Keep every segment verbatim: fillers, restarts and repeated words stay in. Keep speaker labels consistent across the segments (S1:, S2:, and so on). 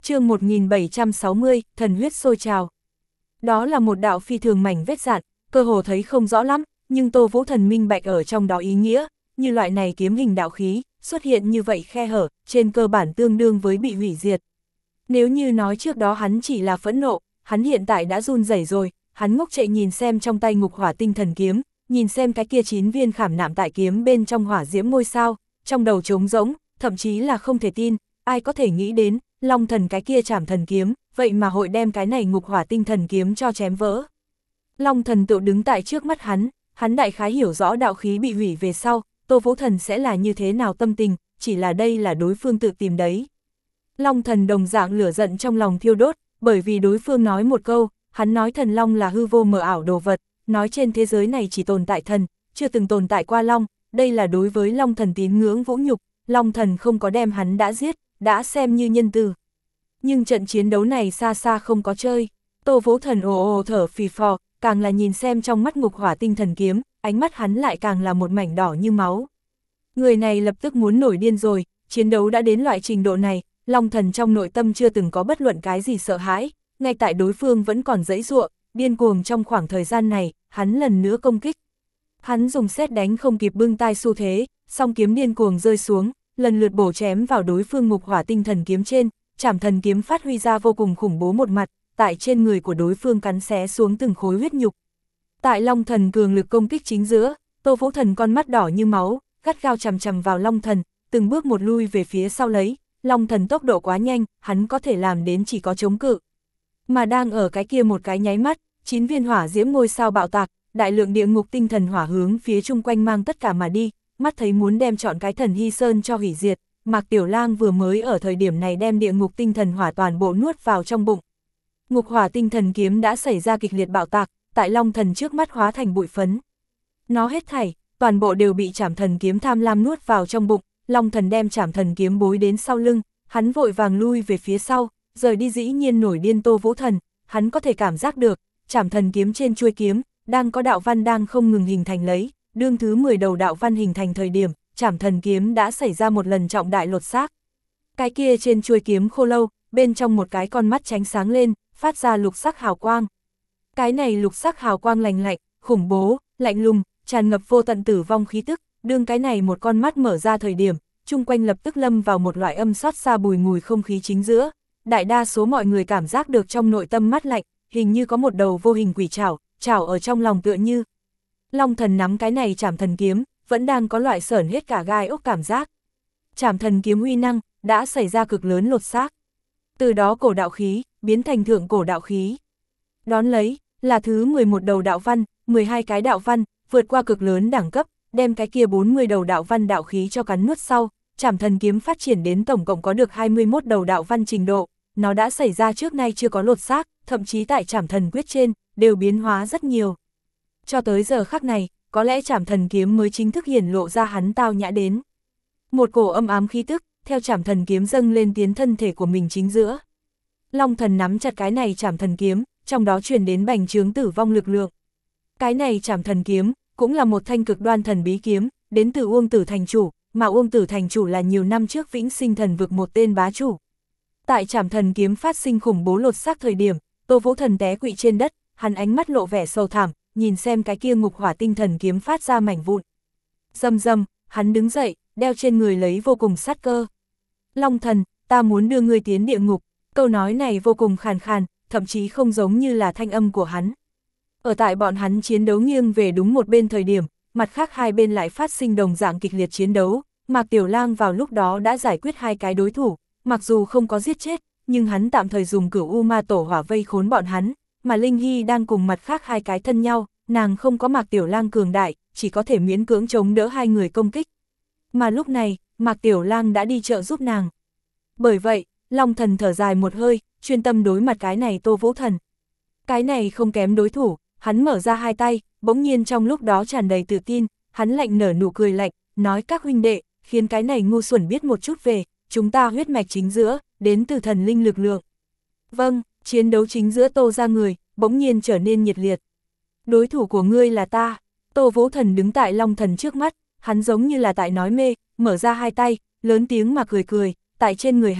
S1: Chương một nghìn bảy trăm sáu mươi, thần huyết sôi trào. Đó là một đạo phi thường mảnh vết dạn, cơ hồ thấy không rõ lắm, nhưng Tô Vũ Thần minh bạch ở trong đó ý nghĩa, như loại này kiếm hình đạo khí, xuất hiện như vậy khe hở, trên cơ bản tương đương với bị hủy diệt. Nếu như nói trước đó hắn chỉ là phẫn nộ, hắn hiện tại đã run rẩy rồi, hắn ngốc chạy nhìn xem trong tay ngục hỏa tinh thần kiếm, nhìn xem cái kia chín viên khảm nạm tại kiếm bên trong hỏa diễm ngôi sao, trong đầu trống rỗng, thậm chí là không thể tin, ai có thể nghĩ đến, Long Thần cái kia trảm thần kiếm, vậy mà hội đem cái này ngục hỏa tinh thần kiếm cho chém vỡ. Long Thần tự đứng tại trước mắt hắn, hắn đại khái hiểu rõ đạo khí bị hủy về sau, Tô Vũ Thần sẽ là như thế nào tâm tình, chỉ là đây là đối phương tự tìm đấy. Long Thần đồng dạng lửa giận trong lòng thiêu đốt, bởi vì đối phương nói một câu, hắn nói thần long là hư vô mờ ảo đồ vật, nói trên thế giới này chỉ tồn tại thần, chưa từng tồn tại qua long, đây là đối với Long Thần tín ngưỡng vũ nhục, Long Thần không có đem hắn đã giết, đã xem như nhân từ. Nhưng trận chiến đấu này xa xa không có chơi, Tô Vũ Thần ồ ồ thở phì phò, càng là nhìn xem trong mắt ngục hỏa tinh thần kiếm, ánh mắt hắn lại càng là một mảnh đỏ như máu. Người này lập tức muốn nổi điên rồi, chiến đấu đã đến loại trình độ này, Long Thần trong nội tâm chưa từng có bất luận cái gì sợ hãi, ngay tại đối phương vẫn còn giãy giụa, điên cuồng trong khoảng thời gian này, hắn lần nữa công kích. Hắn dùng sét đánh không kịp bưng tai xu thế, song kiếm điên cuồng rơi xuống, lần lượt bổ chém vào đối phương ngục hỏa tinh thần kiếm trên, trảm thần kiếm phát huy ra vô cùng khủng bố một mặt, tại trên người của đối phương cắn xé xuống từng khối huyết nhục. Tại Long Thần cường lực công kích chính giữa, Tô Vũ Thần con mắt đỏ như máu, gắt gao chằm chằm vào Long Thần, từng bước một lui về phía sau lấy, Long Thần tốc độ quá nhanh, hắn có thể làm đến chỉ có chống cự. Mà đang ở cái kia một cái nháy mắt, chín viên hỏa diễm ngôi sao bạo tạc, đại lượng địa ngục tinh thần hỏa hướng phía chung quanh mang tất cả mà đi, mắt thấy muốn đem chọn cái thần Hy Sơn cho hủy diệt, Mạc Tiểu Lang vừa mới ở thời điểm này đem địa ngục tinh thần hỏa toàn bộ nuốt vào trong bụng. Ngục hỏa tinh thần kiếm đã xảy ra kịch liệt bạo tạc, tại Long Thần trước mắt hóa thành bụi phấn. Nó hết thảy, toàn bộ đều bị trảm thần kiếm tham lam nuốt vào trong bụng, Long Thần đem trảm thần kiếm bối đến sau lưng, hắn vội vàng lui về phía sau, rời đi dĩ nhiên nổi điên Tô Vũ Thần, hắn có thể cảm giác được, trảm thần kiếm trên chuôi kiếm, đang có đạo văn đang không ngừng hình thành lấy, đương thứ mười đầu đạo văn hình thành thời điểm, trảm thần kiếm đã xảy ra một lần trọng đại lột xác. Cái kia trên chuôi kiếm khô lâu, bên trong một cái con mắt tránh sáng lên, phát ra lục sắc hào quang. Cái này lục sắc hào quang lành lạnh, khủng bố, lạnh lùng, tràn ngập vô tận tử vong khí tức, đương cái này một con mắt mở ra thời điểm, chung quanh lập tức lâm vào một loại âm xót xa bùi ngùi không khí chính giữa. Đại đa số mọi người cảm giác được trong nội tâm mắt lạnh, hình như có một đầu vô hình quỷ trảo, trảo ở trong lòng tựa như. Long Thần nắm cái này trảm thần kiếm, vẫn đang có loại sởn hết cả gai ốc cảm giác. Trảm thần kiếm uy năng, đã xảy ra cực lớn lột xác. Từ đó cổ đạo khí, biến thành thượng cổ đạo khí. Đón lấy, là thứ mười một đầu đạo văn, mười hai cái đạo văn, vượt qua cực lớn đẳng cấp, đem cái kia bốn mươi đầu đạo văn đạo khí cho cắn nuốt sau, trảm thần kiếm phát triển đến tổng cộng có được hai mươi mốt đầu đạo văn trình độ, nó đã xảy ra trước nay chưa có lột xác, thậm chí tại trảm thần quyết trên, đều biến hóa rất nhiều. Cho tới giờ khắc này, có lẽ trảm thần kiếm mới chính thức hiển lộ ra hắn tao nhã đến. Một cổ âm ám khí tức, theo trảm thần kiếm dâng lên tiến thân thể của mình chính giữa. Long Thần nắm chặt cái này trảm thần kiếm, trong đó truyền đến bành trướng tử vong lực lượng. Cái này trảm thần kiếm, cũng là một thanh cực đoan thần bí kiếm, đến từ Uông Tử Thành Chủ, mà Uông Tử Thành Chủ là nhiều năm trước Vĩnh Sinh Thần Vực một tên bá chủ. Tại trảm thần kiếm phát sinh khủng bố lột xác thời điểm, Tô Vũ Thần té quỵ trên đất, hắn ánh mắt lộ vẻ sầu thảm, nhìn xem cái kia ngục hỏa tinh thần kiếm phát ra mảnh vụn. Rầm rầm, hắn đứng dậy, đeo trên người lấy vô cùng sát cơ. Long Thần, ta muốn đưa ngươi tiến địa ngục. Câu nói này vô cùng khàn khàn, thậm chí không giống như là thanh âm của hắn. Ở tại bọn hắn chiến đấu nghiêng về đúng một bên thời điểm, mặt khác hai bên lại phát sinh đồng dạng kịch liệt chiến đấu. Mạc Tiểu Lang vào lúc đó đã giải quyết hai cái đối thủ, mặc dù không có giết chết, nhưng hắn tạm thời dùng Cửu U Ma Tổ hỏa vây khốn bọn hắn, mà Linh Hy đang cùng mặt khác hai cái thân nhau, nàng không có Mạc Tiểu Lang cường đại, chỉ có thể miễn cưỡng chống đỡ hai người công kích. Mà lúc này, Mạc Tiểu Lang đã đi trợ giúp nàng. Bởi vậy, Long Thần thở dài một hơi, chuyên tâm đối mặt cái này Tô Vũ Thần. Cái này không kém đối thủ, hắn mở ra hai tay, bỗng nhiên trong lúc đó tràn đầy tự tin, hắn lạnh nở nụ cười lạnh, nói các huynh đệ, khiến cái này ngu xuẩn biết một chút về, chúng ta huyết mạch chính giữa, đến từ thần linh lực lượng. Vâng, chiến đấu chính giữa Tô ra người, bỗng nhiên trở nên nhiệt liệt. Đối thủ của ngươi là ta. Tô Vũ Thần đứng tại Long Thần trước mắt, hắn giống như là tại nói mê, mở ra hai tay, lớn tiếng mà cười cười, tại trên người hắn,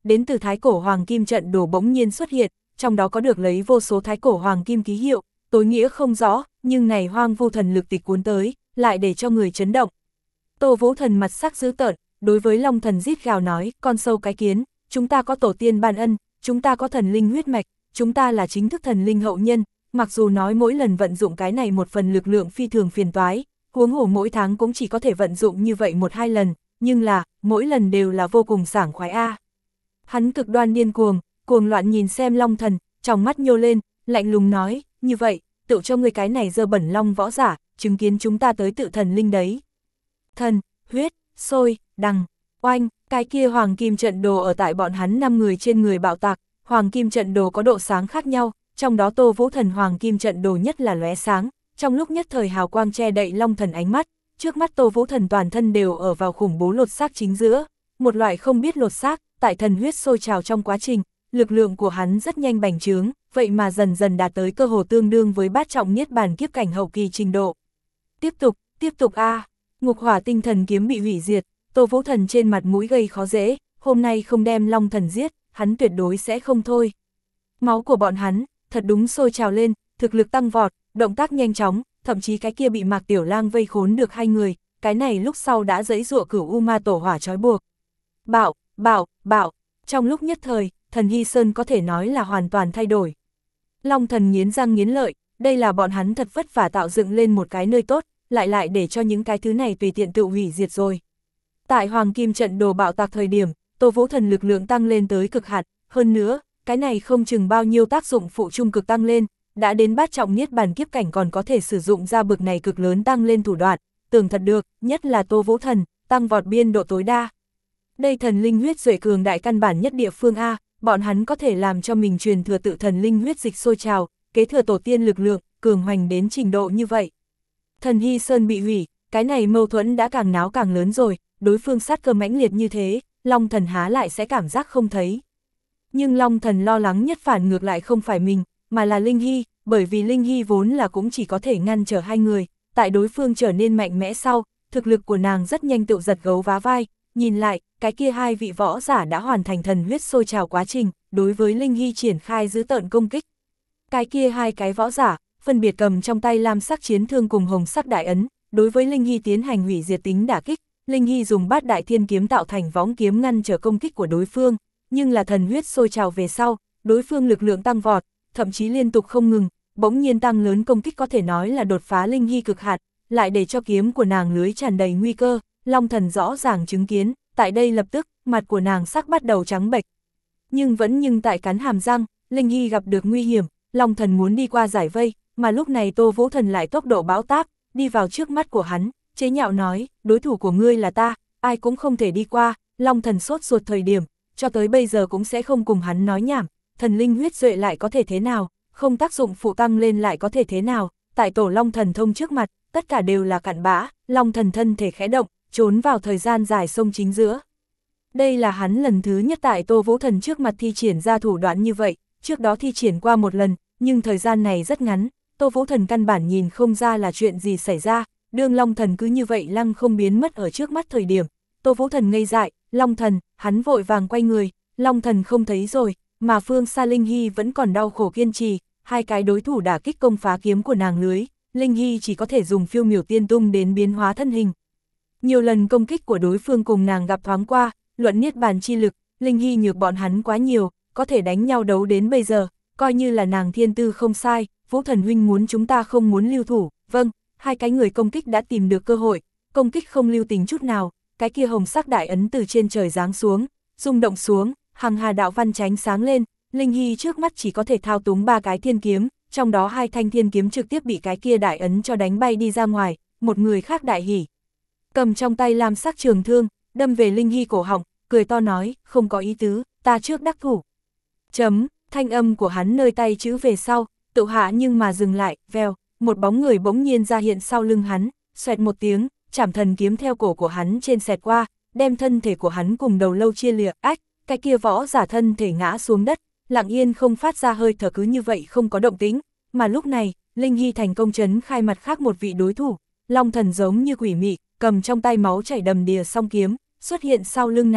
S1: đến từ thái cổ hoàng kim trận đồ bỗng nhiên xuất hiện, trong đó có được lấy vô số thái cổ hoàng kim ký hiệu, tối nghĩa không rõ, nhưng này hoang vu thần lực tịch cuốn tới, lại để cho người chấn động. Tô Vũ Thần mặt sắc dữ tợn, đối với Long Thần rít gào nói, con sâu cái kiến, chúng ta có tổ tiên ban ân, chúng ta có thần linh huyết mạch, chúng ta là chính thức thần linh hậu nhân, mặc dù nói mỗi lần vận dụng cái này một phần lực lượng phi thường phiền toái, huống hồ mỗi tháng cũng chỉ có thể vận dụng như vậy một hai lần, nhưng là, mỗi lần đều là vô cùng sảng khoái a. Hắn cực đoan điên cuồng, cuồng loạn nhìn xem Long Thần, trong mắt nhô lên, lạnh lùng nói, như vậy, tự cho người cái này dơ bẩn long võ giả, chứng kiến chúng ta tới tự thần linh đấy. Thần, huyết, sôi, đằng, oanh, cái kia hoàng kim trận đồ ở tại bọn hắn năm người trên người bạo tạc, hoàng kim trận đồ có độ sáng khác nhau, trong đó Tô Vũ Thần hoàng kim trận đồ nhất là lóe sáng, trong lúc nhất thời hào quang che đậy Long Thần ánh mắt, trước mắt Tô Vũ Thần toàn thân đều ở vào khủng bố lột xác chính giữa, một loại không biết lột xác, tại thần huyết sôi trào trong quá trình, lực lượng của hắn rất nhanh bành trướng, vậy mà dần dần đạt tới cơ hồ tương đương với bát trọng niết bàn kiếp cảnh hậu kỳ trình độ. Tiếp tục, tiếp tục a. À. Ngục hỏa tinh thần kiếm bị hủy diệt, Tô Vũ Thần trên mặt mũi gây khó dễ, hôm nay không đem Long Thần giết, hắn tuyệt đối sẽ không thôi. Máu của bọn hắn, thật đúng sôi trào lên, thực lực tăng vọt, động tác nhanh chóng, thậm chí cái kia bị Mạc Tiểu Lang vây khốn được hai người, cái này lúc sau đã giãy giụa cửu U Ma Tổ Hỏa trói buộc. Bạo, bạo, bạo, trong lúc nhất thời, Thần Hy Sơn có thể nói là hoàn toàn thay đổi. Long Thần nghiến răng nghiến lợi, đây là bọn hắn thật vất vả tạo dựng lên một cái nơi tốt, lại lại để cho những cái thứ này tùy tiện tự hủy diệt rồi. Tại Hoàng Kim trận đồ bạo tạc thời điểm, Tô Vũ Thần lực lượng tăng lên tới cực hạn, hơn nữa, cái này không chừng bao nhiêu tác dụng phụ trung cực tăng lên, đã đến bát trọng niết bàn kiếp cảnh còn có thể sử dụng ra bực này cực lớn tăng lên thủ đoạn, tưởng thật được, nhất là Tô Vũ Thần, tăng vọt biên độ tối đa. Đây thần linh huyết duệ cường đại căn bản nhất địa phương A, bọn hắn có thể làm cho mình truyền thừa tự thần linh huyết dịch sôi trào, kế thừa tổ tiên lực lượng, cường hoành đến trình độ như vậy. Thần Hy Sơn bị hủy, cái này mâu thuẫn đã càng náo càng lớn rồi, đối phương sát cơ mãnh liệt như thế, Long Thần há lại sẽ cảm giác không thấy. Nhưng Long Thần lo lắng nhất phản ngược lại không phải mình, mà là Linh Hy, bởi vì Linh Hy vốn là cũng chỉ có thể ngăn trở hai người, tại đối phương trở nên mạnh mẽ sau, thực lực của nàng rất nhanh tự giật gấu vá vai, nhìn lại, cái kia hai vị võ giả đã hoàn thành thần huyết sôi trào quá trình, đối với Linh Hy triển khai dữ tợn công kích. Cái kia hai cái võ giả, phân biệt cầm trong tay lam sắc chiến thương cùng hồng sắc đại ấn, đối với Linh Hy tiến hành hủy diệt tính đả kích, Linh Hy dùng bát đại thiên kiếm tạo thành võng kiếm ngăn trở công kích của đối phương, nhưng là thần huyết sôi trào về sau, đối phương lực lượng tăng vọt, thậm chí liên tục không ngừng, bỗng nhiên tăng lớn công kích có thể nói là đột phá Linh Hy cực hạn, lại để cho kiếm của nàng lưới tràn đầy nguy cơ, Long Thần rõ ràng chứng kiến, tại đây lập tức, mặt của nàng sắc bắt đầu trắng bệch. Nhưng vẫn nhưng tại cắn hàm răng, Linh Hy gặp được nguy hiểm, Long Thần muốn đi qua giải vây, mà lúc này Tô Vũ Thần lại tốc độ bão táp, đi vào trước mắt của hắn, chế nhạo nói, đối thủ của ngươi là ta, ai cũng không thể đi qua, Long Thần sốt ruột thời điểm, cho tới bây giờ cũng sẽ không cùng hắn nói nhảm, thần linh huyết duệ lại có thể thế nào, không tác dụng phụ tăng lên lại có thể thế nào, tại tổ Long Thần thông trước mặt, tất cả đều là cặn bã, Long Thần thân thể khẽ động, trốn vào thời gian dài sông chính giữa. Đây là hắn lần thứ nhất tại Tô Vũ Thần trước mặt thi triển ra thủ đoạn như vậy, trước đó thi triển qua một lần, nhưng thời gian này rất ngắn, Tô Vũ Thần căn bản nhìn không ra là chuyện gì xảy ra, đương Long Thần cứ như vậy lăng không biến mất ở trước mắt thời điểm. Tô Vũ Thần ngây dại, Long Thần, hắn vội vàng quay người, Long Thần không thấy rồi, mà phương xa Linh Hy vẫn còn đau khổ kiên trì, hai cái đối thủ đả kích công phá kiếm của nàng lưới, Linh Hy chỉ có thể dùng phiêu miểu tiên tung đến biến hóa thân hình. Nhiều lần công kích của đối phương cùng nàng gặp thoáng qua, luận niết bàn chi lực, Linh Hy nhược bọn hắn quá nhiều, có thể đánh nhau đấu đến bây giờ, coi như là nàng thiên tư không sai, Vũ Thần huynh muốn chúng ta không muốn lưu thủ, vâng, hai cái người công kích đã tìm được cơ hội, công kích không lưu tình chút nào, cái kia hồng sắc đại ấn từ trên trời giáng xuống, rung động xuống, hằng hà đạo văn tránh sáng lên, Linh Hy trước mắt chỉ có thể thao túng ba cái thiên kiếm, trong đó hai thanh thiên kiếm trực tiếp bị cái kia đại ấn cho đánh bay đi ra ngoài, một người khác đại hỉ. Cầm trong tay lam sắc trường thương, đâm về Linh Hy cổ họng, cười to nói, không có ý tứ, ta trước đắc thủ. Chấm, thanh âm của hắn nơi tay chữ về sau, tự hạ nhưng mà dừng lại, vèo, một bóng người bỗng nhiên ra hiện sau lưng hắn, xoẹt một tiếng, chảm thần kiếm theo cổ của hắn trên xẹt qua, đem thân thể của hắn cùng đầu lâu chia lìa, ách, cái kia võ giả thân thể ngã xuống đất, lặng yên không phát ra hơi thở cứ như vậy không có động tĩnh, mà lúc này, Linh Hy thành công trấn khai mặt khác một vị đối thủ, Long Thần giống như quỷ mị, cầm trong tay máu chảy đầm đìa song kiếm, xuất hiện sau lưng nàng,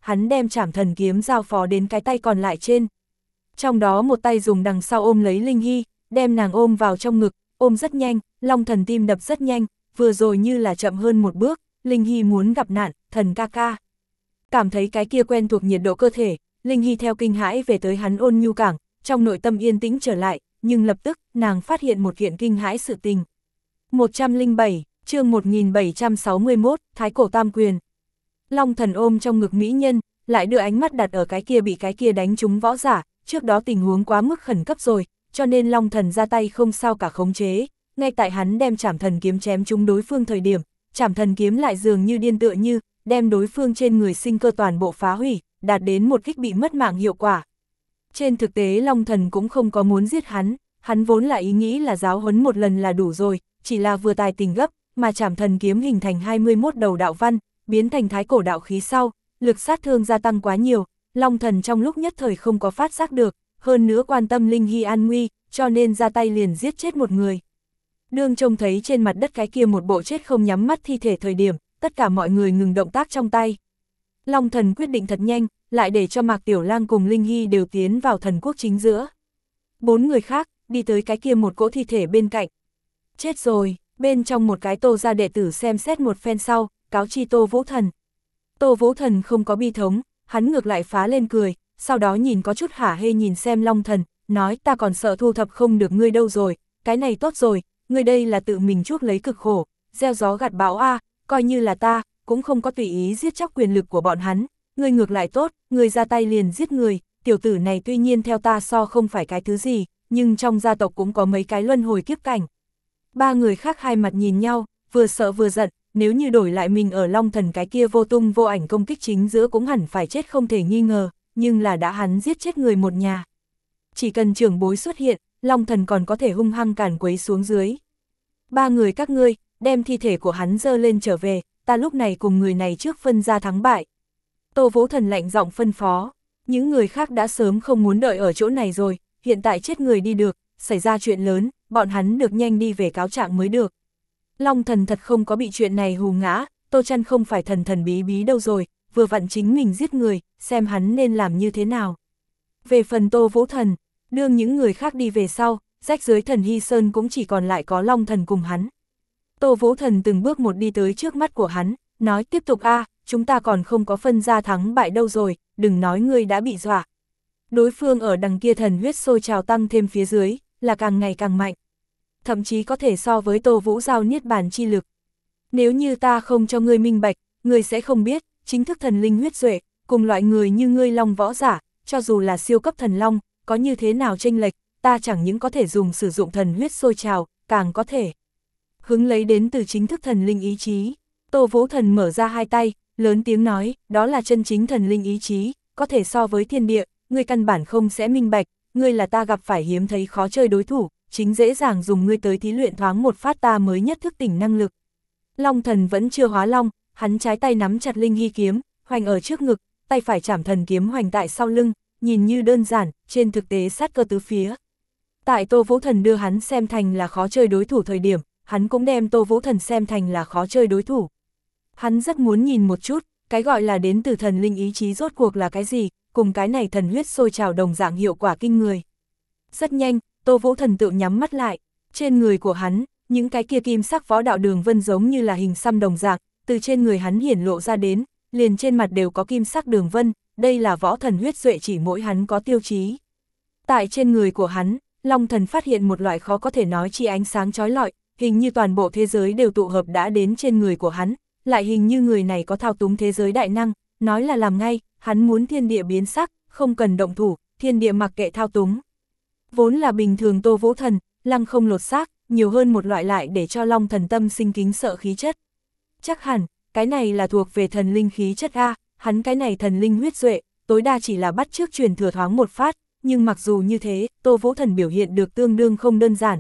S1: hắn đem Trảm Thần kiếm giao phó đến cái tay còn lại trên. Trong đó một tay dùng đằng sau ôm lấy Linh Hy, đem nàng ôm vào trong ngực, ôm rất nhanh, Long Thần tim đập rất nhanh, vừa rồi như là chậm hơn một bước, Linh Hy muốn gặp nạn, thần ca ca. Cảm thấy cái kia quen thuộc nhiệt độ cơ thể, Linh Hy theo kinh hãi về tới hắn ôn nhu cảng, trong nội tâm yên tĩnh trở lại, nhưng lập tức, nàng phát hiện một kiện kinh hãi sự tình. một trăm lẻ bảy, chương một nghìn bảy trăm sáu mươi mốt, Thái Cổ Tam Quyền. Long Thần ôm trong ngực mỹ nhân, lại đưa ánh mắt đặt ở cái kia bị cái kia đánh trúng võ giả, trước đó tình huống quá mức khẩn cấp rồi, cho nên Long Thần ra tay không sao cả khống chế, ngay tại hắn đem Trảm Thần kiếm chém trúng đối phương thời điểm, Trảm Thần kiếm lại dường như điên tựa như, đem đối phương trên người sinh cơ toàn bộ phá hủy, đạt đến một kích bị mất mạng hiệu quả. Trên thực tế Long Thần cũng không có muốn giết hắn, hắn vốn là ý nghĩ là giáo huấn một lần là đủ rồi, chỉ là vừa tài tình gấp, mà Trảm Thần kiếm hình thành hai mươi mốt đầu đạo văn, biến thành thái cổ đạo khí sau, lực sát thương gia tăng quá nhiều, Long Thần trong lúc nhất thời không có phát giác được, hơn nữa quan tâm Linh Hy an nguy, cho nên ra tay liền giết chết một người. Đương trông thấy trên mặt đất cái kia một bộ chết không nhắm mắt thi thể thời điểm, tất cả mọi người ngừng động tác trong tay. Long Thần quyết định thật nhanh, lại để cho Mạc Tiểu Lang cùng Linh Hy đều tiến vào thần quốc chính giữa. Bốn người khác, đi tới cái kia một cỗ thi thể bên cạnh. Chết rồi, bên trong một cái Tô gia đệ tử xem xét một phen sau, cáo chi Tô Vũ Thần. Tô Vũ Thần không có bi thống, hắn ngược lại phá lên cười, sau đó nhìn có chút hả hê nhìn xem Long Thần, nói ta còn sợ thu thập không được ngươi đâu rồi, cái này tốt rồi, ngươi đây là tự mình chuốc lấy cực khổ, gieo gió gặt bão a, coi như là ta, cũng không có tùy ý giết chóc quyền lực của bọn hắn, ngươi ngược lại tốt, ngươi ra tay liền giết người, tiểu tử này tuy nhiên theo ta so không phải cái thứ gì, nhưng trong gia tộc cũng có mấy cái luân hồi kiếp cảnh. Ba người khác hai mặt nhìn nhau, vừa sợ vừa giận, nếu như đổi lại mình ở Long Thần cái kia vô tung vô ảnh công kích chính giữa cũng hẳn phải chết không thể nghi ngờ, nhưng là đã hắn giết chết người một nhà. Chỉ cần trưởng bối xuất hiện, Long Thần còn có thể hung hăng càn quấy xuống dưới. Ba người các ngươi, đem thi thể của hắn dơ lên trở về, ta lúc này cùng người này trước phân ra thắng bại. Tô Vũ Thần lạnh giọng phân phó, những người khác đã sớm không muốn đợi ở chỗ này rồi, hiện tại chết người đi được, xảy ra chuyện lớn, bọn hắn được nhanh đi về cáo trạng mới được. Long Thần thật không có bị chuyện này hù ngã, Tô Trăn không phải thần thần bí bí đâu rồi, vừa vặn chính mình giết người, xem hắn nên làm như thế nào. Về phần Tô Vũ Thần, đương những người khác đi về sau, rách dưới thần Hy Sơn cũng chỉ còn lại có Long Thần cùng hắn. Tô Vũ Thần từng bước một đi tới trước mắt của hắn, nói tiếp tục a, chúng ta còn không có phân ra thắng bại đâu rồi, đừng nói ngươi đã bị dọa. Đối phương ở đằng kia thần huyết sôi trào tăng thêm phía dưới, là càng ngày càng mạnh. Thậm chí có thể so với Tô Vũ giao niết bàn chi lực. Nếu như ta không cho ngươi minh bạch, ngươi sẽ không biết, chính thức thần linh huyết duệ, cùng loại người như ngươi long võ giả, cho dù là siêu cấp thần long, có như thế nào chênh lệch, ta chẳng những có thể dùng sử dụng thần huyết sôi trào, càng có thể hứng lấy đến từ chính thức thần linh ý chí. Tô Vũ Thần mở ra hai tay, lớn tiếng nói, đó là chân chính thần linh ý chí, có thể so với thiên địa, ngươi căn bản không sẽ minh bạch, ngươi là ta gặp phải hiếm thấy khó chơi đối thủ, chính dễ dàng dùng ngươi tới thí luyện thoáng một phát ta mới nhất thức tỉnh năng lực. Long Thần vẫn chưa hóa long, hắn trái tay nắm chặt Linh Hy kiếm, hoành ở trước ngực, tay phải Trảm Thần kiếm hoành tại sau lưng, nhìn như đơn giản, trên thực tế sát cơ tứ phía. Tại Tô Vũ Thần đưa hắn xem thành là khó chơi đối thủ thời điểm, hắn cũng đem Tô Vũ Thần xem thành là khó chơi đối thủ. Hắn rất muốn nhìn một chút, cái gọi là đến từ thần linh ý chí rốt cuộc là cái gì, cùng cái này thần huyết sôi trào đồng dạng hiệu quả kinh người. Rất nhanh, Tô Vũ Thần tự nhắm mắt lại, trên người của hắn, những cái kia kim sắc võ đạo đường vân giống như là hình xăm đồng dạng, từ trên người hắn hiển lộ ra đến, liền trên mặt đều có kim sắc đường vân, đây là võ thần huyết duệ chỉ mỗi hắn có tiêu chí. Tại trên người của hắn, Long Thần phát hiện một loại khó có thể nói chi ánh sáng chói lọi, hình như toàn bộ thế giới đều tụ hợp đã đến trên người của hắn, lại hình như người này có thao túng thế giới đại năng, nói là làm ngay, hắn muốn thiên địa biến sắc, không cần động thủ, thiên địa mặc kệ thao túng. Vốn là bình thường Tô Vũ Thần, lăng không lột xác, nhiều hơn một loại lại để cho Long Thần tâm sinh kính sợ khí chất. Chắc hẳn, cái này là thuộc về thần linh khí chất A, hắn cái này thần linh huyết duệ, tối đa chỉ là bắt chước truyền thừa thoáng một phát, nhưng mặc dù như thế, Tô Vũ Thần biểu hiện được tương đương không đơn giản.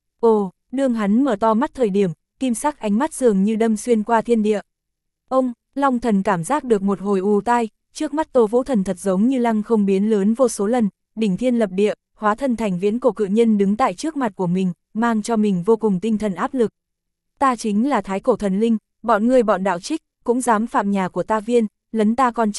S1: Ồ, đương hắn mở to mắt thời điểm, kim sắc ánh mắt dường như đâm xuyên qua thiên địa. Ông, Long Thần cảm giác được một hồi ù tai, trước mắt Tô Vũ Thần thật giống như lăng không biến lớn vô số lần, đỉnh thiên lập địa, hóa thân thành viễn cổ cự nhân đứng tại trước mặt của mình, mang cho mình vô cùng tinh thần áp lực. Ta chính là thái cổ thần linh, bọn ngươi bọn đạo trích, cũng dám phạm nhà của ta viên, lấn ta con cháu,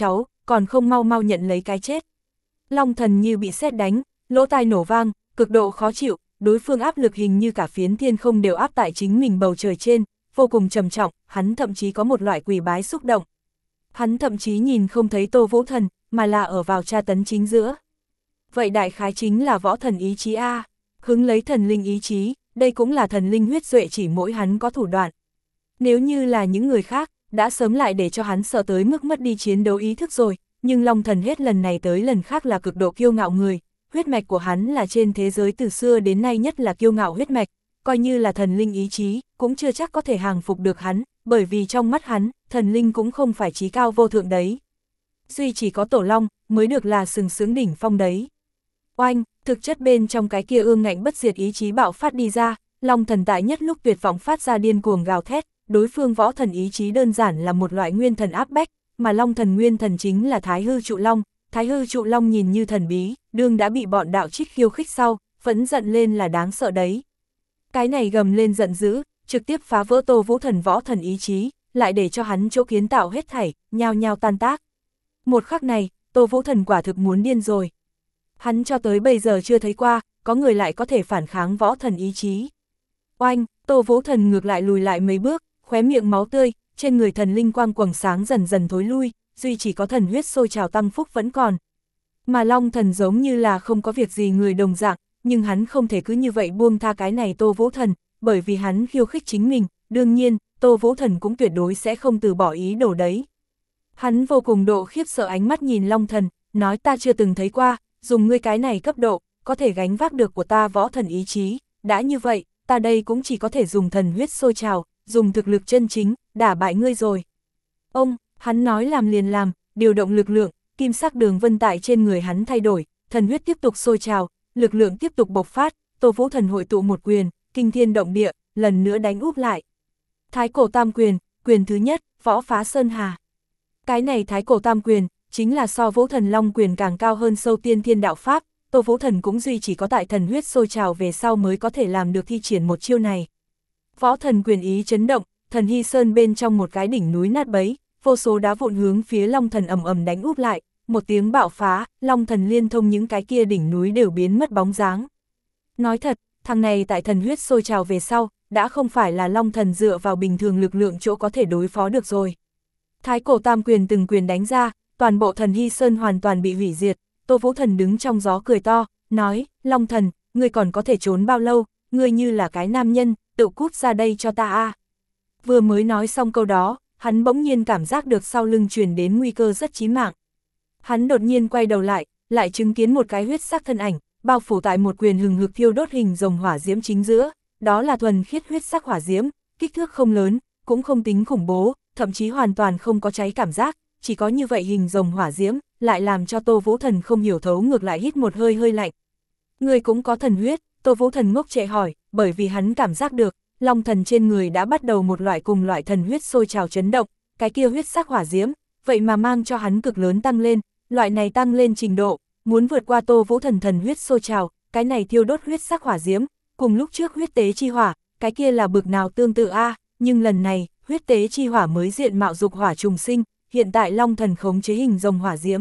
S1: còn không mau mau nhận lấy cái chết. Long thần như bị sét đánh, lỗ tai nổ vang, cực độ khó chịu, đối phương áp lực hình như cả phiến thiên không đều áp tại chính mình bầu trời trên, vô cùng trầm trọng, hắn thậm chí có một loại quỳ bái xúc động. Hắn thậm chí nhìn không thấy Tô Vũ Thần, mà là ở vào tra tấn chính giữa. Vậy đại khái chính là võ thần ý chí A, hứng lấy thần linh ý chí, đây cũng là thần linh huyết duệ chỉ mỗi hắn có thủ đoạn. Nếu như là những người khác, đã sớm lại để cho hắn sợ tới mức mất đi chiến đấu ý thức rồi, nhưng Long thần hết lần này tới lần khác là cực độ kiêu ngạo người, huyết mạch của hắn là trên thế giới từ xưa đến nay nhất là kiêu ngạo huyết mạch, coi như là thần linh ý chí, cũng chưa chắc có thể hàng phục được hắn, bởi vì trong mắt hắn, thần linh cũng không phải chí cao vô thượng đấy. Duy chỉ có tổ long, mới được là sừng sướng đỉnh phong đấy. Oanh, thực chất bên trong cái kia ương ngạnh bất diệt ý chí bạo phát đi ra, Long thần tại nhất lúc tuyệt vọng phát ra điên cuồng gào thét, đối phương võ thần ý chí đơn giản là một loại nguyên thần áp bách, mà Long thần nguyên thần chính là Thái Hư Trụ Long, Thái Hư Trụ Long nhìn như thần bí, đương đã bị bọn đạo trích khiêu khích sau, phẫn giận lên là đáng sợ đấy. Cái này gầm lên giận dữ, trực tiếp phá vỡ Tô Vũ Thần võ thần ý chí, lại để cho hắn chỗ kiến tạo hết thảy, nhao nhao tan tác. Một khắc này, Tô Vũ Thần quả thực muốn điên rồi. Hắn cho tới bây giờ chưa thấy qua, có người lại có thể phản kháng võ thần ý chí. Oanh, Tô Vũ Thần ngược lại lùi lại mấy bước, khóe miệng máu tươi, trên người thần linh quang quầng sáng dần dần thối lui, duy chỉ có thần huyết sôi trào tăng phúc vẫn còn. Mà Long thần giống như là không có việc gì người đồng dạng, nhưng hắn không thể cứ như vậy buông tha cái này Tô Vũ Thần, bởi vì hắn khiêu khích chính mình, đương nhiên, Tô Vũ Thần cũng tuyệt đối sẽ không từ bỏ ý đồ đấy. Hắn vô cùng độ khiếp sợ ánh mắt nhìn Long thần, nói ta chưa từng thấy qua, dùng ngươi cái này cấp độ, có thể gánh vác được của ta võ thần ý chí, đã như vậy, ta đây cũng chỉ có thể dùng thần huyết sôi trào, dùng thực lực chân chính, đả bại ngươi rồi. Ông, hắn nói làm liền làm, điều động lực lượng, kim sắc đường vân tại trên người hắn thay đổi, thần huyết tiếp tục sôi trào, lực lượng tiếp tục bộc phát, Tô Vũ Thần hội tụ một quyền, kinh thiên động địa, lần nữa đánh úp lại. Thái cổ tam quyền, quyền thứ nhất, võ phá sơn hà. Cái này thái cổ tam quyền, chính là so Vũ Thần Long quyền càng cao hơn sâu tiên thiên đạo pháp, Tô Vũ Thần cũng duy chỉ có tại thần huyết sôi trào về sau mới có thể làm được thi triển một chiêu này. Võ thần quyền ý chấn động, thần hy sơn bên trong một cái đỉnh núi nát bấy, vô số đá vụn hướng phía Long thần ầm ầm đánh úp lại, một tiếng bạo phá, Long thần liên thông những cái kia đỉnh núi đều biến mất bóng dáng. Nói thật, thằng này tại thần huyết sôi trào về sau, đã không phải là Long thần dựa vào bình thường lực lượng chỗ có thể đối phó được rồi. Thái cổ tam quyền từng quyền đánh ra, toàn bộ thần hy sơn hoàn toàn bị hủy diệt, Tô Vũ Thần đứng trong gió cười to, nói, Long thần, ngươi còn có thể trốn bao lâu, ngươi như là cái nam nhân, tự cút ra đây cho ta a. Vừa mới nói xong câu đó, hắn bỗng nhiên cảm giác được sau lưng truyền đến nguy cơ rất chí mạng. Hắn đột nhiên quay đầu lại, lại chứng kiến một cái huyết sắc thân ảnh, bao phủ tại một quyền hừng hực thiêu đốt hình rồng hỏa diễm chính giữa, đó là thuần khiết huyết sắc hỏa diễm, kích thước không lớn, cũng không tính khủng bố, thậm chí hoàn toàn không có cháy cảm giác, chỉ có như vậy hình rồng hỏa diễm, lại làm cho Tô Vũ Thần không hiểu thấu ngược lại hít một hơi hơi lạnh. Người cũng có thần huyết, Tô Vũ Thần ngốc trệ hỏi, bởi vì hắn cảm giác được, Long thần trên người đã bắt đầu một loại cùng loại thần huyết sôi trào chấn động, cái kia huyết sắc hỏa diễm, vậy mà mang cho hắn cực lớn tăng lên, loại này tăng lên trình độ, muốn vượt qua Tô Vũ Thần thần huyết sôi trào, cái này thiêu đốt huyết sắc hỏa diễm, cùng lúc trước huyết tế chi hỏa, cái kia là bực nào tương tự a, nhưng lần này, huyết tế chi hỏa mới diện mạo dục hỏa trùng sinh, hiện tại Long thần khống chế hình rồng hỏa diễm.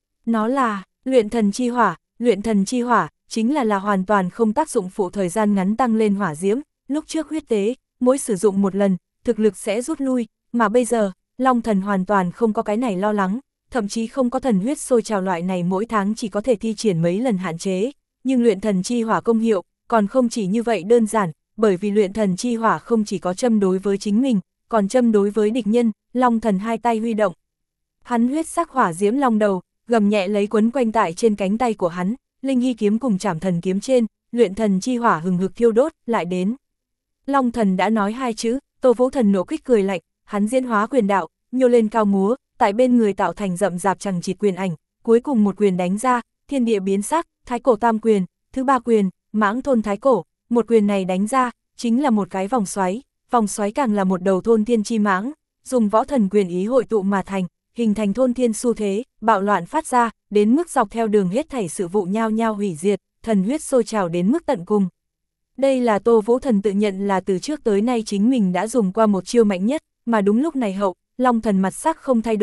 S1: Nó là luyện thần chi hỏa, luyện thần chi hỏa chính là là hoàn toàn không tác dụng phụ thời gian ngắn tăng lên hỏa diễm, lúc trước huyết tế, mỗi sử dụng một lần, thực lực sẽ rút lui, mà bây giờ, Long thần hoàn toàn không có cái này lo lắng, thậm chí không có thần huyết sôi trào loại này mỗi tháng chỉ có thể thi triển mấy lần hạn chế, nhưng luyện thần chi hỏa công hiệu, còn không chỉ như vậy đơn giản, bởi vì luyện thần chi hỏa không chỉ có châm đối với chính mình, còn châm đối với địch nhân, Long thần hai tay huy động. Hắn huyết sắc hỏa diễm long đầu, gầm nhẹ lấy quấn quanh tại trên cánh tay của hắn, linh hy kiếm cùng trảm thần kiếm trên, luyện thần chi hỏa hừng hực thiêu đốt, lại đến. Long thần đã nói hai chữ, Tô Vũ Thần nổ kích cười lạnh, hắn diễn hóa quyền đạo, nhô lên cao múa, tại bên người tạo thành rậm rạp chằng chịt quyền ảnh, cuối cùng một quyền đánh ra, thiên địa biến sắc, thái cổ tam quyền, thứ ba quyền, mãng thôn thái cổ, một quyền này đánh ra, chính là một cái vòng xoáy, vòng xoáy càng là một đầu thôn thiên chi mãng, dùng võ thần quyền ý hội tụ mà thành, hình thành thôn thiên xu thế, bạo loạn phát ra, đến mức dọc theo đường hết thảy sự vụ nhao nhao hủy diệt, thần huyết sôi trào đến mức tận cùng. Đây là Tô Vũ Thần tự nhận là từ trước tới nay chính mình đã dùng qua một chiêu mạnh nhất, mà đúng lúc này hậu, Long thần mặt sắc không thay đổi,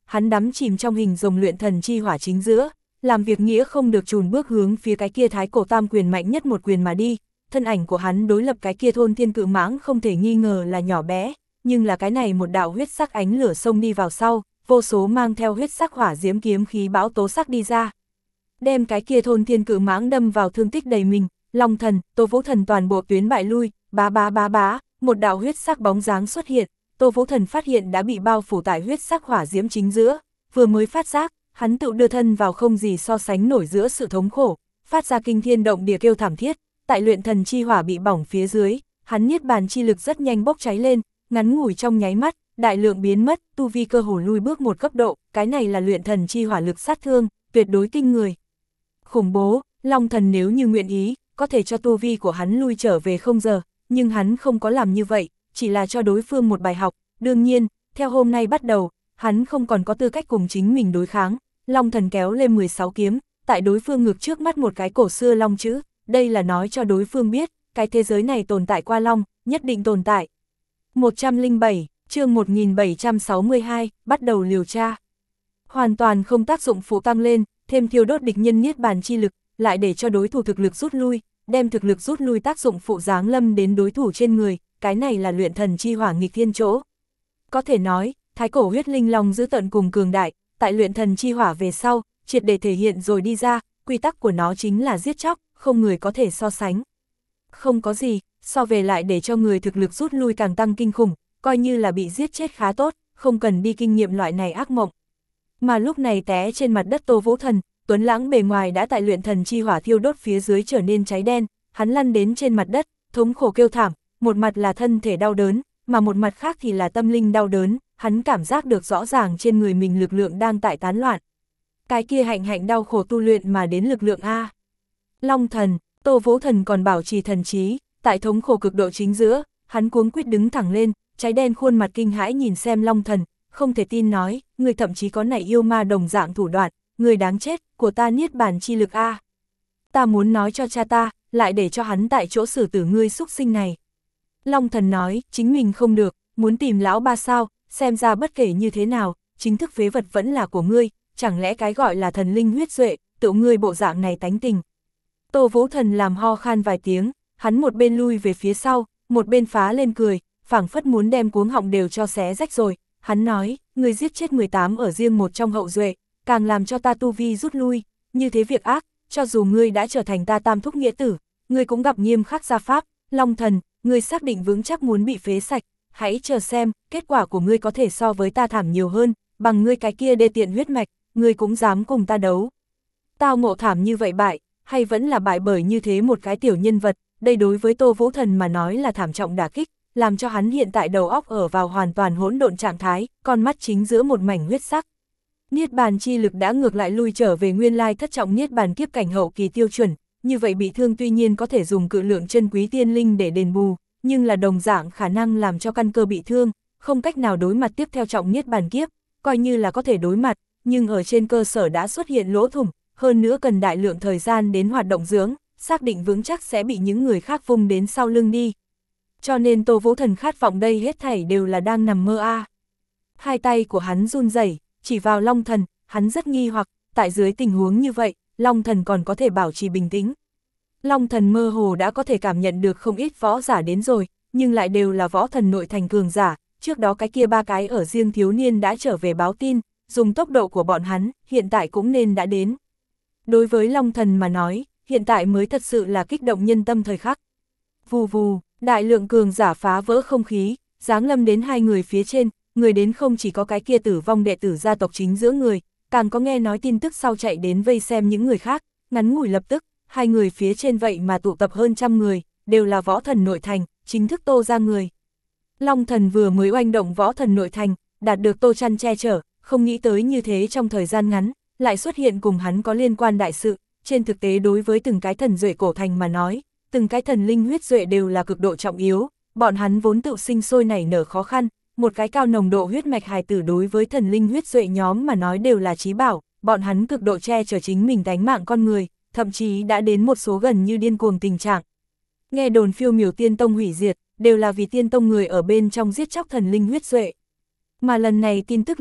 S1: hắn đắm chìm trong hình rồng luyện thần chi hỏa chính giữa, làm việc nghĩa không được chùn bước hướng phía cái kia thái cổ tam quyền mạnh nhất một quyền mà đi. Thân ảnh của hắn đối lập cái kia thôn thiên cự mãng không thể nghi ngờ là nhỏ bé, nhưng là cái này một đạo huyết sắc ánh lửa xông đi vào sau, vô số mang theo huyết sắc hỏa diễm kiếm khí bão tố sắc đi ra. Đem cái kia thôn thiên cự mãng đâm vào thương tích đầy mình, Long Thần, Tô Vũ Thần toàn bộ tuyến bại lui, bá bá bá bá, một đạo huyết sắc bóng dáng xuất hiện, Tô Vũ Thần phát hiện đã bị bao phủ tại huyết sắc hỏa diễm chính giữa, vừa mới phát giác, hắn tự đưa thân vào không gì so sánh nổi giữa sự thống khổ, phát ra kinh thiên động địa kêu thảm thiết, tại luyện thần chi hỏa bị bỏng phía dưới, hắn niết bàn chi lực rất nhanh bốc cháy lên, ngắn ngủi trong nháy mắt, đại lượng biến mất, tu vi cơ hồ lui bước một cấp độ, cái này là luyện thần chi hỏa lực sát thương, tuyệt đối kinh người. Khủng bố, Long Thần nếu như nguyện ý, có thể cho tu vi của hắn lui trở về không giờ, nhưng hắn không có làm như vậy, chỉ là cho đối phương một bài học, đương nhiên, theo hôm nay bắt đầu, hắn không còn có tư cách cùng chính mình đối kháng. Long Thần kéo lên mười sáu kiếm, tại đối phương ngược trước mắt một cái cổ xưa long chữ, đây là nói cho đối phương biết, cái thế giới này tồn tại qua long, nhất định tồn tại. một trăm lẻ bảy, chương một nghìn bảy trăm sáu mươi hai, bắt đầu liều tra. Hoàn toàn không tác dụng phụ tăng lên, thêm thiêu đốt địch nhân niết bàn chi lực, lại để cho đối thủ thực lực rút lui, đem thực lực rút lui tác dụng phụ giáng lâm đến đối thủ trên người, cái này là luyện thần chi hỏa nghịch thiên chỗ. Có thể nói, thái cổ huyết linh long giữ tận cùng cường đại, tại luyện thần chi hỏa về sau, triệt để thể hiện rồi đi ra, quy tắc của nó chính là giết chóc, không người có thể so sánh. Không có gì, so về lại để cho người thực lực rút lui càng tăng kinh khủng, coi như là bị giết chết khá tốt, không cần đi kinh nghiệm loại này ác mộng. Mà lúc này té trên mặt đất Tô Vũ Thần, tuấn lãng bề ngoài đã tại luyện thần chi hỏa thiêu đốt phía dưới trở nên cháy đen, hắn lăn đến trên mặt đất, thống khổ kêu thảm, một mặt là thân thể đau đớn, mà một mặt khác thì là tâm linh đau đớn, hắn cảm giác được rõ ràng trên người mình lực lượng đang tại tán loạn. Cái kia hạnh hạnh đau khổ tu luyện mà đến lực lượng A. Long Thần, Tô Vũ Thần còn bảo trì thần trí, tại thống khổ cực độ chính giữa, hắn cuống quýt đứng thẳng lên, cháy đen khuôn mặt kinh hãi nhìn xem Long Thần, không thể tin nói, người thậm chí có nảy yêu ma đồng dạng thủ đoạn, người đáng chết, của ta niết bàn chi lực A. Ta muốn nói cho cha ta, lại để cho hắn tại chỗ xử tử ngươi xúc sinh này. Long Thần nói, chính mình không được, muốn tìm lão ba sao, xem ra bất kể như thế nào, chính thức phế vật vẫn là của ngươi, chẳng lẽ cái gọi là thần linh huyết duệ, tự ngươi bộ dạng này tánh tình. Tô Vũ Thần làm ho khan vài tiếng, hắn một bên lui về phía sau, một bên phá lên cười, phảng phất muốn đem cuống họng đều cho xé rách rồi. Hắn nói, ngươi giết chết mười tám ở riêng một trong hậu duệ, càng làm cho ta tu vi rút lui, như thế việc ác, cho dù ngươi đã trở thành ta tam thúc nghĩa tử, ngươi cũng gặp nghiêm khắc gia pháp. Long Thần, ngươi xác định vững chắc muốn bị phế sạch, hãy chờ xem, kết quả của ngươi có thể so với ta thảm nhiều hơn, bằng ngươi cái kia đê tiện huyết mạch, ngươi cũng dám cùng ta đấu. Tao ngộ thảm như vậy bại, hay vẫn là bại bởi như thế một cái tiểu nhân vật, đây đối với Tô Vũ Thần mà nói là thảm trọng đả kích, làm cho hắn hiện tại đầu óc ở vào hoàn toàn hỗn độn trạng thái, con mắt chính giữa một mảnh huyết sắc. Niết bàn chi lực đã ngược lại lui trở về nguyên lai thất trọng niết bàn kiếp cảnh hậu kỳ tiêu chuẩn, như vậy bị thương tuy nhiên có thể dùng cự lượng chân quý tiên linh để đền bù, nhưng là đồng dạng khả năng làm cho căn cơ bị thương, không cách nào đối mặt tiếp theo trọng niết bàn kiếp, coi như là có thể đối mặt, nhưng ở trên cơ sở đã xuất hiện lỗ thủng, hơn nữa cần đại lượng thời gian đến hoạt động dưỡng, xác định vững chắc sẽ bị những người khác vung đến sau lưng đi. Cho nên Tô Vũ Thần khát vọng đây hết thảy đều là đang nằm mơ a. À. Hai tay của hắn run rẩy, chỉ vào Long Thần, hắn rất nghi hoặc, tại dưới tình huống như vậy, Long Thần còn có thể bảo trì bình tĩnh. Long Thần mơ hồ đã có thể cảm nhận được không ít võ giả đến rồi, nhưng lại đều là võ thần nội thành cường giả, trước đó cái kia ba cái ở riêng thiếu niên đã trở về báo tin, dùng tốc độ của bọn hắn, hiện tại cũng nên đã đến. Đối với Long Thần mà nói, hiện tại mới thật sự là kích động nhân tâm thời khắc. Vù vù, đại lượng cường giả phá vỡ không khí, giáng lâm đến hai người phía trên, người đến không chỉ có cái kia tử vong đệ tử gia tộc chính giữa người, càng có nghe nói tin tức sau chạy đến vây xem những người khác, ngắn ngủi lập tức, hai người phía trên vậy mà tụ tập hơn trăm người, đều là võ thần nội thành, chính thức Tô ra người. Long Thần vừa mới oanh động võ thần nội thành, đạt được Tô Chăn che chở, không nghĩ tới như thế trong thời gian ngắn, lại xuất hiện cùng hắn có liên quan đại sự, trên thực tế đối với từng cái thần duệ cổ thành mà nói, từng cái thần linh huyết duệ đều là cực độ trọng yếu, bọn hắn vốn tự sinh sôi nảy nở khó khăn, một cái cao nồng độ huyết mạch hài tử đối với thần linh huyết duệ nhóm mà nói đều là chí bảo, bọn hắn cực độ che chở chính mình tánh mạng con người, thậm chí đã đến một số gần như điên cuồng tình trạng. Nghe đồn phiêu miểu tiên tông hủy diệt, đều là vì tiên tông người ở bên trong giết chóc thần linh huyết duệ. Mà lần này tin tức là,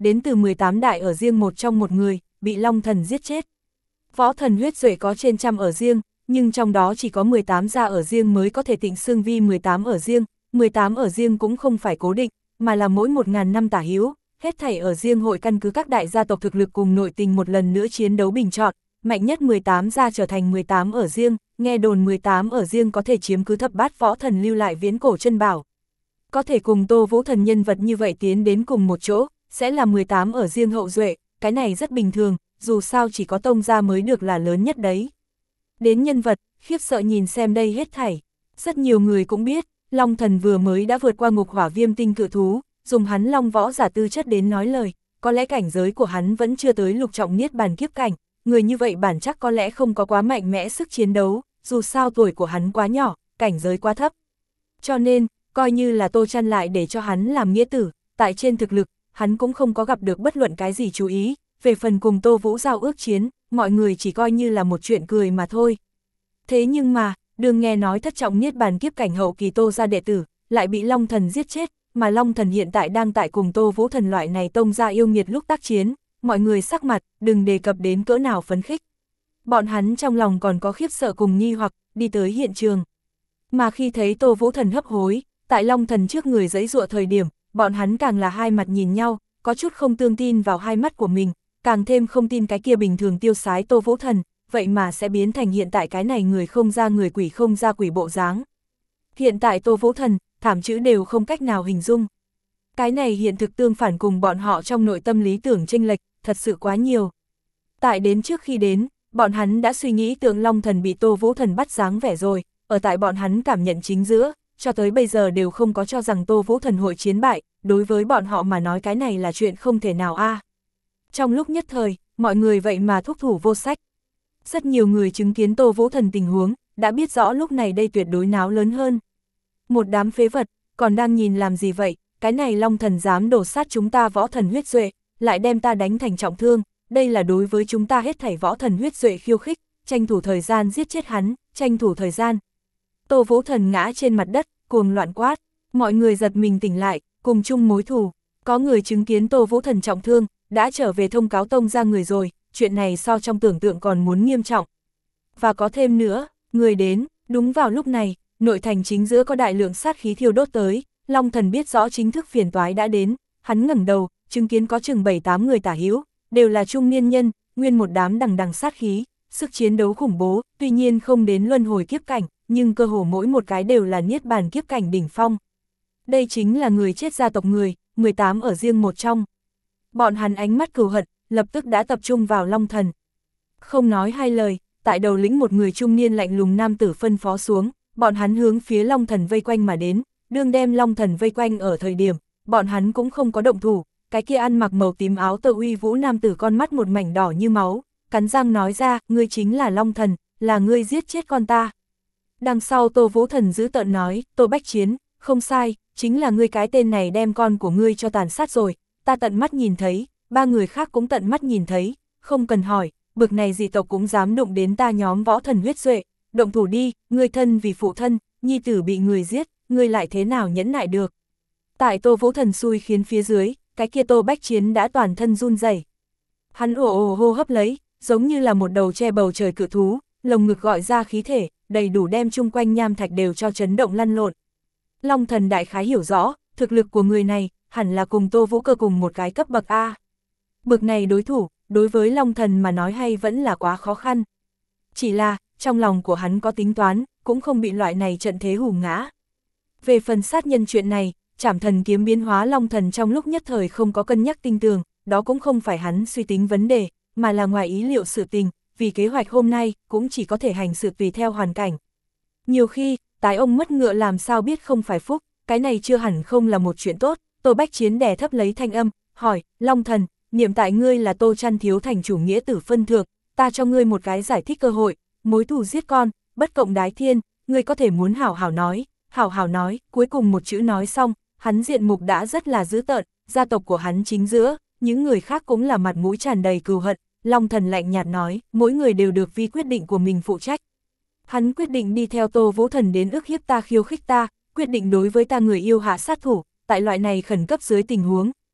S1: đến từ mười tám đại ở riêng một trong một người, bị Long Thần giết chết. Võ thần huyết duệ có trên trăm ở riêng, nhưng trong đó chỉ có mười tám gia ở riêng mới có thể tịnh xưng vi mười tám ở riêng, mười tám ở riêng cũng không phải cố định, mà là mỗi một ngàn năm tả hữu, hết thảy ở riêng hội căn cứ các đại gia tộc thực lực cùng nội tình một lần nữa chiến đấu bình chọn, mạnh nhất mười tám gia trở thành mười tám ở riêng, nghe đồn mười tám ở riêng có thể chiếm cứ thập bát võ thần lưu lại viễn cổ chân bảo. Có thể cùng Tô Vũ Thần nhân vật như vậy tiến đến cùng một chỗ, sẽ là mười tám ở riêng hậu duệ, cái này rất bình thường, dù sao chỉ có tông gia mới được là lớn nhất đấy. Đến nhân vật, khiếp sợ nhìn xem đây hết thảy. Rất nhiều người cũng biết, Long Thần vừa mới đã vượt qua ngục hỏa viêm tinh cự thú, dùng hắn long võ giả tư chất đến nói lời, có lẽ cảnh giới của hắn vẫn chưa tới lục trọng niết bàn kiếp cảnh, người như vậy bản chắc có lẽ không có quá mạnh mẽ sức chiến đấu, dù sao tuổi của hắn quá nhỏ, cảnh giới quá thấp. Cho nên, coi như là Tô Trăn lại để cho hắn làm nghĩa tử, tại trên thực lực, hắn cũng không có gặp được bất luận cái gì chú ý, về phần cùng Tô Vũ giao ước chiến, mọi người chỉ coi như là một chuyện cười mà thôi. Thế nhưng mà, đừng nghe nói thất trọng niết bàn kiếp cảnh hậu kỳ Tô gia đệ tử, lại bị Long Thần giết chết, mà Long Thần hiện tại đang tại cùng Tô Vũ Thần loại này tông gia yêu nghiệt lúc tác chiến, mọi người sắc mặt, đừng đề cập đến cỡ nào phấn khích. Bọn hắn trong lòng còn có khiếp sợ cùng nghi hoặc, đi tới hiện trường. Mà khi thấy Tô Vũ Thần hấp hối, tại Long Thần trước người giãy giụa thời điểm, bọn hắn càng là hai mặt nhìn nhau, có chút không tương tin vào hai mắt của mình, càng thêm không tin cái kia bình thường tiêu sái Tô Vũ Thần, vậy mà sẽ biến thành hiện tại cái này người không ra người quỷ không ra quỷ bộ dáng. Hiện tại Tô Vũ Thần, thảm chữ đều không cách nào hình dung. Cái này hiện thực tương phản cùng bọn họ trong nội tâm lý tưởng chênh lệch, thật sự quá nhiều. Tại đến trước khi đến, bọn hắn đã suy nghĩ tượng Long Thần bị Tô Vũ Thần bắt dáng vẻ rồi, ở tại bọn hắn cảm nhận chính giữa, cho tới bây giờ đều không có cho rằng Tô Vũ Thần hội chiến bại, đối với bọn họ mà nói cái này là chuyện không thể nào a. À. Trong lúc nhất thời, mọi người vậy mà thúc thủ vô sách. Rất nhiều người chứng kiến Tô Vũ Thần tình huống, đã biết rõ lúc này đây tuyệt đối náo lớn hơn. Một đám phế vật, còn đang nhìn làm gì vậy, cái này Long Thần dám đổ sát chúng ta võ thần huyết duệ, lại đem ta đánh thành trọng thương, đây là đối với chúng ta hết thảy võ thần huyết duệ khiêu khích, tranh thủ thời gian giết chết hắn, tranh thủ thời gian. Tô Vũ Thần ngã trên mặt đất, cuồng loạn quát, mọi người giật mình tỉnh lại, cùng chung mối thù. Có người chứng kiến Tô Vũ Thần trọng thương, đã trở về thông cáo tông ra người rồi, chuyện này so trong tưởng tượng còn muốn nghiêm trọng. Và có thêm nữa, người đến, đúng vào lúc này, nội thành chính giữa có đại lượng sát khí thiêu đốt tới, Long Thần biết rõ chính thức phiền toái đã đến, hắn ngẩng đầu, chứng kiến có chừng bảy tám người tả hữu, đều là trung niên nhân, nguyên một đám đằng đằng sát khí, sức chiến đấu khủng bố, tuy nhiên không đến luân hồi kiếp cảnh, nhưng cơ hồ mỗi một cái đều là niết bàn kiếp cảnh đỉnh phong. Đây chính là người chết gia tộc người, mười tám ở riêng một trong. Bọn hắn ánh mắt cừu hận, lập tức đã tập trung vào Long Thần. Không nói hai lời, tại đầu lĩnh một người trung niên lạnh lùng nam tử phân phó xuống, bọn hắn hướng phía Long Thần vây quanh mà đến, đương đem Long Thần vây quanh ở thời điểm, bọn hắn cũng không có động thủ, cái kia ăn mặc màu tím áo tơ uy vũ nam tử con mắt một mảnh đỏ như máu, cắn răng nói ra, ngươi chính là Long Thần, là ngươi giết chết con ta. Đằng sau Tô Vũ Thần giữ tợn nói, Tô Bách Chiến, không sai, chính là ngươi cái tên này đem con của ngươi cho tàn sát rồi, ta tận mắt nhìn thấy, ba người khác cũng tận mắt nhìn thấy, không cần hỏi, bực này dị tộc cũng dám đụng đến ta nhóm võ thần huyết duệ, động thủ đi, ngươi thân vì phụ thân, nhi tử bị người giết, ngươi lại thế nào nhẫn nại được. Tại Tô Vũ Thần xui khiến phía dưới, cái kia Tô Bách Chiến đã toàn thân run rẩy. Hắn ồ ồ hô hấp lấy, giống như là một đầu che bầu trời cự thú, lồng ngực gọi ra khí thể, đầy đủ đem chung quanh nham thạch đều cho chấn động lăn lộn. Long Thần đại khái hiểu rõ, thực lực của người này, hẳn là cùng Tô Vũ Cơ cùng một cái cấp bậc A. Bậc này đối thủ, đối với Long Thần mà nói hay vẫn là quá khó khăn. Chỉ là, trong lòng của hắn có tính toán, cũng không bị loại này trận thế hù ngã. Về phần sát nhân chuyện này, Trảm Thần kiếm biến hóa Long Thần trong lúc nhất thời không có cân nhắc tinh tường, đó cũng không phải hắn suy tính vấn đề, mà là ngoài ý liệu sự tình, vì kế hoạch hôm nay cũng chỉ có thể hành sự tùy theo hoàn cảnh. Nhiều khi, tái ông mất ngựa làm sao biết không phải phúc, cái này chưa hẳn không là một chuyện tốt. Tô Bách Chiến đè thấp lấy thanh âm, hỏi, Long Thần, niệm tại ngươi là Tô Trăn thiếu thành chủ nghĩa tử phân thượng, ta cho ngươi một cái giải thích cơ hội, mối thù giết con, bất cộng đái thiên, ngươi có thể muốn hảo hảo nói, hảo hảo nói, cuối cùng một chữ nói xong, hắn diện mục đã rất là dữ tợn, gia tộc của hắn chính giữa, những người khác cũng là mặt mũi tràn đầy cừu hận. Long Thần lạnh nhạt nói, mỗi người đều được vì quyết định của mình phụ trách. Hắn quyết định đi theo Tô Vũ Thần đến ức hiếp ta khiêu khích ta, quyết định đối với ta người yêu hạ sát thủ, tại loại này khẩn cấp dưới tình huống,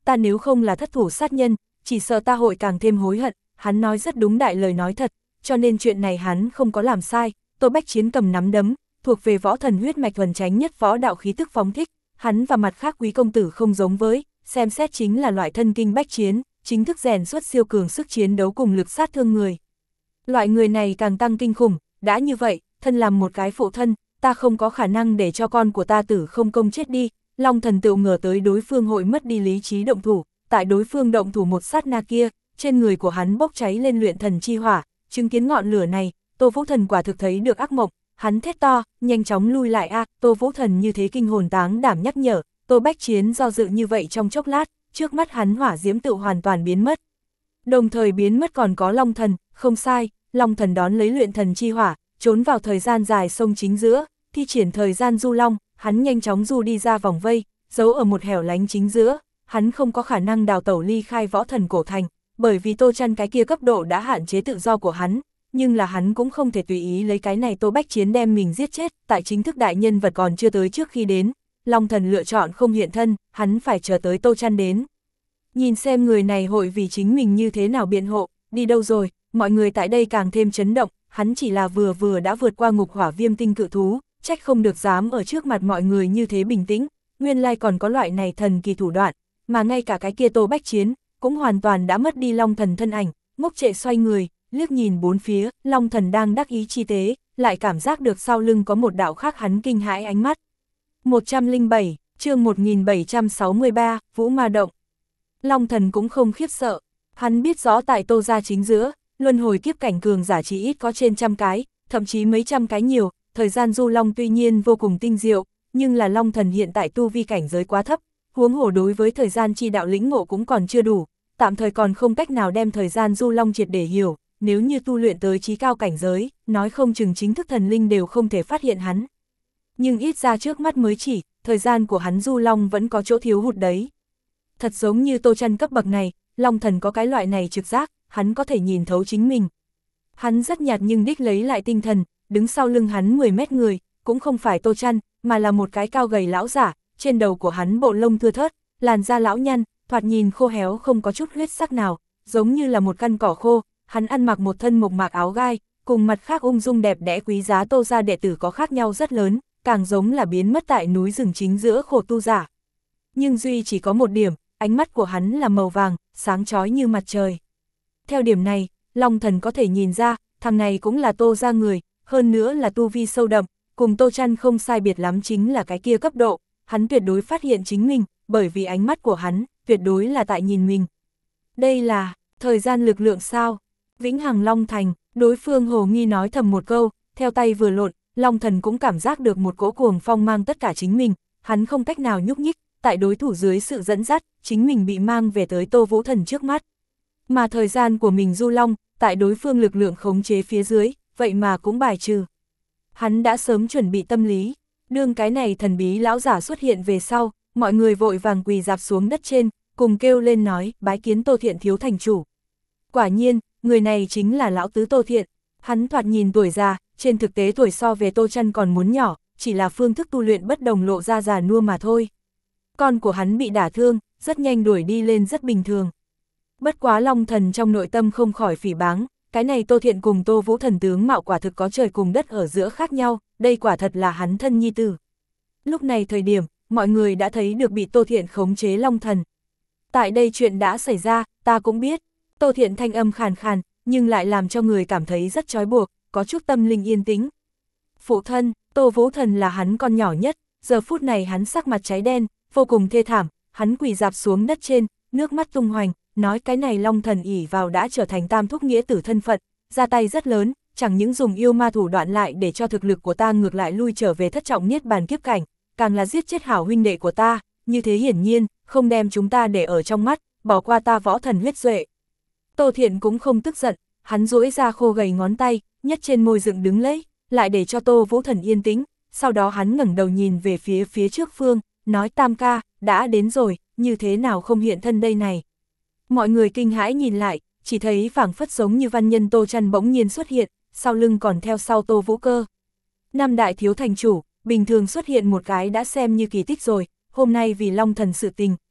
S1: ta nếu không là thất thủ sát nhân, chỉ sợ ta hội càng thêm hối hận, hắn nói rất đúng đại lời nói thật, cho nên chuyện này hắn không có làm sai. Tô Bách Chiến cầm nắm đấm, thuộc về võ thần huyết mạch thuần tránh nhất võ đạo khí tức phóng thích, hắn và mặt khác quý công tử không giống với, xem xét chính là loại thân kinh bách chiến, chính thức rèn xuất siêu cường sức chiến đấu cùng lực sát thương người. Loại người này càng tăng kinh khủng, đã như vậy, thân làm một cái phụ thân, ta không có khả năng để cho con của ta tử không công chết đi. Long thần tự ngờ tới đối phương hội mất đi lý trí động thủ, tại đối phương động thủ một sát na kia, trên người của hắn bốc cháy lên luyện thần chi hỏa, chứng kiến ngọn lửa này, Tô Vũ Thần quả thực thấy được ác mộng, hắn thét to, nhanh chóng lui lại a. Tô Vũ Thần như thế kinh hồn táng đảm nhắc nhở, Tô Bách Chiến do dự như vậy trong chốc lát, trước mắt hắn hỏa diễm tự hoàn toàn biến mất. Đồng thời biến mất còn có Long Thần, không sai, Long Thần đón lấy luyện thần chi hỏa, trốn vào thời gian dài sông chính giữa, thi triển thời gian du long, hắn nhanh chóng du đi ra vòng vây, giấu ở một hẻo lánh chính giữa, hắn không có khả năng đào tẩu ly khai võ thần cổ thành, bởi vì Tô Trăn cái kia cấp độ đã hạn chế tự do của hắn, nhưng là hắn cũng không thể tùy ý lấy cái này Tô Bách Chiến đem mình giết chết, tại chính thức đại nhân vật còn chưa tới trước khi đến, Long Thần lựa chọn không hiện thân, hắn phải chờ tới Tô Trăn đến. Nhìn xem người này hội vì chính mình như thế nào biện hộ, đi đâu rồi, mọi người tại đây càng thêm chấn động, hắn chỉ là vừa vừa đã vượt qua ngục hỏa viêm tinh cự thú, trách không được dám ở trước mặt mọi người như thế bình tĩnh, nguyên lai còn có loại này thần kỳ thủ đoạn, mà ngay cả cái kia Tô Bách Chiến, cũng hoàn toàn đã mất đi Long Thần thân ảnh, ngốc trệ xoay người, liếc nhìn bốn phía, Long Thần đang đắc ý chi tế, lại cảm giác được sau lưng có một đạo khác hắn kinh hãi ánh mắt. một trăm lẻ bảy, chương một nghìn bảy trăm sáu mươi ba, Vũ Ma Động. Long Thần cũng không khiếp sợ, hắn biết rõ tại Tô gia chính giữa, luân hồi kiếp cảnh cường giả chỉ ít có trên trăm cái, thậm chí mấy trăm cái nhiều, thời gian du long tuy nhiên vô cùng tinh diệu, nhưng là Long Thần hiện tại tu vi cảnh giới quá thấp, huống hồ đối với thời gian chi đạo lĩnh ngộ cũng còn chưa đủ, tạm thời còn không cách nào đem thời gian du long triệt để hiểu, nếu như tu luyện tới chí cao cảnh giới, nói không chừng chính thức thần linh đều không thể phát hiện hắn. Nhưng ít ra trước mắt mới chỉ, thời gian của hắn du long vẫn có chỗ thiếu hụt đấy. Thật giống như Tô Trăn cấp bậc này, Long Thần có cái loại này trực giác, hắn có thể nhìn thấu chính mình. Hắn rất nhạt nhưng đích lấy lại tinh thần, đứng sau lưng hắn mười mét người, cũng không phải Tô Trăn, mà là một cái cao gầy lão giả, trên đầu của hắn bộ lông thưa thớt, làn da lão nhăn, thoạt nhìn khô héo không có chút huyết sắc nào, giống như là một căn cỏ khô, hắn ăn mặc một thân mộc mạc áo gai, cùng mặt khác ung dung đẹp đẽ quý giá Tô gia đệ tử có khác nhau rất lớn, càng giống là biến mất tại núi rừng chính giữa khổ tu giả. Nhưng duy chỉ có một điểm, ánh mắt của hắn là màu vàng, sáng chói như mặt trời. Theo điểm này, Long Thần có thể nhìn ra, thằng này cũng là Tô gia người, hơn nữa là tu vi sâu đậm, cùng Tô Trăn không sai biệt lắm chính là cái kia cấp độ, hắn tuyệt đối phát hiện chính mình, bởi vì ánh mắt của hắn, tuyệt đối là tại nhìn mình. Đây là, thời gian lực lượng sao? Vĩnh Hằng Long Thành, đối phương hồ nghi nói thầm một câu, theo tay vừa lộn, Long Thần cũng cảm giác được một cỗ cuồng phong mang tất cả chính mình, hắn không cách nào nhúc nhích, tại đối thủ dưới sự dẫn dắt, chính mình bị mang về tới Tô Vũ Thần trước mắt. Mà thời gian của mình du long, tại đối phương lực lượng khống chế phía dưới, vậy mà cũng bài trừ. Hắn đã sớm chuẩn bị tâm lý, đương cái này thần bí lão giả xuất hiện về sau, mọi người vội vàng quỳ dạp xuống đất trên, cùng kêu lên nói, bái kiến Tô Thiện thiếu thành chủ. Quả nhiên, người này chính là lão tứ Tô Thiện, hắn thoạt nhìn tuổi già, trên thực tế tuổi so về Tô Trăn còn muốn nhỏ, chỉ là phương thức tu luyện bất đồng lộ ra già nua mà thôi. Con của hắn bị đả thương, rất nhanh đuổi đi lên rất bình thường. Bất quá Long Thần trong nội tâm không khỏi phỉ báng, cái này Tô Thiện cùng Tô Vũ Thần tướng mạo quả thực có trời cùng đất ở giữa khác nhau, đây quả thật là hắn thân nhi tử. Lúc này thời điểm, mọi người đã thấy được bị Tô Thiện khống chế Long Thần. Tại đây chuyện đã xảy ra, ta cũng biết, Tô Thiện thanh âm khàn khàn, nhưng lại làm cho người cảm thấy rất trói buộc, có chút tâm linh yên tĩnh. Phụ thân, Tô Vũ Thần là hắn con nhỏ nhất, giờ phút này hắn sắc mặt cháy đen, vô cùng thê thảm, hắn quỳ dạp xuống đất trên, nước mắt tung hoành, nói cái này Long Thần ỷ vào đã trở thành tam thúc nghĩa tử thân phận, ra tay rất lớn, chẳng những dùng yêu ma thủ đoạn lại để cho thực lực của ta ngược lại lui trở về thất trọng niết bàn kiếp cảnh, càng là giết chết hảo huynh đệ của ta, như thế hiển nhiên, không đem chúng ta để ở trong mắt, bỏ qua ta võ thần huyết duệ. Tô Thiện cũng không tức giận, hắn duỗi ra khô gầy ngón tay, nhất trên môi dựng đứng lấy, lại để cho Tô Vũ Thần yên tĩnh, sau đó hắn ngẩng đầu nhìn về phía phía trước phương, nói Tam ca, đã đến rồi, như thế nào không hiện thân đây này. Mọi người kinh hãi nhìn lại, chỉ thấy phảng phất giống như văn nhân Tô Trăn bỗng nhiên xuất hiện, sau lưng còn theo sau Tô Vũ Cơ. Năm đại thiếu thành chủ, bình thường xuất hiện một cái đã xem như kỳ tích rồi, hôm nay vì Long Thần sự tình,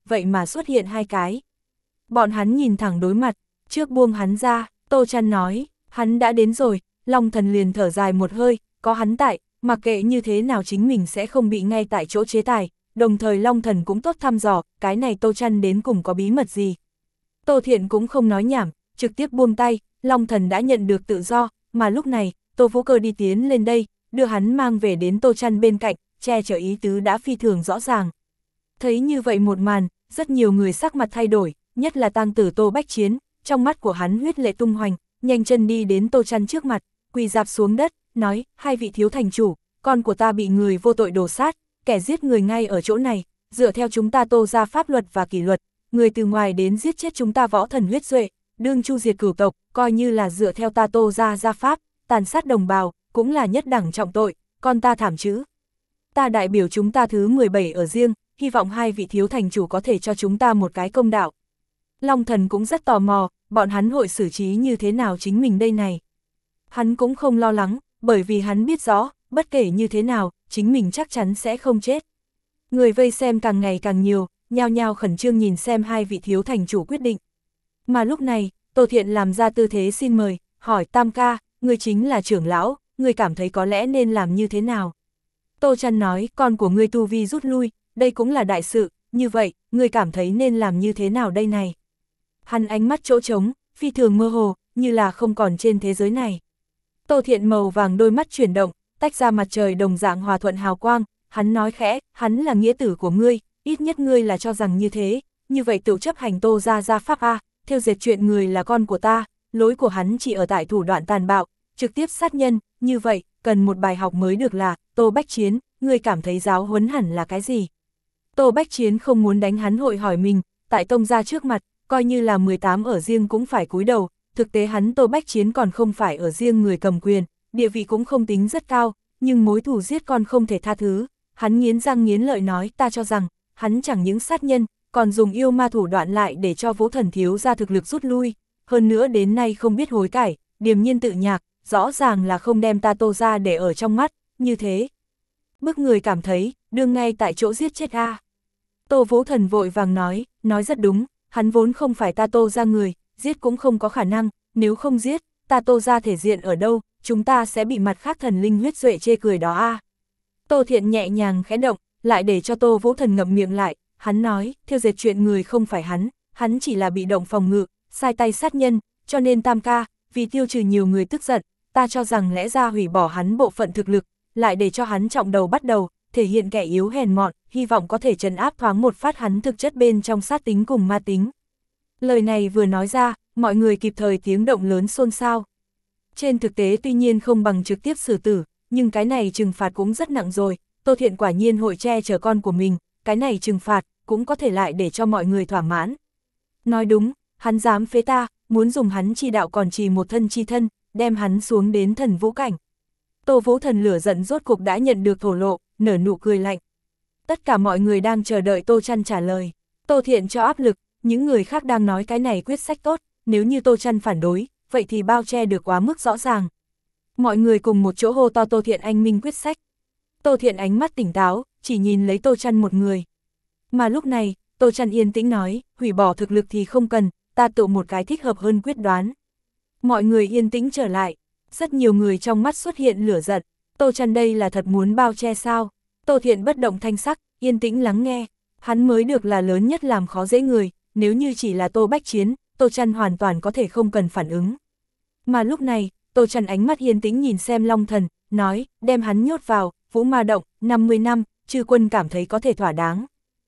S1: vậy mà xuất hiện hai cái. Bọn hắn nhìn thẳng đối mặt, trước buông hắn ra, Tô Trăn nói, hắn đã đến rồi, Long Thần liền thở dài một hơi, có hắn tại, mặc kệ như thế nào chính mình sẽ không bị ngay tại chỗ chế tài, đồng thời Long Thần cũng tốt thăm dò, cái này Tô Trăn đến cùng có bí mật gì. Tô Thiện cũng không nói nhảm, trực tiếp buông tay, Long Thần đã nhận được tự do, mà lúc này, Tô Vũ Cơ đi tiến lên đây, đưa hắn mang về đến Tô Trăn bên cạnh, che chở ý tứ đã phi thường rõ ràng. Thấy như vậy một màn, rất nhiều người sắc mặt thay đổi, nhất là tang tử Tô Bách Chiến, trong mắt của hắn huyết lệ tung hoành, nhanh chân đi đến Tô Trăn trước mặt, quỳ dạp xuống đất, nói, hai vị thiếu thành chủ, con của ta bị người vô tội đổ sát, kẻ giết người ngay ở chỗ này, dựa theo chúng ta Tô ra pháp luật và kỷ luật, người từ ngoài đến giết chết chúng ta võ thần huyết duệ, đương chu diệt cửu tộc, coi như là dựa theo ta Tô ra gia pháp, tàn sát đồng bào, cũng là nhất đẳng trọng tội, con ta thảm chữ. Ta đại biểu chúng ta thứ mười bảy ở riêng, hy vọng hai vị thiếu thành chủ có thể cho chúng ta một cái công đạo. Long Thần cũng rất tò mò, bọn hắn hội xử trí như thế nào chính mình đây này. Hắn cũng không lo lắng, bởi vì hắn biết rõ, bất kể như thế nào, chính mình chắc chắn sẽ không chết. Người vây xem càng ngày càng nhiều, nhao nhao khẩn trương nhìn xem hai vị thiếu thành chủ quyết định. Mà lúc này, Tô Thiện làm ra tư thế xin mời, hỏi Tam ca, người chính là trưởng lão, người cảm thấy có lẽ nên làm như thế nào. Tô Trăn nói, con của ngươi tu vi rút lui, đây cũng là đại sự, như vậy, người cảm thấy nên làm như thế nào đây này. Hắn ánh mắt chỗ trống, phi thường mơ hồ, như là không còn trên thế giới này. Tô Thiện màu vàng đôi mắt chuyển động, tách ra mặt trời đồng dạng hòa thuận hào quang, hắn nói khẽ, hắn là nghĩa tử của ngươi, ít nhất ngươi là cho rằng như thế, như vậy tự chấp hành Tô ra gia pháp A, theo dệt chuyện người là con của ta, lối của hắn chỉ ở tại thủ đoạn tàn bạo, trực tiếp sát nhân, như vậy, cần một bài học mới được là, Tô Bách Chiến, ngươi cảm thấy giáo huấn hẳn là cái gì? Tô Bách Chiến không muốn đánh hắn hội hỏi mình, tại Tông gia trước mặt, coi như là mười tám ở riêng cũng phải cúi đầu, thực tế hắn Tô Bách Chiến còn không phải ở riêng người cầm quyền, địa vị cũng không tính rất cao, nhưng mối thù giết con không thể tha thứ. Hắn nghiến răng nghiến lợi nói, ta cho rằng, hắn chẳng những sát nhân, còn dùng yêu ma thủ đoạn lại để cho Vũ Thần thiếu ra thực lực rút lui, hơn nữa đến nay không biết hối cải, điềm nhiên tự nhạc, rõ ràng là không đem ta Tô ra để ở trong mắt, như thế. Bức người cảm thấy, đương ngay tại chỗ giết chết a. Tô Vũ Thần vội vàng nói, nói rất đúng, hắn vốn không phải ta Tô ra người, giết cũng không có khả năng, nếu không giết, ta Tô ra thể diện ở đâu, chúng ta sẽ bị mặt khác thần linh huyết duệ chê cười đó a. Tô Thiện nhẹ nhàng khẽ động, lại để cho Tô Vũ Thần ngậm miệng lại, hắn nói, theo dệt chuyện người không phải hắn, hắn chỉ là bị động phòng ngự, sai tay sát nhân, cho nên Tam ca, vì tiêu trừ nhiều người tức giận, ta cho rằng lẽ ra hủy bỏ hắn bộ phận thực lực, lại để cho hắn trọng đầu bắt đầu, thể hiện kẻ yếu hèn mọn, hy vọng có thể trấn áp thoáng một phát hắn thực chất bên trong sát tính cùng ma tính. Lời này vừa nói ra, mọi người kịp thời tiếng động lớn xôn xao. Trên thực tế tuy nhiên không bằng trực tiếp xử tử, nhưng cái này trừng phạt cũng rất nặng rồi, Tô Thiện quả nhiên hội che chở con của mình, cái này trừng phạt cũng có thể lại để cho mọi người thỏa mãn. Nói đúng, hắn dám phế ta, muốn dùng hắn chi đạo còn trì một thân chi thân, đem hắn xuống đến thần vũ cảnh. Tô Vũ Thần lửa giận rốt cục đã nhận được thổ lộ, nở nụ cười lạnh. Tất cả mọi người đang chờ đợi Tô Trăn trả lời. Tô Thiện cho áp lực, những người khác đang nói cái này quyết sách tốt, nếu như Tô Trăn phản đối, vậy thì bao che được quá mức rõ ràng. Mọi người cùng một chỗ hô to Tô Thiện anh minh quyết sách. Tô Thiện ánh mắt tỉnh táo, chỉ nhìn lấy Tô Trăn một người. Mà lúc này, Tô Trăn yên tĩnh nói, hủy bỏ thực lực thì không cần, ta tự một cái thích hợp hơn quyết đoán. Mọi người yên tĩnh trở lại, rất nhiều người trong mắt xuất hiện lửa giận. Tô Trăn đây là thật muốn bao che sao? Tô Thiện bất động thanh sắc, yên tĩnh lắng nghe. Hắn mới được là lớn nhất làm khó dễ người, nếu như chỉ là Tô Bách Chiến, Tô Trăn hoàn toàn có thể không cần phản ứng. Mà lúc này, Tô Trăn ánh mắt yên tĩnh nhìn xem Long Thần, nói, đem hắn nhốt vào, Vũ Ma Động, năm mươi năm, chư quân cảm thấy có thể thỏa đáng.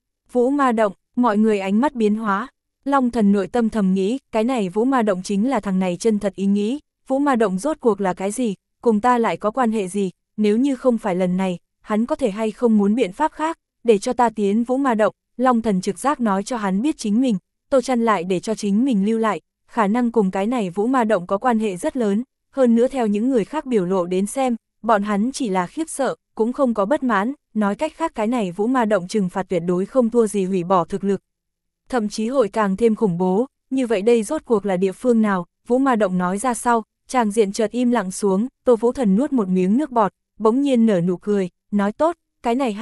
S1: Vũ Ma Động, mọi người ánh mắt biến hóa. Long Thần nội tâm thầm nghĩ, cái này Vũ Ma Động chính là thằng này chân thật ý nghĩ, Vũ Ma Động rốt cuộc là cái gì, cùng ta lại có quan hệ gì, nếu như không phải lần này, hắn có thể hay không muốn biện pháp khác, để cho ta tiến Vũ Ma Động. Long Thần trực giác nói cho hắn biết chính mình, Tô Trăn lại để cho chính mình lưu lại, khả năng cùng cái này Vũ Ma Động có quan hệ rất lớn, hơn nữa theo những người khác biểu lộ đến xem, bọn hắn chỉ là khiếp sợ, cũng không có bất mãn, nói cách khác cái này Vũ Ma Động trừng phạt tuyệt đối không thua gì hủy bỏ thực lực. Thậm chí hội càng thêm khủng bố, như vậy đây rốt cuộc là địa phương nào, Vũ Ma Động nói ra sau, tràng diện chợt im lặng xuống, Tô Vũ Thần nuốt một miếng nước bọt, bỗng nhiên nở nụ cười, nói tốt, cái này hay,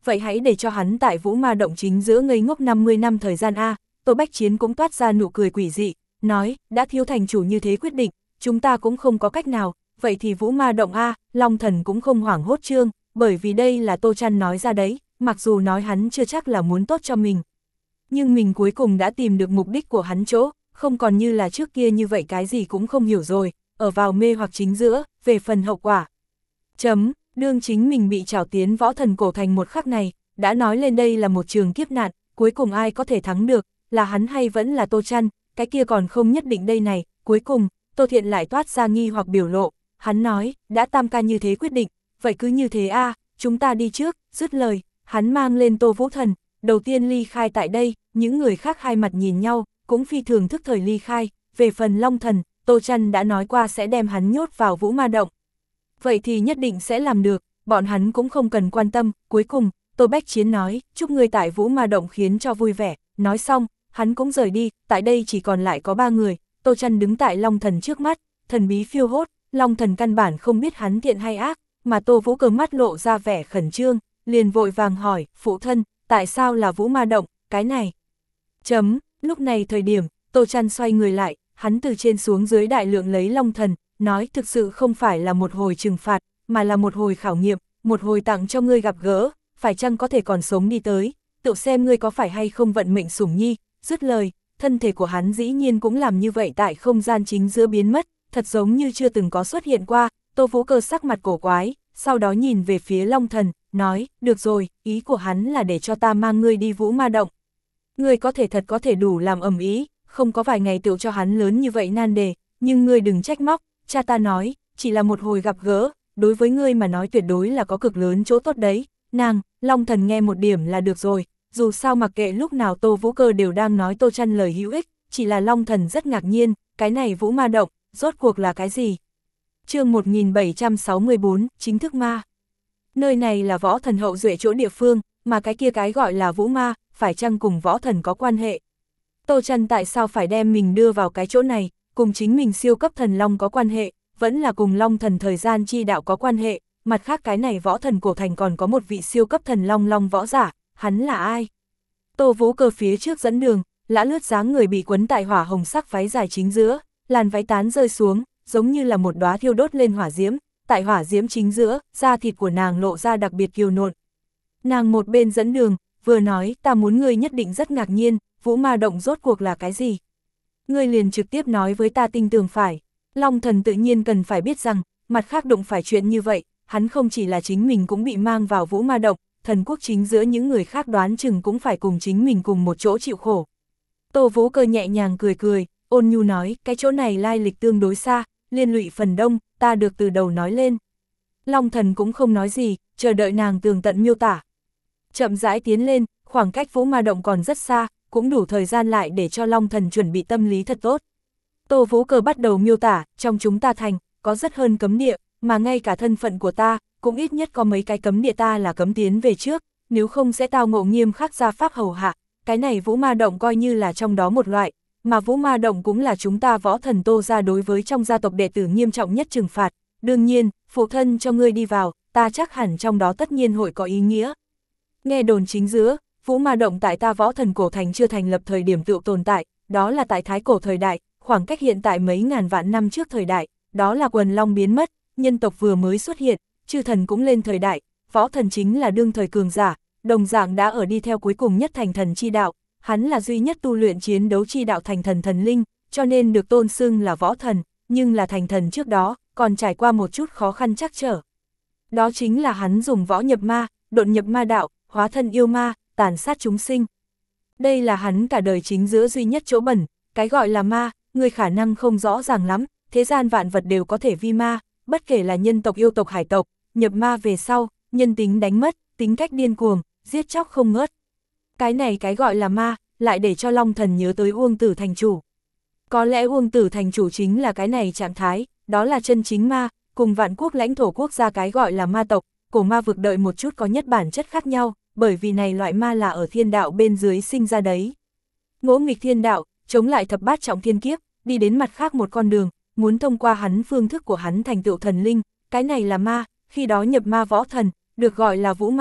S1: vậy hãy để cho hắn tại Vũ Ma Động chính giữa ngây ngốc năm mươi năm thời gian a. Tô Bách Chiến cũng toát ra nụ cười quỷ dị, nói, đã thiếu thành chủ như thế quyết định, chúng ta cũng không có cách nào, vậy thì Vũ Ma Động a. Long Thần cũng không hoảng hốt trương, bởi vì đây là Tô Trăn nói ra đấy, mặc dù nói hắn chưa chắc là muốn tốt cho mình. Nhưng mình cuối cùng đã tìm được mục đích của hắn chỗ, không còn như là trước kia như vậy cái gì cũng không hiểu rồi, ở vào mê hoặc chính giữa, về phần hậu quả. Chấm, đương chính mình bị trảo tiến võ thần cổ thành một khắc này, đã nói lên đây là một trường kiếp nạn, cuối cùng ai có thể thắng được, là hắn hay vẫn là Tô Trăn, cái kia còn không nhất định đây này, cuối cùng, Tô Thiện lại toát ra nghi hoặc biểu lộ, hắn nói, đã Tam ca như thế quyết định, vậy cứ như thế a, chúng ta đi trước, dứt lời, hắn mang lên Tô Vũ Thần, đầu tiên ly khai tại đây, những người khác hai mặt nhìn nhau, cũng phi thường thức thời ly khai, về phần Long Thần, Tô Trăn đã nói qua sẽ đem hắn nhốt vào Vũ Ma Động. Vậy thì nhất định sẽ làm được, bọn hắn cũng không cần quan tâm, cuối cùng, Tô Bách Chiến nói, chúc người tại Vũ Ma Động khiến cho vui vẻ, nói xong, hắn cũng rời đi, tại đây chỉ còn lại có ba người, Tô Trăn đứng tại Long Thần trước mắt, thần bí phiêu hốt, Long Thần căn bản không biết hắn thiện hay ác, mà Tô Vũ Cơ mắt lộ ra vẻ khẩn trương, liền vội vàng hỏi, phụ thân, tại sao là Vũ Ma Động, cái này? Chấm, lúc này thời điểm, Tô Trăn xoay người lại, hắn từ trên xuống dưới đại lượng lấy Long Thần, nói thực sự không phải là một hồi trừng phạt, mà là một hồi khảo nghiệm, một hồi tặng cho ngươi gặp gỡ, phải chăng có thể còn sống đi tới, tự xem ngươi có phải hay không vận mệnh sủng nhi, dứt lời, thân thể của hắn dĩ nhiên cũng làm như vậy tại không gian chính giữa biến mất, thật giống như chưa từng có xuất hiện qua, Tô Vũ Cơ sắc mặt cổ quái, sau đó nhìn về phía Long Thần, nói, được rồi, ý của hắn là để cho ta mang ngươi đi Vũ Ma Động. Ngươi có thể thật có thể đủ làm ầm ĩ, không có vài ngày tựu cho hắn lớn như vậy nan đề, nhưng ngươi đừng trách móc, cha ta nói, chỉ là một hồi gặp gỡ, đối với ngươi mà nói tuyệt đối là có cực lớn chỗ tốt đấy, nàng, Long Thần nghe một điểm là được rồi, dù sao mặc kệ lúc nào Tô Vũ Cơ đều đang nói Tô Trăn lời hữu ích, chỉ là Long Thần rất ngạc nhiên, cái này Vũ Ma Động, rốt cuộc là cái gì? Chương một nghìn bảy trăm sáu mươi bốn, chính thức ma. Nơi này là võ thần hậu duệ chỗ địa phương, mà cái kia cái gọi là Vũ Ma, phải chăng cùng võ thần có quan hệ? Tô Trăn tại sao phải đem mình đưa vào cái chỗ này, cùng chính mình siêu cấp thần long có quan hệ, vẫn là cùng Long Thần thời gian chi đạo có quan hệ, mặt khác cái này võ thần cổ thành còn có một vị siêu cấp thần long long võ giả, hắn là ai? Tô Vũ Cơ phía trước dẫn đường, lã lướt dáng người bị quấn tại hỏa hồng sắc váy dài chính giữa, làn váy tán rơi xuống, giống như là một đóa thiêu đốt lên hỏa diễm, tại hỏa diễm chính giữa, da thịt của nàng lộ ra đặc biệt kiều nộn. Nàng một bên dẫn đường, vừa nói, ta muốn ngươi nhất định rất ngạc nhiên, Vũ Ma Động rốt cuộc là cái gì? Ngươi liền trực tiếp nói với ta tinh tường phải. Long Thần tự nhiên cần phải biết rằng, mặt khác đụng phải chuyện như vậy, hắn không chỉ là chính mình cũng bị mang vào Vũ Ma Động, thần quốc chính giữa những người khác đoán chừng cũng phải cùng chính mình cùng một chỗ chịu khổ. Tô Vũ Cơ nhẹ nhàng cười cười, ôn nhu nói, cái chỗ này lai lịch tương đối xa, liên lụy phần đông, ta được từ đầu nói lên. Long Thần cũng không nói gì, chờ đợi nàng tường tận miêu tả. Chậm rãi tiến lên, khoảng cách Vũ Ma Động còn rất xa, cũng đủ thời gian lại để cho Long Thần chuẩn bị tâm lý thật tốt. Tô Vũ Cơ bắt đầu miêu tả, trong chúng ta thành, có rất hơn cấm địa, mà ngay cả thân phận của ta, cũng ít nhất có mấy cái cấm địa ta là cấm tiến về trước, nếu không sẽ tao ngộ nghiêm khắc gia pháp hầu hạ, cái này Vũ Ma Động coi như là trong đó một loại, mà Vũ Ma Động cũng là chúng ta võ thần Tô gia đối với trong gia tộc đệ tử nghiêm trọng nhất trừng phạt, đương nhiên, phụ thân cho ngươi đi vào, ta chắc hẳn trong đó tất nhiên hội có ý nghĩa. Nghe đồn chính giữa, Vũ Ma Động tại ta võ thần cổ thành chưa thành lập thời điểm tựu tồn tại, đó là tại thái cổ thời đại, khoảng cách hiện tại mấy ngàn vạn năm trước thời đại, đó là quần long biến mất, nhân tộc vừa mới xuất hiện, chư thần cũng lên thời đại, võ thần chính là đương thời cường giả, đồng dạng đã ở đi theo cuối cùng nhất thành thần chi đạo, hắn là duy nhất tu luyện chiến đấu chi đạo thành thần thần linh, cho nên được tôn xưng là võ thần, nhưng là thành thần trước đó, còn trải qua một chút khó khăn trắc trở. Đó chính là hắn dùng võ nhập ma, độn nhập ma đạo, hóa thân yêu ma, tàn sát chúng sinh. Đây là hắn cả đời chính giữa duy nhất chỗ bẩn, cái gọi là ma, người khả năng không rõ ràng lắm, thế gian vạn vật đều có thể vi ma, bất kể là nhân tộc yêu tộc hải tộc, nhập ma về sau, nhân tính đánh mất, tính cách điên cuồng, giết chóc không ngớt. Cái này cái gọi là ma, lại để cho Long Thần nhớ tới Uông Tử Thành Chủ. Có lẽ Uông Tử Thành Chủ chính là cái này trạng thái, đó là chân chính ma, cùng vạn quốc lãnh thổ quốc gia cái gọi là ma tộc, cổ ma vực đợi một chút có nhất bản chất khác nhau, bởi vì này loại ma là ở thiên đạo bên dưới sinh ra đấy. Ngỗ nghịch thiên đạo, chống lại thập bát trọng thiên kiếp, đi đến mặt khác một con đường, muốn thông qua hắn phương thức của hắn thành tựu thần linh, cái này là ma, khi đó nhập ma võ thần, được gọi là vũ ma,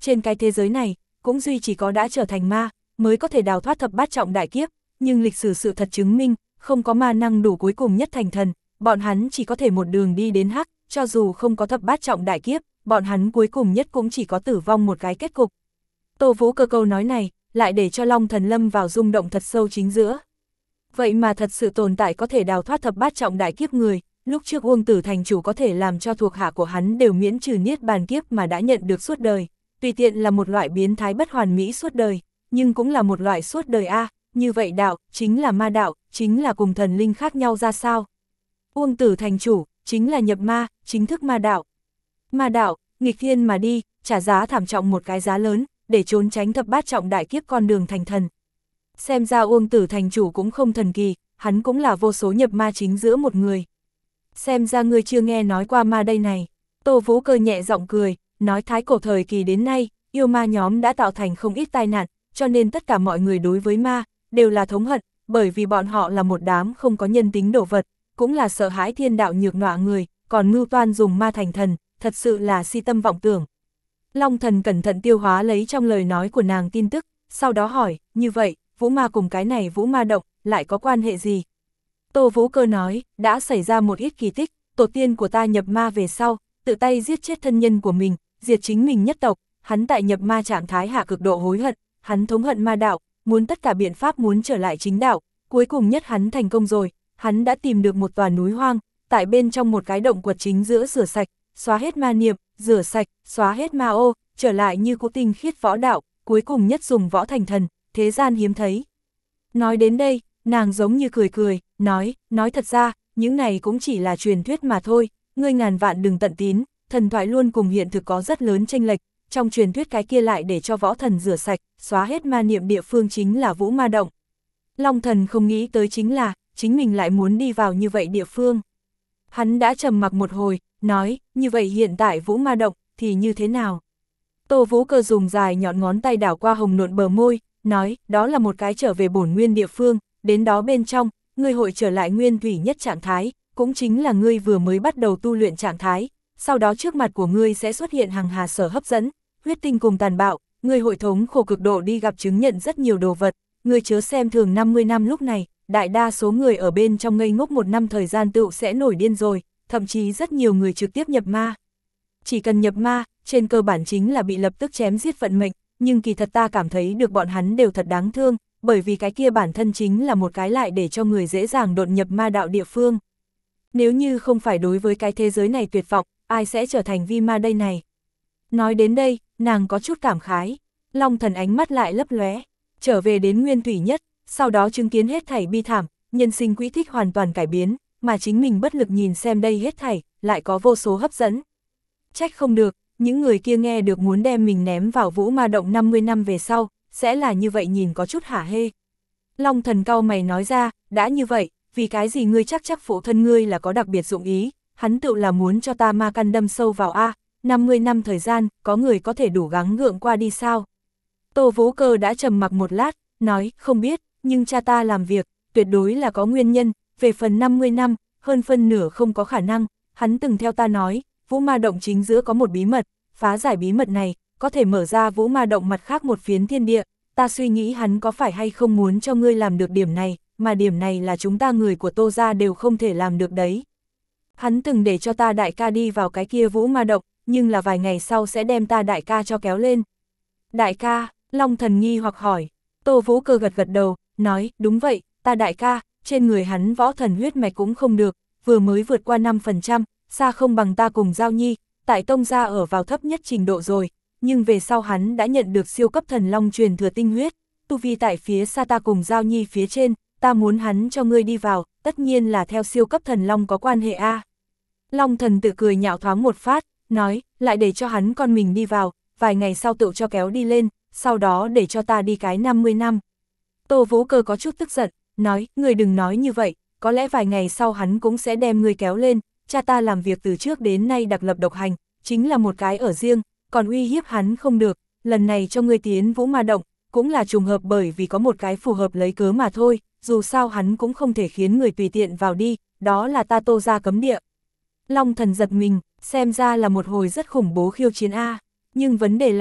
S1: trên cái thế giới này, cũng duy chỉ có đã trở thành ma, mới có thể đào thoát thập bát trọng đại kiếp, nhưng lịch sử sự thật chứng minh, không có ma năng đủ cuối cùng nhất thành thần, bọn hắn chỉ có thể một đường đi đến hắc, cho dù không có thập bát trọng đại kiếp, bọn hắn cuối cùng nhất cũng chỉ có tử vong một cái kết cục. Tô Vũ Cơ câu nói này, lại để cho Long Thần lâm vào rung động thật sâu chính giữa. Vậy mà thật sự tồn tại có thể đào thoát thập bát trọng đại kiếp người, lúc trước Uông Tử thành chủ có thể làm cho thuộc hạ của hắn đều miễn trừ niết bàn kiếp mà đã nhận được suốt đời, tùy tiện là một loại biến thái bất hoàn mỹ suốt đời, nhưng cũng là một loại suốt đời a, như vậy đạo, chính là ma đạo, chính là cùng thần linh khác nhau ra sao. Uông Tử thành chủ, chính là nhập ma, chính thức ma đạo. Ma đạo, nghịch thiên mà đi, trả giá thảm trọng một cái giá lớn, để trốn tránh thập bát trọng đại kiếp con đường thành thần. Xem ra Uông Tử thành chủ cũng không thần kỳ, hắn cũng là vô số nhập ma chính giữa một người. Xem ra ngươi chưa nghe nói qua ma đây này. Tô Vũ Cơ nhẹ giọng cười, nói thái cổ thời kỳ đến nay, yêu ma nhóm đã tạo thành không ít tai nạn, cho nên tất cả mọi người đối với ma, đều là thống hận, bởi vì bọn họ là một đám không có nhân tính đồ vật, cũng là sợ hãi thiên đạo nhược nọa người, còn mưu toan dùng ma thành thần, thật sự là si tâm vọng tưởng. Long Thần cẩn thận tiêu hóa lấy trong lời nói của nàng tin tức, sau đó hỏi, như vậy, Vũ Ma cùng cái này Vũ Ma động, lại có quan hệ gì? Tô Vũ Cơ nói, đã xảy ra một ít kỳ tích, tổ tiên của ta nhập ma về sau, tự tay giết chết thân nhân của mình, diệt chính mình nhất tộc, hắn tại nhập ma trạng thái hạ cực độ hối hận, hắn thống hận ma đạo, muốn tất cả biện pháp muốn trở lại chính đạo, cuối cùng nhất hắn thành công rồi, hắn đã tìm được một tòa núi hoang, tại bên trong một cái động quật chính giữa rửa sạch, xóa hết ma niệm, rửa sạch, xóa hết ma ô, trở lại như cũ tinh khiết võ đạo, cuối cùng nhất dùng võ thành thần, thế gian hiếm thấy. Nói đến đây, nàng giống như cười cười, nói, nói thật ra, những này cũng chỉ là truyền thuyết mà thôi, ngươi ngàn vạn đừng tận tín, thần thoại luôn cùng hiện thực có rất lớn chênh lệch, trong truyền thuyết cái kia lại để cho võ thần rửa sạch, xóa hết ma niệm địa phương chính là Vũ Ma động. Long Thần không nghĩ tới chính là, chính mình lại muốn đi vào như vậy địa phương. Hắn đã trầm mặc một hồi, nói, như vậy hiện tại Vũ Ma động, thì như thế nào? Tô Vũ Cơ dùng dài nhọn ngón tay đảo qua hồng nhuận bờ môi, nói, đó là một cái trở về bổn nguyên địa phương, đến đó bên trong, ngươi hội trở lại nguyên thủy nhất trạng thái, cũng chính là ngươi vừa mới bắt đầu tu luyện trạng thái, sau đó trước mặt của ngươi sẽ xuất hiện hàng hà sở hấp dẫn, huyết tinh cùng tàn bạo, ngươi hội thống khổ cực độ đi gặp chứng nhận rất nhiều đồ vật, ngươi chớ xem thường năm mươi năm lúc này, đại đa số người ở bên trong ngây ngốc một năm thời gian tựu sẽ nổi điên rồi, thậm chí rất nhiều người trực tiếp nhập ma. Chỉ cần nhập ma, trên cơ bản chính là bị lập tức chém giết vận mệnh, nhưng kỳ thật ta cảm thấy được bọn hắn đều thật đáng thương, bởi vì cái kia bản thân chính là một cái lại để cho người dễ dàng đột nhập ma đạo địa phương. Nếu như không phải đối với cái thế giới này tuyệt vọng, ai sẽ trở thành vi ma đây này? Nói đến đây, nàng có chút cảm khái, Long Thần ánh mắt lại lấp lóe, trở về đến nguyên thủy nhất, sau đó chứng kiến hết thảy bi thảm, nhân sinh quỹ thích hoàn toàn cải biến, mà chính mình bất lực nhìn xem đây hết thảy, lại có vô số hấp dẫn. Trách không được, những người kia nghe được muốn đem mình ném vào Vũ Ma động năm mươi năm về sau, sẽ là như vậy nhìn có chút hả hê. Long Thần cau mày nói ra, đã như vậy, vì cái gì ngươi chắc chắc phụ thân ngươi là có đặc biệt dụng ý, hắn tự là muốn cho ta ma căn đâm sâu vào A, năm mươi năm thời gian, có người có thể đủ gắng gượng qua đi sao? Tô Vũ Cơ đã trầm mặc một lát, nói, không biết, nhưng cha ta làm việc, tuyệt đối là có nguyên nhân, về phần năm mươi năm, hơn phân nửa không có khả năng, hắn từng theo ta nói, Vũ Ma động chính giữa có một bí mật, phá giải bí mật này, có thể mở ra Vũ Ma động mặt khác một phiến thiên địa, ta suy nghĩ hắn có phải hay không muốn cho ngươi làm được điểm này, mà điểm này là chúng ta người của Tô gia đều không thể làm được đấy. Hắn từng để cho ta đại ca đi vào cái kia Vũ Ma động, nhưng là vài ngày sau sẽ đem ta đại ca cho kéo lên. Đại ca, Long Thần nghi hoặc hỏi, Tô Vũ Cơ gật gật đầu, nói, đúng vậy, ta đại ca, trên người hắn võ thần huyết mạch cũng không được, vừa mới vượt qua năm phần trăm, xa không bằng ta cùng Giao Nhi, tại Tông gia ở vào thấp nhất trình độ rồi, nhưng về sau hắn đã nhận được siêu cấp thần long truyền thừa tinh huyết, tu vi tại phía xa ta cùng Giao Nhi phía trên, ta muốn hắn cho ngươi đi vào, tất nhiên là theo siêu cấp thần long có quan hệ a. Long Thần tự cười nhạo thoáng một phát, nói, lại để cho hắn con mình đi vào, vài ngày sau tự cho kéo đi lên, sau đó để cho ta đi cái năm mươi năm. Tô Vũ Cơ có chút tức giận, nói, ngươi đừng nói như vậy, có lẽ vài ngày sau hắn cũng sẽ đem ngươi kéo lên, cha ta làm việc từ trước đến nay đặc lập độc hành, chính là một cái ở riêng, còn uy hiếp hắn không được, lần này cho ngươi tiến Vũ Ma động, cũng là trùng hợp bởi vì có một cái phù hợp lấy cớ mà thôi, dù sao hắn cũng không thể khiến người tùy tiện vào đi, đó là ta Tô gia cấm địa. Long Thần giật mình, xem ra là một hồi rất khủng bố khiêu chiến A, nhưng vấn đề là,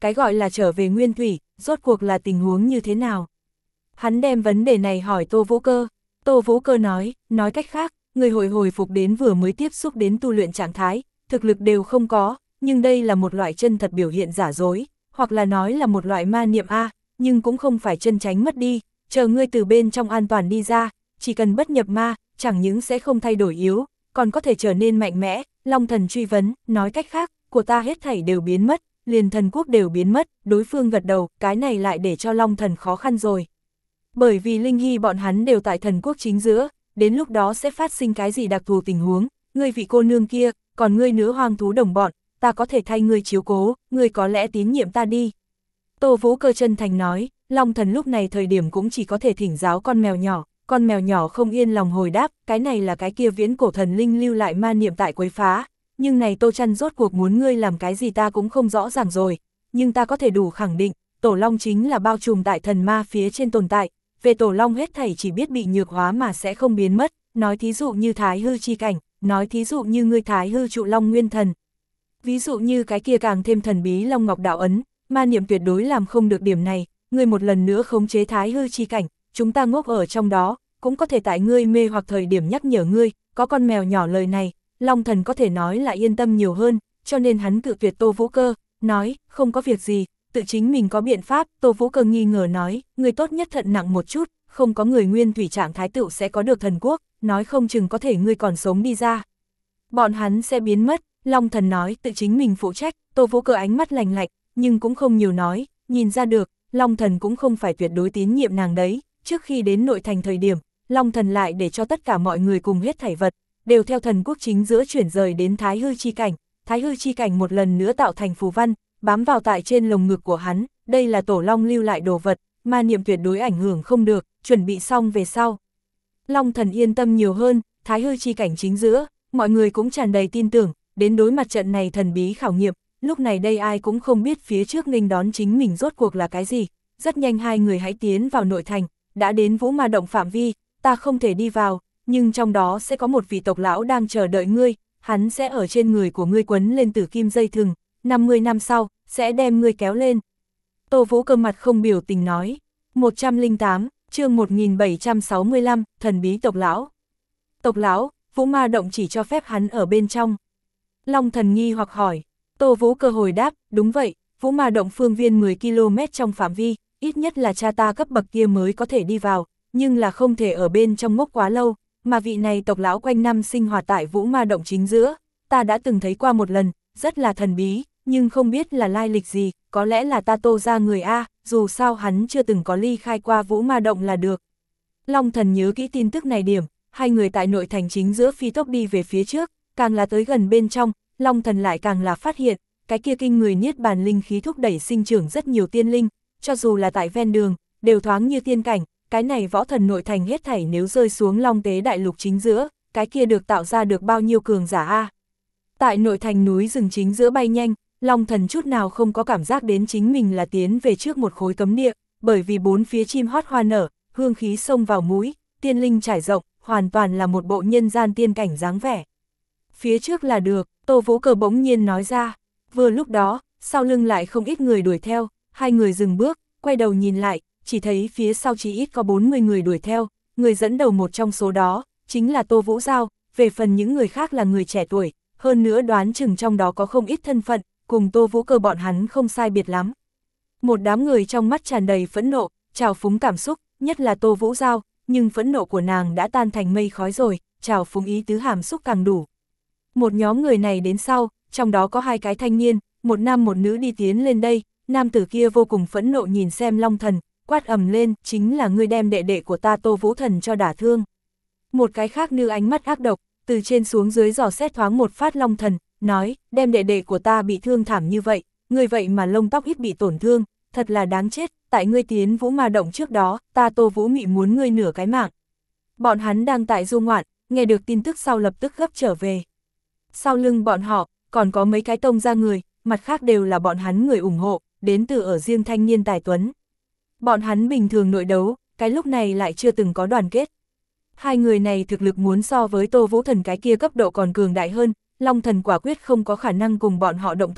S1: cái gọi là trở về nguyên thủy, rốt cuộc là tình huống như thế nào? Hắn đem vấn đề này hỏi Tô Vũ Cơ. Tô Vũ Cơ nói, nói cách khác, người hồi hồi phục đến vừa mới tiếp xúc đến tu luyện trạng thái, thực lực đều không có, nhưng đây là một loại chân thật biểu hiện giả dối, hoặc là nói là một loại ma niệm A, nhưng cũng không phải chân tránh mất đi, chờ ngươi từ bên trong an toàn đi ra, chỉ cần bất nhập ma, chẳng những sẽ không thay đổi yếu, còn có thể trở nên mạnh mẽ. Long Thần truy vấn, nói cách khác, của ta hết thảy đều biến mất, liền thần quốc đều biến mất. Đối phương gật đầu, cái này lại để cho Long Thần khó khăn rồi. Bởi vì Linh Hy bọn hắn đều tại thần quốc chính giữa, đến lúc đó sẽ phát sinh cái gì đặc thù tình huống, ngươi vị cô nương kia, còn ngươi nữa hoang thú đồng bọn, ta có thể thay ngươi chiếu cố, ngươi có lẽ tín nhiệm ta đi. Tô Vũ Cơ chân thành nói, Long Thần lúc này thời điểm cũng chỉ có thể thỉnh giáo con mèo nhỏ, con mèo nhỏ không yên lòng hồi đáp, cái này là cái kia viễn cổ thần linh lưu lại ma niệm tại quấy phá, nhưng này Tô Chăn rốt cuộc muốn ngươi làm cái gì ta cũng không rõ ràng rồi, nhưng ta có thể đủ khẳng định, Tổ Long chính là bao trùm tại thần ma phía trên tồn tại, về Tổ Long hết thảy chỉ biết bị nhược hóa mà sẽ không biến mất, nói thí dụ như Thái Hư chi cảnh, nói thí dụ như ngươi Thái Hư trụ Long Nguyên Thần. Ví dụ như cái kia càng thêm thần bí Long Ngọc Đạo Ấn, ma niệm tuyệt đối làm không được điểm này, ngươi một lần nữa khống chế Thái Hư chi cảnh, chúng ta ngốc ở trong đó, cũng có thể tại ngươi mê hoặc thời điểm nhắc nhở ngươi, có con mèo nhỏ lời này, Long Thần có thể nói là yên tâm nhiều hơn, cho nên hắn cự tuyệt Tô Vũ Cơ, nói, không có việc gì, tự chính mình có biện pháp. Tô Vũ Cơ nghi ngờ nói, ngươi tốt nhất thận nặng một chút, không có người nguyên thủy trạng thái tựu sẽ có được thần quốc, nói không chừng có thể ngươi còn sống đi ra. Bọn hắn sẽ biến mất, Long Thần nói tự chính mình phụ trách. Tô Vũ Cơ ánh mắt lành lạnh, nhưng cũng không nhiều nói, nhìn ra được, Long Thần cũng không phải tuyệt đối tín nhiệm nàng đấy. Trước khi đến nội thành thời điểm, Long Thần lại để cho tất cả mọi người cùng hết thảy vật, đều theo thần quốc chính giữa chuyển rời đến Thái Hư chi cảnh. Thái Hư chi cảnh một lần nữa tạo thành phù văn, bám vào tại trên lồng ngực của hắn, đây là Tổ Long lưu lại đồ vật, ma niệm tuyệt đối ảnh hưởng không được, chuẩn bị xong về sau. Long Thần yên tâm nhiều hơn, Thái Hư chi cảnh chính giữa, mọi người cũng tràn đầy tin tưởng, đến đối mặt trận này thần bí khảo nghiệm, lúc này đây ai cũng không biết phía trước nghênh đón chính mình rốt cuộc là cái gì. Rất nhanh hai người hãy tiến vào nội thành, đã đến Vũ Ma Động phạm vi, ta không thể đi vào, nhưng trong đó sẽ có một vị tộc lão đang chờ đợi ngươi, hắn sẽ ở trên người của ngươi quấn lên tử kim dây thừng, năm mươi năm sau, sẽ đem ngươi kéo lên. Tô Vũ Cơ mặt không biểu tình nói, một trăm lẻ tám, chương một nghìn bảy trăm sáu mươi lăm, thần bí tộc lão. Tộc lão, Vũ Ma Động chỉ cho phép hắn ở bên trong. Long Thần nghi hoặc hỏi, Tô Vũ Cơ hồi đáp, đúng vậy, Vũ Ma Động phương viên mười ki lô mét trong phạm vi, ít nhất là cha ta cấp bậc kia mới có thể đi vào, nhưng là không thể ở bên trong ngốc quá lâu, mà vị này tộc lão quanh năm sinh hoạt tại Vũ Ma Động chính giữa, ta đã từng thấy qua một lần, rất là thần bí, nhưng không biết là lai lịch gì, có lẽ là ta Tô ra người A, dù sao hắn chưa từng có ly khai qua Vũ Ma Động là được. Long Thần nhớ kỹ tin tức này điểm, hai người tại nội thành chính giữa phi tốc đi về phía trước, càng là tới gần bên trong, Long Thần lại càng là phát hiện, cái kia kinh người niết bàn linh khí thúc đẩy sinh trưởng rất nhiều tiên linh, cho dù là tại ven đường, đều thoáng như tiên cảnh, cái này võ thần nội thành hết thảy nếu rơi xuống Long Tế đại lục chính giữa, cái kia được tạo ra được bao nhiêu cường giả a. Tại nội thành núi rừng chính giữa bay nhanh, Long Thần chút nào không có cảm giác đến chính mình là tiến về trước một khối cấm địa, bởi vì bốn phía chim hót hoa nở, hương khí xông vào mũi, tiên linh trải rộng, hoàn toàn là một bộ nhân gian tiên cảnh dáng vẻ. Phía trước là được, Tô Vũ Cơ bỗng nhiên nói ra. Vừa lúc đó, sau lưng lại không ít người đuổi theo, hai người dừng bước, quay đầu nhìn lại, chỉ thấy phía sau chỉ ít có bốn mươi người đuổi theo, người dẫn đầu một trong số đó, chính là Tô Vũ Giao, về phần những người khác là người trẻ tuổi, hơn nữa đoán chừng trong đó có không ít thân phận, cùng Tô Vũ Cơ bọn hắn không sai biệt lắm. Một đám người trong mắt tràn đầy phẫn nộ, trào phúng cảm xúc, nhất là Tô Vũ Giao, nhưng phẫn nộ của nàng đã tan thành mây khói rồi, trào phúng ý tứ hàm xúc càng đủ. Một nhóm người này đến sau, trong đó có hai cái thanh niên, một nam một nữ đi tiến lên đây, nam tử kia vô cùng phẫn nộ nhìn xem Long Thần, quát ầm lên, chính là ngươi đem đệ đệ của ta Tô Vũ Thần cho đả thương. Một cái khác nữ ánh mắt ác độc, từ trên xuống dưới dò xét thoáng một phát Long Thần, nói, đem đệ đệ của ta bị thương thảm như vậy, ngươi vậy mà lông tóc ít bị tổn thương, thật là đáng chết, tại ngươi tiến Vũ Ma Động trước đó, ta Tô Vũ Mị muốn ngươi nửa cái mạng. Bọn hắn đang tại du ngoạn, nghe được tin tức sau lập tức gấp trở về. Sau lưng bọn họ, còn có mấy cái tông ra người, mặt khác đều là bọn hắn người ủng hộ, đến từ ở riêng thanh niên tài tuấn. Bọn hắn bình thường nội đấu, cái lúc này lại chưa từng có đoàn kết. Hai người này thực lực muốn so với Tô Vũ Thần cái kia cấp độ còn cường đại hơn, Long Thần quả quyết không có khả năng cùng bọn họ động thủ,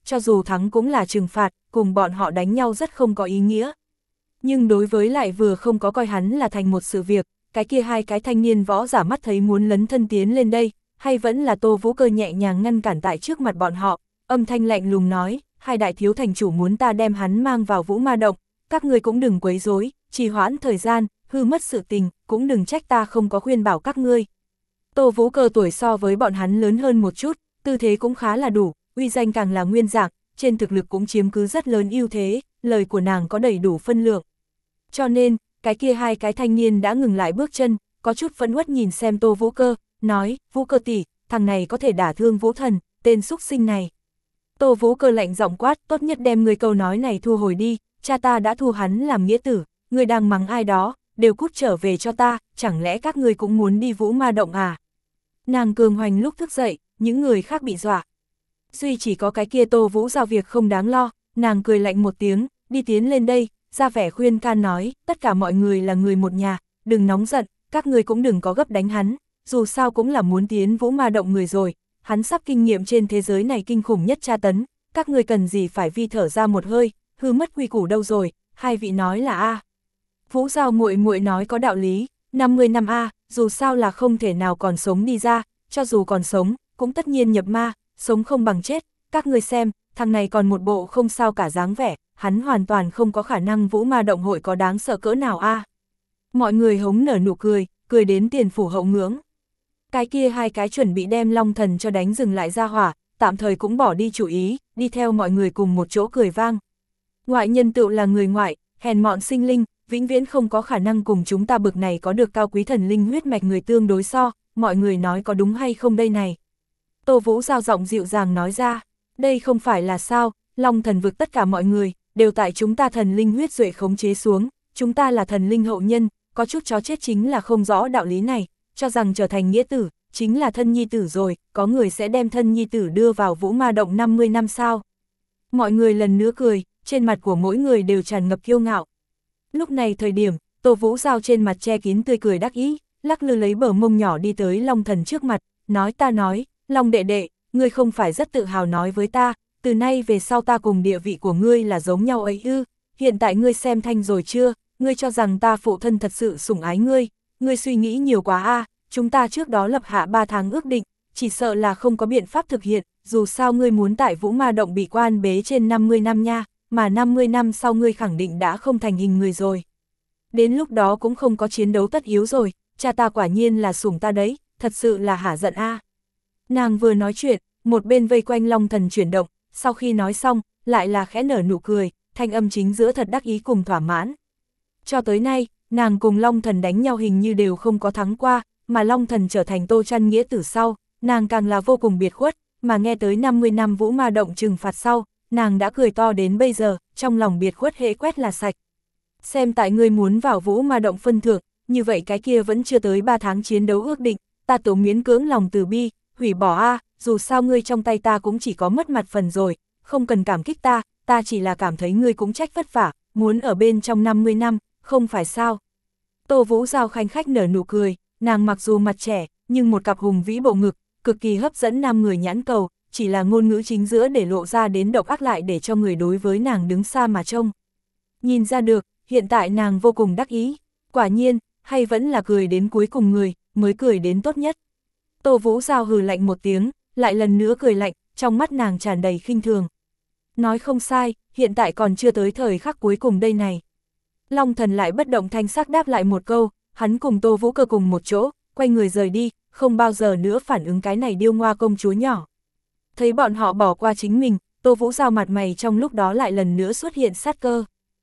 S1: cho dù thắng cũng là trừng phạt, cùng bọn họ đánh nhau rất không có ý nghĩa. Nhưng đối với lại vừa không có coi hắn là thành một sự việc, cái kia hai cái thanh niên võ giả mắt thấy muốn lấn thân tiến lên đây, hay vẫn là Tô Vũ Cơ nhẹ nhàng ngăn cản tại trước mặt bọn họ, âm thanh lạnh lùng nói, hai đại thiếu thành chủ muốn ta đem hắn mang vào Vũ Ma Động, các ngươi cũng đừng quấy rối, trì hoãn thời gian, hư mất sự tình, cũng đừng trách ta không có khuyên bảo các ngươi. Tô Vũ Cơ tuổi so với bọn hắn lớn hơn một chút, tư thế cũng khá là đủ, uy danh càng là nguyên dạng, trên thực lực cũng chiếm cứ rất lớn ưu thế, lời của nàng có đầy đủ phân lượng. Cho nên, cái kia hai cái thanh niên đã ngừng lại bước chân, có chút phẫn uất nhìn xem Tô Vũ Cơ, nói, Vũ Cơ tỷ, thằng này có thể đả thương Vũ Thần, tên xúc sinh này. Tô Vũ Cơ lạnh giọng quát, tốt nhất đem người câu nói này thu hồi đi, cha ta đã thu hắn làm nghĩa tử, người đang mắng ai đó, đều cút trở về cho ta, chẳng lẽ các ngươi cũng muốn đi Vũ Ma Động à? Nàng cường hoành lúc thức dậy, những người khác bị dọa. Duy chỉ có cái kia Tô Vũ Giao việc không đáng lo, nàng cười lạnh một tiếng, đi tiến lên đây, ra vẻ khuyên can nói, tất cả mọi người là người một nhà, đừng nóng giận, các ngươi cũng đừng có gấp đánh hắn, dù sao cũng là muốn tiến Vũ Ma Động người rồi, hắn sắp kinh nghiệm trên thế giới này kinh khủng nhất tra tấn, các ngươi cần gì phải vi thở ra một hơi, hư mất quy củ đâu rồi, hai vị nói là a. Vũ Giao muội muội nói có đạo lý, năm mươi năm a, dù sao là không thể nào còn sống đi ra, cho dù còn sống, cũng tất nhiên nhập ma, sống không bằng chết, các ngươi xem, thằng này còn một bộ không sao cả dáng vẻ, hắn hoàn toàn không có khả năng Vũ Ma Động hội có đáng sợ cỡ nào a. Mọi người hống nở nụ cười, cười đến tiền phủ hậu ngưỡng. Cái kia hai cái chuẩn bị đem Long Thần cho đánh dừng lại ra hỏa, tạm thời cũng bỏ đi chủ ý, đi theo mọi người cùng một chỗ cười vang. Ngoại nhân tựu là người ngoại, hèn mọn sinh linh, vĩnh viễn không có khả năng cùng chúng ta bực này có được cao quý thần linh huyết mạch người tương đối so, mọi người nói có đúng hay không đây này. Tô Vũ Giao giọng dịu dàng nói ra, đây không phải là sao, Long Thần vực tất cả mọi người, đều tại chúng ta thần linh huyết duệ khống chế xuống, chúng ta là thần linh hậu nhân, có chút chó chết chính là không rõ đạo lý này, cho rằng trở thành nghĩa tử, chính là thân nhi tử rồi, có người sẽ đem thân nhi tử đưa vào Vũ Ma Động năm mươi năm sao. Mọi người lần nữa cười, trên mặt của mỗi người đều tràn ngập kiêu ngạo. Lúc này thời điểm, Tô Vũ Giao trên mặt che kín tươi cười đắc ý, lắc lư lấy bờ mông nhỏ đi tới Long Thần trước mặt, nói ta nói, Long đệ đệ, ngươi không phải rất tự hào nói với ta, từ nay về sau ta cùng địa vị của ngươi là giống nhau ấy ư, hiện tại ngươi xem thanh rồi chưa, ngươi cho rằng ta phụ thân thật sự sủng ái ngươi, ngươi suy nghĩ nhiều quá a, chúng ta trước đó lập hạ ba tháng ước định, chỉ sợ là không có biện pháp thực hiện, dù sao ngươi muốn tại Vũ Ma Động bị quan bế trên năm mươi năm nha, mà năm mươi năm sau ngươi khẳng định đã không thành hình người rồi. Đến lúc đó cũng không có chiến đấu tất yếu rồi, cha ta quả nhiên là sủng ta đấy, thật sự là hả giận a. Nàng vừa nói chuyện, một bên vây quanh Long Thần chuyển động, sau khi nói xong, lại là khẽ nở nụ cười, thanh âm chính giữa thật đắc ý cùng thỏa mãn. Cho tới nay, nàng cùng Long Thần đánh nhau hình như đều không có thắng qua, mà Long Thần trở thành Tô Trăn nghĩa tử sau, nàng càng là vô cùng biệt khuất, mà nghe tới năm mươi năm Vũ Ma Động trừng phạt sau, nàng đã cười to đến bây giờ, trong lòng biệt khuất hễ quét là sạch. Xem tại ngươi muốn vào Vũ Ma Động phân thưởng, như vậy cái kia vẫn chưa tới ba tháng chiến đấu ước định, ta tổ miễn cưỡng lòng từ bi, hủy bỏ a, dù sao ngươi trong tay ta cũng chỉ có mất mặt phần rồi, không cần cảm kích ta, ta chỉ là cảm thấy ngươi cũng trách vất vả, muốn ở bên trong năm mươi năm, không phải sao. Tô Vũ Giao khanh khách nở nụ cười, nàng mặc dù mặt trẻ, nhưng một cặp hùng vĩ bộ ngực, cực kỳ hấp dẫn nam người nhãn cầu, chỉ là ngôn ngữ chính giữa để lộ ra đến độc ác lại để cho người đối với nàng đứng xa mà trông. Nhìn ra được, hiện tại nàng vô cùng đắc ý, quả nhiên, hay vẫn là cười đến cuối cùng người, mới cười đến tốt nhất. Tô Vũ Giao hừ lạnh một tiếng, lại lần nữa cười lạnh, trong mắt nàng tràn đầy khinh thường. Nói không sai, hiện tại còn chưa tới thời khắc cuối cùng đây này. Long Thần lại bất động thanh sắc đáp lại một câu, hắn cùng Tô Vũ Cơ cùng một chỗ, quay người rời đi, không bao giờ nữa phản ứng cái này điêu ngoa công chúa nhỏ. Thấy bọn họ bỏ qua chính mình, Tô Vũ Giao mặt mày trong lúc đó lại lần nữa xuất hiện sát cơ.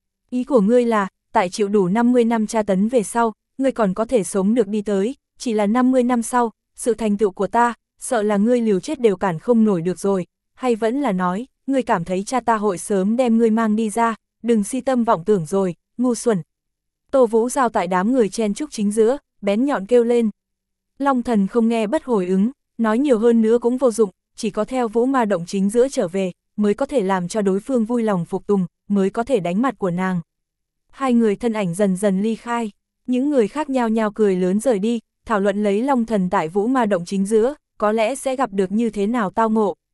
S1: Ý của ngươi là, tại chịu đủ năm mươi năm tra tấn về sau, ngươi còn có thể sống được đi tới, chỉ là năm mươi năm sau, sự thành tựu của ta, sợ là ngươi liều chết đều cản không nổi được rồi, hay vẫn là nói, ngươi cảm thấy cha ta hội sớm đem ngươi mang đi ra, đừng si tâm vọng tưởng rồi, ngu xuẩn. Tô Vũ Giao tại đám người chen chúc chính giữa, bén nhọn kêu lên. Long Thần không nghe bất hồi ứng, nói nhiều hơn nữa cũng vô dụng, chỉ có theo Vũ Ma Động chính giữa trở về, mới có thể làm cho đối phương vui lòng phục tùng, mới có thể đánh mặt của nàng. Hai người thân ảnh dần dần ly khai, những người khác nhao nhao cười lớn rời đi, thảo luận lấy Long Thần tại Vũ Ma Động chính giữa, có lẽ sẽ gặp được như thế nào tao ngộ.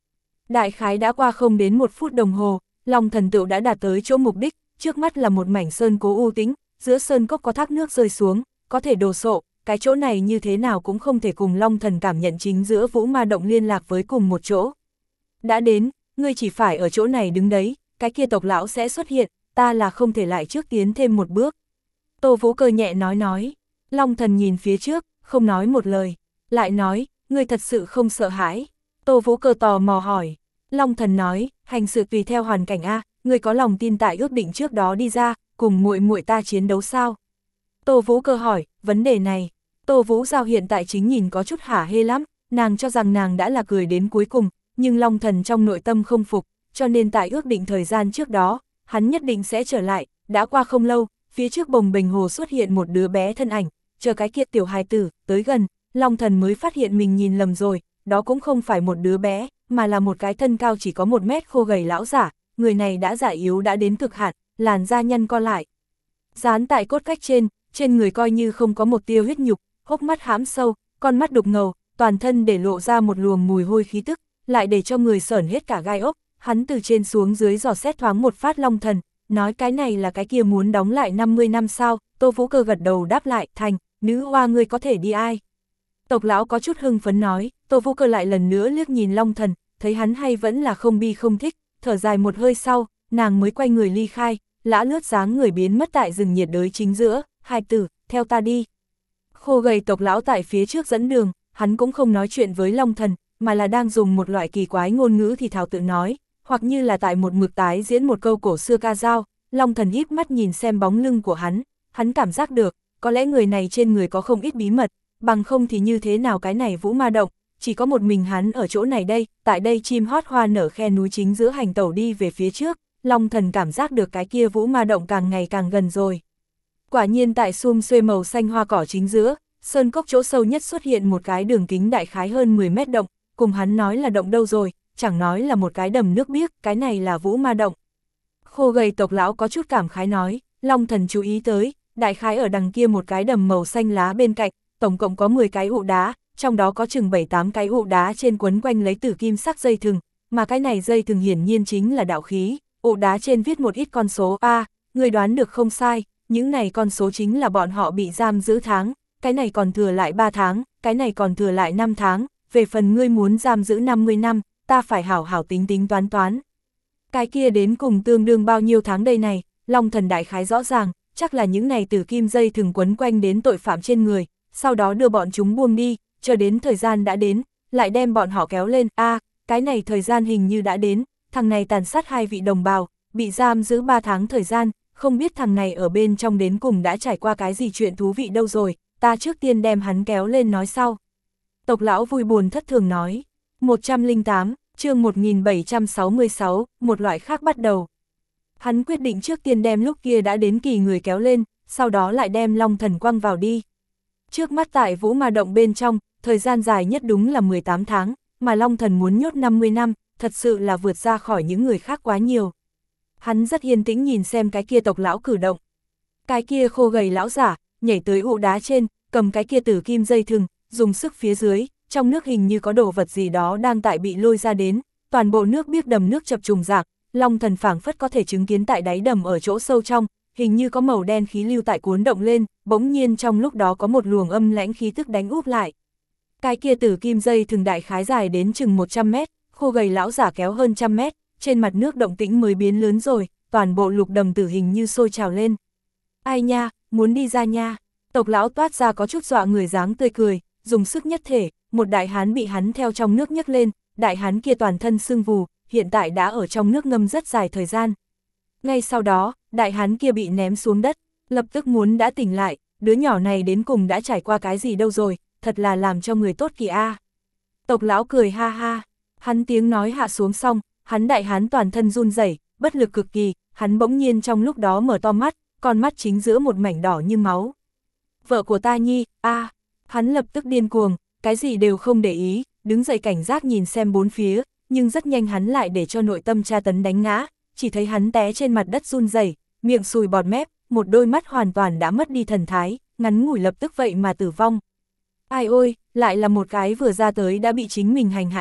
S1: Đại khái đã qua không đến một phút đồng hồ, Long Thần Tựu đã đạt tới chỗ mục đích, trước mắt là một mảnh sơn cố u tĩnh, giữa sơn cốc có thác nước rơi xuống, có thể đồ sộ, cái chỗ này như thế nào cũng không thể cùng Long Thần cảm nhận chính giữa Vũ Ma Động liên lạc với cùng một chỗ. Đã đến, ngươi chỉ phải ở chỗ này đứng đấy, cái kia tộc lão sẽ xuất hiện, ta là không thể lại trước tiến thêm một bước. Tô Vũ Cơ nhẹ nói nói, Long Thần nhìn phía trước, không nói một lời, lại nói, ngươi thật sự không sợ hãi. Tô Vũ Cơ tò mò hỏi, Long Thần nói, hành sự tùy theo hoàn cảnh a, ngươi có lòng tin tại ước định trước đó đi ra, cùng muội muội ta chiến đấu sao? Tô Vũ Cơ hỏi, vấn đề này, Tô Vũ Giao hiện tại chính nhìn có chút hả hê lắm, nàng cho rằng nàng đã là cười đến cuối cùng, nhưng Long Thần trong nội tâm không phục, cho nên tại ước định thời gian trước đó, hắn nhất định sẽ trở lại, đã qua không lâu, phía trước bồng bềnh hồ xuất hiện một đứa bé thân ảnh, chờ cái kia tiểu hài tử, tới gần, Long Thần mới phát hiện mình nhìn lầm rồi, đó cũng không phải một đứa bé, mà là một cái thân cao chỉ có một mét khô gầy lão giả, người này đã già yếu đã đến cực hạn, làn da nhăn co lại. Dán tại cốt cách trên, trên người coi như không có một tia huyết nhục, hốc mắt hãm sâu, con mắt đục ngầu, toàn thân để lộ ra một luồng mùi hôi khí tức, lại để cho người sởn hết cả gai ốc, hắn từ trên xuống dưới dò xét thoáng một phát Long Thần, nói cái này là cái kia muốn đóng lại năm mươi năm sao, Tô Vũ Cơ gật đầu đáp lại, thành, nữ hoa ngươi có thể đi ai? Tộc lão có chút hưng phấn nói, Tô Vũ Cơ lại lần nữa liếc nhìn Long Thần, thấy hắn hay vẫn là không bi không thích, thở dài một hơi sau, nàng mới quay người ly khai, lã lướt dáng người biến mất tại rừng nhiệt đới chính giữa, hai tử, theo ta đi. Khô gầy tộc lão tại phía trước dẫn đường, hắn cũng không nói chuyện với Long Thần, mà là đang dùng một loại kỳ quái ngôn ngữ thì thào tự nói, hoặc như là tại một mực tái diễn một câu cổ xưa ca dao. Long Thần híp mắt nhìn xem bóng lưng của hắn, hắn cảm giác được, có lẽ người này trên người có không ít bí mật, bằng không thì như thế nào cái này Vũ Ma Động, chỉ có một mình hắn ở chỗ này đây, tại đây chim hót hoa nở khe núi chính giữa hành tẩu đi về phía trước, Long Thần cảm giác được cái kia Vũ Ma Động càng ngày càng gần rồi. Quả nhiên tại sum xuê màu xanh hoa cỏ chính giữa, sơn cốc chỗ sâu nhất xuất hiện một cái đường kính đại khái hơn mười mét động, cùng hắn nói là động đâu rồi, chẳng nói là một cái đầm nước biếc, cái này là Vũ Ma Động. Khô gầy tộc lão có chút cảm khái nói, Long Thần chú ý tới, đại khái ở đằng kia một cái đầm màu xanh lá bên cạnh, tổng cộng có mười cái ụ đá, trong đó có chừng bảy tám cái ụ đá trên quấn quanh lấy tử kim sắc dây thừng, mà cái này dây thừng hiển nhiên chính là đạo khí, ụ đá trên viết một ít con số a, người đoán được không sai, những này con số chính là bọn họ bị giam giữ tháng, cái này còn thừa lại ba tháng, cái này còn thừa lại năm tháng, về phần ngươi muốn giam giữ năm mươi năm, ta phải hảo hảo tính tính toán toán. Cái kia đến cùng tương đương bao nhiêu tháng đây này, Long Thần đại khái rõ ràng, chắc là những này tử kim dây thường quấn quanh đến tội phạm trên người, sau đó đưa bọn chúng buông đi, cho đến thời gian đã đến, lại đem bọn họ kéo lên, a à, cái này thời gian hình như đã đến, thằng này tàn sát hai vị đồng bào, bị giam giữ ba tháng thời gian, không biết thằng này ở bên trong đến cùng đã trải qua cái gì chuyện thú vị đâu rồi, ta trước tiên đem hắn kéo lên nói sau. Tộc lão vui buồn thất thường nói, một trăm lẻ tám, chương một nghìn bảy trăm sáu mươi sáu, một loại khác bắt đầu. Hắn quyết định trước tiên đem lúc kia đã đến kỳ người kéo lên, sau đó lại đem Long Thần quăng vào đi. Trước mắt tại Vũ Ma Động bên trong, thời gian dài nhất đúng là mười tám tháng, mà Long Thần muốn nhốt năm mươi năm, thật sự là vượt ra khỏi những người khác quá nhiều. Hắn rất yên tĩnh nhìn xem cái kia tộc lão cử động. Cái kia khô gầy lão giả, nhảy tới ụ đá trên, cầm cái kia tử kim dây thừng, dùng sức phía dưới, trong nước hình như có đồ vật gì đó đang tại bị lôi ra đến, toàn bộ nước biếc đầm nước chập trùng rạc, Long Thần phảng phất có thể chứng kiến tại đáy đầm ở chỗ sâu trong, hình như có màu đen khí lưu tại cuốn động lên, bỗng nhiên trong lúc đó có một luồng âm lãnh khí tức đánh úp lại. Cái kia tử kim dây thừng đại khái dài đến chừng một trăm mét, khô gầy lão giả kéo hơn trăm mét, trên mặt nước động tĩnh mới biến lớn rồi, toàn bộ lục đầm tử hình như sôi trào lên. Ai nha, muốn đi ra nha, tộc lão toát ra có chút dọa người dáng tươi cười, dùng sức nhất thể, một đại hán bị hắn theo trong nước nhấc lên, đại hán kia toàn thân sưng vù, hiện tại đã ở trong nước ngâm rất dài thời gian. Ngay sau đó, đại hán kia bị ném xuống đất, lập tức muốn đã tỉnh lại, đứa nhỏ này đến cùng đã trải qua cái gì đâu rồi, thật là làm cho người tốt kỳ a. Tộc lão cười ha ha, hắn tiếng nói hạ xuống xong, hắn đại hán toàn thân run rẩy, bất lực cực kỳ, hắn bỗng nhiên trong lúc đó mở to mắt, con mắt chính giữa một mảnh đỏ như máu. Vợ của ta Nhi, a, hắn lập tức điên cuồng, cái gì đều không để ý, đứng dậy cảnh giác nhìn xem bốn phía, nhưng rất nhanh hắn lại để cho nội tâm tra tấn đánh ngã, chỉ thấy hắn té trên mặt đất run rẩy, miệng sùi bọt mép, một đôi mắt hoàn toàn đã mất đi thần thái, ngắn ngủi lập tức vậy mà tử vong. Ai ôi, lại là một cái vừa ra tới đã bị chính mình hành hạ chết,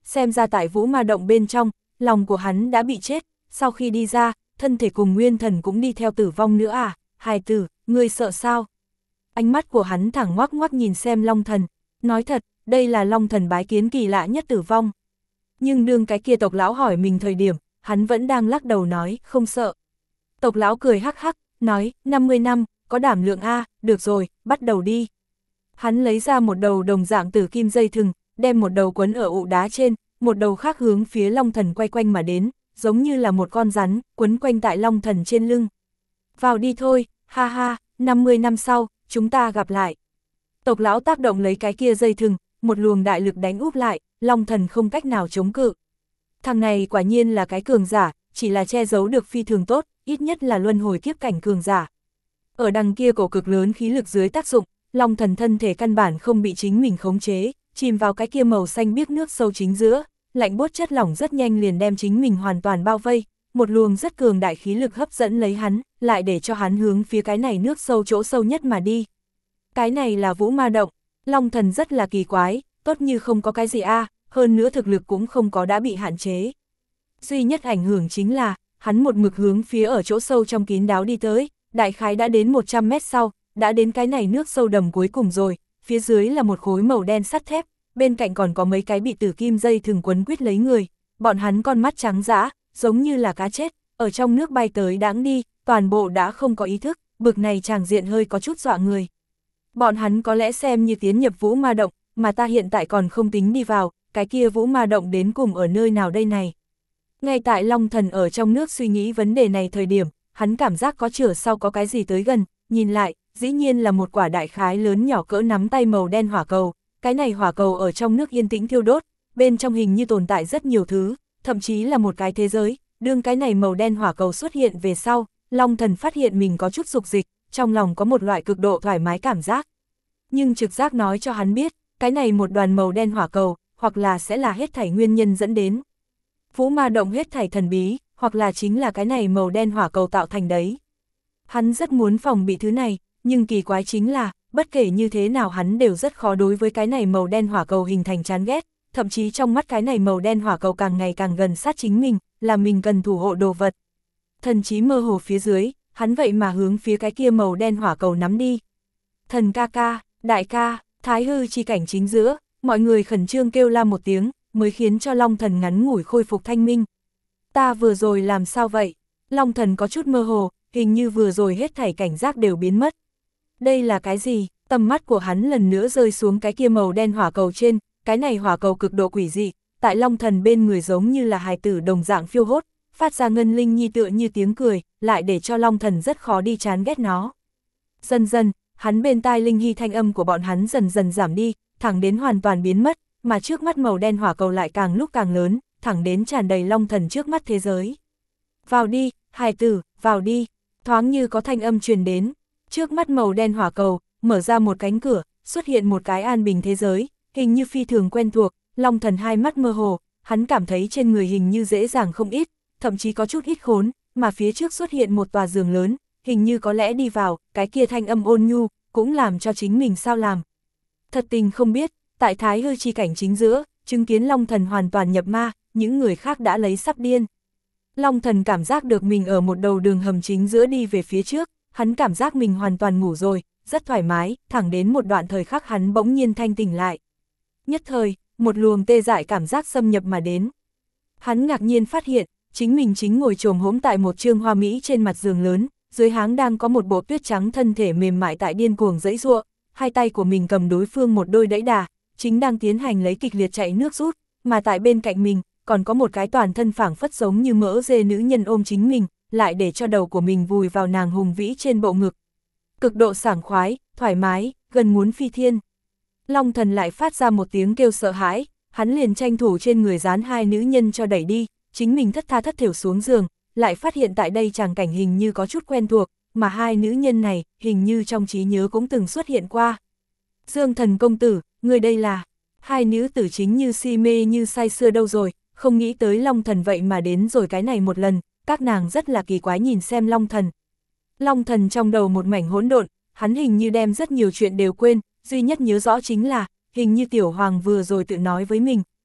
S1: xem ra tại vũ ma động bên trong, lòng của hắn đã bị chết, sau khi đi ra, thân thể cùng nguyên thần cũng đi theo tử vong nữa à, hài tử, ngươi sợ sao? Ánh mắt của hắn thẳng ngoắc ngoắc nhìn xem Long Thần, nói thật, đây là Long Thần bái kiến kỳ lạ nhất tử vong. Nhưng đương cái kia tộc lão hỏi mình thời điểm, hắn vẫn đang lắc đầu nói, không sợ. Tộc lão cười hắc hắc, nói, năm mươi năm, có đảm lượng a, được rồi, bắt đầu đi. Hắn lấy ra một đầu đồng dạng tử kim dây thừng, đem một đầu quấn ở ụ đá trên, một đầu khác hướng phía Long Thần quay quanh mà đến, giống như là một con rắn, quấn quanh tại Long Thần trên lưng. Vào đi thôi, ha ha, năm mươi năm sau, chúng ta gặp lại. Tộc lão tác động lấy cái kia dây thừng, một luồng đại lực đánh úp lại, Long Thần không cách nào chống cự. Thằng này quả nhiên là cái cường giả, chỉ là che giấu được phi thường tốt, ít nhất là luân hồi kiếp cảnh cường giả. Ở đằng kia cổ cực lớn khí lực dưới tác dụng, Long Thần thân thể căn bản không bị chính mình khống chế, chìm vào cái kia màu xanh biếc nước sâu chính giữa, lạnh buốt chất lỏng rất nhanh liền đem chính mình hoàn toàn bao vây, một luồng rất cường đại khí lực hấp dẫn lấy hắn, lại để cho hắn hướng phía cái này nước sâu chỗ sâu nhất mà đi. Cái này là vũ ma động, Long Thần rất là kỳ quái, tốt như không có cái gì a, à, hơn nữa thực lực cũng không có đã bị hạn chế. Duy nhất ảnh hưởng chính là, hắn một mực hướng phía ở chỗ sâu trong kín đáo đi tới, đại khái đã đến một trăm mét sau, đã đến cái này nước sâu đầm cuối cùng rồi, phía dưới là một khối màu đen sắt thép, bên cạnh còn có mấy cái bị tử kim dây thừng quấn quýt lấy người, bọn hắn con mắt trắng dã, giống như là cá chết, ở trong nước bay tới đãng đi, toàn bộ đã không có ý thức, bực này tràng diện hơi có chút dọa người. Bọn hắn có lẽ xem như tiến nhập vũ ma động, mà ta hiện tại còn không tính đi vào, cái kia vũ ma động đến cùng ở nơi nào đây này. Ngay tại Long Thần ở trong nước suy nghĩ vấn đề này thời điểm, hắn cảm giác có chửa sau có cái gì tới gần, nhìn lại, dĩ nhiên là một quả đại khái lớn nhỏ cỡ nắm tay màu đen hỏa cầu, cái này hỏa cầu ở trong nước yên tĩnh thiêu đốt, bên trong hình như tồn tại rất nhiều thứ, thậm chí là một cái thế giới, đương cái này màu đen hỏa cầu xuất hiện về sau, Long Thần phát hiện mình có chút dục dịch, trong lòng có một loại cực độ thoải mái cảm giác. Nhưng trực giác nói cho hắn biết, cái này một đoàn màu đen hỏa cầu, hoặc là sẽ là hết thảy nguyên nhân dẫn đến vũ ma động hết thảy thần bí, hoặc là chính là cái này màu đen hỏa cầu tạo thành đấy. Hắn rất muốn phòng bị thứ này, nhưng kỳ quái chính là, bất kể như thế nào hắn đều rất khó đối với cái này màu đen hỏa cầu hình thành chán ghét, thậm chí trong mắt cái này màu đen hỏa cầu càng ngày càng gần sát chính mình, là mình cần thủ hộ đồ vật. Thần trí mơ hồ phía dưới, hắn vậy mà hướng phía cái kia màu đen hỏa cầu nắm đi. Thần ca ca, đại ca, thái hư chi cảnh chính giữa, mọi người khẩn trương kêu la một tiếng, mới khiến cho Long Thần ngắn ngủi khôi phục thanh minh. Ta vừa rồi làm sao vậy? Long Thần có chút mơ hồ, hình như vừa rồi hết thảy cảnh giác đều biến mất. Đây là cái gì? Tầm mắt của hắn lần nữa rơi xuống cái kia màu đen hỏa cầu trên, cái này hỏa cầu cực độ quỷ dị, tại Long Thần bên người giống như là hài tử đồng dạng phiêu hốt, phát ra ngân linh nhi tựa như tiếng cười, lại để cho Long Thần rất khó đi chán ghét nó. Dần dần, hắn bên tai linh hy thanh âm của bọn hắn dần dần giảm đi, thẳng đến hoàn toàn biến mất, mà trước mắt màu đen hỏa cầu lại càng lúc càng lớn, thẳng đến tràn đầy Long Thần trước mắt thế giới. Vào đi, hài tử, vào đi, thoáng như có thanh âm truyền đến, trước mắt màu đen hỏa cầu, mở ra một cánh cửa, xuất hiện một cái an bình thế giới, hình như phi thường quen thuộc, Long Thần hai mắt mơ hồ, hắn cảm thấy trên người hình như dễ dàng không ít, thậm chí có chút ít khốn, mà phía trước xuất hiện một tòa giường lớn, hình như có lẽ đi vào, cái kia thanh âm ôn nhu, cũng làm cho chính mình sao làm. Thật tình không biết, tại thái hư chi cảnh chính giữa, chứng kiến Long Thần hoàn toàn nhập ma, những người khác đã lấy sắp điên. Long Thần cảm giác được mình ở một đầu đường hầm chính giữa đi về phía trước, hắn cảm giác mình hoàn toàn ngủ rồi, rất thoải mái, thẳng đến một đoạn thời khắc hắn bỗng nhiên thanh tỉnh lại. Nhất thời, một luồng tê dại cảm giác xâm nhập mà đến. Hắn ngạc nhiên phát hiện, chính mình chính ngồi chồm hổm tại một trương hoa mỹ trên mặt giường lớn, dưới háng đang có một bộ tuyết trắng thân thể mềm mại tại điên cuồng giãy giụa, hai tay của mình cầm đối phương một đôi đẫy đà, chính đang tiến hành lấy kịch liệt chạy nước rút, mà tại bên cạnh mình, còn có một cái toàn thân phảng phất giống như mỡ dê nữ nhân ôm chính mình, lại để cho đầu của mình vùi vào nàng hùng vĩ trên bộ ngực. Cực độ sảng khoái, thoải mái, gần muốn phi thiên. Long Thần lại phát ra một tiếng kêu sợ hãi, hắn liền tranh thủ trên người dán hai nữ nhân cho đẩy đi, chính mình thất tha thất thểu xuống giường, lại phát hiện tại đây tràng cảnh hình như có chút quen thuộc, mà hai nữ nhân này, hình như trong trí nhớ cũng từng xuất hiện qua. Dương Thần công tử, người đây là, hai nữ tử chính như si mê như say sưa đâu rồi, không nghĩ tới Long Thần vậy mà đến rồi cái này một lần, các nàng rất là kỳ quái nhìn xem Long Thần. Long Thần trong đầu một mảnh hỗn độn, hắn hình như đem rất nhiều chuyện đều quên, duy nhất nhớ rõ chính là, hình như Tiểu Hoàng vừa rồi tự nói với mình,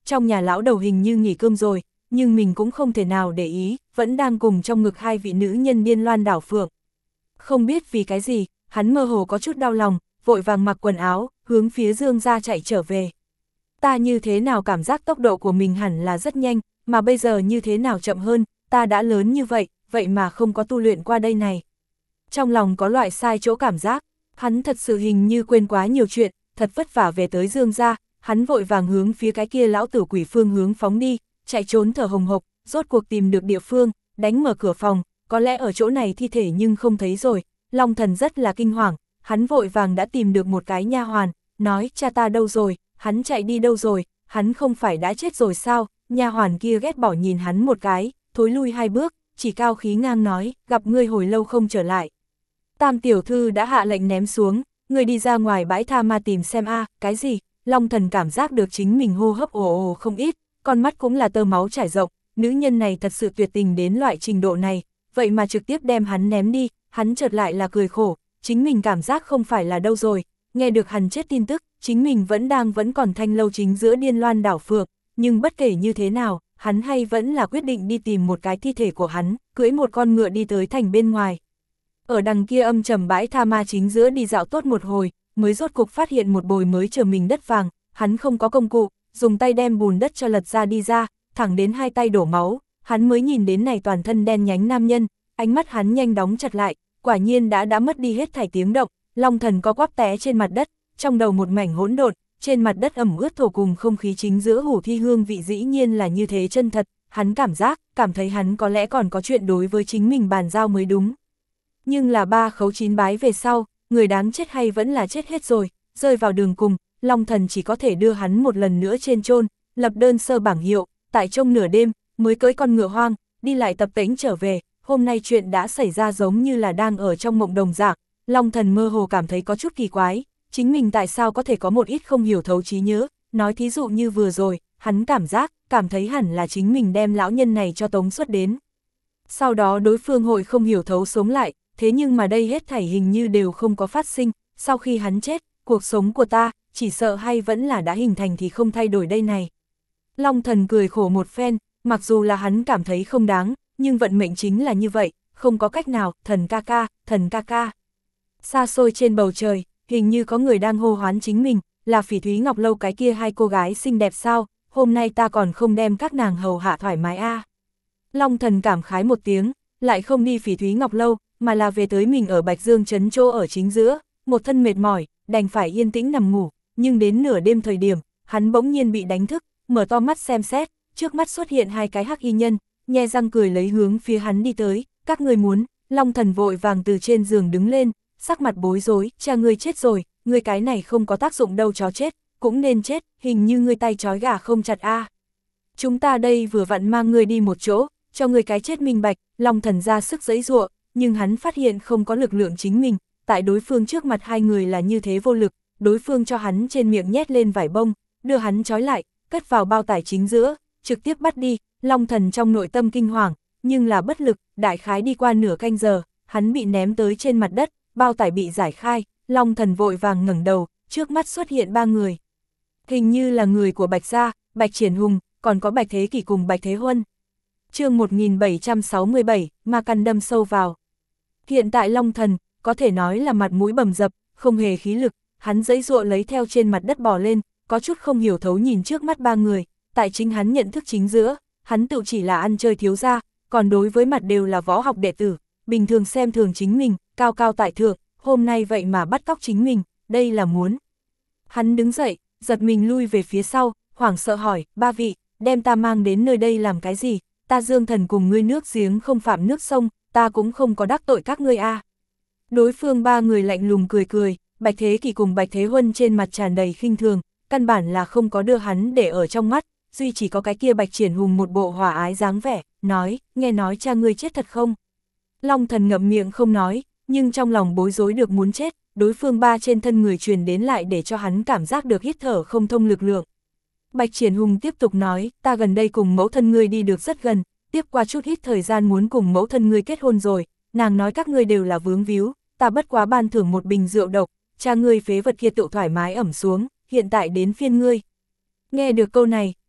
S1: trong nhà lão đầu hình như nghỉ cơm rồi, nhưng mình cũng không thể nào để ý, vẫn đang cùng trong ngực hai vị nữ nhân điên loan đảo phượng. Không biết vì cái gì, hắn mơ hồ có chút đau lòng, vội vàng mặc quần áo, hướng phía Dương gia chạy trở về. Ta như thế nào cảm giác tốc độ của mình hẳn là rất nhanh, mà bây giờ như thế nào chậm hơn, ta đã lớn như vậy, vậy mà không có tu luyện qua đây này. Trong lòng có loại sai chỗ cảm giác, hắn thật sự hình như quên quá nhiều chuyện, thật vất vả về tới Dương gia, hắn vội vàng hướng phía cái kia lão tử quỷ phương hướng phóng đi, chạy trốn thở hồng hộc, rốt cuộc tìm được địa phương, đánh mở cửa phòng, có lẽ ở chỗ này thi thể nhưng không thấy rồi. Long Thần rất là kinh hoàng, hắn vội vàng đã tìm được một cái nha hoàn, nói cha ta đâu rồi, hắn chạy đi đâu rồi, hắn không phải đã chết rồi sao? Nha hoàn kia ghét bỏ nhìn hắn một cái, thối lui hai bước, chỉ cao khí ngang nói, gặp ngươi hồi lâu không trở lại. Tam tiểu thư đã hạ lệnh ném xuống, ngươi đi ra ngoài bãi tha ma tìm xem a, cái gì? Long Thần cảm giác được chính mình hô hấp ồ ồ không ít, con mắt cũng là tơ máu trải rộng, nữ nhân này thật sự tuyệt tình đến loại trình độ này, vậy mà trực tiếp đem hắn ném đi, hắn chợt lại là cười khổ, chính mình cảm giác không phải là đâu rồi, nghe được hắn chết tin tức, chính mình vẫn đang vẫn còn thanh lâu chính giữa điên loan đảo phượng, nhưng bất kể như thế nào, hắn hay vẫn là quyết định đi tìm một cái thi thể của hắn, cưỡi một con ngựa đi tới thành bên ngoài. Ở đằng kia âm trầm bãi tha ma chính giữa đi dạo tốt một hồi, mới rốt cục phát hiện một bồi mới chờ mình đất vàng, hắn không có công cụ, dùng tay đem bùn đất cho lật ra đi ra, thẳng đến hai tay đổ máu, hắn mới nhìn đến này toàn thân đen nhánh nam nhân, ánh mắt hắn nhanh đóng chặt lại, quả nhiên đã đã mất đi hết thảy tiếng động, Long Thần có quắp té trên mặt đất, trong đầu một mảnh hỗn độn, trên mặt đất ẩm ướt thổ cùng không khí chính giữa hủ thi hương vị dĩ nhiên là như thế chân thật, hắn cảm giác, cảm thấy hắn có lẽ còn có chuyện đối với chính mình bàn giao mới đúng. Nhưng là ba khấu chín bái về sau, người đáng chết hay vẫn là chết hết rồi, rơi vào đường cùng, Long Thần chỉ có thể đưa hắn một lần nữa trên chôn, lập đơn sơ bảng hiệu, tại trong nửa đêm, mới cưỡi con ngựa hoang, đi lại tập tễnh trở về, hôm nay chuyện đã xảy ra giống như là đang ở trong mộng đồng dạng, Long Thần mơ hồ cảm thấy có chút kỳ quái, chính mình tại sao có thể có một ít không hiểu thấu trí nhớ, nói thí dụ như vừa rồi, hắn cảm giác, cảm thấy hẳn là chính mình đem lão nhân này cho tống xuất đến. Sau đó đối phương hội không hiểu thấu sống lại, thế nhưng mà đây hết thảy hình như đều không có phát sinh, sau khi hắn chết, cuộc sống của ta, chỉ sợ hay vẫn là đã hình thành thì không thay đổi đây này. Long Thần cười khổ một phen, mặc dù là hắn cảm thấy không đáng, nhưng vận mệnh chính là như vậy, không có cách nào, thần ca ca, thần ca ca. Xa xôi trên bầu trời, hình như có người đang hô hoán chính mình, là Phỉ Thúy Ngọc Lâu cái kia hai cô gái xinh đẹp sao, hôm nay ta còn không đem các nàng hầu hạ thoải mái a. À. Long Thần cảm khái một tiếng, lại không đi Phỉ Thúy Ngọc Lâu, mà là về tới mình ở Bạch Dương trấn chỗ ở chính giữa, một thân mệt mỏi, đành phải yên tĩnh nằm ngủ, nhưng đến nửa đêm thời điểm, hắn bỗng nhiên bị đánh thức, mở to mắt xem xét, trước mắt xuất hiện hai cái hắc y nhân, nhe răng cười lấy hướng phía hắn đi tới, các ngươi muốn, Long Thần vội vàng từ trên giường đứng lên, sắc mặt bối rối, cha ngươi chết rồi, ngươi cái này không có tác dụng đâu chó chết, cũng nên chết, hình như ngươi tay trói gà không chặt a. À. Chúng ta đây vừa vặn mang ngươi đi một chỗ, cho ngươi cái chết minh bạch, Long Thần ra sức giãy giụa, nhưng hắn phát hiện không có lực lượng chính mình, tại đối phương trước mặt hai người là như thế vô lực, đối phương cho hắn trên miệng nhét lên vải bông, đưa hắn trói lại, cất vào bao tải chính giữa, trực tiếp bắt đi, Long Thần trong nội tâm kinh hoàng, nhưng là bất lực, đại khái đi qua nửa canh giờ, hắn bị ném tới trên mặt đất, bao tải bị giải khai, Long Thần vội vàng ngẩng đầu, trước mắt xuất hiện ba người. Hình như là người của Bạch Gia, Bạch Triển Hùng, còn có Bạch Thế Kỷ cùng Bạch Thế Huân. Chương một nghìn bảy trăm sáu mươi bảy, ma căn đâm sâu vào. Hiện tại Long Thần, có thể nói là mặt mũi bầm dập, không hề khí lực, hắn giãy giụa lấy theo trên mặt đất bò lên, có chút không hiểu thấu nhìn trước mắt ba người, tại chính hắn nhận thức chính giữa, hắn tự chỉ là ăn chơi thiếu gia, còn đối với mặt đều là võ học đệ tử, bình thường xem thường chính mình, cao cao tại thượng, hôm nay vậy mà bắt cóc chính mình, đây là muốn. Hắn đứng dậy, giật mình lui về phía sau, hoảng sợ hỏi, ba vị, đem ta mang đến nơi đây làm cái gì, ta Dương Thần cùng ngươi nước giếng không phạm nước sông, ta cũng không có đắc tội các ngươi a. À. Đối phương ba người lạnh lùng cười cười, Bạch Thế Kỷ cùng Bạch Thế Huân trên mặt tràn đầy khinh thường, căn bản là không có đưa hắn để ở trong mắt, duy chỉ có cái kia Bạch Triển Hùng một bộ hòa ái dáng vẻ, nói, nghe nói cha ngươi chết thật không? Long Thần ngậm miệng không nói, nhưng trong lòng bối rối được muốn chết, đối phương ba trên thân người truyền đến lại để cho hắn cảm giác được hít thở không thông lực lượng. Bạch Triển Hùng tiếp tục nói, ta gần đây cùng mẫu thân ngươi đi được rất gần, tiếp qua chút ít thời gian muốn cùng mẫu thân ngươi kết hôn rồi, nàng nói các ngươi đều là vướng víu, ta bất quá ban thưởng một bình rượu độc, cha ngươi phế vật kia tự thoải mái ẩm xuống, hiện tại đến phiên ngươi. Nghe được câu này,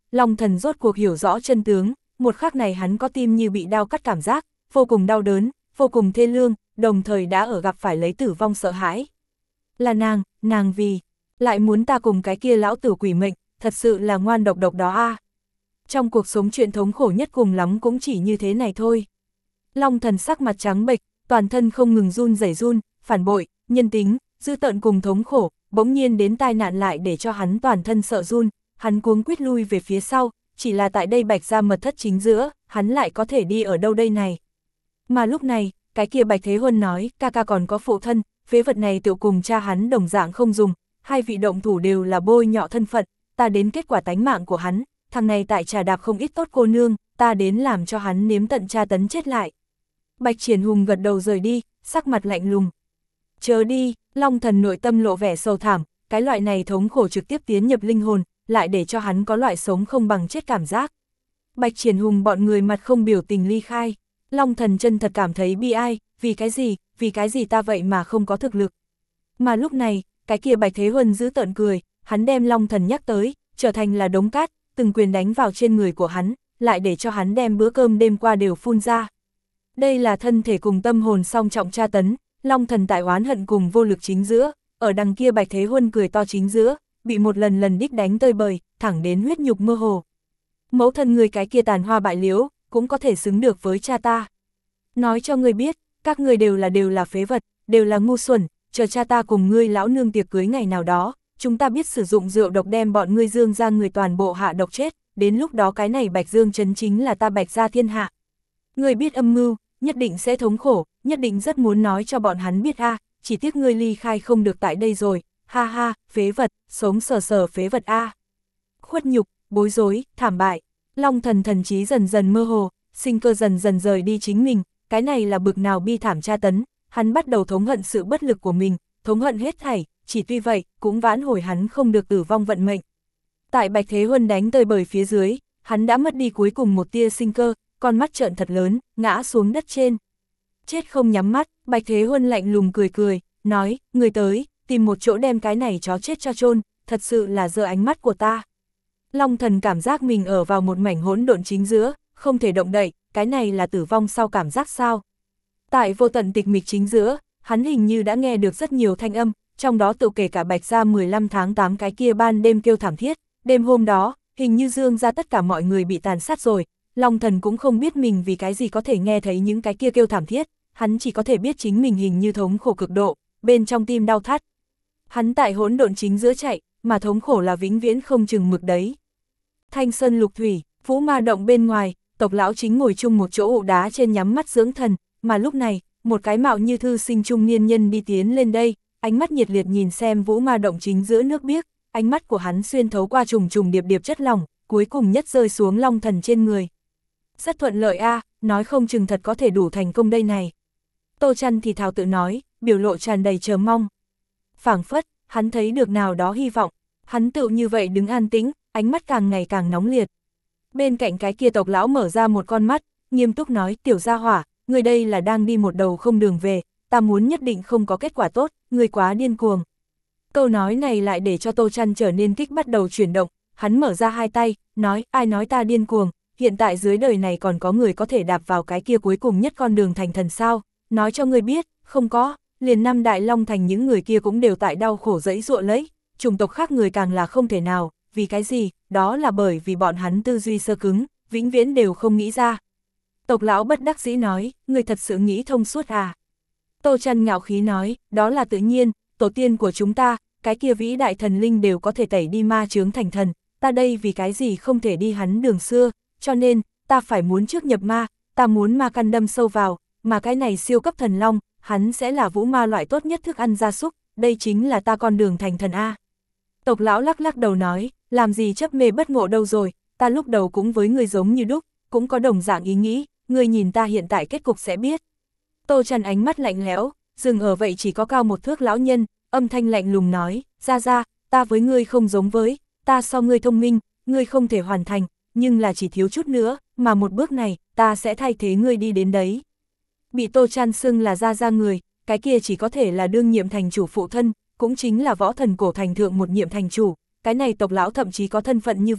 S1: Long Thần rốt cuộc hiểu rõ chân tướng, một khắc này hắn có tim như bị đau cắt cảm giác, vô cùng đau đớn, vô cùng thê lương, đồng thời đã ở gặp phải lấy tử vong sợ hãi. Là nàng, nàng vì, lại muốn ta cùng cái kia lão tử quỷ mệnh, thật sự là ngoan độc độc đó a. Trong cuộc sống chuyện thống khổ nhất cùng lắm cũng chỉ như thế này thôi. Long Thần sắc mặt trắng bệch, toàn thân không ngừng run rẩy run, phản bội, nhân tính, dư tợn cùng thống khổ, bỗng nhiên đến tai nạn lại để cho hắn toàn thân sợ run, hắn cuống quýt lui về phía sau, chỉ là tại đây Bạch gia mật thất chính giữa, hắn lại có thể đi ở đâu đây này. Mà lúc này, cái kia Bạch Thế Huân nói, ca ca còn có phụ thân, phế vật này tự cùng cha hắn đồng dạng không dùng, hai vị động thủ đều là bôi nhọ thân phận, ta đến kết quả tánh mạng của hắn, thằng này tại trà đạp không ít tốt cô nương, ta đến làm cho hắn nếm tận tra tấn chết lại. Bạch Triển Hùng gật đầu rời đi, sắc mặt lạnh lùng. Chớ đi, Long Thần nội tâm lộ vẻ sâu thảm, cái loại này thống khổ trực tiếp tiến nhập linh hồn, lại để cho hắn có loại sống không bằng chết cảm giác. Bạch Triển Hùng bọn người mặt không biểu tình ly khai, Long Thần chân thật cảm thấy bi ai, vì cái gì, vì cái gì ta vậy mà không có thực lực. Mà lúc này, cái kia Bạch Thế Huân giữ tợn cười, hắn đem Long Thần nhắc tới, trở thành là đống cát, từng quyền đánh vào trên người của hắn, lại để cho hắn đem bữa cơm đêm qua đều phun ra. Đây là thân thể cùng tâm hồn song trọng tra tấn, Long Thần tại oán hận cùng vô lực chính giữa, ở đằng kia Bạch Thế Huân cười to chính giữa, bị một lần lần đích đánh tơi bời, thẳng đến huyết nhục mơ hồ. Mẫu thân người cái kia tàn hoa bại liễu, cũng có thể xứng được với cha ta. Nói cho ngươi biết, các ngươi đều là đều là phế vật, đều là ngu xuẩn, chờ cha ta cùng ngươi lão nương tiệc cưới ngày nào đó, chúng ta biết sử dụng rượu độc đem bọn ngươi Dương ra người toàn bộ hạ độc chết, đến lúc đó cái này Bạch Dương Trấn chính là ta Bạch gia thiên hạ. Ngươi biết âm mưu, nhất định sẽ thống khổ, nhất định rất muốn nói cho bọn hắn biết a, chỉ tiếc ngươi ly khai không được tại đây rồi, ha ha, phế vật, sống sờ sờ phế vật a. Khuất nhục, bối rối, thảm bại, Long Thần thần trí dần dần mơ hồ, sinh cơ dần dần rời đi chính mình, cái này là bực nào bi thảm tra tấn, hắn bắt đầu thống hận sự bất lực của mình, thống hận hết thảy, chỉ tuy vậy, cũng vãn hồi hắn không được tử vong vận mệnh. Tại Bạch Thế Huân đánh tơi bời phía dưới, hắn đã mất đi cuối cùng một tia sinh cơ, con mắt trợn thật lớn, ngã xuống đất trên. Chết không nhắm mắt, Bạch Thế Huân lạnh lùng cười cười, nói, người tới, tìm một chỗ đem cái này chó chết cho chôn, thật sự là giơ ánh mắt của ta. Long Thần cảm giác mình ở vào một mảnh hỗn độn chính giữa, không thể động đậy, cái này là tử vong sau cảm giác sao? Tại vô tận tịch mịch chính giữa, hắn hình như đã nghe được rất nhiều thanh âm, trong đó tự kể cả Bạch gia mười lăm tháng tám cái kia ban đêm kêu thảm thiết, đêm hôm đó, hình như Dương ra tất cả mọi người bị tàn sát rồi, Long Thần cũng không biết mình vì cái gì có thể nghe thấy những cái kia kêu thảm thiết, hắn chỉ có thể biết chính mình hình như thống khổ cực độ, bên trong tim đau thắt. Hắn tại hỗn độn chính giữa chạy, mà thống khổ là vĩnh viễn không chừng mực đấy. Thanh Sơn Lục Thủy, Vũ Ma Động bên ngoài, tộc lão chính ngồi chung một chỗ ụ đá trên nhắm mắt dưỡng thần, mà lúc này, một cái mạo như thư sinh trung niên nhân đi tiến lên đây, ánh mắt nhiệt liệt nhìn xem Vũ Ma Động chính giữa nước biếc, ánh mắt của hắn xuyên thấu qua trùng trùng điệp điệp chất lỏng, cuối cùng nhất rơi xuống Long Thần trên người. Rất thuận lợi a, à, nói không chừng thật có thể đủ thành công đây này. Tô Trăn thì thào tự nói, biểu lộ tràn đầy chờ mong. Phảng phất, hắn thấy được nào đó hy vọng, hắn tự như vậy đứng an tĩnh, ánh mắt càng ngày càng nóng liệt. Bên cạnh cái kia tộc lão mở ra một con mắt, nghiêm túc nói, tiểu gia hỏa, người đây là đang đi một đầu không đường về, ta muốn nhất định không có kết quả tốt, người quá điên cuồng. Câu nói này lại để cho Tô Trăn trở nên kích bắt đầu chuyển động, hắn mở ra hai tay, nói, ai nói ta điên cuồng, hiện tại dưới đời này còn có người có thể đạp vào cái kia cuối cùng nhất con đường thành thần sao, nói cho người biết, không có, liền năm Đại Long Thành những người kia cũng đều tại đau khổ dẫy dụa lấy, chủng tộc khác người càng là không thể nào, vì cái gì, đó là bởi vì bọn hắn tư duy sơ cứng, vĩnh viễn đều không nghĩ ra. Tộc lão bất đắc dĩ nói, người thật sự nghĩ thông suốt à. Tô Trăn ngạo khí nói, đó là tự nhiên, tổ tiên của chúng ta, cái kia vĩ đại thần linh đều có thể tẩy đi ma chướng thành thần, ta đây vì cái gì không thể đi hắn đường xưa, cho nên, ta phải muốn trước nhập ma, ta muốn ma căn đâm sâu vào, mà cái này siêu cấp thần long, hắn sẽ là vũ ma loại tốt nhất thức ăn gia súc, đây chính là ta con đường thành thần A. Tộc lão lắc lắc đầu nói, làm gì chấp mê bất ngộ đâu rồi, ta lúc đầu cũng với người giống như đúc, cũng có đồng dạng ý nghĩ, người nhìn ta hiện tại kết cục sẽ biết. Tô Trăn ánh mắt lạnh lẽo, dừng ở vậy chỉ có cao một thước lão nhân, âm thanh lạnh lùng nói, ra ra, ta với ngươi không giống với, ta so ngươi thông minh, ngươi không thể hoàn thành, nhưng là chỉ thiếu chút nữa, mà một bước này, ta sẽ thay thế ngươi đi đến đấy. Bị Tô Trăn xưng là ra ra người, cái kia chỉ có thể là đương nhiệm thành chủ phụ thân, cũng chính là võ thần cổ thành thượng một nhiệm thành chủ, cái này tộc lão thậm chí có thân phận như vậy,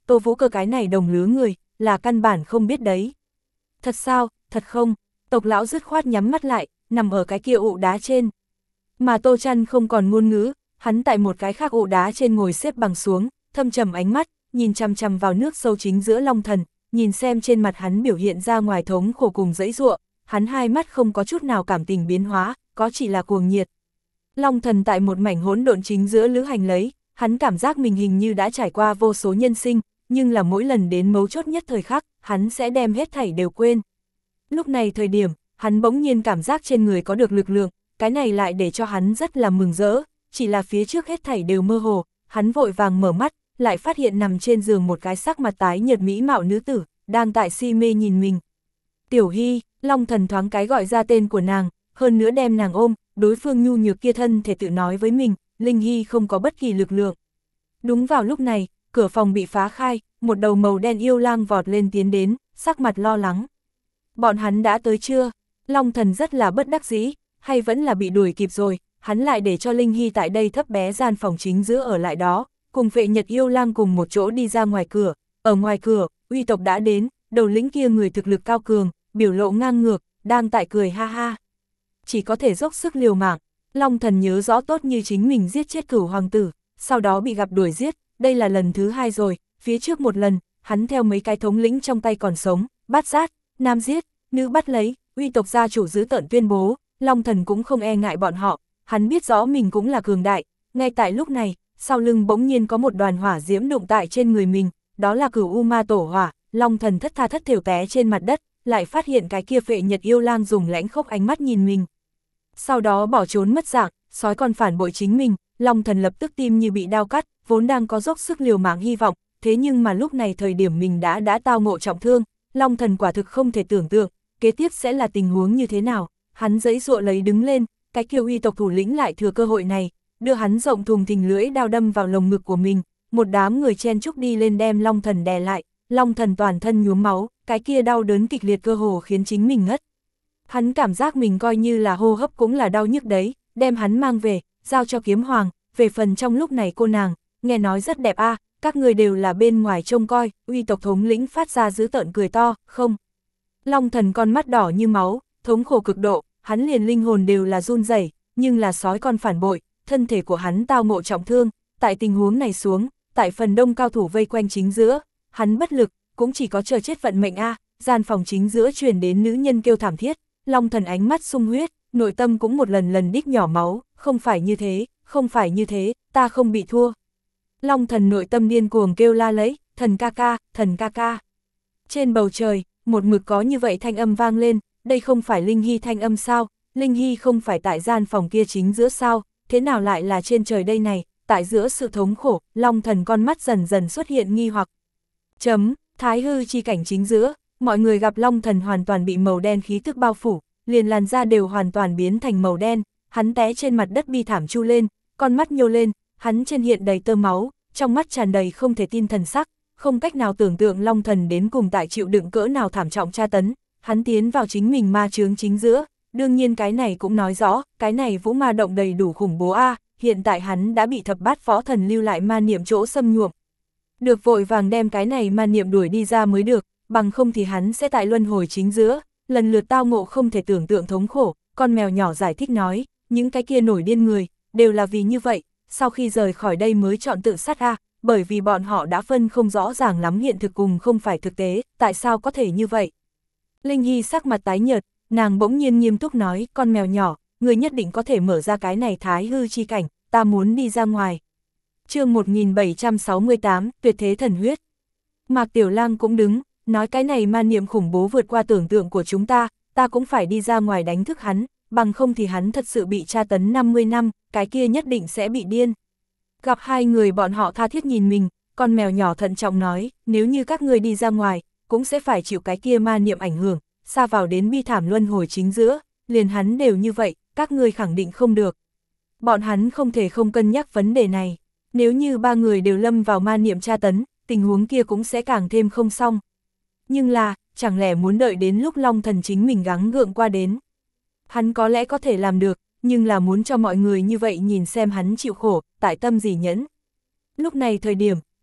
S1: Tô Vũ Cơ cái này đồng lứa người, là căn bản không biết đấy. Thật sao, thật không? Tộc lão dứt khoát nhắm mắt lại, nằm ở cái kia ụ đá trên. Mà Tô Trăn không còn ngôn ngữ, hắn tại một cái khác ụ đá trên ngồi xếp bằng xuống, thâm trầm ánh mắt, nhìn chằm chằm vào nước sâu chính giữa Long Thần, nhìn xem trên mặt hắn biểu hiện ra ngoài thống khổ cùng dãy giụa, hắn hai mắt không có chút nào cảm tình biến hóa, có chỉ là cuồng nhiệt. Long Thần tại một mảnh hỗn độn chính giữa lữ hành lấy, hắn cảm giác mình hình như đã trải qua vô số nhân sinh, nhưng là mỗi lần đến mấu chốt nhất thời khắc, hắn sẽ đem hết thảy đều quên. Lúc này thời điểm, hắn bỗng nhiên cảm giác trên người có được lực lượng, cái này lại để cho hắn rất là mừng rỡ, chỉ là phía trước hết thảy đều mơ hồ, hắn vội vàng mở mắt, lại phát hiện nằm trên giường một cái sắc mặt tái nhợt mỹ mạo nữ tử, đang tại si mê nhìn mình. Tiểu Hy, Long Thần thoáng cái gọi ra tên của nàng, hơn nữa đem nàng ôm, đối phương nhu nhược kia thân thể tự nói với mình, Linh Hy không có bất kỳ lực lượng. Đúng vào lúc này, cửa phòng bị phá khai, một đầu màu đen yêu lang vọt lên tiến đến, sắc mặt lo lắng. Bọn hắn đã tới chưa? Long Thần rất là bất đắc dĩ, hay vẫn là bị đuổi kịp rồi, hắn lại để cho Linh Hy tại đây thấp bé gian phòng chính giữa ở lại đó, cùng vệ nhật yêu lang cùng một chỗ đi ra ngoài cửa. Ở ngoài cửa, uy tộc đã đến, đầu lĩnh kia người thực lực cao cường, biểu lộ ngang ngược, đang tại cười ha ha. Chỉ có thể dốc sức liều mạng. Long Thần nhớ rõ tốt như chính mình giết chết cửu hoàng tử, sau đó bị gặp đuổi giết, đây là lần thứ hai rồi, phía trước một lần, hắn theo mấy cái thống lĩnh trong tay còn sống, bắt sát, nam giết, nữ bắt lấy, uy tộc gia chủ dữ tợn tuyên bố, Long Thần cũng không e ngại bọn họ, hắn biết rõ mình cũng là cường đại, ngay tại lúc này, sau lưng bỗng nhiên có một đoàn hỏa diễm đụng tại trên người mình, đó là cửu U Ma Tổ Hỏa, Long Thần thất tha thất thểu té trên mặt đất, lại phát hiện cái kia vệ nhật yêu lang dùng lãnh khốc ánh mắt nhìn mình. Sau đó bỏ trốn mất dạng, sói còn phản bội chính mình, Long Thần lập tức tim như bị đao cắt, vốn đang có dốc sức liều mạng hy vọng, thế nhưng mà lúc này thời điểm mình đã đã tao ngộ trọng thương, Long Thần quả thực không thể tưởng tượng, kế tiếp sẽ là tình huống như thế nào, hắn giãy giụa lấy đứng lên, cái kiều uy tộc thủ lĩnh lại thừa cơ hội này, đưa hắn rộng thùng thình lưỡi đao đâm vào lồng ngực của mình, một đám người chen chúc đi lên đem Long Thần đè lại, Long Thần toàn thân nhuốm máu, cái kia đau đớn kịch liệt cơ hồ khiến chính mình ngất. Hắn cảm giác mình coi như là hô hấp cũng là đau nhức đấy, đem hắn mang về, giao cho Kiếm Hoàng, về phần trong lúc này cô nàng, nghe nói rất đẹp a, à, các người đều là bên ngoài trông coi, uy tộc thống lĩnh phát ra dữ tợn cười to, không. Long Thần con mắt đỏ như máu, thống khổ cực độ, hắn liền linh hồn đều là run rẩy, nhưng là sói con phản bội, thân thể của hắn tao ngộ trọng thương, tại tình huống này xuống, tại phần đông cao thủ vây quanh chính giữa, hắn bất lực, cũng chỉ có chờ chết vận mệnh a, à, gian phòng chính giữa truyền đến nữ nhân kêu thảm thiết. Long Thần ánh mắt sung huyết, nội tâm cũng một lần lần đích nhỏ máu, không phải như thế, không phải như thế, ta không bị thua. Long Thần nội tâm điên cuồng kêu la lấy, thần ca ca, thần ca ca. Trên bầu trời, một mực có như vậy thanh âm vang lên, đây không phải Linh Hy thanh âm sao, Linh Hy không phải tại gian phòng kia chính giữa sao, thế nào lại là trên trời đây này, tại giữa sự thống khổ, Long Thần con mắt dần dần xuất hiện nghi hoặc. Chấm, thái hư chi cảnh chính giữa. Mọi người gặp Long Thần hoàn toàn bị màu đen khí tức bao phủ, liền làn da đều hoàn toàn biến thành màu đen, hắn té trên mặt đất bi thảm chu lên, con mắt nhô lên, hắn trên hiện đầy tơ máu, trong mắt tràn đầy không thể tin thần sắc, không cách nào tưởng tượng Long Thần đến cùng tại chịu đựng cỡ nào thảm trọng tra tấn, hắn tiến vào chính mình ma chướng chính giữa, đương nhiên cái này cũng nói rõ, cái này vũ ma động đầy đủ khủng bố a, à, hiện tại hắn đã bị thập bát võ thần lưu lại ma niệm chỗ xâm nhuộm. Được vội vàng đem cái này ma niệm đuổi đi ra mới được, bằng không thì hắn sẽ tại luân hồi chính giữa, lần lượt tao ngộ không thể tưởng tượng thống khổ, con mèo nhỏ giải thích nói, những cái kia nổi điên người, đều là vì như vậy, sau khi rời khỏi đây mới chọn tự sát a, bởi vì bọn họ đã phân không rõ ràng lắm hiện thực cùng không phải thực tế, tại sao có thể như vậy. Linh Hy sắc mặt tái nhợt, nàng bỗng nhiên nghiêm túc nói, con mèo nhỏ, người nhất định có thể mở ra cái này thái hư chi cảnh, ta muốn đi ra ngoài. Chương một nghìn bảy trăm sáu mươi tám, tuyệt thế thần huyết. Mạc Tiểu Lang cũng đứng, nói cái này ma niệm khủng bố vượt qua tưởng tượng của chúng ta, ta cũng phải đi ra ngoài đánh thức hắn, bằng không thì hắn thật sự bị tra tấn năm mươi năm, cái kia nhất định sẽ bị điên. Gặp hai người bọn họ tha thiết nhìn mình, con mèo nhỏ thận trọng nói, nếu như các người đi ra ngoài, cũng sẽ phải chịu cái kia ma niệm ảnh hưởng, xa vào đến bi thảm luân hồi chính giữa, liền hắn đều như vậy, các người khẳng định không được. Bọn hắn không thể không cân nhắc vấn đề này, nếu như ba người đều lâm vào ma niệm tra tấn, tình huống kia cũng sẽ càng thêm không xong. Nhưng là, chẳng lẽ muốn đợi đến lúc Long Thần chính mình gắng gượng qua đến. Hắn có lẽ có thể làm được, nhưng là muốn cho mọi người như vậy nhìn xem hắn chịu khổ, tại tâm gì nhẫn. Lúc này thời điểm,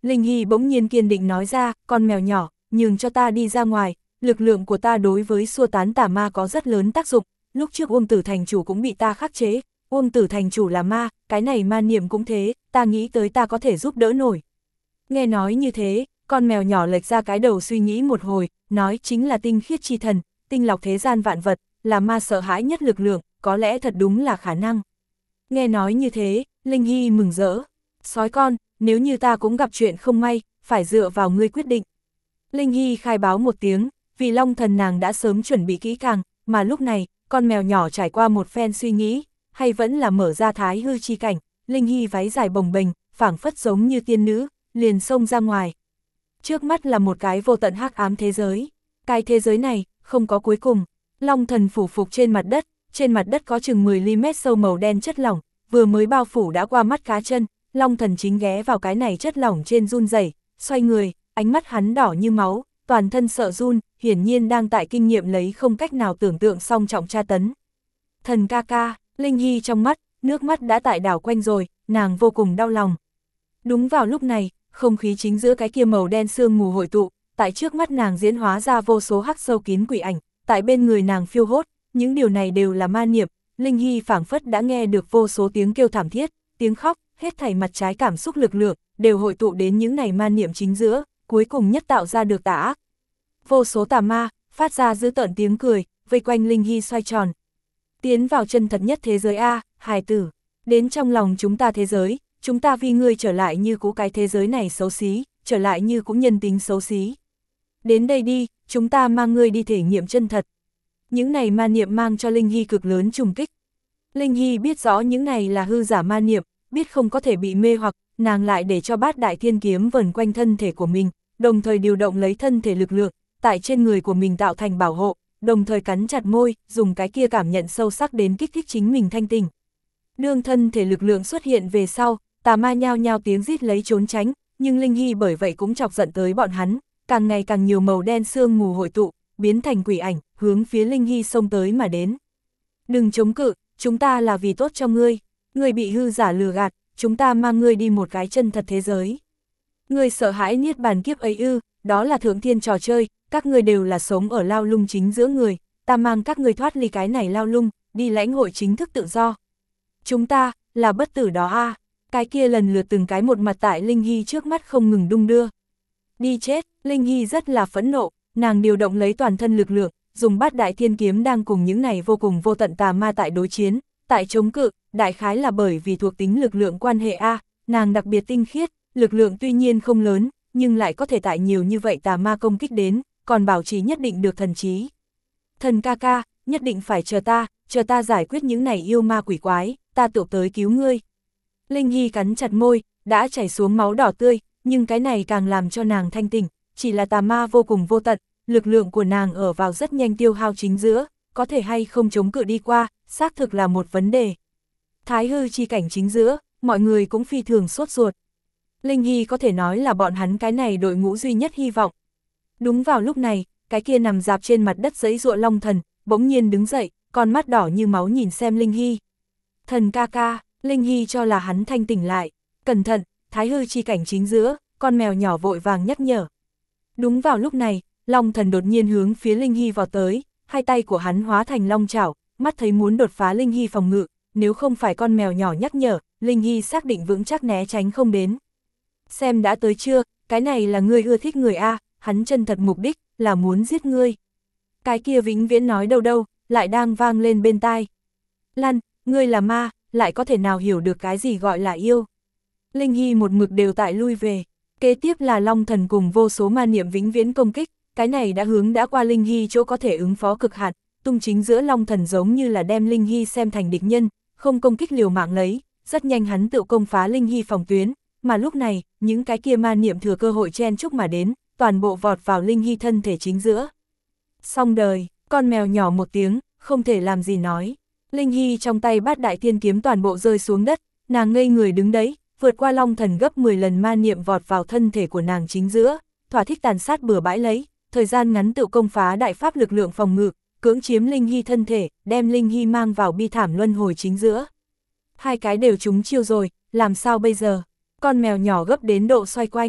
S1: Linh Hy bỗng nhiên kiên định nói ra, con mèo nhỏ, nhường cho ta đi ra ngoài, lực lượng của ta đối với xua tán tà ma có rất lớn tác dụng, lúc trước Uông Tử thành chủ cũng bị ta khắc chế, Uông Tử thành chủ là ma, cái này ma niệm cũng thế, ta nghĩ tới ta có thể giúp đỡ nổi. Nghe nói như thế, con mèo nhỏ lệch ra cái đầu suy nghĩ một hồi, nói chính là tinh khiết chi thần, tinh lọc thế gian vạn vật, là ma sợ hãi nhất lực lượng, có lẽ thật đúng là khả năng. Nghe nói như thế, Linh Hy mừng rỡ, sói con, nếu như ta cũng gặp chuyện không may, phải dựa vào ngươi quyết định. Linh Hy khai báo một tiếng, vì Long Thần nàng đã sớm chuẩn bị kỹ càng, mà lúc này, con mèo nhỏ trải qua một phen suy nghĩ, hay vẫn là mở ra thái hư chi cảnh, Linh Hy váy dài bồng bềnh, phảng phất giống như tiên nữ, liền xông ra ngoài. Trước mắt là một cái vô tận hắc ám thế giới, cái thế giới này, không có cuối cùng. Long Thần phủ phục trên mặt đất, trên mặt đất có chừng mười li mét sâu màu đen chất lỏng, vừa mới bao phủ đã qua mắt cá chân, Long Thần chính ghé vào cái này chất lỏng trên run rẩy, xoay người, ánh mắt hắn đỏ như máu, toàn thân sợ run, hiển nhiên đang tại kinh nghiệm lấy không cách nào tưởng tượng song trọng tra tấn. Thần ca ca, Linh Hy trong mắt, nước mắt đã tại đảo quanh rồi, nàng vô cùng đau lòng. Đúng vào lúc này, không khí chính giữa cái kia màu đen sương mù hội tụ, tại trước mắt nàng diễn hóa ra vô số hắc sâu kín quỷ ảnh, tại bên người nàng phiêu hốt, những điều này đều là ma niệm. Linh Hy phảng phất đã nghe được vô số tiếng kêu thảm thiết, tiếng khóc, hết thảy mặt trái cảm xúc lực lượng, đều hội tụ đến những này ma niệm chính giữa, cuối cùng nhất tạo ra được tà ác. Vô số tà ma, phát ra dữ tợn tiếng cười, vây quanh Linh Hy xoay tròn. Tiến vào chân thật nhất thế giới A, hài tử, đến trong lòng chúng ta thế giới, chúng ta vì ngươi trở lại như cũ cái thế giới này xấu xí, trở lại như cũ nhân tính xấu xí. Đến đây đi, chúng ta mang ngươi đi thể nghiệm chân thật. Những này ma niệm mang cho Linh Hy cực lớn trùng kích. Linh Hy biết rõ những này là hư giả ma niệm, biết không có thể bị mê hoặc, nàng lại để cho bát đại thiên kiếm vần quanh thân thể của mình, đồng thời điều động lấy thân thể lực lượng, tại trên người của mình tạo thành bảo hộ, đồng thời cắn chặt môi, dùng cái kia cảm nhận sâu sắc đến kích thích chính mình thanh tỉnh. Đương thân thể lực lượng xuất hiện về sau, tà ma nhao nhao tiếng rít lấy trốn tránh, nhưng Linh Hy bởi vậy cũng chọc giận tới bọn hắn, càng ngày càng nhiều màu đen sương mù hội tụ, biến thành quỷ ảnh, hướng phía Linh Hy xông tới mà đến. Đừng chống cự, chúng ta là vì tốt cho ngươi, ngươi bị hư giả lừa gạt, chúng ta mang ngươi đi một cái chân thật thế giới. Ngươi sợ hãi niết bàn kiếp ấy ư, đó là thượng thiên trò chơi, các ngươi đều là sống ở lao lung chính giữa người, ta mang các ngươi thoát ly cái này lao lung, đi lãnh hội chính thức tự do. Chúng ta, là bất tử đó a à. Cái kia lần lượt từng cái một mặt tại Linh Hy trước mắt không ngừng đung đưa. Đi chết, Linh Hy rất là phẫn nộ, nàng điều động lấy toàn thân lực lượng, dùng bát đại thiên kiếm đang cùng những này vô cùng vô tận tà ma tại đối chiến, tại chống cự, đại khái là bởi vì thuộc tính lực lượng quan hệ A, nàng đặc biệt tinh khiết, lực lượng tuy nhiên không lớn, nhưng lại có thể tại nhiều như vậy tà ma công kích đến, còn bảo trì nhất định được thần trí. Thần ca ca, nhất định phải chờ ta, chờ ta giải quyết những này yêu ma quỷ quái, ta tự tới cứu ngươi. Linh Hy cắn chặt môi, đã chảy xuống máu đỏ tươi, nhưng cái này càng làm cho nàng thanh tỉnh, chỉ là tà ma vô cùng vô tận, lực lượng của nàng ở vào rất nhanh tiêu hao chính giữa, có thể hay không chống cự đi qua, xác thực là một vấn đề. Thái hư chi cảnh chính giữa, mọi người cũng phi thường sốt ruột. Linh Hy có thể nói là bọn hắn cái này đội ngũ duy nhất hy vọng. Đúng vào lúc này, cái kia nằm dạp trên mặt đất giãy giụa Long Thần, bỗng nhiên đứng dậy, con mắt đỏ như máu nhìn xem Linh Hy. Thần ca ca, Linh Hy cho là hắn thanh tỉnh lại, cẩn thận, thái hư chi cảnh chính giữa, con mèo nhỏ vội vàng nhắc nhở. Đúng vào lúc này, Long Thần đột nhiên hướng phía Linh Hy vào tới, hai tay của hắn hóa thành long chảo, mắt thấy muốn đột phá Linh Hy phòng ngự, nếu không phải con mèo nhỏ nhắc nhở, Linh Hy xác định vững chắc né tránh không đến. Xem đã tới chưa, cái này là ngươi ưa thích người A, hắn chân thật mục đích, là muốn giết ngươi. Cái kia vĩnh viễn nói đâu đâu, lại đang vang lên bên tai. Lăn, ngươi là ma, lại có thể nào hiểu được cái gì gọi là yêu. Linh Hy một mực đều tại lui về, kế tiếp là Long Thần cùng vô số ma niệm vĩnh viễn công kích, cái này đã hướng đã qua Linh Hy chỗ có thể ứng phó cực hạn, tung chính giữa Long Thần giống như là đem Linh Hy xem thành địch nhân, không công kích liều mạng lấy, rất nhanh hắn tự công phá Linh Hy phòng tuyến, mà lúc này, những cái kia ma niệm thừa cơ hội chen chúc mà đến, toàn bộ vọt vào Linh Hy thân thể chính giữa. Xong đời, con mèo nhỏ một tiếng, không thể làm gì nói. Linh Hy trong tay bát đại thiên kiếm toàn bộ rơi xuống đất, nàng ngây người đứng đấy, vượt qua Long Thần gấp mười lần ma niệm vọt vào thân thể của nàng chính giữa, thỏa thích tàn sát bừa bãi lấy, thời gian ngắn tự công phá đại pháp lực lượng phòng ngự, cưỡng chiếm Linh Hy thân thể, đem Linh Hy mang vào bi thảm luân hồi chính giữa. Hai cái đều trúng chiêu rồi, làm sao bây giờ? Con mèo nhỏ gấp đến độ xoay quanh,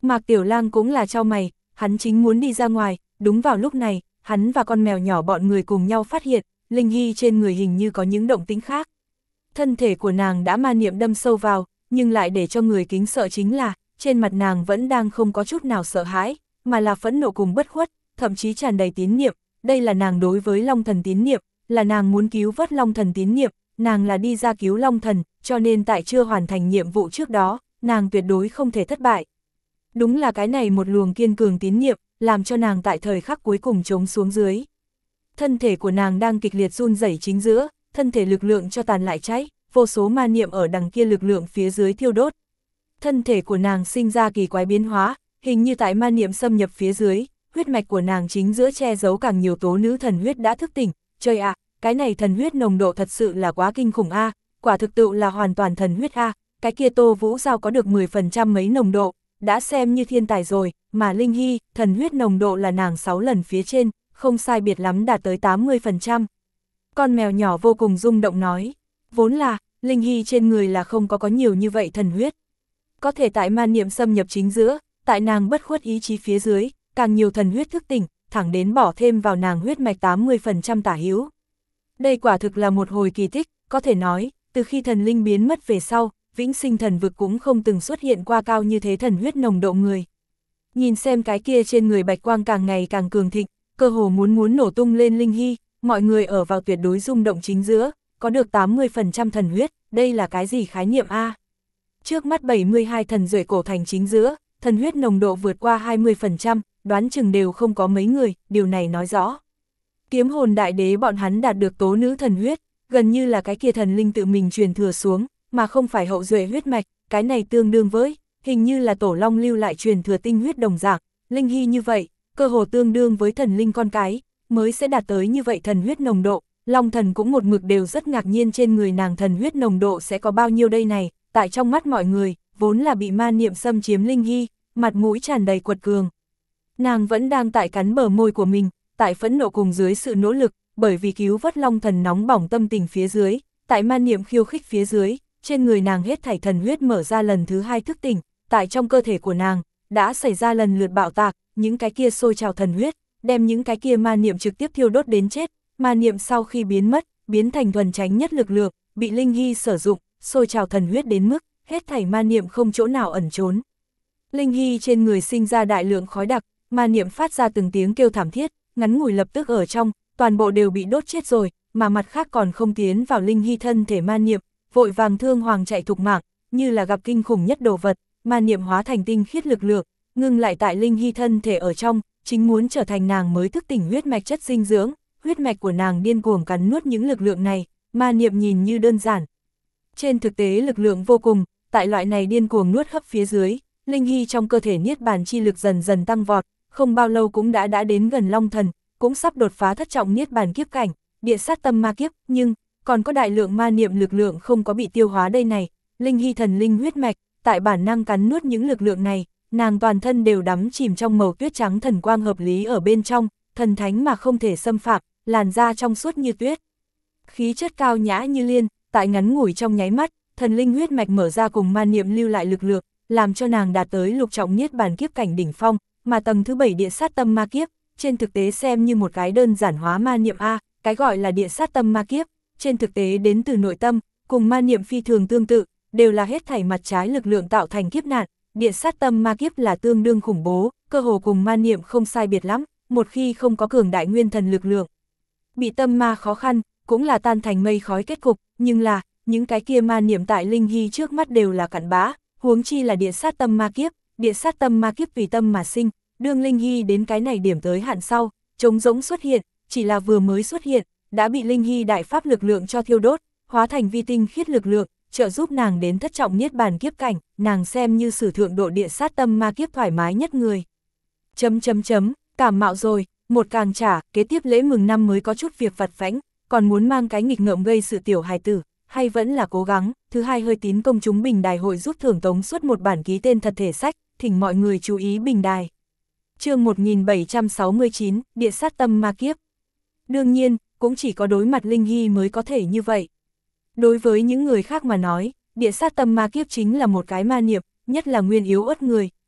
S1: Mạc Tiểu Lang cũng là chau mày, hắn chính muốn đi ra ngoài, đúng vào lúc này, hắn và con mèo nhỏ bọn người cùng nhau phát hiện, Linh Hy trên người hình như có những động tĩnh khác. Thân thể của nàng đã ma niệm đâm sâu vào, nhưng lại để cho người kính sợ chính là, trên mặt nàng vẫn đang không có chút nào sợ hãi, mà là phẫn nộ cùng bất khuất, thậm chí tràn đầy tín niệm, đây là nàng đối với Long Thần tín niệm, là nàng muốn cứu vớt Long Thần tín niệm, nàng là đi ra cứu Long Thần, cho nên tại chưa hoàn thành nhiệm vụ trước đó, nàng tuyệt đối không thể thất bại. Đúng là cái này một luồng kiên cường tín niệm, làm cho nàng tại thời khắc cuối cùng chống xuống dưới. Thân thể của nàng đang kịch liệt run rẩy chính giữa, thân thể lực lượng cho tàn lại cháy, vô số ma niệm ở đằng kia lực lượng phía dưới thiêu đốt. Thân thể của nàng sinh ra kỳ quái biến hóa, hình như tại ma niệm xâm nhập phía dưới, huyết mạch của nàng chính giữa che giấu càng nhiều tố nữ thần huyết đã thức tỉnh. Trời ạ, à, cái này thần huyết nồng độ thật sự là quá kinh khủng a, à, quả thực tự là hoàn toàn thần huyết a, à, cái kia Tô Vũ Giao có được mười phần trăm mấy nồng độ, đã xem như thiên tài rồi, mà Linh Hy, thần huyết nồng độ là nàng sáu lần phía trên, không sai biệt lắm đạt tới tám mươi phần trăm. Con mèo nhỏ vô cùng rung động nói, vốn là, Linh Hy trên người là không có có nhiều như vậy thần huyết. Có thể tại ma niệm xâm nhập chính giữa, tại nàng bất khuất ý chí phía dưới, càng nhiều thần huyết thức tỉnh, thẳng đến bỏ thêm vào nàng huyết mạch tám mươi phần trăm tả hữu. Đây quả thực là một hồi kỳ tích, có thể nói, từ khi thần linh biến mất về sau, vĩnh sinh thần vực cũng không từng xuất hiện qua cao như thế thần huyết nồng độ người. Nhìn xem cái kia trên người bạch quang càng ngày càng cường thịnh, cơ hồ muốn muốn nổ tung lên Linh Hy, mọi người ở vào tuyệt đối rung động chính giữa, có được tám mươi phần trăm thần huyết, đây là cái gì khái niệm a? Trước mắt bảy mươi hai thần duệ cổ thành chính giữa, thần huyết nồng độ vượt qua hai mươi phần trăm, đoán chừng đều không có mấy người, điều này nói rõ. Kiếm hồn đại đế bọn hắn đạt được tố nữ thần huyết, gần như là cái kia thần linh tự mình truyền thừa xuống, mà không phải hậu duệ huyết mạch, cái này tương đương với, hình như là tổ long lưu lại truyền thừa tinh huyết đồng dạng, Linh Hy như vậy, cơ hồ tương đương với thần linh con cái, mới sẽ đạt tới như vậy thần huyết nồng độ. Long Thần cũng một mực đều rất ngạc nhiên trên người nàng thần huyết nồng độ sẽ có bao nhiêu đây này, tại trong mắt mọi người, vốn là bị ma niệm xâm chiếm Linh Hy, mặt mũi tràn đầy quật cường. Nàng vẫn đang tại cắn bờ môi của mình, tại phẫn nộ cùng dưới sự nỗ lực, bởi vì cứu vớt Long Thần nóng bỏng tâm tình phía dưới, tại ma niệm khiêu khích phía dưới, trên người nàng hết thảy thần huyết mở ra lần thứ hai thức tỉnh, tại trong cơ thể của nàng, đã xảy ra lần lượt bạo tạc, những cái kia sôi trào thần huyết, đem những cái kia ma niệm trực tiếp thiêu đốt đến chết. Ma niệm sau khi biến mất, biến thành thuần tránh nhất lực lượng, bị Linh Hy sử dụng, sôi trào thần huyết đến mức, hết thảy ma niệm không chỗ nào ẩn trốn. Linh Hy trên người sinh ra đại lượng khói đặc, ma niệm phát ra từng tiếng kêu thảm thiết, ngắn ngủi lập tức ở trong, toàn bộ đều bị đốt chết rồi, mà mặt khác còn không tiến vào Linh Hy thân thể ma niệm, vội vàng thương hoàng chạy thục mạng, như là gặp kinh khủng nhất đồ vật, ma niệm hóa thành tinh khiết lực lượng, ngưng lại tại Linh Hy thân thể ở trong, chính muốn trở thành nàng mới thức tỉnh huyết mạch chất dinh dưỡng. Huyết mạch của nàng điên cuồng cắn nuốt những lực lượng này, ma niệm nhìn như đơn giản. Trên thực tế lực lượng vô cùng, tại loại này điên cuồng nuốt hấp phía dưới, Linh Hy trong cơ thể niết bàn chi lực dần dần tăng vọt, không bao lâu cũng đã đã đến gần Long Thần, cũng sắp đột phá thất trọng niết bàn kiếp cảnh, địa sát tâm ma kiếp, nhưng còn có đại lượng ma niệm lực lượng không có bị tiêu hóa đây này. Linh Hy thần linh huyết mạch, tại bản năng cắn nuốt những lực lượng này, nàng toàn thân đều đắm chìm trong màu tuyết trắng thần quang hợp lý ở bên trong, thần thánh mà không thể xâm phạm, làn da trong suốt như tuyết. Khí chất cao nhã như liên, tại ngắn ngủi trong nháy mắt, thần linh huyết mạch mở ra cùng ma niệm lưu lại lực lượng, làm cho nàng đạt tới lục trọng niết bàn kiếp cảnh đỉnh phong, mà tầng thứ bảy địa sát tâm ma kiếp, trên thực tế xem như một cái đơn giản hóa ma niệm a, cái gọi là địa sát tâm ma kiếp, trên thực tế đến từ nội tâm, cùng ma niệm phi thường tương tự, đều là hết thảy mặt trái lực lượng tạo thành kiếp nạn, địa sát tâm ma kiếp là tương đương khủng bố, cơ hồ cùng ma niệm không sai biệt lắm, một khi không có cường đại nguyên thần lực lượng. Bị tâm ma khó khăn, cũng là tan thành mây khói kết cục, nhưng là, những cái kia ma niệm tại Linh Hy trước mắt đều là cặn bã, huống chi là địa sát tâm ma kiếp, địa sát tâm ma kiếp tùy tâm mà sinh, đương Linh Hy đến cái này điểm tới hạn sau, trống rỗng xuất hiện, chỉ là vừa mới xuất hiện, đã bị Linh Hy đại pháp lực lượng cho thiêu đốt, hóa thành vi tinh khiết lực lượng, trợ giúp nàng đến thất trọng niết bàn kiếp cảnh, nàng xem như sử thượng độ địa sát tâm ma kiếp thoải mái nhất người. Chấm chấm chấm, cảm mạo rồi. Một càng trả, kế tiếp lễ mừng năm mới có chút việc vặt vãnh, còn muốn mang cái nghịch ngợm gây sự tiểu hài tử, hay vẫn là cố gắng. Thứ hai, hơi tín công chúng bình đài hội giúp thưởng tống suốt một bản ký tên thật thể sách, thỉnh mọi người chú ý bình đài. Chương một nghìn bảy trăm sáu mươi chín, địa sát tâm ma kiếp. Đương nhiên, cũng chỉ có đối mặt Linh Hy mới có thể như vậy. Đối với những người khác mà nói, địa sát tâm ma kiếp chính là một cái ma niệm, nhất là nguyên yếu ớt người,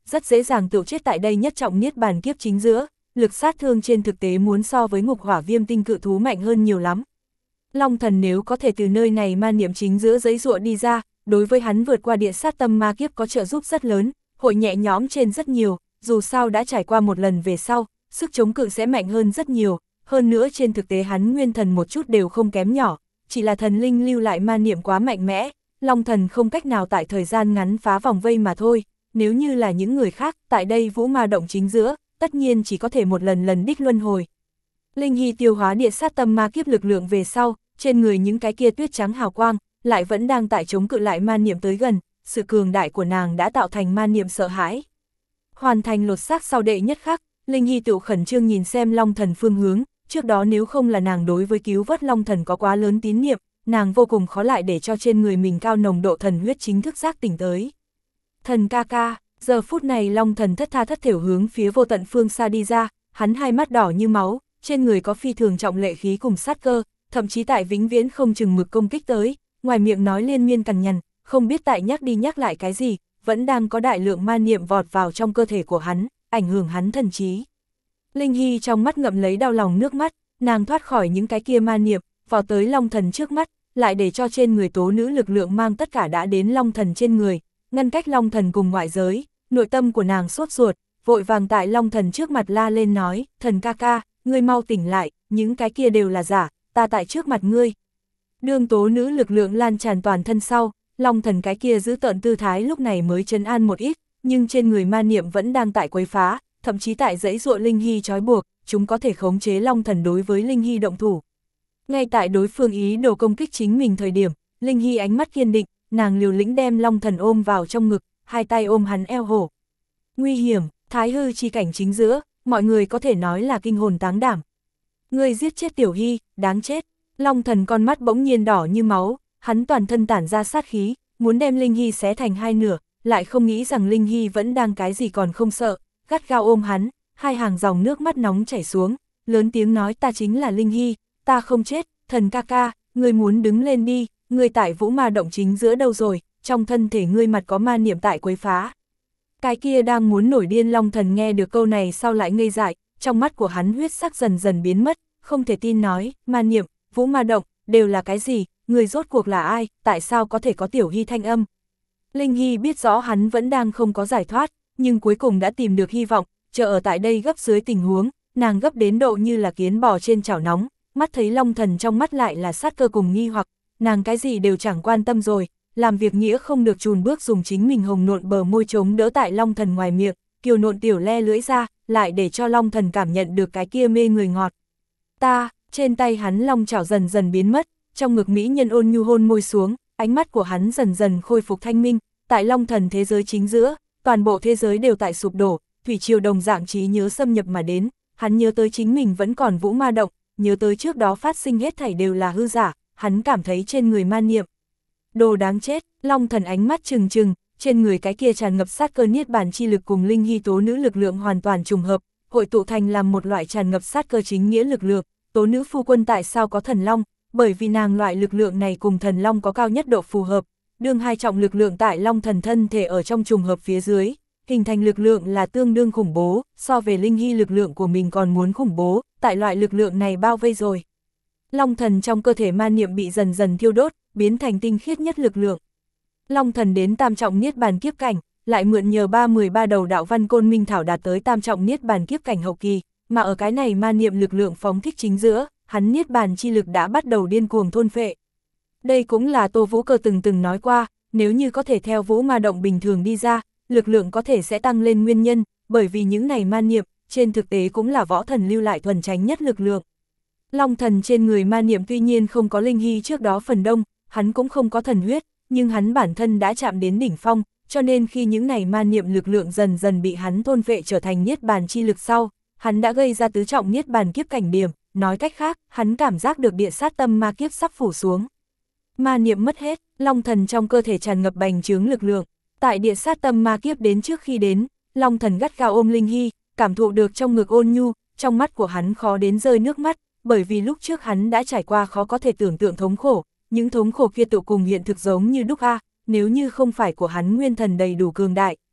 S1: rất dễ dàng tự chết tại đây nhất trọng niết bàn kiếp chính giữa, lực sát thương trên thực tế muốn so với ngục hỏa viêm tinh cự thú mạnh hơn nhiều lắm. Long thần nếu có thể từ nơi này ma niệm chính giữa giấy ruộng đi ra, đối với hắn vượt qua địa sát tâm ma kiếp có trợ giúp rất lớn, hội nhẹ nhõm trên rất nhiều, dù sao đã trải qua một lần về sau, sức chống cự sẽ mạnh hơn rất nhiều, hơn nữa trên thực tế hắn nguyên thần một chút đều không kém nhỏ, chỉ là thần linh lưu lại ma niệm quá mạnh mẽ, Long thần không cách nào tại thời gian ngắn phá vòng vây mà thôi, nếu như là những người khác, tại đây vũ ma động chính giữa, tất nhiên chỉ có thể một lần lần đích luân hồi. Linh Hy tiêu hóa địa sát tâm ma kiếp lực lượng về sau, trên người những cái kia tuyết trắng hào quang, lại vẫn đang tại chống cự lại ma niệm tới gần, sự cường đại của nàng đã tạo thành ma niệm sợ hãi. Hoàn thành lột xác sau đệ nhất khắc, Linh Hy tự khẩn trương nhìn xem Long thần phương hướng, trước đó nếu không là nàng đối với cứu vớt Long thần có quá lớn tín niệm, nàng vô cùng khó lại để cho trên người mình cao nồng độ thần huyết chính thức giác tỉnh tới. Thần ca ca, giờ phút này Long thần thất tha thất thểu hướng phía vô tận phương xa đi ra, hắn hai mắt đỏ như máu, trên người có phi thường trọng lệ khí cùng sát cơ, thậm chí tại vĩnh viễn không chừng mực công kích tới, ngoài miệng nói liên miên cằn nhằn, không biết tại nhắc đi nhắc lại cái gì, vẫn đang có đại lượng ma niệm vọt vào trong cơ thể của hắn, ảnh hưởng hắn thần trí. Linh Hy trong mắt ngậm lấy đau lòng nước mắt, nàng thoát khỏi những cái kia ma niệm, vào tới Long thần trước mắt, lại để cho trên người tố nữ lực lượng mang tất cả đã đến Long thần trên người, ngăn cách Long thần cùng ngoại giới, nội tâm của nàng sốt ruột, vội vàng tại Long thần trước mặt la lên nói, thần ca ca, ngươi mau tỉnh lại, những cái kia đều là giả, ta tại trước mặt ngươi. Đương tố nữ lực lượng lan tràn toàn thân sau, Long thần cái kia giữ tợn tư thái lúc này mới trấn an một ít, nhưng trên người ma niệm vẫn đang tại quấy phá, thậm chí tại dãy ruộng Linh Hy trói buộc, chúng có thể khống chế Long thần đối với Linh Hy động thủ. Ngay tại đối phương ý đồ công kích chính mình thời điểm, Linh Hy ánh mắt kiên định, nàng liều lĩnh đem Long thần ôm vào trong ngực, hai tay ôm hắn eo hổ. Nguy hiểm, thái hư chi cảnh chính giữa, mọi người có thể nói là kinh hồn táng đảm. Ngươi giết chết Tiểu Hy, đáng chết. Long thần con mắt bỗng nhiên đỏ như máu, hắn toàn thân tản ra sát khí, muốn đem Linh Hy xé thành hai nửa, lại không nghĩ rằng Linh Hy vẫn đang cái gì còn không sợ, gắt gao ôm hắn, hai hàng dòng nước mắt nóng chảy xuống, lớn tiếng nói ta chính là Linh Hy, ta không chết, thần ca ca, ngươi muốn đứng lên đi, ngươi tại vũ ma động chính giữa đâu rồi, trong thân thể ngươi mặt có ma niệm tại quấy phá. Cái kia đang muốn nổi điên Long thần nghe được câu này sau lại ngây dại, trong mắt của hắn huyết sắc dần dần biến mất, không thể tin nói, ma niệm, vũ ma động, đều là cái gì, người rốt cuộc là ai, tại sao có thể có Tiểu Hy thanh âm. Linh Hy biết rõ hắn vẫn đang không có giải thoát, nhưng cuối cùng đã tìm được hy vọng, chờ ở tại đây gấp dưới tình huống, nàng gấp đến độ như là kiến bò trên chảo nóng, mắt thấy Long thần trong mắt lại là sát cơ cùng nghi hoặc, nàng cái gì đều chẳng quan tâm rồi, làm việc nghĩa không được chùn bước dùng chính mình hồng nộn bờ môi chống đỡ tại Long thần ngoài miệng, kiều nộn tiểu le lưỡi ra, lại để cho Long thần cảm nhận được cái kia mê người ngọt. Ta, trên tay hắn long chảo dần dần biến mất, trong ngực mỹ nhân ôn nhu hôn môi xuống, ánh mắt của hắn dần dần khôi phục thanh minh, tại Long thần thế giới chính giữa, toàn bộ thế giới đều tại sụp đổ, thủy triều đồng dạng trí nhớ xâm nhập mà đến, hắn nhớ tới chính mình vẫn còn vũ ma động, nhớ tới trước đó phát sinh hết thảy đều là hư giả, hắn cảm thấy trên người ma niệm. Đồ đáng chết, Long thần ánh mắt trừng trừng, trên người cái kia tràn ngập sát cơ niết bàn chi lực cùng Linh Hy tố nữ lực lượng hoàn toàn trùng hợp, hội tụ thành làm một loại tràn ngập sát cơ chính nghĩa lực lượng. Tố nữ phu quân tại sao có thần long, bởi vì nàng loại lực lượng này cùng thần long có cao nhất độ phù hợp, đương hai trọng lực lượng tại Long thần thân thể ở trong trùng hợp phía dưới, hình thành lực lượng là tương đương khủng bố, so về Linh Hy lực lượng của mình còn muốn khủng bố, tại loại lực lượng này bao vây rồi. Long thần trong cơ thể ma niệm bị dần dần thiêu đốt, biến thành tinh khiết nhất lực lượng. Long thần đến tam trọng niết bàn kiếp cảnh, lại mượn nhờ ba mười ba đầu đạo văn côn minh thảo đạt tới tam trọng niết bàn kiếp cảnh hậu kỳ, mà ở cái này ma niệm lực lượng phóng thích chính giữa, hắn niết bàn chi lực đã bắt đầu điên cuồng thôn phệ. Đây cũng là Tô Vũ Cơ từng từng nói qua, nếu như có thể theo vũ ma động bình thường đi ra, lực lượng có thể sẽ tăng lên nguyên nhân, bởi vì những này ma niệm, trên thực tế cũng là võ thần lưu lại thuần tránh nhất lực lượng. Long thần trên người ma niệm tuy nhiên không có Linh Hy trước đó phần đông, hắn cũng không có thần huyết, nhưng hắn bản thân đã chạm đến đỉnh phong, cho nên khi những này ma niệm lực lượng dần dần bị hắn thôn phệ trở thành niết bàn chi lực sau, hắn đã gây ra tứ trọng niết bàn kiếp cảnh điểm, nói cách khác, hắn cảm giác được địa sát tâm ma kiếp sắp phủ xuống. Ma niệm mất hết, Long thần trong cơ thể tràn ngập bành trướng lực lượng, tại địa sát tâm ma kiếp đến trước khi đến, Long thần gắt gao ôm Linh Hy, cảm thụ được trong ngực ôn nhu, trong mắt của hắn khó đến rơi nước mắt, bởi vì lúc trước hắn đã trải qua khó có thể tưởng tượng thống khổ, những thống khổ kia tụ cùng hiện thực giống như đúc a, nếu như không phải của hắn nguyên thần đầy đủ cường đại,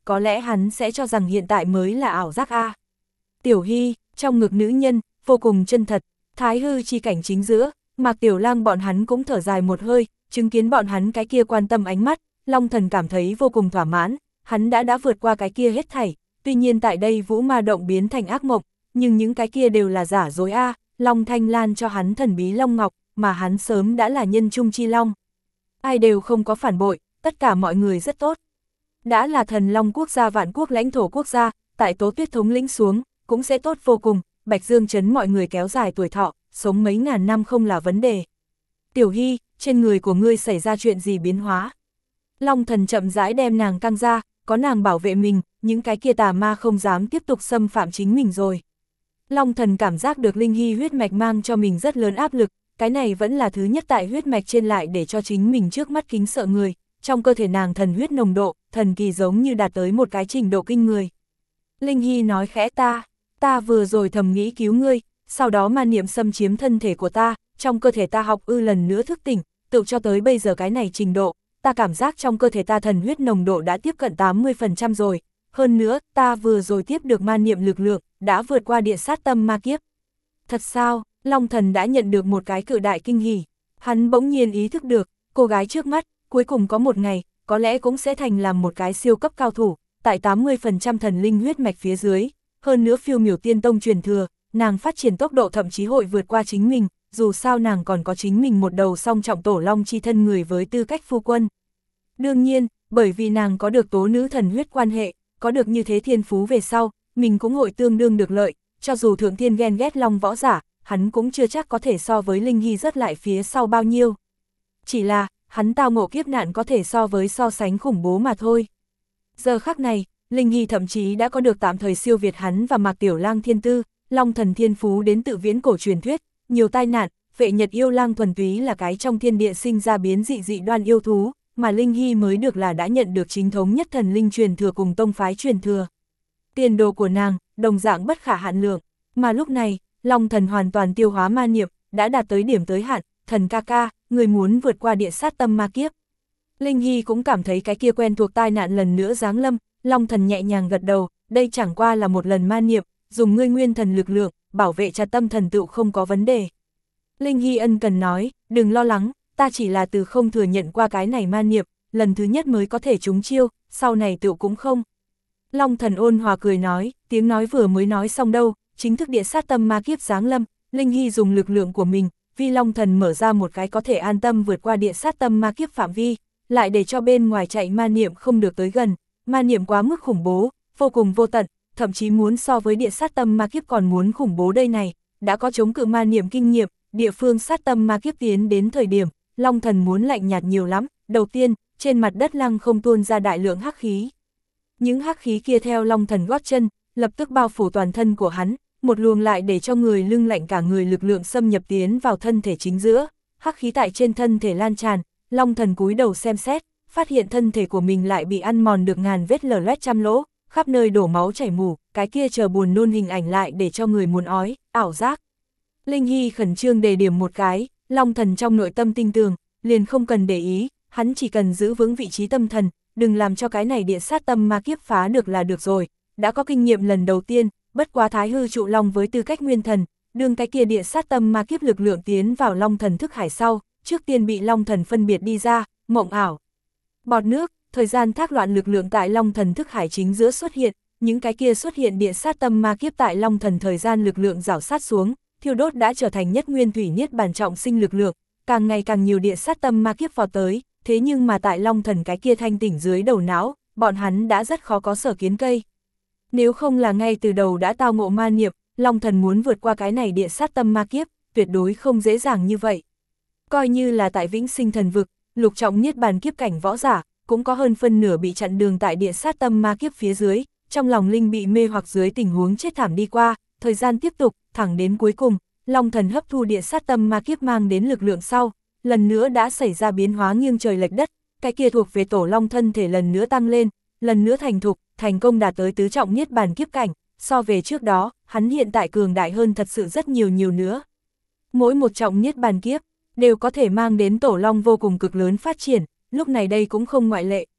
S1: có lẽ hắn sẽ cho rằng hiện tại mới là ảo giác a. Tiểu Hy, trong ngực nữ nhân, vô cùng chân thật, thái hư chi cảnh chính giữa, Mạc Tiểu Lang bọn hắn cũng thở dài một hơi, chứng kiến bọn hắn cái kia quan tâm ánh mắt, Long Thần cảm thấy vô cùng thỏa mãn, hắn đã đã vượt qua cái kia hết thảy, tuy nhiên tại đây vũ ma động biến thành ác mộng, nhưng những cái kia đều là giả dối a. Long Thanh Lan cho hắn thần bí Long Ngọc, mà hắn sớm đã là nhân trung chi long. Ai đều không có phản bội, tất cả mọi người rất tốt. Đã là thần Long quốc gia vạn quốc lãnh thổ quốc gia, tại Tố Tuyết thống lĩnh xuống, cũng sẽ tốt vô cùng, Bạch Dương trấn mọi người kéo dài tuổi thọ, sống mấy ngàn năm không là vấn đề. Tiểu Hy, trên người của ngươi xảy ra chuyện gì biến hóa? Long Thần chậm rãi đem nàng căng ra, có nàng bảo vệ mình, những cái kia tà ma không dám tiếp tục xâm phạm chính mình rồi. Long Thần cảm giác được Linh Hy huyết mạch mang cho mình rất lớn áp lực, cái này vẫn là thứ nhất tại huyết mạch trên lại để cho chính mình trước mắt kính sợ người, trong cơ thể nàng thần huyết nồng độ, thần kỳ giống như đạt tới một cái trình độ kinh người. Linh Hy nói khẽ ta, ta vừa rồi thầm nghĩ cứu ngươi, sau đó ma niệm xâm chiếm thân thể của ta, trong cơ thể ta học ư lần nữa thức tỉnh, tự cho tới bây giờ cái này trình độ, ta cảm giác trong cơ thể ta thần huyết nồng độ đã tiếp cận tám mươi phần trăm rồi, hơn nữa, ta vừa rồi tiếp được ma niệm lực lượng, đã vượt qua địa sát tâm ma kiếp. Thật sao, Long Thần đã nhận được một cái cự đại kinh hỉ, hắn bỗng nhiên ý thức được, cô gái trước mắt, cuối cùng có một ngày, có lẽ cũng sẽ thành làm một cái siêu cấp cao thủ, tại tám mươi phần trăm thần linh huyết mạch phía dưới, hơn nữa phiêu miểu tiên tông truyền thừa, nàng phát triển tốc độ thậm chí hội vượt qua chính mình, dù sao nàng còn có chính mình một đầu song trọng tổ long chi thân người với tư cách phu quân. Đương nhiên, bởi vì nàng có được tố nữ thần huyết quan hệ, có được như thế thiên phú về sau, mình cũng hội tương đương được lợi, cho dù thượng thiên ghen ghét long võ giả, hắn cũng chưa chắc có thể so với Linh Hy rớt lại phía sau bao nhiêu. Chỉ là, hắn tao ngộ kiếp nạn có thể so với so sánh khủng bố mà thôi. Giờ khắc này, Linh Hy thậm chí đã có được tạm thời siêu việt hắn và Mạc Tiểu Lang thiên tư, Long Thần thiên phú đến tự viễn cổ truyền thuyết, nhiều tai nạn, vệ nhật yêu lang thuần túy là cái trong thiên địa sinh ra biến dị dị đoan yêu thú, mà Linh Hy mới được là đã nhận được chính thống nhất thần linh truyền thừa cùng tông phái truyền thừa. Tiền đồ của nàng, đồng dạng bất khả hạn lượng, mà lúc này, Long Thần hoàn toàn tiêu hóa ma niệm, đã đạt tới điểm tới hạn, thần ca ca, người muốn vượt qua địa sát tâm ma kiếp. Linh Hy cũng cảm thấy cái kia quen thuộc tai nạn lần nữa giáng lâm, Long Thần nhẹ nhàng gật đầu, đây chẳng qua là một lần ma niệm, dùng ngươi nguyên thần lực lượng, bảo vệ chặt tâm thần tựu không có vấn đề. Linh Hy ân cần nói, đừng lo lắng, ta chỉ là từ không thừa nhận qua cái này ma niệm, lần thứ nhất mới có thể trúng chiêu, sau này tựu cũng không. Long Thần ôn hòa cười nói, tiếng nói vừa mới nói xong đâu, chính thức địa sát tâm ma kiếp giáng lâm, Linh Hy dùng lực lượng của mình, vì Long Thần mở ra một cái có thể an tâm vượt qua địa sát tâm ma kiếp phạm vi, lại để cho bên ngoài chạy ma niệm không được tới gần, ma niệm quá mức khủng bố, vô cùng vô tận, thậm chí muốn so với địa sát tâm ma kiếp còn muốn khủng bố đây này, đã có chống cự ma niệm kinh nghiệm, địa phương sát tâm ma kiếp tiến đến thời điểm, Long Thần muốn lạnh nhạt nhiều lắm, đầu tiên, trên mặt đất lăng không tuôn ra đại lượng hắc khí. Những hắc khí kia theo Long Thần gót chân, lập tức bao phủ toàn thân của hắn, một luồng lại để cho người lưng lạnh cả người lực lượng xâm nhập tiến vào thân thể chính giữa, hắc khí tại trên thân thể lan tràn, Long Thần cúi đầu xem xét, phát hiện thân thể của mình lại bị ăn mòn được ngàn vết lở loét trăm lỗ, khắp nơi đổ máu chảy mù, cái kia chờ buồn nôn hình ảnh lại để cho người muốn ói, ảo giác. Linh Hy khẩn trương đề điểm một cái, Long Thần trong nội tâm tinh tường, liền không cần để ý, hắn chỉ cần giữ vững vị trí tâm thần, đừng làm cho cái này địa sát tâm ma kiếp phá được là được rồi, đã có kinh nghiệm lần đầu tiên, bất quá thái hư trụ long với tư cách nguyên thần, đương cái kia địa sát tâm ma kiếp lực lượng tiến vào Long Thần thức hải sau, trước tiên bị Long Thần phân biệt đi ra, mộng ảo. Bọt nước, thời gian thác loạn lực lượng tại Long Thần thức hải chính giữa xuất hiện, những cái kia xuất hiện địa sát tâm ma kiếp tại Long Thần thời gian lực lượng rảo sát xuống, thiêu đốt đã trở thành nhất nguyên thủy niết bàn trọng sinh lực lượng, càng ngày càng nhiều địa sát tâm ma kiếp vào tới, thế nhưng mà tại Long Thần cái kia thanh tỉnh dưới đầu não, bọn hắn đã rất khó có sở kiến cây. Nếu không là ngay từ đầu đã tao ngộ ma niệm, Long Thần muốn vượt qua cái này địa sát tâm ma kiếp, tuyệt đối không dễ dàng như vậy. Coi như là tại Vĩnh Sinh Thần Vực, lục trọng niết bàn kiếp cảnh võ giả, cũng có hơn phân nửa bị chặn đường tại địa sát tâm ma kiếp phía dưới, trong lòng linh bị mê hoặc dưới tình huống chết thảm đi qua, thời gian tiếp tục, thẳng đến cuối cùng, Long Thần hấp thu địa sát tâm ma kiếp mang đến lực lượng sau, lần nữa đã xảy ra biến hóa nghiêng trời lệch đất, cái kia thuộc về tổ long thân thể lần nữa tăng lên, lần nữa thành thục, thành công đạt tới tứ trọng niết bàn kiếp cảnh, so về trước đó, hắn hiện tại cường đại hơn thật sự rất nhiều nhiều nữa. Mỗi một trọng niết bàn kiếp, đều có thể mang đến tổ long vô cùng cực lớn phát triển, lúc này đây cũng không ngoại lệ,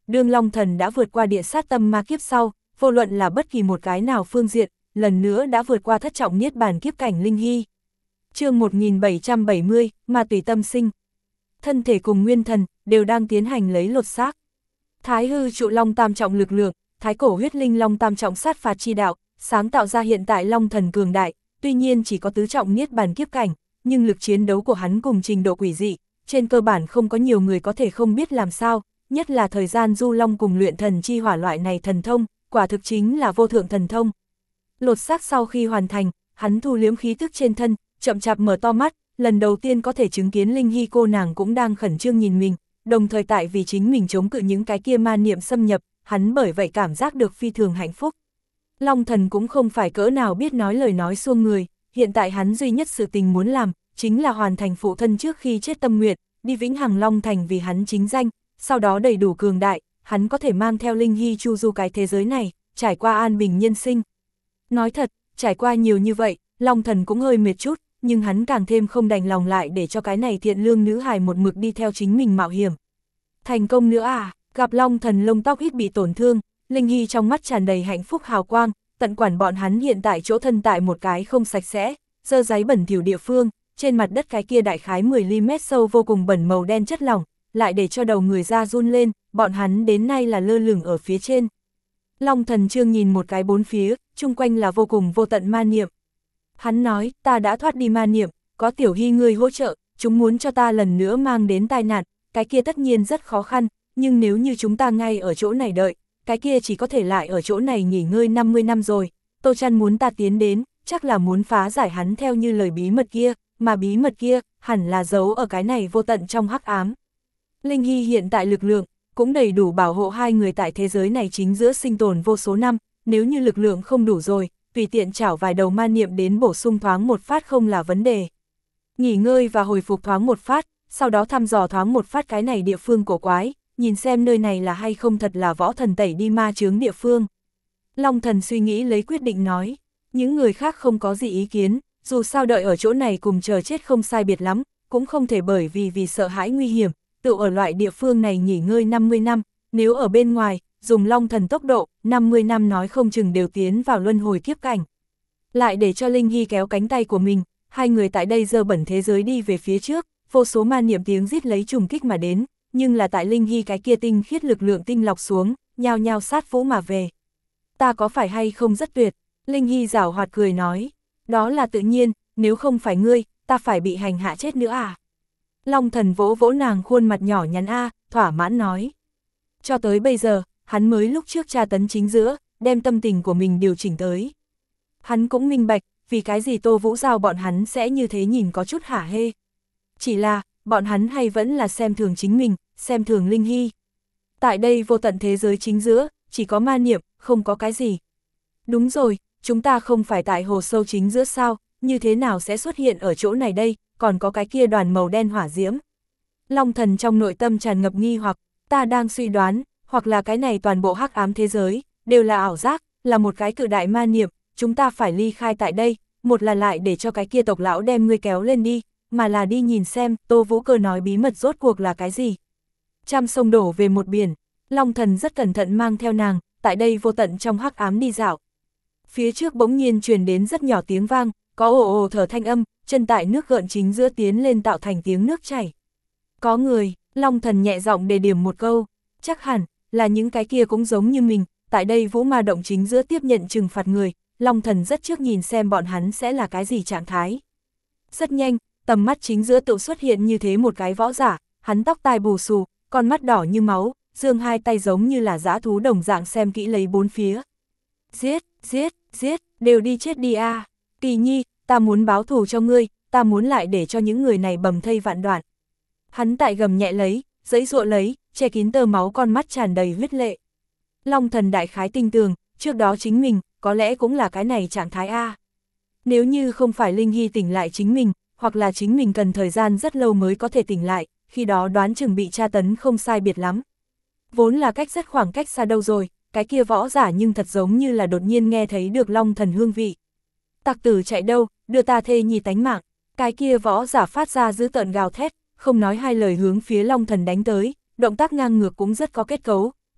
S1: đương Long Thần đã vượt qua địa sát tâm ma kiếp sau, vô luận là bất kỳ một cái nào phương diện, lần nữa đã vượt qua thất trọng niết bàn kiếp cảnh Linh Hy. Chương một nghìn bảy trăm bảy mươi, ma tùy tâm sinh. Thân thể cùng nguyên thần đều đang tiến hành lấy lột xác. Thái hư trụ long tam trọng lực lượng, thái cổ huyết linh long tam trọng sát phạt chi đạo, sáng tạo ra hiện tại Long Thần cường đại, tuy nhiên chỉ có tứ trọng niết bàn kiếp cảnh, nhưng lực chiến đấu của hắn cùng trình độ quỷ dị, trên cơ bản không có nhiều người có thể không biết làm sao, nhất là thời gian du long cùng luyện thần chi hỏa loại này thần thông, quả thực chính là vô thượng thần thông. Lột xác sau khi hoàn thành, hắn thu liếm khí tức trên thân, chậm chạp mở to mắt, lần đầu tiên có thể chứng kiến Linh Hy cô nàng cũng đang khẩn trương nhìn mình, đồng thời tại vì chính mình chống cự những cái kia ma niệm xâm nhập, hắn bởi vậy cảm giác được phi thường hạnh phúc. Long Thần cũng không phải cỡ nào biết nói lời nói xuông người, hiện tại hắn duy nhất sự tình muốn làm, chính là hoàn thành phụ thân trước khi chết tâm nguyện, đi vĩnh hằng Long Thành vì hắn chính danh, sau đó đầy đủ cường đại, hắn có thể mang theo Linh Hy chu du cái thế giới này, trải qua an bình nhân sinh. Nói thật, trải qua nhiều như vậy, Long Thần cũng hơi mệt chút, nhưng hắn càng thêm không đành lòng lại để cho cái này thiện lương nữ hài một mực đi theo chính mình mạo hiểm. Thành công nữa à, gặp Long Thần lông tóc ít bị tổn thương, Linh Hy trong mắt tràn đầy hạnh phúc hào quang, tận quản bọn hắn hiện tại chỗ thân tại một cái không sạch sẽ, dơ giấy bẩn thỉu địa phương, trên mặt đất cái kia đại khái mười mi-li-mét sâu vô cùng bẩn màu đen chất lỏng, lại để cho đầu người ra run lên, bọn hắn đến nay là lơ lửng ở phía trên. Long Thần Trương nhìn một cái bốn phía, chung quanh là vô cùng vô tận ma niệm. Hắn nói, ta đã thoát đi ma niệm, có Tiểu Hy ngươi hỗ trợ, chúng muốn cho ta lần nữa mang đến tai nạn, cái kia tất nhiên rất khó khăn, nhưng nếu như chúng ta ngay ở chỗ này đợi, cái kia chỉ có thể lại ở chỗ này nghỉ ngơi năm mươi năm rồi. Tô Trăn muốn ta tiến đến, chắc là muốn phá giải hắn theo như lời bí mật kia, mà bí mật kia hẳn là giấu ở cái này vô tận trong hắc ám. Linh Hy hiện tại lực lượng cũng đầy đủ bảo hộ hai người tại thế giới này chính giữa sinh tồn vô số năm, nếu như lực lượng không đủ rồi, tùy tiện chảo vài đầu ma niệm đến bổ sung thoáng một phát không là vấn đề. Nghỉ ngơi và hồi phục thoáng một phát, sau đó thăm dò thoáng một phát cái này địa phương cổ quái, nhìn xem nơi này là hay không thật là võ thần tẩy đi ma chướng địa phương. Long Thần suy nghĩ lấy quyết định nói, những người khác không có gì ý kiến, dù sao đợi ở chỗ này cùng chờ chết không sai biệt lắm, cũng không thể bởi vì vì sợ hãi nguy hiểm, tự ở loại địa phương này nghỉ ngơi năm mươi năm, nếu ở bên ngoài, dùng Long Thần tốc độ, năm mươi năm nói không chừng đều tiến vào luân hồi kiếp cảnh. Lại để cho Linh Hy kéo cánh tay của mình, hai người tại đây dơ bẩn thế giới đi về phía trước, vô số ma niệm tiếng rít lấy trùng kích mà đến, nhưng là tại Linh Hy cái kia tinh khiết lực lượng tinh lọc xuống, nhao nhao sát vũ mà về. Ta có phải hay không rất tuyệt? Linh Hy giảo hoạt cười nói, đó là tự nhiên, nếu không phải ngươi, ta phải bị hành hạ chết nữa à? Long Thần vỗ vỗ nàng khuôn mặt nhỏ nhắn a, thỏa mãn nói. Cho tới bây giờ, hắn mới lúc trước tra tấn chính giữa, đem tâm tình của mình điều chỉnh tới. Hắn cũng minh bạch, vì cái gì Tô Vũ Giao bọn hắn sẽ như thế nhìn có chút hả hê. Chỉ là, bọn hắn hay vẫn là xem thường chính mình, xem thường Linh Hy. Tại đây vô tận thế giới chính giữa, chỉ có ma niệm, không có cái gì. Đúng rồi, chúng ta không phải tại hồ sâu chính giữa sao, như thế nào sẽ xuất hiện ở chỗ này đây, còn có cái kia đoàn màu đen hỏa diễm. Long Thần trong nội tâm tràn ngập nghi hoặc, ta đang suy đoán, hoặc là cái này toàn bộ hắc ám thế giới, đều là ảo giác, là một cái cự đại ma niệm, chúng ta phải ly khai tại đây, một là lại để cho cái kia tộc lão đem ngươi kéo lên đi, mà là đi nhìn xem Tô Vũ Cơ nói bí mật rốt cuộc là cái gì. Trăm sông đổ về một biển, Long Thần rất cẩn thận mang theo nàng, tại đây vô tận trong hắc ám đi dạo. Phía trước bỗng nhiên truyền đến rất nhỏ tiếng vang, có ồ ồ thở thanh âm, chân tại nước gợn chính giữa tiến lên tạo thành tiếng nước chảy. Có người, Long Thần nhẹ giọng đề điểm một câu, chắc hẳn là những cái kia cũng giống như mình, tại đây vũ ma động chính giữa tiếp nhận trừng phạt người, Long Thần rất trước nhìn xem bọn hắn sẽ là cái gì trạng thái. Rất nhanh, tầm mắt chính giữa tự xuất hiện như thế một cái võ giả, hắn tóc tai bù xù, con mắt đỏ như máu, giương hai tay giống như là dã thú đồng dạng xem kỹ lấy bốn phía. Giết, giết, giết, đều đi chết đi a. À. Kỳ Nhi, ta muốn báo thù cho ngươi, ta muốn lại để cho những người này bầm thây vạn đoạn. Hắn tại gầm nhẹ lấy, giãy giụa lấy, che kín tơ máu, con mắt tràn đầy huyết lệ. Long Thần đại khái tinh tường, trước đó chính mình, có lẽ cũng là cái này trạng thái a. Nếu như không phải Linh Hy tỉnh lại chính mình, hoặc là chính mình cần thời gian rất lâu mới có thể tỉnh lại, khi đó đoán chừng bị tra tấn không sai biệt lắm. Vốn là cách rất khoảng cách xa đâu rồi, cái kia võ giả nhưng thật giống như là đột nhiên nghe thấy được Long Thần hương vị. Tặc tử chạy đâu, đưa ta thê nhi tánh mạng, cái kia võ giả phát ra dữ tợn gào thét, không nói hai lời hướng phía Long Thần đánh tới, động tác ngang ngược cũng rất có kết cấu,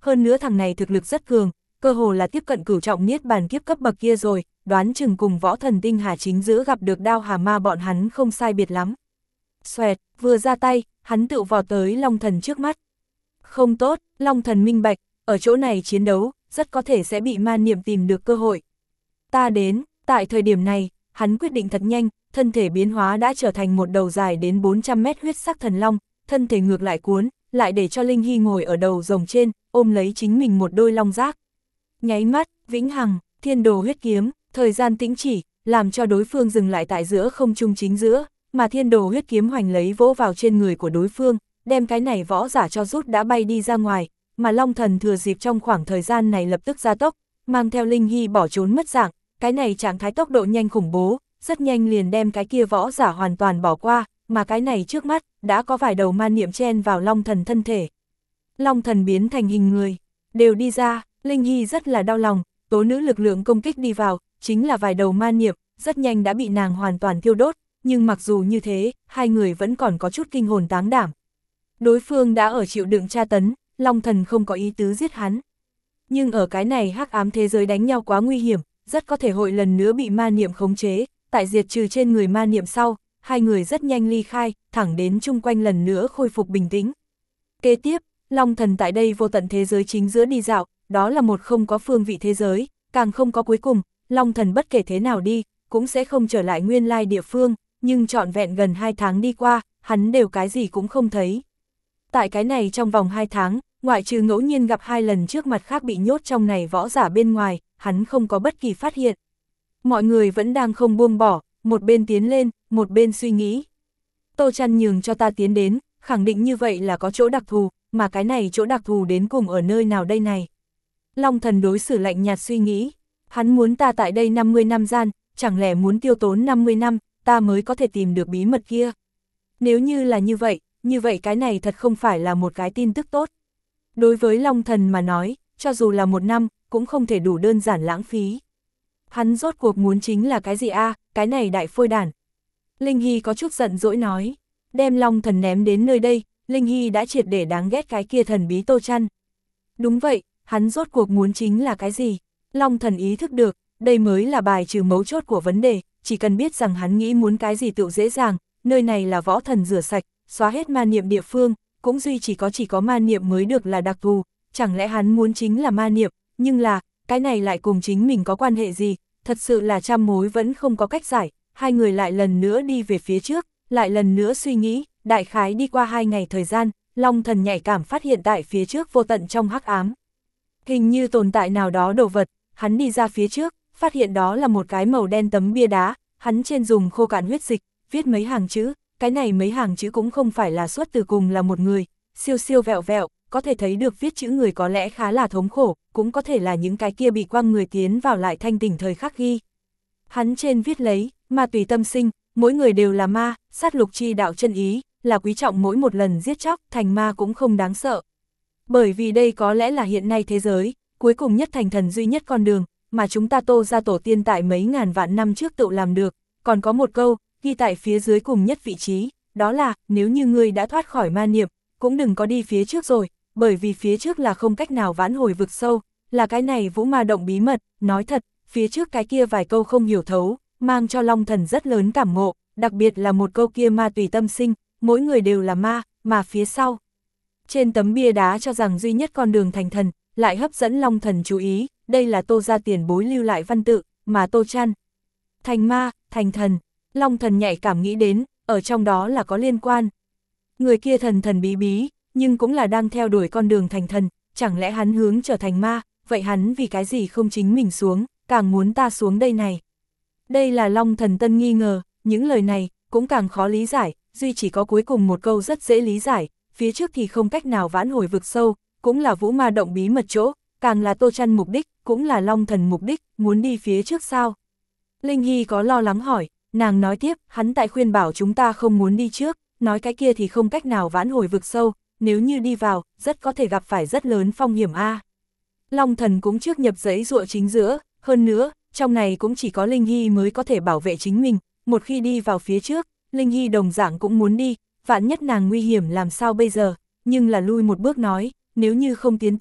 S1: hơn nữa thằng này thực lực rất cường, cơ hồ là tiếp cận cửu trọng niết bàn kiếp cấp bậc kia rồi, đoán chừng cùng võ thần tinh hà chính giữa gặp được đao hà ma bọn hắn không sai biệt lắm. Xoẹt, vừa ra tay, hắn tự vọt tới Long Thần trước mắt. Không tốt, Long Thần minh bạch, ở chỗ này chiến đấu, rất có thể sẽ bị ma niệm tìm được cơ hội. Ta đến, tại thời điểm này, hắn quyết định thật nhanh, thân thể biến hóa đã trở thành một đầu dài đến bốn trăm mét huyết sắc thần long, thân thể ngược lại cuốn, lại để cho Linh Hy ngồi ở đầu rồng trên, ôm lấy chính mình một đôi long giác. Nháy mắt, vĩnh hằng, thiên đồ huyết kiếm, thời gian tĩnh chỉ, làm cho đối phương dừng lại tại giữa không trung chính giữa, mà thiên đồ huyết kiếm hoành lấy vỗ vào trên người của đối phương, đem cái này võ giả cho rút đã bay đi ra ngoài, mà Long Thần thừa dịp trong khoảng thời gian này lập tức gia tốc, mang theo Linh Hy bỏ trốn mất dạng, cái này trạng thái tốc độ nhanh khủng bố, rất nhanh liền đem cái kia võ giả hoàn toàn bỏ qua, mà cái này trước mắt, đã có vài đầu ma niệm chen vào Long Thần thân thể. Long Thần biến thành hình người, đều đi ra, Linh Hy rất là đau lòng, tố nữ lực lượng công kích đi vào, chính là vài đầu ma niệm, rất nhanh đã bị nàng hoàn toàn thiêu đốt, nhưng mặc dù như thế, hai người vẫn còn có chút kinh hồn táng đảm. Đối phương đã ở chịu đựng tra tấn, Long Thần không có ý tứ giết hắn. Nhưng ở cái này hắc ám thế giới đánh nhau quá nguy hiểm, rất có thể hội lần nữa bị ma niệm khống chế, tại diệt trừ trên người ma niệm sau, hai người rất nhanh ly khai, thẳng đến chung quanh lần nữa khôi phục bình tĩnh. Kế tiếp, Long Thần tại đây vô tận thế giới chính giữa đi dạo, đó là một không có phương vị thế giới, càng không có cuối cùng, Long Thần bất kể thế nào đi, cũng sẽ không trở lại nguyên lai địa phương, nhưng trọn vẹn gần hai tháng đi qua, hắn đều cái gì cũng không thấy. Tại cái này trong vòng hai tháng, ngoại trừ ngẫu nhiên gặp hai lần trước mặt khác bị nhốt trong này võ giả bên ngoài, hắn không có bất kỳ phát hiện. Mọi người vẫn đang không buông bỏ, một bên tiến lên, một bên suy nghĩ. Tô Trăn nhường cho ta tiến đến, khẳng định như vậy là có chỗ đặc thù, mà cái này chỗ đặc thù đến cùng ở nơi nào đây này. Long Thần đối xử lạnh nhạt suy nghĩ, hắn muốn ta tại đây năm mươi năm gian, chẳng lẽ muốn tiêu tốn năm mươi năm, ta mới có thể tìm được bí mật kia. Nếu như là như vậy, như vậy cái này thật không phải là một cái tin tức tốt. Đối với Long Thần mà nói, cho dù là một năm, cũng không thể đủ đơn giản lãng phí. Hắn rốt cuộc muốn chính là cái gì a? À, cái này đại phôi đản. Linh Hy có chút giận dỗi nói, đem Long Thần ném đến nơi đây, Linh Hy đã triệt để đáng ghét cái kia thần bí Tô Trăn. Đúng vậy, hắn rốt cuộc muốn chính là cái gì? Long Thần ý thức được, đây mới là bài trừ mấu chốt của vấn đề, chỉ cần biết rằng hắn nghĩ muốn cái gì tự dễ dàng, nơi này là võ thần rửa sạch, xóa hết ma niệm địa phương, cũng duy chỉ có chỉ có ma niệm mới được là đặc thù, chẳng lẽ hắn muốn chính là ma niệm, nhưng là, cái này lại cùng chính mình có quan hệ gì, thật sự là trăm mối vẫn không có cách giải, hai người lại lần nữa đi về phía trước, lại lần nữa suy nghĩ, đại khái đi qua hai ngày thời gian, Long Thần nhạy cảm phát hiện tại phía trước vô tận trong hắc ám. Hình như tồn tại nào đó đồ vật, hắn đi ra phía trước, phát hiện đó là một cái màu đen tấm bia đá, hắn trên dùng khô cạn huyết dịch, viết mấy hàng chữ, cái này mấy hàng chữ cũng không phải là xuất từ cùng là một người, siêu siêu vẹo vẹo, có thể thấy được viết chữ người có lẽ khá là thống khổ, cũng có thể là những cái kia bị quăng người tiến vào lại thanh tỉnh thời khắc ghi. Hắn trên viết lấy, ma tùy tâm sinh, mỗi người đều là ma, sát lục chi đạo chân ý, là quý trọng mỗi một lần giết chóc, thành ma cũng không đáng sợ. Bởi vì đây có lẽ là hiện nay thế giới, cuối cùng nhất thành thần duy nhất con đường, mà chúng ta Tô gia tổ tiên tại mấy ngàn vạn năm trước tự làm được, còn có một câu, ghi tại phía dưới cùng nhất vị trí, đó là, nếu như ngươi đã thoát khỏi ma niệm, cũng đừng có đi phía trước rồi, bởi vì phía trước là không cách nào vãn hồi vực sâu, là cái này vũ ma động bí mật, nói thật, phía trước cái kia vài câu không hiểu thấu, mang cho Long Thần rất lớn cảm ngộ, đặc biệt là một câu kia ma tùy tâm sinh, mỗi người đều là ma, mà phía sau. Trên tấm bia đá cho rằng duy nhất con đường thành thần, lại hấp dẫn Long Thần chú ý, đây là Tô gia tiền bối lưu lại văn tự, mà Tô Trăn. Thành ma, thành thần, Long Thần nhạy cảm nghĩ đến, ở trong đó là có liên quan. Người kia thần thần bí bí, nhưng cũng là đang theo đuổi con đường thành thần, chẳng lẽ hắn hướng trở thành ma, vậy hắn vì cái gì không chính mình xuống, càng muốn ta xuống đây này. Đây là Long Thần tân nghi ngờ, những lời này, cũng càng khó lý giải, duy chỉ có cuối cùng một câu rất dễ lý giải, phía trước thì không cách nào vãn hồi vực sâu, cũng là vũ ma động bí mật chỗ, càng là Tô Trăn mục đích, cũng là Long Thần mục đích, muốn đi phía trước sao. Linh Hy có lo lắng hỏi, nàng nói tiếp, hắn tại khuyên bảo chúng ta không muốn đi trước, nói cái kia thì không cách nào vãn hồi vực sâu, nếu như đi vào, rất có thể gặp phải rất lớn phong hiểm a. Long Thần cũng trước nhập giấy ruộng chính giữa, hơn nữa, trong này cũng chỉ có Linh Hy mới có thể bảo vệ chính mình, một khi đi vào phía trước, Linh Hy đồng dạng cũng muốn đi, vạn nhất nàng nguy hiểm làm sao bây giờ, nhưng là lui một bước nói, nếu như không tiến tiến,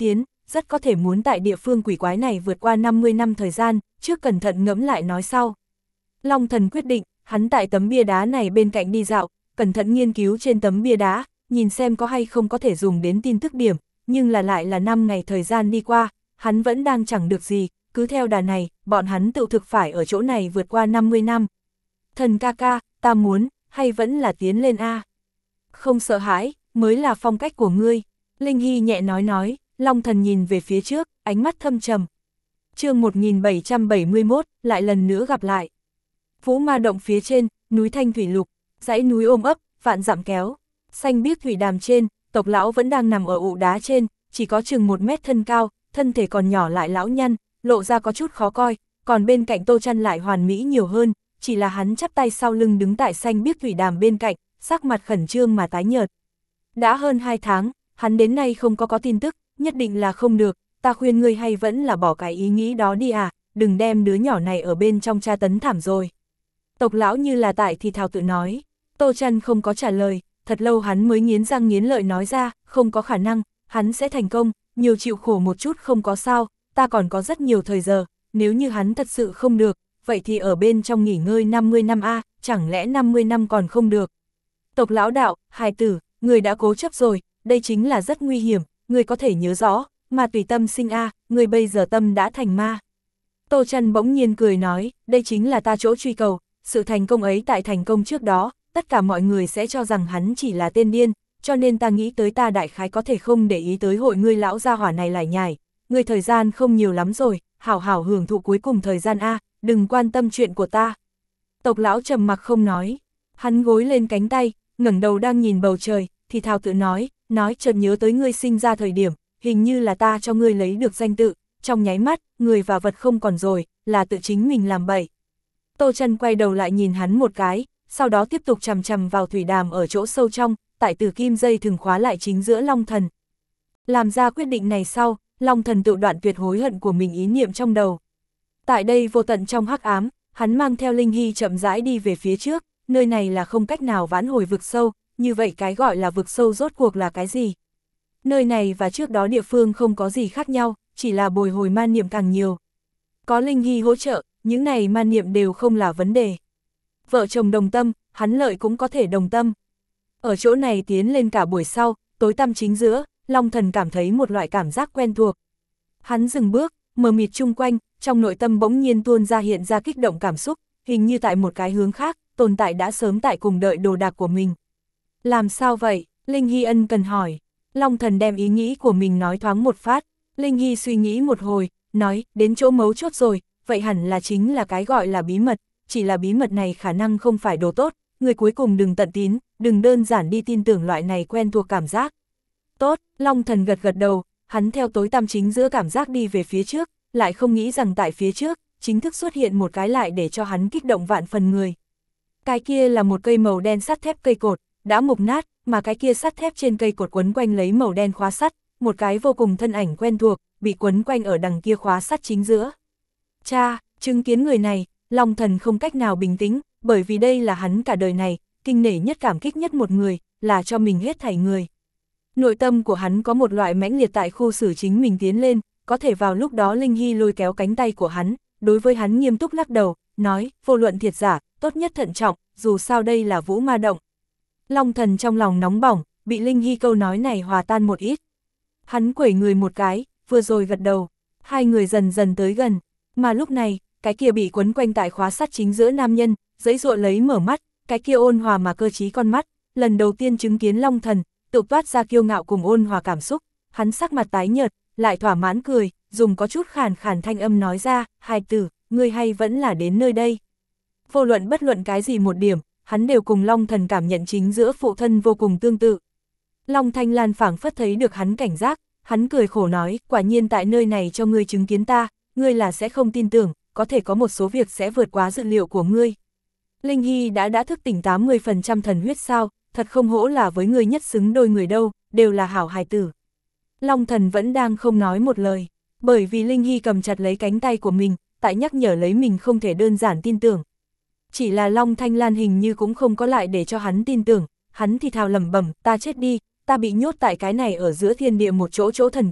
S1: rất có thể muốn tại địa phương quỷ quái này vượt qua năm mươi năm thời gian, trước cẩn thận ngẫm lại nói sau. Long Thần quyết định, hắn tại tấm bia đá này bên cạnh đi dạo, cẩn thận nghiên cứu trên tấm bia đá, nhìn xem có hay không có thể dùng đến tin tức điểm, nhưng là lại là năm ngày thời gian đi qua, hắn vẫn đang chẳng được gì, cứ theo đà này, bọn hắn tự thực phải ở chỗ này vượt qua năm mươi năm. Thần ca ca, ta muốn, hay vẫn là tiến lên a? Không sợ hãi, mới là phong cách của ngươi. Linh Hy nhẹ nói nói, Long Thần nhìn về phía trước, ánh mắt thâm trầm. Chương một nghìn bảy trăm bảy mươi mốt, lại lần nữa gặp lại. Vũ Ma Động phía trên, núi Thanh Thủy Lục, dãy núi ôm ấp, vạn dặm kéo. Xanh biếc thủy đàm trên, tộc lão vẫn đang nằm ở ụ đá trên, chỉ có chừng một mét thân cao, thân thể còn nhỏ lại lão nhăn, lộ ra có chút khó coi, còn bên cạnh Tô Trăn lại hoàn mỹ nhiều hơn, chỉ là hắn chắp tay sau lưng đứng tại xanh biếc thủy đàm bên cạnh, sắc mặt khẩn trương mà tái nhợt. Đã hơn hai tháng, hắn đến nay không có có tin tức, nhất định là không được, ta khuyên ngươi hay vẫn là bỏ cái ý nghĩ đó đi à, đừng đem đứa nhỏ này ở bên trong tra tấn thảm rồi. Tộc lão như là tại thì thào tự nói. Tô Trăn không có trả lời, thật lâu hắn mới nghiến răng nghiến lợi nói ra, không có khả năng, hắn sẽ thành công, nhiều chịu khổ một chút không có sao, ta còn có rất nhiều thời giờ, nếu như hắn thật sự không được, vậy thì ở bên trong nghỉ ngơi năm mươi năm a, chẳng lẽ năm mươi năm còn không được. Tộc lão đạo, hài tử, người đã cố chấp rồi, đây chính là rất nguy hiểm, người có thể nhớ rõ, mà tùy tâm sinh a, người bây giờ tâm đã thành ma. Tô Trăn bỗng nhiên cười nói, đây chính là ta chỗ truy cầu, sự thành công ấy tại thành công trước đó, tất cả mọi người sẽ cho rằng hắn chỉ là tên điên, cho nên ta nghĩ tới ta đại khái có thể không để ý tới hội ngươi lão gia hỏa này lải nhải, ngươi thời gian không nhiều lắm rồi, hảo hảo hưởng thụ cuối cùng thời gian a, đừng quan tâm chuyện của ta. Tộc lão trầm mặc không nói, hắn gối lên cánh tay, ngẩng đầu đang nhìn bầu trời, thì thào tự nói, nói chợt nhớ tới ngươi sinh ra thời điểm, hình như là ta cho ngươi lấy được danh tự, trong nháy mắt, người và vật không còn rồi, là tự chính mình làm bậy. Tô Trăn quay đầu lại nhìn hắn một cái, sau đó tiếp tục chằm chằm vào thủy đàm ở chỗ sâu trong, tại tử kim dây thường khóa lại chính giữa Long Thần. Làm ra quyết định này sau, Long Thần tự đoạn tuyệt hối hận của mình ý niệm trong đầu. Tại đây vô tận trong hắc ám, hắn mang theo Linh Hy chậm rãi đi về phía trước, nơi này là không cách nào vãn hồi vực sâu, như vậy cái gọi là vực sâu rốt cuộc là cái gì? Nơi này và trước đó địa phương không có gì khác nhau, chỉ là bồi hồi man niệm càng nhiều. Có Linh Hy hỗ trợ, những này man niệm đều không là vấn đề. Vợ chồng đồng tâm, hắn lợi cũng có thể đồng tâm. Ở chỗ này tiến lên cả buổi sau, tối tăm chính giữa, Long Thần cảm thấy một loại cảm giác quen thuộc. Hắn dừng bước, mờ mịt chung quanh, trong nội tâm bỗng nhiên tuôn ra hiện ra kích động cảm xúc, hình như tại một cái hướng khác, tồn tại đã sớm tại cùng đợi đồ đạc của mình. Làm sao vậy? Linh Hy ân cần hỏi. Long Thần đem ý nghĩ của mình nói thoáng một phát. Linh Hy suy nghĩ một hồi, nói, đến chỗ mấu chốt rồi, vậy hẳn là chính là cái gọi là bí mật, chỉ là bí mật này khả năng không phải đồ tốt, người cuối cùng đừng tận tín, đừng đơn giản đi tin tưởng loại này quen thuộc cảm giác. Tốt, Long Thần gật gật đầu, hắn theo tối tăm chính giữa cảm giác đi về phía trước, lại không nghĩ rằng tại phía trước, chính thức xuất hiện một cái lại để cho hắn kích động vạn phần người. Cái kia là một cây màu đen sắt thép cây cột, đã mục nát, mà cái kia sắt thép trên cây cột quấn quanh lấy màu đen khóa sắt, một cái vô cùng thân ảnh quen thuộc, bị quấn quanh ở đằng kia khóa sắt chính giữa. Cha, chứng kiến người này, Long Thần không cách nào bình tĩnh, bởi vì đây là hắn cả đời này, kinh nể nhất cảm kích nhất một người, là cho mình hết thảy người. Nội tâm của hắn có một loại mãnh liệt tại khu xử chính mình tiến lên, có thể vào lúc đó Linh Hy lôi kéo cánh tay của hắn, đối với hắn nghiêm túc lắc đầu, nói, vô luận thiệt giả, tốt nhất thận trọng, dù sao đây là Vũ Ma Động. Long Thần trong lòng nóng bỏng, bị Linh Hy câu nói này hòa tan một ít. Hắn quẩy người một cái, vừa rồi gật đầu, hai người dần dần tới gần, mà lúc này, cái kia bị quấn quanh tại khóa sắt chính giữa nam nhân, giãy giụa lấy mở mắt, cái kia ôn hòa mà cơ trí con mắt, lần đầu tiên chứng kiến Long Thần, tự toát ra kiêu ngạo cùng ôn hòa cảm xúc, hắn sắc mặt tái nhợt, lại thỏa mãn cười, dùng có chút khàn khàn thanh âm nói ra, hài tử, ngươi hay vẫn là đến nơi đây. Vô luận bất luận cái gì một điểm, hắn đều cùng Long Thần cảm nhận chính giữa phụ thân vô cùng tương tự. Long Thanh Lan phảng phất thấy được hắn cảnh giác, hắn cười khổ nói, quả nhiên tại nơi này cho ngươi chứng kiến ta, ngươi là sẽ không tin tưởng, có thể có một số việc sẽ vượt quá dự liệu của ngươi. Linh Hy đã đã thức tỉnh tám mươi phần trăm thần huyết sao, thật không hổ là với ngươi nhất xứng đôi người đâu, đều là hảo hài tử. Long Thần vẫn đang không nói một lời, bởi vì Linh Hy cầm chặt lấy cánh tay của mình, tại nhắc nhở lấy mình không thể đơn giản tin tưởng. Chỉ là Long Thanh Lan hình như cũng không có lại để cho hắn tin tưởng, hắn thì thào lẩm bẩm, ta chết đi, ta bị nhốt tại cái này ở giữa thiên địa một chỗ chỗ thần kỳ,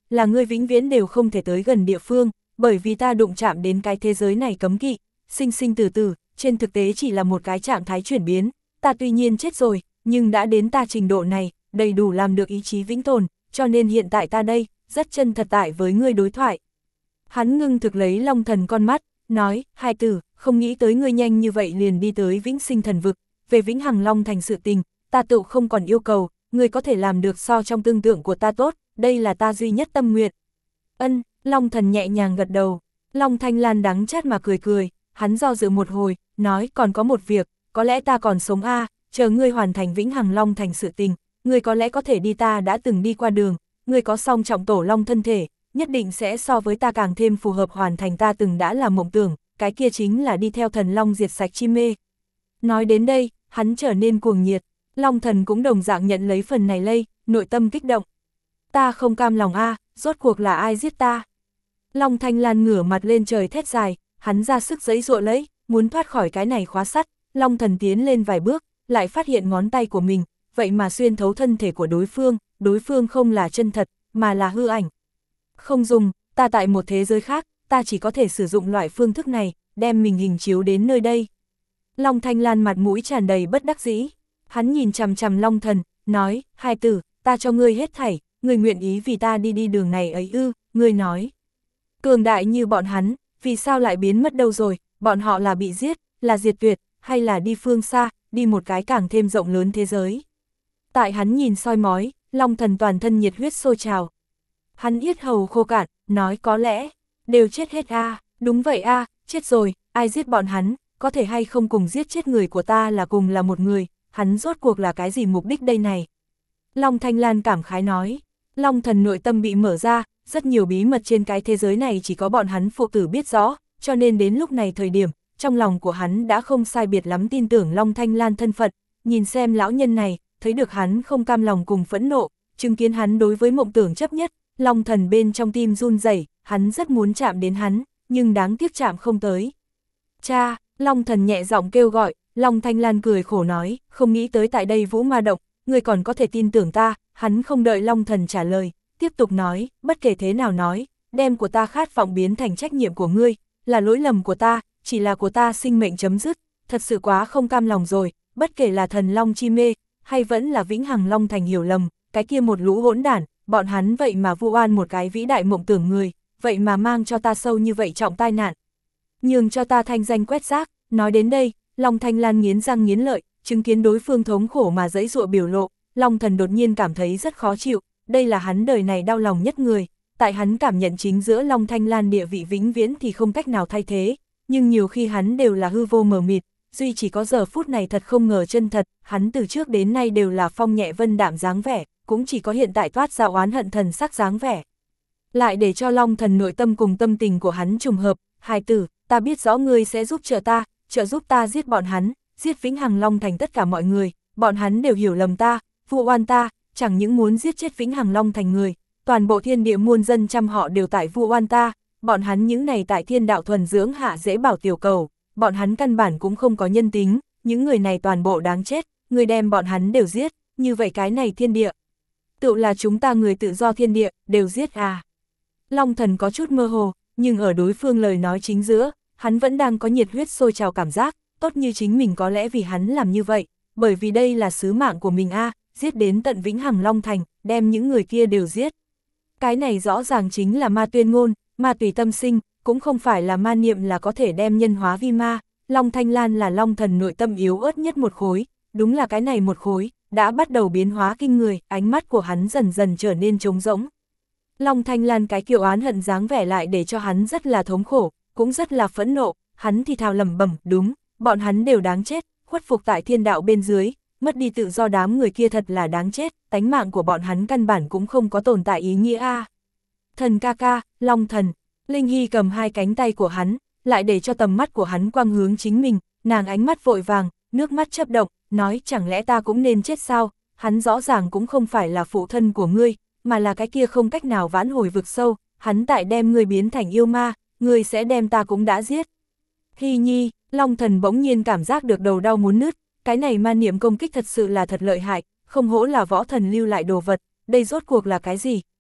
S1: là ngươi vĩnh viễn đều không thể tới gần địa phương, bởi vì ta đụng chạm đến cái thế giới này cấm kỵ, sinh sinh tử tử, trên thực tế chỉ là một cái trạng thái chuyển biến, ta tuy nhiên chết rồi, nhưng đã đến ta trình độ này, đầy đủ làm được ý chí vĩnh tồn, cho nên hiện tại ta đây, rất chân thật tại với ngươi đối thoại. Hắn ngưng thực lấy Long Thần con mắt, nói, hai tử, không nghĩ tới ngươi nhanh như vậy liền đi tới vĩnh sinh thần vực, về vĩnh hằng Long Thành sự tình, ta tự không còn yêu cầu, ngươi có thể làm được so trong tương tượng của ta tốt, đây là ta duy nhất tâm nguyện. Ân, Long Thần nhẹ nhàng gật đầu, Long Thanh Lan đắng chát mà cười cười, hắn do dự một hồi, nói còn có một việc, có lẽ ta còn sống a, à, chờ ngươi hoàn thành vĩnh hằng Long Thành sự tình, ngươi có lẽ có thể đi ta đã từng đi qua đường, ngươi có song trọng tổ Long thân thể, nhất định sẽ so với ta càng thêm phù hợp hoàn thành ta từng đã là mộng tưởng, cái kia chính là đi theo thần Long diệt sạch chi mê. Nói đến đây, hắn trở nên cuồng nhiệt, Long Thần cũng đồng dạng nhận lấy phần này lây, nội tâm kích động. Ta không cam lòng a, à, rốt cuộc là ai giết ta? Long Thanh Lan ngửa mặt lên trời thét dài, hắn ra sức giãy giụa lấy, muốn thoát khỏi cái này khóa sắt, Long Thần tiến lên vài bước, lại phát hiện ngón tay của mình, vậy mà xuyên thấu thân thể của đối phương, đối phương không là chân thật, mà là hư ảnh. Không dùng, ta tại một thế giới khác, ta chỉ có thể sử dụng loại phương thức này, đem mình hình chiếu đến nơi đây. Long Thanh Lan mặt mũi tràn đầy bất đắc dĩ, hắn nhìn chằm chằm Long Thần, nói, hai tử, ta cho ngươi hết thảy, ngươi nguyện ý vì ta đi đi đường này ấy ư, ngươi nói. Cường đại như bọn hắn, vì sao lại biến mất đâu rồi, bọn họ là bị giết, là diệt tuyệt, hay là đi phương xa, đi một cái càng thêm rộng lớn thế giới. Tại hắn nhìn soi mói, Long Thần toàn thân nhiệt huyết sôi trào. Hắn yết hầu khô cạn, nói có lẽ, đều chết hết a, à, đúng vậy a, à, chết rồi, ai giết bọn hắn, có thể hay không cùng giết chết người của ta là cùng là một người, hắn rốt cuộc là cái gì mục đích đây này. Long Thanh Lan cảm khái nói, Long Thần nội tâm bị mở ra, rất nhiều bí mật trên cái thế giới này chỉ có bọn hắn phụ tử biết rõ, cho nên đến lúc này thời điểm, trong lòng của hắn đã không sai biệt lắm tin tưởng Long Thanh Lan thân phận, nhìn xem lão nhân này, thấy được hắn không cam lòng cùng phẫn nộ, chứng kiến hắn đối với mộng tưởng chấp nhất, Long Thần bên trong tim run rẩy, hắn rất muốn chạm đến hắn, nhưng đáng tiếc chạm không tới. Cha, Long Thần nhẹ giọng kêu gọi, Long Thanh Lan cười khổ nói, không nghĩ tới tại đây Vũ Ma Động, người còn có thể tin tưởng ta, hắn không đợi Long Thần trả lời, tiếp tục nói, bất kể thế nào nói, đem của ta khát vọng biến thành trách nhiệm của ngươi, là lỗi lầm của ta, chỉ là của ta sinh mệnh chấm dứt, thật sự quá không cam lòng rồi, bất kể là thần Long chi mê, hay vẫn là vĩnh hằng Long Thành hiểu lầm, cái kia một lũ hỗn đản, bọn hắn vậy mà vu oan một cái vĩ đại mộng tưởng người, vậy mà mang cho ta sâu như vậy trọng tai nạn. Nhường cho ta thanh danh quét rác, nói đến đây, Long Thanh Lan nghiến răng nghiến lợi, chứng kiến đối phương thống khổ mà giãy giụa biểu lộ, Long Thần đột nhiên cảm thấy rất khó chịu, đây là hắn đời này đau lòng nhất người, tại hắn cảm nhận chính giữa Long Thanh Lan địa vị vĩnh viễn thì không cách nào thay thế, nhưng nhiều khi hắn đều là hư vô mờ mịt, duy chỉ có giờ phút này thật không ngờ chân thật, hắn từ trước đến nay đều là phong nhẹ vân đạm dáng vẻ, cũng chỉ có hiện tại toát ra oán hận thần sắc dáng vẻ. Lại để cho Long Thần nội tâm cùng tâm tình của hắn trùng hợp, hài tử, ta biết rõ ngươi sẽ giúp trợ ta, trợ giúp ta giết bọn hắn, giết vĩnh hằng Long Thành tất cả mọi người, bọn hắn đều hiểu lầm ta, vu oan ta, chẳng những muốn giết chết vĩnh hằng Long Thành người, toàn bộ thiên địa muôn dân trăm họ đều tại vu oan ta, bọn hắn những này tại thiên đạo thuần dưỡng hạ dễ bảo tiểu cầu, bọn hắn căn bản cũng không có nhân tính, những người này toàn bộ đáng chết, người đem bọn hắn đều giết, như vậy cái này thiên địa. Tự là chúng ta người tự do thiên địa, đều giết à. Long Thần có chút mơ hồ, nhưng ở đối phương lời nói chính giữa, hắn vẫn đang có nhiệt huyết sôi trào cảm giác, tốt như chính mình có lẽ vì hắn làm như vậy, bởi vì đây là sứ mạng của mình a, à, giết đến tận vĩnh hằng Long Thành, đem những người kia đều giết. Cái này rõ ràng chính là ma tuyên ngôn, ma tùy tâm sinh, cũng không phải là ma niệm là có thể đem nhân hóa vi ma, Long Thanh Lan là Long Thần nội tâm yếu ớt nhất một khối, đúng là cái này một khối, đã bắt đầu biến hóa kinh người, ánh mắt của hắn dần dần trở nên trống rỗng. Long Thanh Lan cái kiểu oán hận dáng vẻ lại để cho hắn rất là thống khổ, cũng rất là phẫn nộ, hắn thì thào lẩm bẩm, đúng, bọn hắn đều đáng chết, khuất phục tại thiên đạo bên dưới, mất đi tự do đám người kia thật là đáng chết, tánh mạng của bọn hắn căn bản cũng không có tồn tại ý nghĩa a. À. Thần ca ca, Long Thần, Linh Hy cầm hai cánh tay của hắn, lại để cho tầm mắt của hắn quang hướng chính mình, nàng ánh mắt vội vàng, nước mắt chớp động, nói chẳng lẽ ta cũng nên chết sao, hắn rõ ràng cũng không phải là phụ thân của ngươi, mà là cái kia không cách nào vãn hồi vực sâu, hắn tại đem ngươi biến thành yêu ma, ngươi sẽ đem ta cũng đã giết. Hy nhi, Long Thần bỗng nhiên cảm giác được đầu đau muốn nứt, cái này ma niệm công kích thật sự là thật lợi hại, không hổ là võ thần lưu lại đồ vật, đây rốt cuộc là cái gì,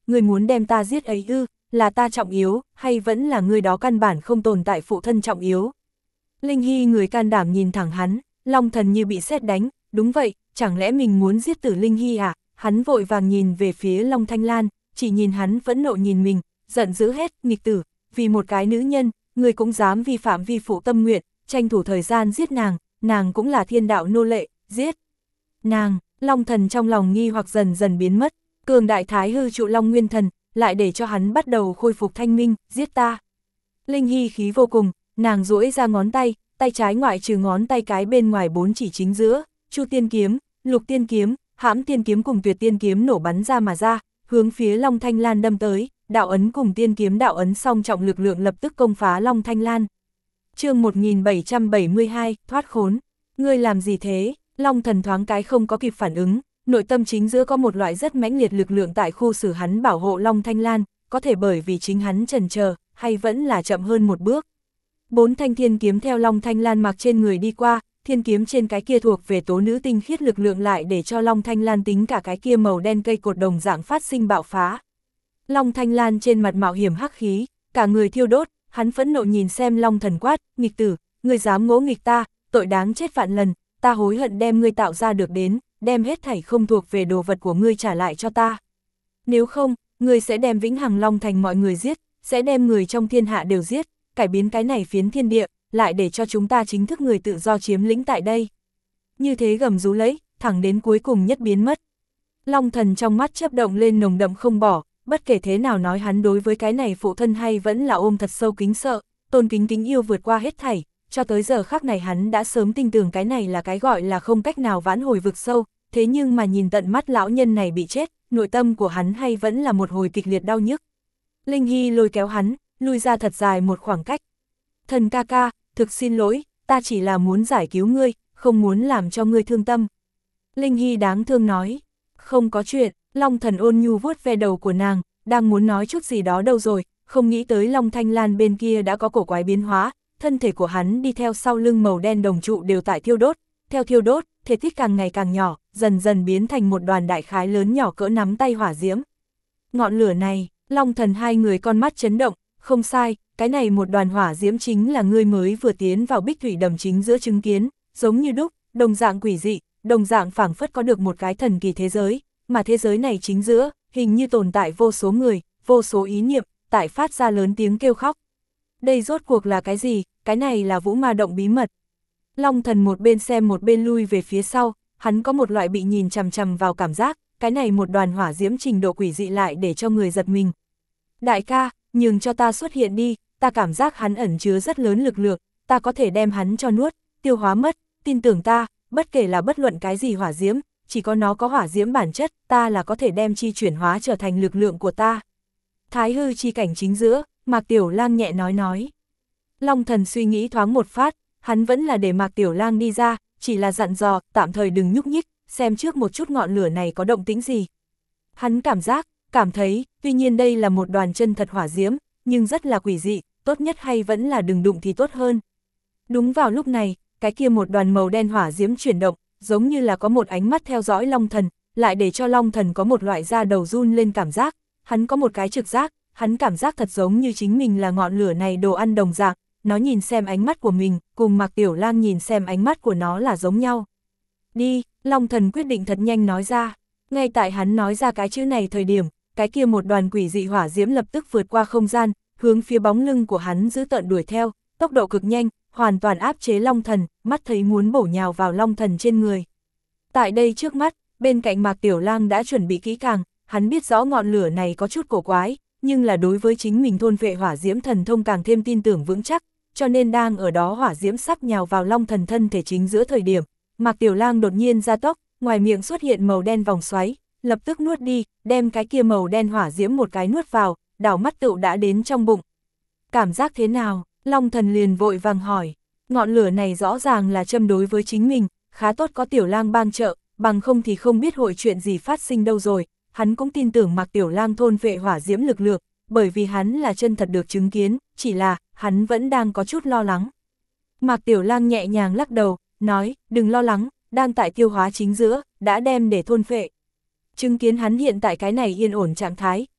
S1: ngươi muốn đem ta giết ấy ư, là ta trọng yếu, hay vẫn là ngươi đó căn bản không tồn tại phụ thân trọng yếu. Linh Hy người can đảm nhìn thẳng hắn, Long Thần như bị sét đánh, đúng vậy, chẳng lẽ mình muốn giết tử Linh Hy à? Hắn vội vàng nhìn về phía Long Thanh Lan, chỉ nhìn hắn phẫn nộ nhìn mình, giận dữ hết, nghịch tử, vì một cái nữ nhân, người cũng dám vi phạm vi phụ tâm nguyện, tranh thủ thời gian giết nàng, nàng cũng là thiên đạo nô lệ, giết. Nàng, Long Thần trong lòng nghi hoặc dần dần biến mất, cường đại thái hư trụ Long Nguyên Thần, lại để cho hắn bắt đầu khôi phục thanh minh, giết ta. Linh Hy khí vô cùng, nàng duỗi ra ngón tay, tay trái ngoại trừ ngón tay cái bên ngoài bốn chỉ chính giữa, Chu Tiên Kiếm, Lục Tiên Kiếm, Hãm Tiên Kiếm cùng Tuyệt Tiên Kiếm nổ bắn ra mà ra, hướng phía Long Thanh Lan đâm tới, đạo ấn cùng tiên kiếm đạo ấn song trọng lực lượng lập tức công phá Long Thanh Lan. Chương một nghìn bảy trăm bảy mươi hai, thoát khốn. Ngươi làm gì thế? Long Thần thoáng cái không có kịp phản ứng, nội tâm chính giữa có một loại rất mãnh liệt lực lượng tại khu xử hắn bảo hộ Long Thanh Lan, có thể bởi vì chính hắn chần chờ, hay vẫn là chậm hơn một bước. Bốn thanh thiên kiếm theo Long Thanh Lan mặc trên người đi qua, thiên kiếm trên cái kia thuộc về tố nữ tinh khiết lực lượng lại để cho Long Thanh Lan tính cả cái kia màu đen cây cột đồng dạng phát sinh bạo phá. Long Thanh Lan trên mặt mạo hiểm hắc khí, cả người thiêu đốt, hắn phẫn nộ nhìn xem Long Thần quát, nghịch tử, ngươi dám ngỗ nghịch ta, tội đáng chết vạn lần, ta hối hận đem ngươi tạo ra được đến, đem hết thảy không thuộc về đồ vật của ngươi trả lại cho ta. Nếu không, ngươi sẽ đem Vĩnh Hằng Long Thành mọi người giết, sẽ đem người trong thiên hạ đều giết, cải biến cái này phiến thiên địa, lại để cho chúng ta chính thức người tự do chiếm lĩnh tại đây. Như thế gầm rú lấy, thẳng đến cuối cùng nhất biến mất. Long Thần trong mắt chớp động lên nồng đậm không bỏ, bất kể thế nào nói hắn đối với cái này phụ thân hay vẫn là ôm thật sâu kính sợ, tôn kính kính yêu vượt qua hết thảy, cho tới giờ khắc này hắn đã sớm tin tưởng cái này là cái gọi là không cách nào vãn hồi vực sâu, thế nhưng mà nhìn tận mắt lão nhân này bị chết, nội tâm của hắn hay vẫn là một hồi kịch liệt đau nhức. Linh Hy lôi kéo hắn, lui ra thật dài một khoảng cách. Thần ca ca, thực xin lỗi, ta chỉ là muốn giải cứu ngươi, không muốn làm cho ngươi thương tâm. Linh Hy đáng thương nói, không có chuyện. Long Thần ôn nhu vuốt ve đầu của nàng, đang muốn nói chút gì đó đâu rồi, không nghĩ tới Long Thanh Lan bên kia đã có cổ quái biến hóa, thân thể của hắn đi theo sau lưng màu đen đồng trụ đều tại thiêu đốt, theo thiêu đốt, thể tích càng ngày càng nhỏ, dần dần biến thành một đoàn đại khái lớn nhỏ cỡ nắm tay hỏa diễm. Ngọn lửa này, Long Thần hai người con mắt chấn động, không sai, cái này một đoàn hỏa diễm chính là ngươi mới vừa tiến vào Bích Thủy Đầm chính giữa chứng kiến, giống như đúc, đồng dạng quỷ dị, đồng dạng phảng phất có được một cái thần kỳ thế giới. Mà thế giới này chính giữa, hình như tồn tại vô số người, vô số ý niệm, tại phát ra lớn tiếng kêu khóc. Đây rốt cuộc là cái gì? Cái này là Vũ Ma Động bí mật. Long Thần một bên xem một bên lui về phía sau, hắn có một loại bị nhìn chằm chằm vào cảm giác, cái này một đoàn hỏa diễm trình độ quỷ dị lại để cho người giật mình. Đại ca, nhường cho ta xuất hiện đi, ta cảm giác hắn ẩn chứa rất lớn lực lượng, ta có thể đem hắn cho nuốt, tiêu hóa mất, tin tưởng ta, bất kể là bất luận cái gì hỏa diễm, chỉ có nó có hỏa diễm bản chất, ta là có thể đem chi chuyển hóa trở thành lực lượng của ta. Thái hư chi cảnh chính giữa, Mạc Tiểu Lang nhẹ nói nói. Long Thần suy nghĩ thoáng một phát, hắn vẫn là để Mạc Tiểu Lang đi ra, chỉ là dặn dò, tạm thời đừng nhúc nhích, xem trước một chút ngọn lửa này có động tĩnh gì. Hắn cảm giác, cảm thấy, tuy nhiên đây là một đoàn chân thật hỏa diễm, nhưng rất là quỷ dị, tốt nhất hay vẫn là đừng đụng thì tốt hơn. Đúng vào lúc này, cái kia một đoàn màu đen hỏa diễm chuyển động, giống như là có một ánh mắt theo dõi Long Thần, lại để cho Long Thần có một loại da đầu run lên cảm giác, hắn có một cái trực giác, hắn cảm giác thật giống như chính mình là ngọn lửa này đồ ăn đồng dạng, nó nhìn xem ánh mắt của mình, cùng Mạc Tiểu Lang nhìn xem ánh mắt của nó là giống nhau. Đi, Long Thần quyết định thật nhanh nói ra, ngay tại hắn nói ra cái chữ này thời điểm, cái kia một đoàn quỷ dị hỏa diễm lập tức vượt qua không gian, hướng phía bóng lưng của hắn giữ tợn đuổi theo, tốc độ cực nhanh, hoàn toàn áp chế Long Thần, mắt thấy muốn bổ nhào vào Long Thần trên người. Tại đây trước mắt, bên cạnh Mạc Tiểu Lang đã chuẩn bị kỹ càng, hắn biết rõ ngọn lửa này có chút cổ quái, nhưng là đối với chính mình thôn vệ hỏa diễm thần thông càng thêm tin tưởng vững chắc, cho nên đang ở đó hỏa diễm sắp nhào vào Long Thần thân thể chính giữa thời điểm, Mạc Tiểu Lang đột nhiên ra tốc, ngoài miệng xuất hiện màu đen vòng xoáy, lập tức nuốt đi, đem cái kia màu đen hỏa diễm một cái nuốt vào, đảo mắt tựu đã đến trong bụng. Cảm giác thế nào? Long Thần liền vội vàng hỏi, ngọn lửa này rõ ràng là châm đối với chính mình, khá tốt có Tiểu Lang bang trợ, bằng không thì không biết hội chuyện gì phát sinh đâu rồi, hắn cũng tin tưởng Mạc Tiểu Lang thôn vệ hỏa diễm lực lượng, bởi vì hắn là chân thật được chứng kiến, chỉ là, hắn vẫn đang có chút lo lắng. Mạc Tiểu Lang nhẹ nhàng lắc đầu, nói, đừng lo lắng, đang tại tiêu hóa chính giữa, đã đem để thôn phệ. Chứng kiến hắn hiện tại cái này yên ổn trạng thái,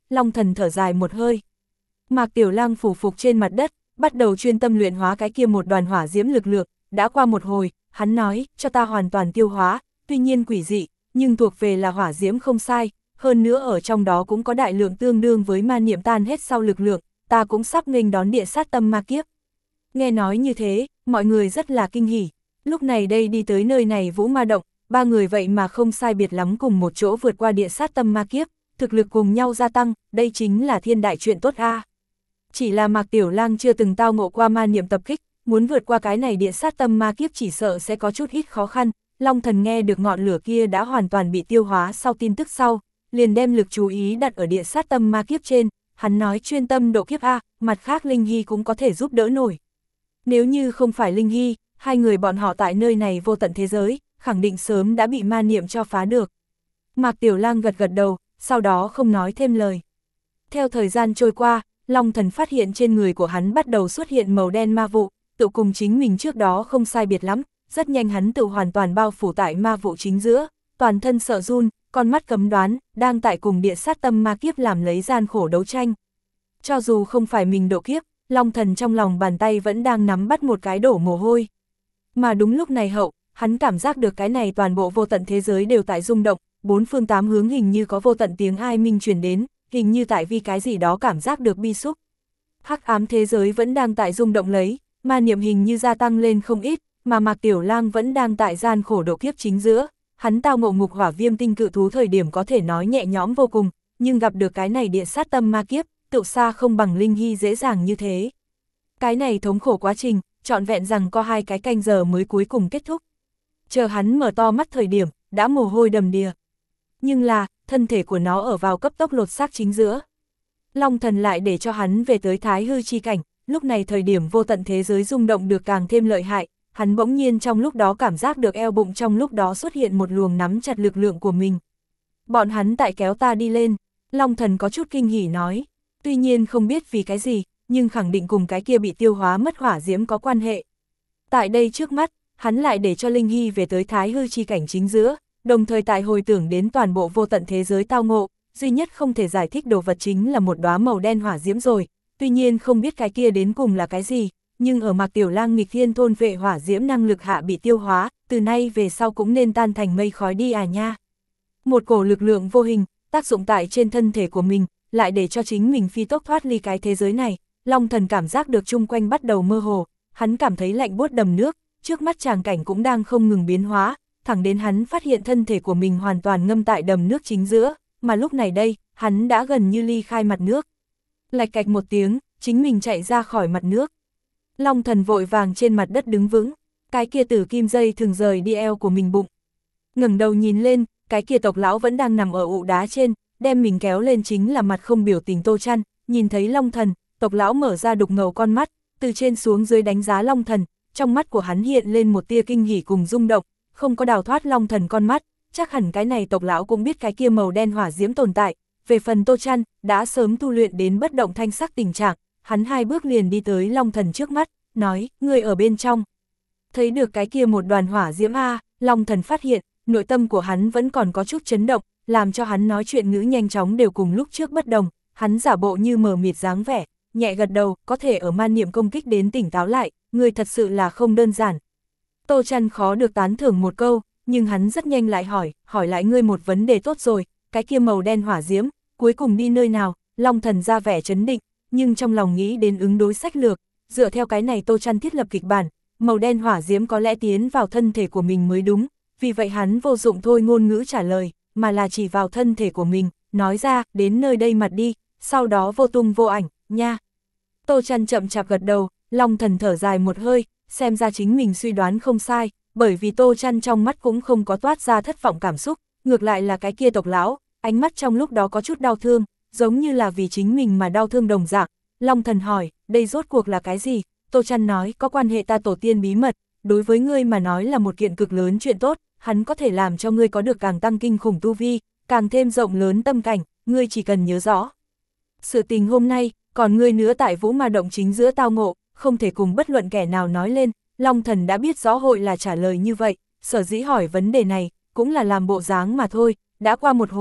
S1: Long Thần thở dài một hơi. Mạc Tiểu Lang phủ phục trên mặt đất, bắt đầu chuyên tâm luyện hóa cái kia một đoàn hỏa diễm lực lượng, đã qua một hồi, hắn nói, cho ta hoàn toàn tiêu hóa, tuy nhiên quỷ dị, nhưng thuộc về là hỏa diễm không sai, hơn nữa ở trong đó cũng có đại lượng tương đương với ma niệm tan hết sau lực lượng, ta cũng sắp nghênh đón địa sát tâm ma kiếp. Nghe nói như thế, mọi người rất là kinh hỉ, lúc này đây đi tới nơi này Vũ Ma Động, ba người vậy mà không sai biệt lắm cùng một chỗ vượt qua địa sát tâm ma kiếp, thực lực cùng nhau gia tăng, đây chính là thiên đại chuyện tốt a. Chỉ là Mạc Tiểu Lang chưa từng tao ngộ qua ma niệm tập kích, muốn vượt qua cái này địa sát tâm ma kiếp chỉ sợ sẽ có chút ít khó khăn. Long Thần nghe được ngọn lửa kia đã hoàn toàn bị tiêu hóa sau tin tức sau, liền đem lực chú ý đặt ở địa sát tâm ma kiếp trên, hắn nói chuyên tâm độ kiếp a, mặt khác Linh Hy cũng có thể giúp đỡ nổi. Nếu như không phải Linh Hy, hai người bọn họ tại nơi này vô tận thế giới, khẳng định sớm đã bị ma niệm cho phá được. Mạc Tiểu Lang gật gật đầu, sau đó không nói thêm lời. Theo thời gian trôi qua, Long Thần phát hiện trên người của hắn bắt đầu xuất hiện màu đen ma vụ, tự cùng chính mình trước đó không sai biệt lắm, rất nhanh hắn tự hoàn toàn bao phủ tại ma vụ chính giữa, toàn thân sợ run, con mắt cấm đoán, đang tại cùng địa sát tâm ma kiếp làm lấy gian khổ đấu tranh. Cho dù không phải mình độ kiếp, Long Thần trong lòng bàn tay vẫn đang nắm bắt một cái đổ mồ hôi. Mà đúng lúc này hậu, hắn cảm giác được cái này toàn bộ vô tận thế giới đều tại rung động, bốn phương tám hướng hình như có vô tận tiếng ai minh truyền đến, hình như tại vì cái gì đó cảm giác được bi xúc. Hắc ám thế giới vẫn đang tại rung động lấy, ma niệm hình như gia tăng lên không ít, mà Mạc Tiểu Lang vẫn đang tại gian khổ độ kiếp chính giữa, hắn tao ngộ ngục hỏa viêm tinh cự thú thời điểm có thể nói nhẹ nhõm vô cùng, nhưng gặp được cái này địa sát tâm ma kiếp, tự xa không bằng Linh Hy dễ dàng như thế. Cái này thống khổ quá trình, trọn vẹn rằng có hai cái canh giờ mới cuối cùng kết thúc. Chờ hắn mở to mắt thời điểm, đã mồ hôi đầm đìa. Nhưng là, thân thể của nó ở vào cấp tốc lột xác chính giữa. Long Thần lại để cho hắn về tới Thái Hư chi cảnh, lúc này thời điểm vô tận thế giới rung động được càng thêm lợi hại, hắn bỗng nhiên trong lúc đó cảm giác được eo bụng trong lúc đó xuất hiện một luồng nắm chặt lực lượng của mình. Bọn hắn tại kéo ta đi lên, Long Thần có chút kinh hỉ nói, tuy nhiên không biết vì cái gì, nhưng khẳng định cùng cái kia bị tiêu hóa mất hỏa diễm có quan hệ. Tại đây trước mắt, hắn lại để cho Linh Hy về tới Thái Hư chi cảnh chính giữa, đồng thời tại hồi tưởng đến toàn bộ vô tận thế giới tao ngộ, duy nhất không thể giải thích đồ vật chính là một đóa màu đen hỏa diễm rồi, tuy nhiên không biết cái kia đến cùng là cái gì, nhưng ở Mạc Tiểu Lang nghịch thiên thôn vệ hỏa diễm năng lực hạ bị tiêu hóa, từ nay về sau cũng nên tan thành mây khói đi à nha. Một cổ lực lượng vô hình, tác dụng tại trên thân thể của mình, lại để cho chính mình phi tốc thoát ly cái thế giới này, Long Thần cảm giác được chung quanh bắt đầu mơ hồ, hắn cảm thấy lạnh buốt đầm nước, trước mắt tràng cảnh cũng đang không ngừng biến hóa, thẳng đến hắn phát hiện thân thể của mình hoàn toàn ngâm tại đầm nước chính giữa, mà lúc này đây, hắn đã gần như ly khai mặt nước. Lạch cạch một tiếng, chính mình chạy ra khỏi mặt nước. Long Thần vội vàng trên mặt đất đứng vững, cái kia tử kim dây thường rời đi eo của mình bụng. Ngẩng đầu nhìn lên, cái kia tộc lão vẫn đang nằm ở ụ đá trên, đem mình kéo lên chính là mặt không biểu tình Tô Trăn, nhìn thấy Long Thần, tộc lão mở ra đục ngầu con mắt, từ trên xuống dưới đánh giá Long Thần, trong mắt của hắn hiện lên một tia kinh hỉ cùng rung động, không có đào thoát Long Thần con mắt, chắc hẳn cái này tộc lão cũng biết cái kia màu đen hỏa diễm tồn tại. Về phần Tô Trăn, đã sớm tu luyện đến bất động thanh sắc tình trạng, hắn hai bước liền đi tới Long Thần trước mắt, nói, người ở bên trong. Thấy được cái kia một đoàn hỏa diễm a, Long Thần phát hiện, nội tâm của hắn vẫn còn có chút chấn động, làm cho hắn nói chuyện ngữ nhanh chóng đều cùng lúc trước bất đồng, hắn giả bộ như mờ mịt dáng vẻ, nhẹ gật đầu, có thể ở man niệm công kích đến tỉnh táo lại, người thật sự là không đơn giản. Tô Trăn khó được tán thưởng một câu, nhưng hắn rất nhanh lại hỏi, hỏi lại ngươi một vấn đề tốt rồi, cái kia màu đen hỏa diễm, cuối cùng đi nơi nào? Long Thần ra vẻ trấn định, nhưng trong lòng nghĩ đến ứng đối sách lược, dựa theo cái này Tô Trăn thiết lập kịch bản, màu đen hỏa diễm có lẽ tiến vào thân thể của mình mới đúng, vì vậy hắn vô dụng thôi ngôn ngữ trả lời, mà là chỉ vào thân thể của mình, nói ra, đến nơi đây mặt đi, sau đó vô tung vô ảnh, nha. Tô Trăn chậm chạp gật đầu, Long Thần thở dài một hơi, xem ra chính mình suy đoán không sai, bởi vì Tô Trăn trong mắt cũng không có toát ra thất vọng cảm xúc, ngược lại là cái kia tộc lão, ánh mắt trong lúc đó có chút đau thương, giống như là vì chính mình mà đau thương đồng dạng. Long Thần hỏi, đây rốt cuộc là cái gì? Tô Trăn nói, có quan hệ ta tổ tiên bí mật, đối với ngươi mà nói là một kiện cực lớn chuyện tốt, hắn có thể làm cho ngươi có được càng tăng kinh khủng tu vi, càng thêm rộng lớn tâm cảnh, ngươi chỉ cần nhớ rõ. Sự tình hôm nay, còn ngươi nữa tại Vũ Ma Động chính giữa tao ngộ, không thể cùng bất luận kẻ nào nói lên. Long Thần đã biết rõ hội là trả lời như vậy, sở dĩ hỏi vấn đề này, cũng là làm bộ dáng mà thôi. Đã qua một hồi,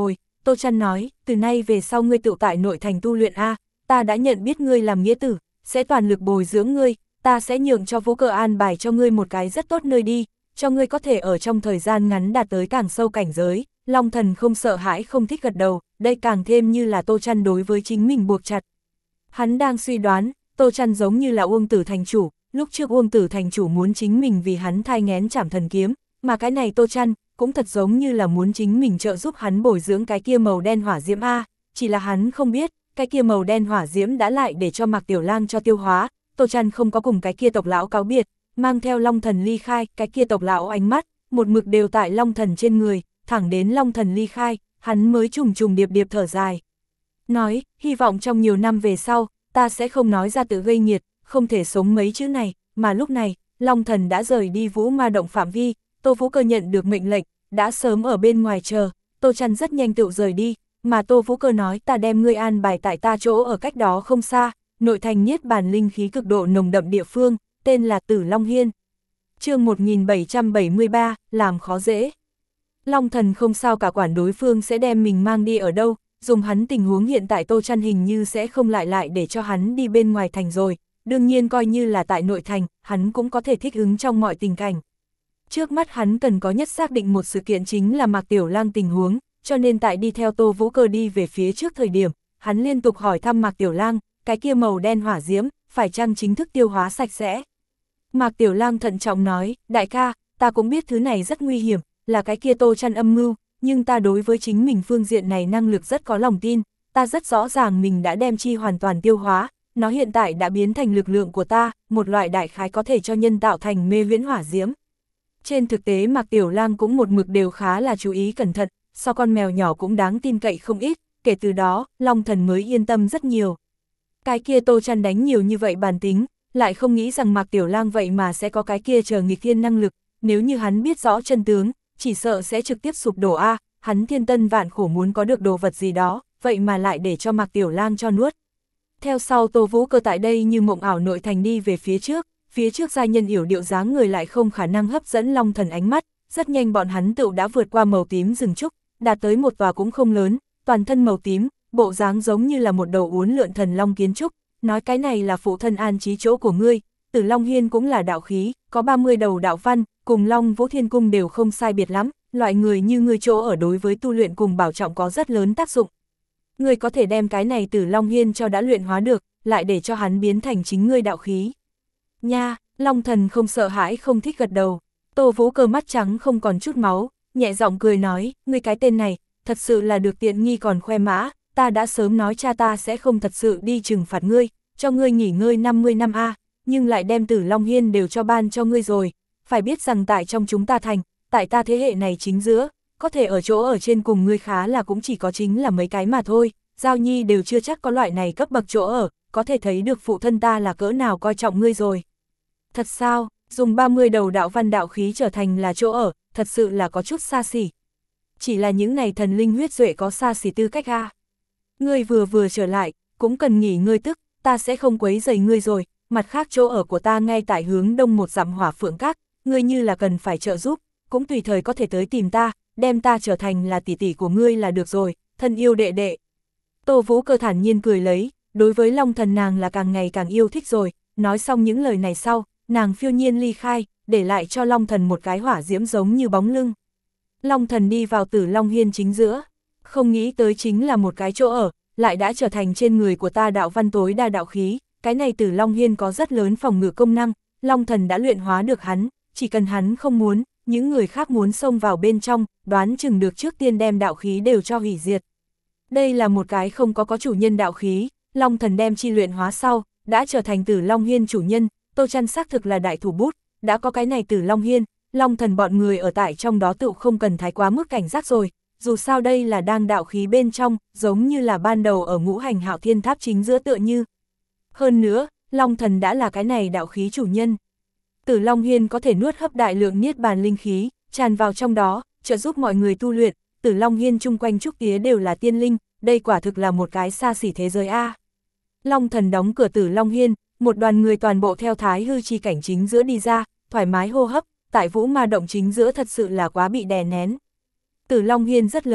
S1: Tô Trăn nói, từ nay về sau ngươi tự tại nội thành tu luyện a, ta đã nhận biết ngươi làm nghĩa tử, sẽ toàn lực bồi dưỡng ngươi, ta sẽ nhường cho Vũ Cơ an bài cho ngươi một cái rất tốt nơi đi, cho ngươi có thể ở trong thời gian ngắn đạt tới càng sâu cảnh giới. Long Thần không sợ hãi không thích gật đầu, đây càng thêm như là Tô Trăn đối với chính mình buộc chặt. Hắn đang suy đoán, Tô Trăn giống như là Uông Tử Thành Chủ, lúc trước Uông Tử Thành Chủ muốn chính mình vì hắn thai nghén Trảm Thần Kiếm, mà cái này Tô Trăn cũng thật giống như là muốn chính mình trợ giúp hắn bồi dưỡng cái kia màu đen hỏa diễm A, chỉ là hắn không biết, cái kia màu đen hỏa diễm đã lại để cho Mạc Tiểu Lang cho tiêu hóa. Tô Trăn không có cùng cái kia tộc lão cáo biệt, mang theo Long Thần ly khai, cái kia tộc lão ánh mắt một mực đều tại Long Thần trên người, thẳng đến Long Thần ly khai, hắn mới trùng trùng điệp điệp thở dài. Nói, hy vọng trong nhiều năm về sau, ta sẽ không nói ra tự gây nghiệt, không thể sống mấy chữ này, mà lúc này, Long Thần đã rời đi Vũ Ma Động phạm vi, Tô Vũ Cơ nhận được mệnh lệnh, đã sớm ở bên ngoài chờ, Tô Trăn rất nhanh tự rời đi, mà Tô Vũ Cơ nói ta đem ngươi an bài tại ta chỗ ở cách đó không xa, nội thành niết bàn linh khí cực độ nồng đậm địa phương, tên là Tử Long Hiên. Chương một nghìn bảy trăm bảy mươi ba, làm khó dễ. Long Thần không sao cả quản đối phương sẽ đem mình mang đi ở đâu, dùng hắn tình huống hiện tại Tô Trăn hình như sẽ không lại lại để cho hắn đi bên ngoài thành rồi, đương nhiên coi như là tại nội thành, hắn cũng có thể thích ứng trong mọi tình cảnh. Trước mắt hắn cần có nhất xác định một sự kiện chính là Mạc Tiểu Lang tình huống, cho nên tại đi theo Tô Vũ Cơ đi về phía trước thời điểm, hắn liên tục hỏi thăm Mạc Tiểu Lang, cái kia màu đen hỏa diễm, phải chăng chính thức tiêu hóa sạch sẽ. Mạc Tiểu Lang thận trọng nói, đại ca, ta cũng biết thứ này rất nguy hiểm, là cái kia Tô Trăn âm mưu, nhưng ta đối với chính mình phương diện này năng lực rất có lòng tin, ta rất rõ ràng mình đã đem chi hoàn toàn tiêu hóa, nó hiện tại đã biến thành lực lượng của ta, một loại đại khái có thể cho nhân tạo thành mê viễn hỏa diễm. Trên thực tế Mạc Tiểu Lang cũng một mực đều khá là chú ý cẩn thận, so con mèo nhỏ cũng đáng tin cậy không ít, kể từ đó, Long Thần mới yên tâm rất nhiều. Cái kia Tô Trăn đánh nhiều như vậy bản tính, lại không nghĩ rằng Mạc Tiểu Lang vậy mà sẽ có cái kia chờ nghịch thiên năng lực, nếu như hắn biết rõ chân tướng, chỉ sợ sẽ trực tiếp sụp đổ a, hắn thiên tân vạn khổ muốn có được đồ vật gì đó, vậy mà lại để cho Mạc Tiểu Lang cho nuốt. Theo sau Tô Vũ Cơ tại đây như mộng ảo nội thành đi về phía trước, phía trước giai nhân yểu điệu dáng người lại không khả năng hấp dẫn Long Thần ánh mắt, rất nhanh bọn hắn tựu đã vượt qua màu tím rừng trúc, đạt tới một tòa cũng không lớn, toàn thân màu tím, bộ dáng giống như là một đầu uốn lượn thần long kiến trúc, nói cái này là phụ thân an trí chỗ của ngươi, Tử Long Hiên cũng là đạo khí, có ba mươi đầu đạo văn, cùng Long Vũ Thiên Cung đều không sai biệt lắm, loại người như ngươi chỗ ở đối với tu luyện cùng bảo trọng có rất lớn tác dụng. Ngươi có thể đem cái này Tử Long Hiên cho đã luyện hóa được, lại để cho hắn biến thành chính ngươi đạo khí. Nha, Long Thần không sợ hãi không thích gật đầu, Tô Vũ Cơ mắt trắng không còn chút máu, nhẹ giọng cười nói, ngươi cái tên này, thật sự là được tiện nghi còn khoe mã, ta đã sớm nói cha ta sẽ không thật sự đi trừng phạt ngươi, cho ngươi nghỉ ngơi năm mươi năm a, nhưng lại đem Tử Long Hiên đều cho ban cho ngươi rồi, phải biết rằng tại trong chúng ta thành, tại ta thế hệ này chính giữa, có thể ở chỗ ở trên cùng ngươi khá là cũng chỉ có chính là mấy cái mà thôi, Giao Nhi đều chưa chắc có loại này cấp bậc chỗ ở, có thể thấy được phụ thân ta là cỡ nào coi trọng ngươi rồi. Thật sao, dùng ba mươi đầu đạo văn đạo khí trở thành là chỗ ở, thật sự là có chút xa xỉ. Chỉ là những này thần linh huyết duệ có xa xỉ tư cách a. Ngươi vừa vừa trở lại, cũng cần nghỉ ngơi tức, ta sẽ không quấy rầy ngươi rồi, mặt khác chỗ ở của ta ngay tại hướng đông một dặm Hỏa Phượng Các, ngươi như là cần phải trợ giúp, cũng tùy thời có thể tới tìm ta, đem ta trở thành là tỷ tỷ của ngươi là được rồi, thân yêu đệ đệ. Tô Vũ Cơ thản nhiên cười lấy, đối với Long Thần nàng là càng ngày càng yêu thích rồi, nói xong những lời này sau, nàng phiêu nhiên ly khai, để lại cho Long Thần một cái hỏa diễm giống như bóng lưng. Long Thần đi vào Tử Long Hiên chính giữa, không nghĩ tới chính là một cái chỗ ở, lại đã trở thành trên người của ta đạo văn tối đa đạo khí, cái này Tử Long Hiên có rất lớn phòng ngự công năng, Long Thần đã luyện hóa được hắn, chỉ cần hắn không muốn, những người khác muốn xông vào bên trong, đoán chừng được trước tiên đem đạo khí đều cho hủy diệt. Đây là một cái không có có chủ nhân đạo khí, Long Thần đem chi luyện hóa sau, đã trở thành Tử Long Hiên chủ nhân, Tô Trăn xác thực là đại thủ bút, đã có cái này Tử Long Hiên, Long Thần bọn người ở tại trong đó tự không cần thái quá mức cảnh giác rồi, dù sao đây là đang đạo khí bên trong, giống như là ban đầu ở Ngũ Hành Hạo Thiên Tháp chính giữa tựa như. Hơn nữa, Long Thần đã là cái này đạo khí chủ nhân. Tử Long Hiên có thể nuốt hấp đại lượng niết bàn linh khí, tràn vào trong đó, trợ giúp mọi người tu luyện, Tử Long Hiên chung quanh trúc tía đều là tiên linh, đây quả thực là một cái xa xỉ thế giới a. Long Thần đóng cửa Tử Long Hiên, một đoàn người toàn bộ theo thái hư chi cảnh chính giữa đi ra, thoải mái hô hấp, tại Vũ Ma Động chính giữa thật sự là quá bị đè nén. Tử Long Hiên rất lớn,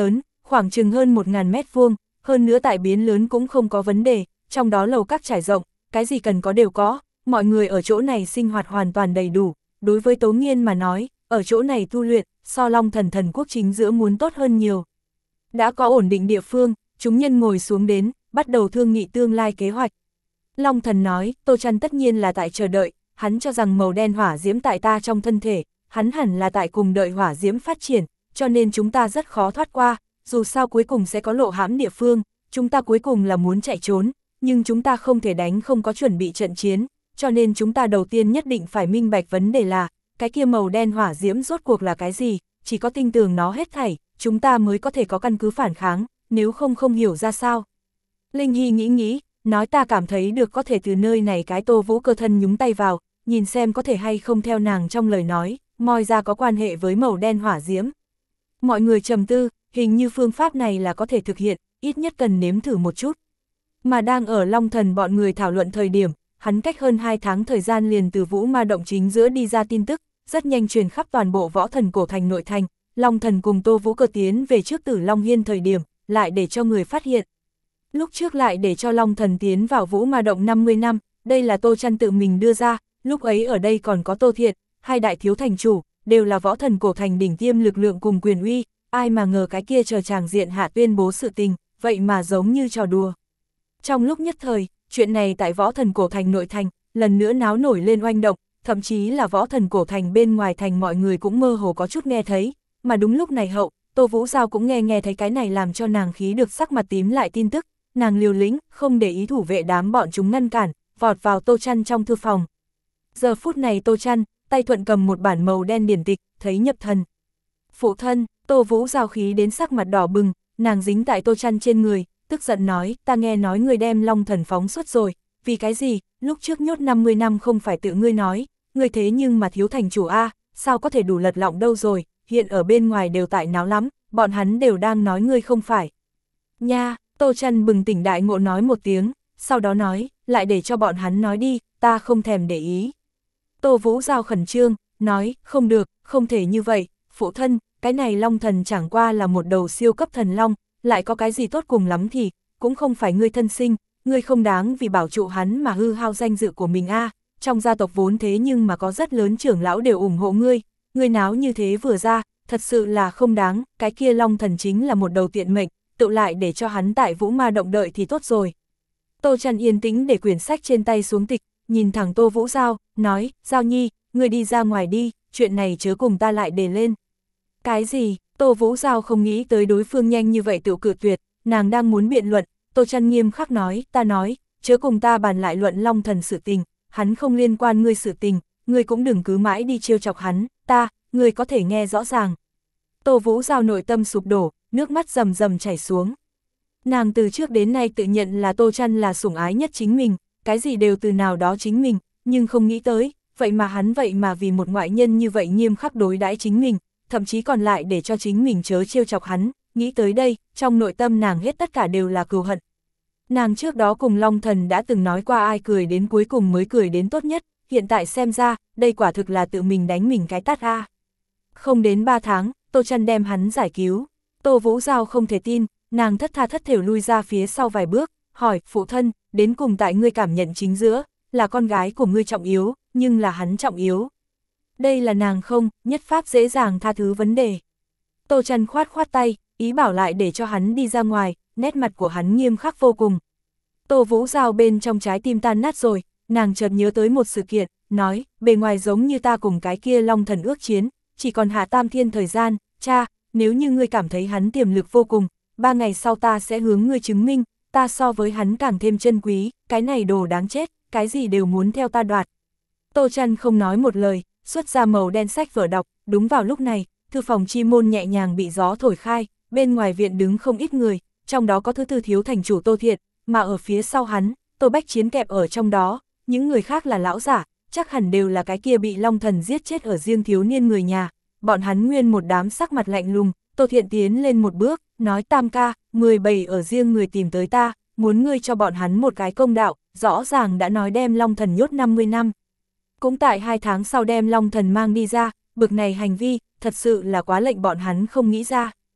S1: khoảng chừng hơn một nghìn mét vuông, hơn nữa tại biến lớn cũng không có vấn đề, trong đó lầu các trải rộng, cái gì cần có đều có, mọi người ở chỗ này sinh hoạt hoàn toàn đầy đủ, đối với Tố Nghiên mà nói, ở chỗ này tu luyện, so Long Thần thần quốc chính giữa muốn tốt hơn nhiều. Đã có ổn định địa phương, chúng nhân ngồi xuống đến, bắt đầu thương nghị tương lai kế hoạch. Long Thần nói, Tô Trăn tất nhiên là tại chờ đợi, hắn cho rằng màu đen hỏa diễm tại ta trong thân thể, hắn hẳn là tại cùng đợi hỏa diễm phát triển, cho nên chúng ta rất khó thoát qua, dù sao cuối cùng sẽ có lộ hãm địa phương, chúng ta cuối cùng là muốn chạy trốn, nhưng chúng ta không thể đánh không có chuẩn bị trận chiến, cho nên chúng ta đầu tiên nhất định phải minh bạch vấn đề là, cái kia màu đen hỏa diễm rốt cuộc là cái gì, chỉ có tin tưởng nó hết thảy, chúng ta mới có thể có căn cứ phản kháng, nếu không không hiểu ra sao. Linh Hy nghĩ nghĩ, nói ta cảm thấy được có thể từ nơi này cái Tô Vũ cơ thân nhúng tay vào, nhìn xem có thể hay không theo nàng trong lời nói, moi ra có quan hệ với màu đen hỏa diễm. Mọi người trầm tư, hình như phương pháp này là có thể thực hiện, ít nhất cần nếm thử một chút. Mà đang ở Long Thần bọn người thảo luận thời điểm, hắn cách hơn hai tháng thời gian liền từ Vũ Ma động chính giữa đi ra tin tức, rất nhanh truyền khắp toàn bộ Võ Thần cổ thành nội thành, Long Thần cùng Tô Vũ cơ tiến về trước Tử Long Hiên thời điểm, lại để cho người phát hiện. Lúc trước lại để cho Long Thần tiến vào Vũ Ma động năm mươi năm, đây là Tô Trăn tự mình đưa ra, lúc ấy ở đây còn có Tô Thiện, hai đại thiếu thành chủ, đều là Võ Thần cổ thành đỉnh tiêm lực lượng cùng quyền uy, ai mà ngờ cái kia chờ chàng diện hạ tuyên bố sự tình, vậy mà giống như trò đùa. Trong lúc nhất thời, chuyện này tại Võ Thần cổ thành nội thành, lần nữa náo nổi lên oanh động, thậm chí là Võ Thần cổ thành bên ngoài thành mọi người cũng mơ hồ có chút nghe thấy, mà đúng lúc này hậu, Tô Vũ Giao cũng nghe nghe thấy cái này làm cho nàng khí được sắc mặt tím lại tin tức, nàng liều lĩnh, không để ý thủ vệ đám bọn chúng ngăn cản, vọt vào Tô Trăn trong thư phòng. Giờ phút này Tô Trăn, tay thuận cầm một bản màu đen điển tịch, thấy nhập thần. Phụ thân, Tô Vũ Giao khí đến sắc mặt đỏ bừng, nàng dính tại Tô Trăn trên người, tức giận nói, ta nghe nói người đem Long Thần phóng xuất rồi, vì cái gì, lúc trước nhốt năm mươi năm không phải tự ngươi nói, ngươi thế nhưng mà thiếu thành chủ A, sao có thể đủ lật lọng đâu rồi, hiện ở bên ngoài đều tại náo lắm, bọn hắn đều đang nói ngươi không phải. Nha, Tô Trăn bừng tỉnh đại ngộ nói một tiếng, sau đó nói, lại để cho bọn hắn nói đi, ta không thèm để ý. Tô Vũ Giao khẩn trương, nói, không được, không thể như vậy, phụ thân, cái này Long Thần chẳng qua là một đầu siêu cấp thần long, lại có cái gì tốt cùng lắm thì, cũng không phải ngươi thân sinh, ngươi không đáng vì bảo trụ hắn mà hư hao danh dự của mình a. Trong gia tộc vốn thế nhưng mà có rất lớn trưởng lão đều ủng hộ ngươi, ngươi náo như thế vừa ra, thật sự là không đáng, cái kia Long Thần chính là một đầu tiện mệnh, tự lại để cho hắn tại Vũ Ma động đợi thì tốt rồi. Tô Trăn yên tĩnh để quyển sách trên tay xuống tịch, nhìn thẳng Tô Vũ Giao, nói, Giao Nhi, ngươi đi ra ngoài đi, chuyện này chớ cùng ta lại để lên. Cái gì? Tô Vũ Giao không nghĩ tới đối phương nhanh như vậy tự cự tuyệt, nàng đang muốn biện luận, Tô Trăn nghiêm khắc nói, ta nói, chớ cùng ta bàn lại luận Long Thần sự tình, hắn không liên quan ngươi sự tình, ngươi cũng đừng cứ mãi đi trêu chọc hắn, ta, ngươi có thể nghe rõ ràng. Tô Vũ Giao nội tâm sụp đổ, nước mắt rầm rầm chảy xuống. Nàng từ trước đến nay tự nhận là Tô Trăn là sủng ái nhất chính mình, cái gì đều từ nào đó chính mình, nhưng không nghĩ tới, vậy mà hắn vậy mà vì một ngoại nhân như vậy nghiêm khắc đối đãi chính mình, thậm chí còn lại để cho chính mình chớ trêu chọc hắn, nghĩ tới đây, trong nội tâm nàng hết tất cả đều là cừu hận. Nàng trước đó cùng Long Thần đã từng nói qua ai cười đến cuối cùng mới cười đến tốt nhất, hiện tại xem ra, đây quả thực là tự mình đánh mình cái tát a. Không đến ba tháng, Tô Trăn đem hắn giải cứu. Tô Vũ Giao không thể tin, nàng thất tha thất thểu lui ra phía sau vài bước, hỏi, phụ thân, đến cùng tại ngươi cảm nhận chính giữa, là con gái của ngươi trọng yếu, nhưng là hắn trọng yếu. Đây là nàng không, nhất pháp dễ dàng tha thứ vấn đề. Tô Trăn khoát khoát tay, ý bảo lại để cho hắn đi ra ngoài, nét mặt của hắn nghiêm khắc vô cùng. Tô Vũ Giao bên trong trái tim tan nát rồi, nàng chợt nhớ tới một sự kiện, nói, bề ngoài giống như ta cùng cái kia Long Thần ước chiến, chỉ còn hạ tam thiên thời gian, cha, nếu như ngươi cảm thấy hắn tiềm lực vô cùng, ba ngày sau ta sẽ hướng ngươi chứng minh, ta so với hắn càng thêm chân quý, cái này đồ đáng chết, cái gì đều muốn theo ta đoạt. Tô Trăn không nói một lời, xuất ra màu đen sách vở đọc, đúng vào lúc này, thư phòng chi môn nhẹ nhàng bị gió thổi khai, bên ngoài viện đứng không ít người, trong đó có thứ tư thiếu thành chủ Tô Thiện, mà ở phía sau hắn, Tô Bách Chiến kẹp ở trong đó, những người khác là lão giả, chắc hẳn đều là cái kia bị Long Thần giết chết ở riêng thiếu niên người nhà, bọn hắn nguyên một đám sắc mặt lạnh lùng. Tô Thiện tiến lên một bước, nói tam ca, mười bảy ở riêng người tìm tới ta, muốn ngươi cho bọn hắn một cái công đạo, rõ ràng đã nói đem Long Thần nhốt năm mươi năm. Cũng tại hai tháng sau đem Long Thần mang đi ra, bực này hành vi, thật sự là quá lệnh bọn hắn không nghĩ ra.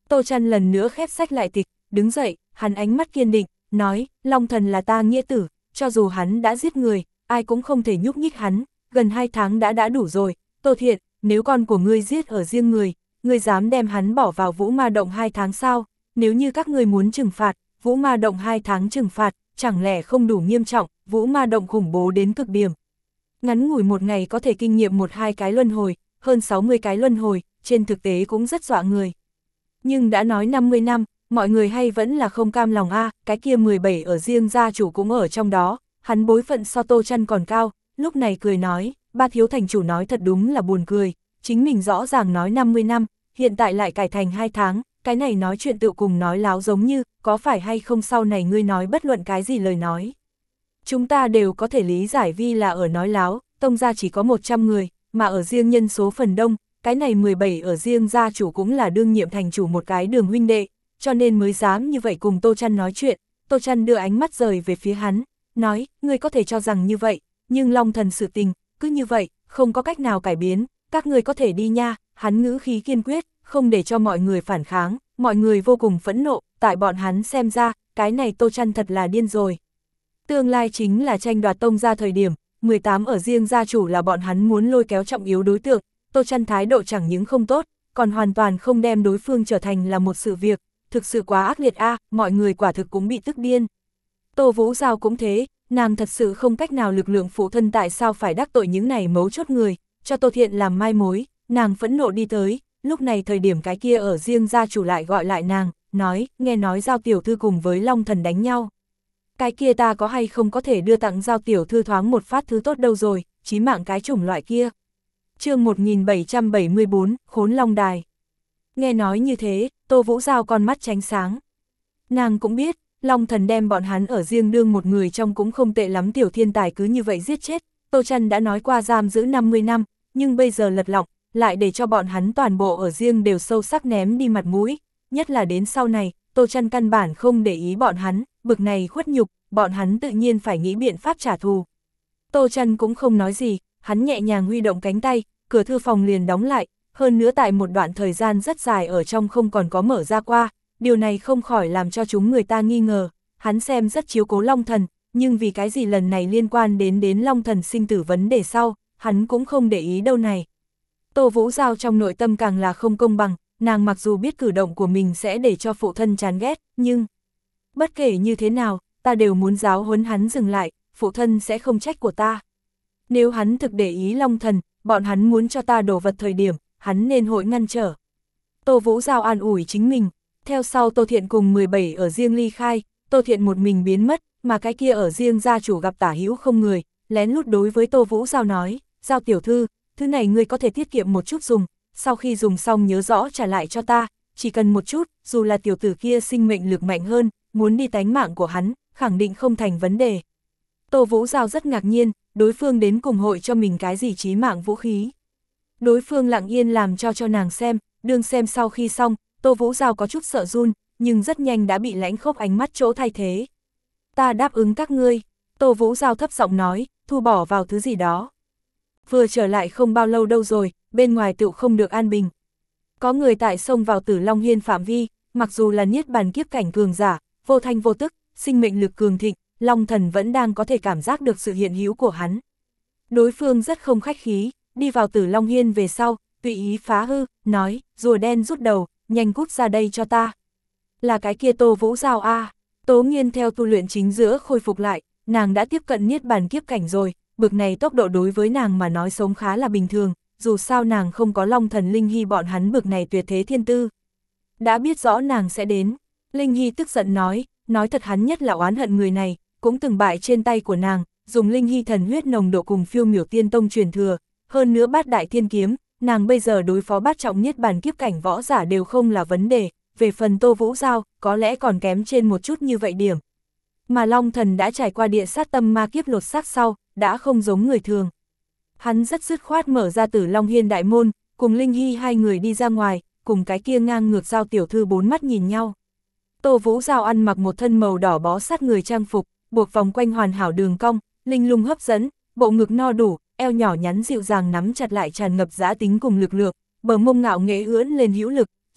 S1: Tô Trăn lần nữa khép sách lại tịch, đứng dậy, hắn ánh mắt kiên định, nói, Long Thần là ta nghĩa tử, cho dù hắn đã giết người, ai cũng không thể nhúc nhích hắn, gần hai tháng đã đã đủ rồi, Tô Thiện, nếu con của ngươi giết ở riêng người, ngươi dám đem hắn bỏ vào Vũ Ma Động hai tháng sao, nếu như các ngươi muốn trừng phạt, Vũ Ma Động hai tháng trừng phạt, chẳng lẽ không đủ nghiêm trọng, Vũ Ma Động khủng bố đến cực điểm. Ngắn ngủi một ngày có thể kinh nghiệm một hai cái luân hồi, hơn sáu mươi cái luân hồi, trên thực tế cũng rất dọa người. Nhưng đã nói năm mươi năm, mọi người hay vẫn là không cam lòng a, à, cái kia mười bảy ở riêng gia chủ cũng ở trong đó, hắn bối phận so Tô Trăn còn cao, lúc này cười nói, ba thiếu thành chủ nói thật đúng là buồn cười, chính mình rõ ràng nói năm mươi năm, hiện tại lại cải thành hai tháng, cái này nói chuyện tự cùng nói láo giống như, có phải hay không sau này ngươi nói bất luận cái gì lời nói. Chúng ta đều có thể lý giải vì là ở nói láo, tông gia chỉ có một trăm người, mà ở riêng nhân số phần đông, cái này mười bảy ở riêng gia chủ cũng là đương nhiệm thành chủ một cái đường huynh đệ, cho nên mới dám như vậy cùng Tô Trăn nói chuyện. Tô Trăn đưa ánh mắt rời về phía hắn, nói, ngươi có thể cho rằng như vậy, nhưng Long Thần sự tình, cứ như vậy, không có cách nào cải biến, các ngươi có thể đi nha, hắn ngữ khí kiên quyết, không để cho mọi người phản kháng, mọi người vô cùng phẫn nộ, tại bọn hắn xem ra, cái này Tô Trăn thật là điên rồi. Tương lai chính là tranh đoạt tông gia thời điểm, mười tám ở riêng gia chủ là bọn hắn muốn lôi kéo trọng yếu đối tượng, Tô Trăn thái độ chẳng những không tốt, còn hoàn toàn không đem đối phương trở thành là một sự việc, thực sự quá ác liệt a, à, mọi người quả thực cũng bị tức điên. Tô Vũ Giao cũng thế, nàng thật sự không cách nào lực lượng phụ thân tại sao phải đắc tội những này mấu chốt người, cho Tô Thiện làm mai mối, nàng phẫn nộ đi tới, lúc này thời điểm cái kia ở riêng gia chủ lại gọi lại nàng, nói, nghe nói Giao tiểu thư cùng với Long Thần đánh nhau. Cái kia ta có hay không có thể đưa tặng Giao tiểu thư thoáng một phát thứ tốt đâu rồi, chí mạng cái chủng loại kia. Chương một nghìn bảy trăm bảy mươi bốn, Khốn Long Đài. Nghe nói như thế, Tô Vũ Giao con mắt tránh sáng. Nàng cũng biết, Long Thần đem bọn hắn ở riêng đương một người trong cũng không tệ lắm tiểu thiên tài cứ như vậy giết chết. Tô Trăn đã nói qua giam giữ năm mươi năm, nhưng bây giờ lật lọng, lại để cho bọn hắn toàn bộ ở riêng đều sâu sắc ném đi mặt mũi. Nhất là đến sau này, Tô Trăn căn bản không để ý bọn hắn, bực này khuất nhục, bọn hắn tự nhiên phải nghĩ biện pháp trả thù. Tô Trăn cũng không nói gì, hắn nhẹ nhàng huy động cánh tay, cửa thư phòng liền đóng lại, hơn nữa tại một đoạn thời gian rất dài ở trong không còn có mở ra qua, điều này không khỏi làm cho chúng người ta nghi ngờ, hắn xem rất chiếu cố Long Thần, nhưng vì cái gì lần này liên quan đến đến Long Thần sinh tử vấn đề sau, hắn cũng không để ý đâu này. Tô Vũ Giao trong nội tâm càng là không công bằng, nàng mặc dù biết cử động của mình sẽ để cho phụ thân chán ghét, nhưng bất kể như thế nào, ta đều muốn giáo huấn hắn dừng lại, phụ thân sẽ không trách của ta. Nếu hắn thực để ý Long Thần, bọn hắn muốn cho ta đổ vật thời điểm, hắn nên hội ngăn trở. Tô Vũ Giao an ủi chính mình, theo sau Tô Thiện cùng mười bảy ở riêng ly khai, Tô Thiện một mình biến mất, mà cái kia ở riêng gia chủ gặp tả hữu không người, lén lút đối với Tô Vũ Giao nói, Giao tiểu thư, thứ này ngươi có thể tiết kiệm một chút dùng, sau khi dùng xong nhớ rõ trả lại cho ta, chỉ cần một chút, dù là tiểu tử kia sinh mệnh lực mạnh hơn, muốn đi tánh mạng của hắn, khẳng định không thành vấn đề. Tô Vũ Giao rất ngạc nhiên, đối phương đến cùng hội cho mình cái gì chí mạng vũ khí. Đối phương lặng yên làm cho cho nàng xem, đương xem sau khi xong, Tô Vũ Giao có chút sợ run, nhưng rất nhanh đã bị lãnh khốc ánh mắt chỗ thay thế. Ta đáp ứng các ngươi, Tô Vũ Giao thấp giọng nói, thu bỏ vào thứ gì đó. Vừa trở lại không bao lâu đâu rồi, bên ngoài tựu không được an bình. Có người tại xông vào Tử Long Hiên phạm vi, mặc dù là niết bàn kiếp cảnh cường giả, vô thanh vô tức, sinh mệnh lực cường thịnh, Long Thần vẫn đang có thể cảm giác được sự hiện hữu của hắn. Đối phương rất không khách khí, đi vào Tử Long Hiên về sau, tùy ý phá hư, nói, rùa đen rút đầu, nhanh cút ra đây cho ta. Là cái kia Tô Vũ Giao a à. Tố Nghiên theo tu luyện chính giữa khôi phục lại, nàng đã tiếp cận niết bàn kiếp cảnh rồi, bực này tốc độ đối với nàng mà nói sống khá là bình thường, dù sao nàng không có Long Thần Linh Hy bọn hắn bực này tuyệt thế thiên tư. Đã biết rõ nàng sẽ đến, Linh Hy tức giận nói, nói thật hắn nhất là oán hận người này, cũng từng bại trên tay của nàng, dùng Linh Hy thần huyết nồng độ cùng Phiêu Miểu Tiên Tông truyền thừa, hơn nữa bát đại thiên kiếm, nàng bây giờ đối phó bát trọng niết bàn kiếp cảnh võ giả đều không là vấn đề, về phần Tô Vũ Giao, có lẽ còn kém trên một chút như vậy điểm. Mà Long Thần đã trải qua địa sát tâm ma kiếp lột xác sau, đã không giống người thường. Hắn rất dứt khoát mở ra Tử Long Hiên đại môn, cùng Linh Hy hai người đi ra ngoài, cùng cái kia ngang ngược Giao tiểu thư bốn mắt nhìn nhau. Tô Vũ Giao ăn mặc một thân màu đỏ bó sát người trang phục, buộc vòng quanh hoàn hảo đường cong, linh lung hấp dẫn, bộ ngực no đủ, eo nhỏ nhắn dịu dàng nắm chặt lại tràn ngập dã tính cùng lực lượng, bờ mông ngạo nghễ ưỡn lên hữu lực,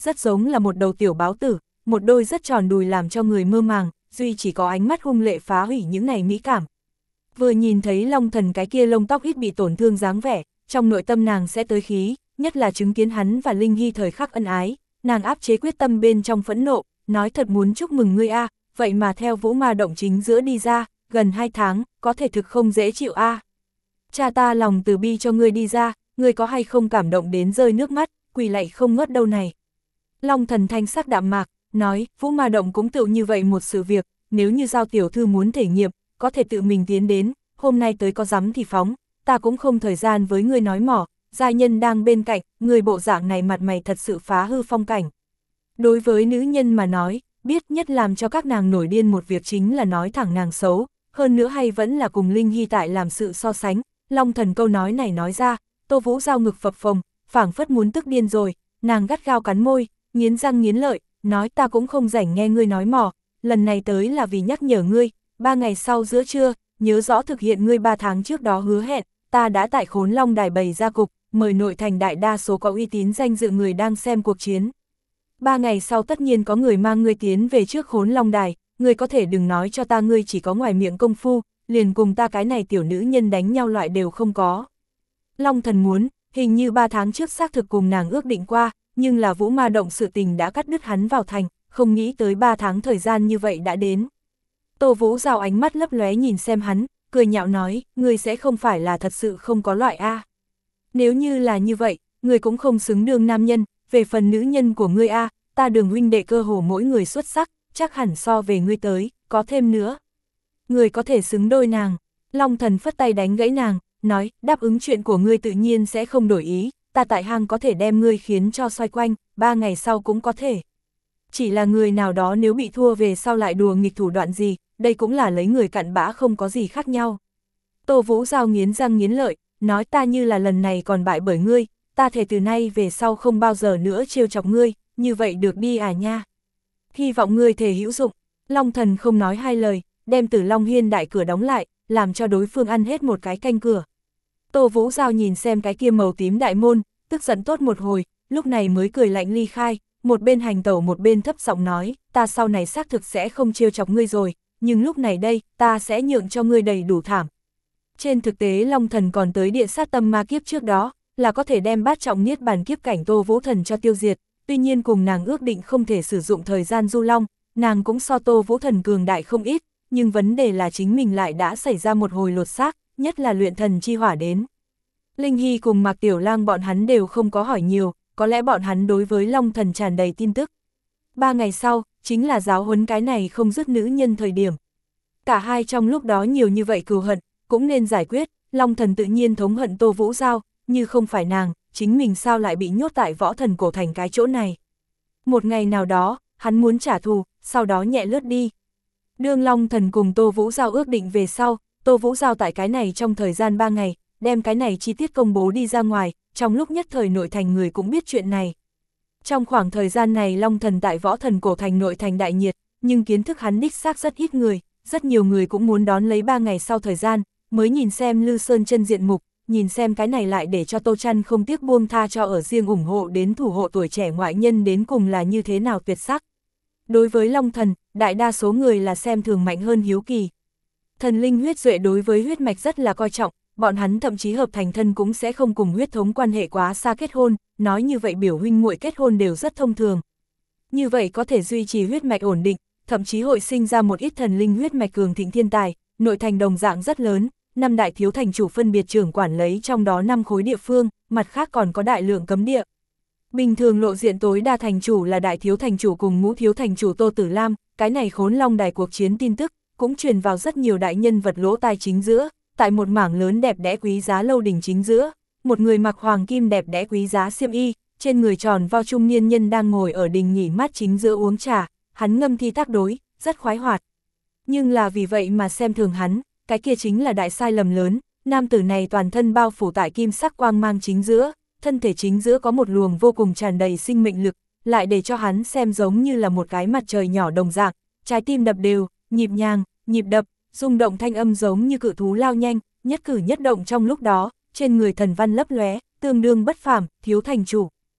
S1: rất giống là một đầu tiểu báo tử, một đôi rất tròn đùi làm cho người mơ màng, duy chỉ có ánh mắt hung lệ phá hủy những này mỹ cảm. Vừa nhìn thấy Long Thần cái kia lông tóc ít bị tổn thương dáng vẻ, trong nội tâm nàng sẽ tới khí, nhất là chứng kiến hắn và Linh Hy thời khắc ân ái, nàng áp chế quyết tâm bên trong phẫn nộ, nói thật muốn chúc mừng ngươi a, vậy mà theo Vũ Ma động chính giữa đi ra, gần hai tháng, có thể thực không dễ chịu a. Cha ta lòng từ bi cho ngươi đi ra, ngươi có hay không cảm động đến rơi nước mắt, quỳ lạy không ngớt đâu này. Long Thần thanh sắc đạm mạc, nói, Vũ Ma động cũng tự như vậy một sự việc, nếu như Giao tiểu thư muốn thể nghiệm, có thể tự mình tiến đến, hôm nay tới có dám thì phóng, ta cũng không thời gian với ngươi nói mỏ, giai nhân đang bên cạnh, người bộ dạng này mặt mày thật sự phá hư phong cảnh. Đối với nữ nhân mà nói, biết nhất làm cho các nàng nổi điên một việc chính là nói thẳng nàng xấu, hơn nữa hay vẫn là cùng Linh Hy tại làm sự so sánh. Long Thần câu nói này nói ra, Tô Vũ Giao ngực phập phồng, phảng phất muốn tức điên rồi, nàng gắt gao cắn môi, nghiến răng nghiến lợi, nói ta cũng không rảnh nghe ngươi nói mỏ, lần này tới là vì nhắc nhở ngươi, ba ngày sau giữa trưa, nhớ rõ thực hiện ngươi ba tháng trước đó hứa hẹn, ta đã tại Khốn Long Đài bày ra cục, mời nội thành đại đa số có uy tín danh dự người đang xem cuộc chiến. Ba ngày sau tất nhiên có người mang ngươi tiến về trước Khốn Long Đài, ngươi có thể đừng nói cho ta ngươi chỉ có ngoài miệng công phu, liền cùng ta cái này tiểu nữ nhân đánh nhau loại đều không có. Long Thần muốn, hình như ba tháng trước xác thực cùng nàng ước định qua, nhưng là Vũ Ma động sự tình đã cắt đứt hắn vào thành, không nghĩ tới ba tháng thời gian như vậy đã đến. Tô Vũ Giao ánh mắt lấp lóe nhìn xem hắn, cười nhạo nói, ngươi sẽ không phải là thật sự không có loại A. Nếu như là như vậy, ngươi cũng không xứng đương nam nhân, về phần nữ nhân của ngươi A, ta Đường huynh đệ cơ hồ mỗi người xuất sắc, chắc hẳn so về ngươi tới, có thêm nữa. Ngươi có thể xứng đôi nàng. Long Thần phất tay đánh gãy nàng, nói, đáp ứng chuyện của ngươi tự nhiên sẽ không đổi ý, ta tại hang có thể đem ngươi khiến cho xoay quanh, ba ngày sau cũng có thể. Chỉ là người nào đó nếu bị thua về sau lại đùa nghịch thủ đoạn gì, đây cũng là lấy người cặn bã không có gì khác nhau. Tô Vũ Giao nghiến răng nghiến lợi, nói ta như là lần này còn bại bởi ngươi, ta thề từ nay về sau không bao giờ nữa trêu chọc ngươi, như vậy được đi à nha. Hy vọng ngươi thể hữu dụng. Long Thần không nói hai lời, đem Tử Long Hiên đại cửa đóng lại, làm cho đối phương ăn hết một cái canh cửa. Tô Vũ Giao nhìn xem cái kia màu tím đại môn, tức giận tốt một hồi, lúc này mới cười lạnh ly khai, một bên hành tẩu một bên thấp giọng nói, ta sau này xác thực sẽ không trêu chọc ngươi rồi, nhưng lúc này đây, ta sẽ nhượng cho ngươi đầy đủ thảm. Trên thực tế Long Thần còn tới địa sát tâm ma kiếp trước đó, là có thể đem bát trọng niết bàn kiếp cảnh Tô Vũ Thần cho tiêu diệt, tuy nhiên cùng nàng ước định không thể sử dụng thời gian du long, nàng cũng so Tô Vũ Thần cường đại không ít, nhưng vấn đề là chính mình lại đã xảy ra một hồi lột xác, nhất là luyện thần chi hỏa đến. Linh Hy cùng Mạc Tiểu Lang bọn hắn đều không có hỏi nhiều, có lẽ bọn hắn đối với Long Thần tràn đầy tin tức. Ba ngày sau, chính là giáo huấn cái này không dứt nữ nhân thời điểm. Cả hai trong lúc đó nhiều như vậy cừu hận, cũng nên giải quyết, Long Thần tự nhiên thống hận Tô Vũ Giao, như không phải nàng, chính mình sao lại bị nhốt tại Võ Thần Cổ Thành cái chỗ này. Một ngày nào đó, hắn muốn trả thù, sau đó nhẹ lướt đi. Đương Long Thần cùng Tô Vũ Giao ước định về sau, Tô Vũ Giao tại cái này trong thời gian ba ngày, đem cái này chi tiết công bố đi ra ngoài, trong lúc nhất thời nội thành người cũng biết chuyện này. Trong khoảng thời gian này Long Thần tại Võ Thần Cổ Thành nội thành đại nhiệt, nhưng kiến thức hắn đích xác rất ít người, rất nhiều người cũng muốn đón lấy ba ngày sau thời gian, mới nhìn xem Lư Sơn chân diện mục, nhìn xem cái này lại để cho Tô Trăn không tiếc buông tha cho ở riêng ủng hộ đến thủ hộ tuổi trẻ ngoại nhân đến cùng là như thế nào tuyệt sắc. Đối với Long Thần, đại đa số người là xem thường mạnh hơn hiếu kỳ. Thần linh huyết duệ đối với huyết mạch rất là coi trọng, bọn hắn thậm chí hợp thành thân cũng sẽ không cùng huyết thống quan hệ quá xa kết hôn, nói như vậy biểu huynh muội kết hôn đều rất thông thường. Như vậy có thể duy trì huyết mạch ổn định, thậm chí hội sinh ra một ít thần linh huyết mạch cường thịnh thiên tài, nội thành đồng dạng rất lớn, năm đại thiếu thành chủ phân biệt trưởng quản lấy trong đó năm khối địa phương, mặt khác còn có đại lượng cấm địa. Bình thường lộ diện tối đa thành chủ là đại thiếu thành chủ cùng ngũ thiếu thành chủ Tô Tử Lam, cái này Khốn Long Đài cuộc chiến tin tức, cũng truyền vào rất nhiều đại nhân vật lỗ tai chính giữa, tại một mảng lớn đẹp đẽ quý giá lâu đỉnh chính giữa, một người mặc hoàng kim đẹp đẽ quý giá xiêm y, trên người tròn vo trung niên nhân đang ngồi ở đình nghỉ mát chính giữa uống trà, hắn ngâm thi tác đối, rất khoái hoạt. Nhưng là vì vậy mà xem thường hắn, cái kia chính là đại sai lầm lớn, nam tử này toàn thân bao phủ tại kim sắc quang mang chính giữa, thân thể chính giữa có một luồng vô cùng tràn đầy sinh mệnh lực, lại để cho hắn xem giống như là một cái mặt trời nhỏ đồng dạng, trái tim đập đều, nhịp nhàng, nhịp đập, rung động thanh âm giống như cự thú lao nhanh, nhất cử nhất động trong lúc đó, trên người thần văn lấp lóe, tương đương bất phàm, thiếu thành chủ.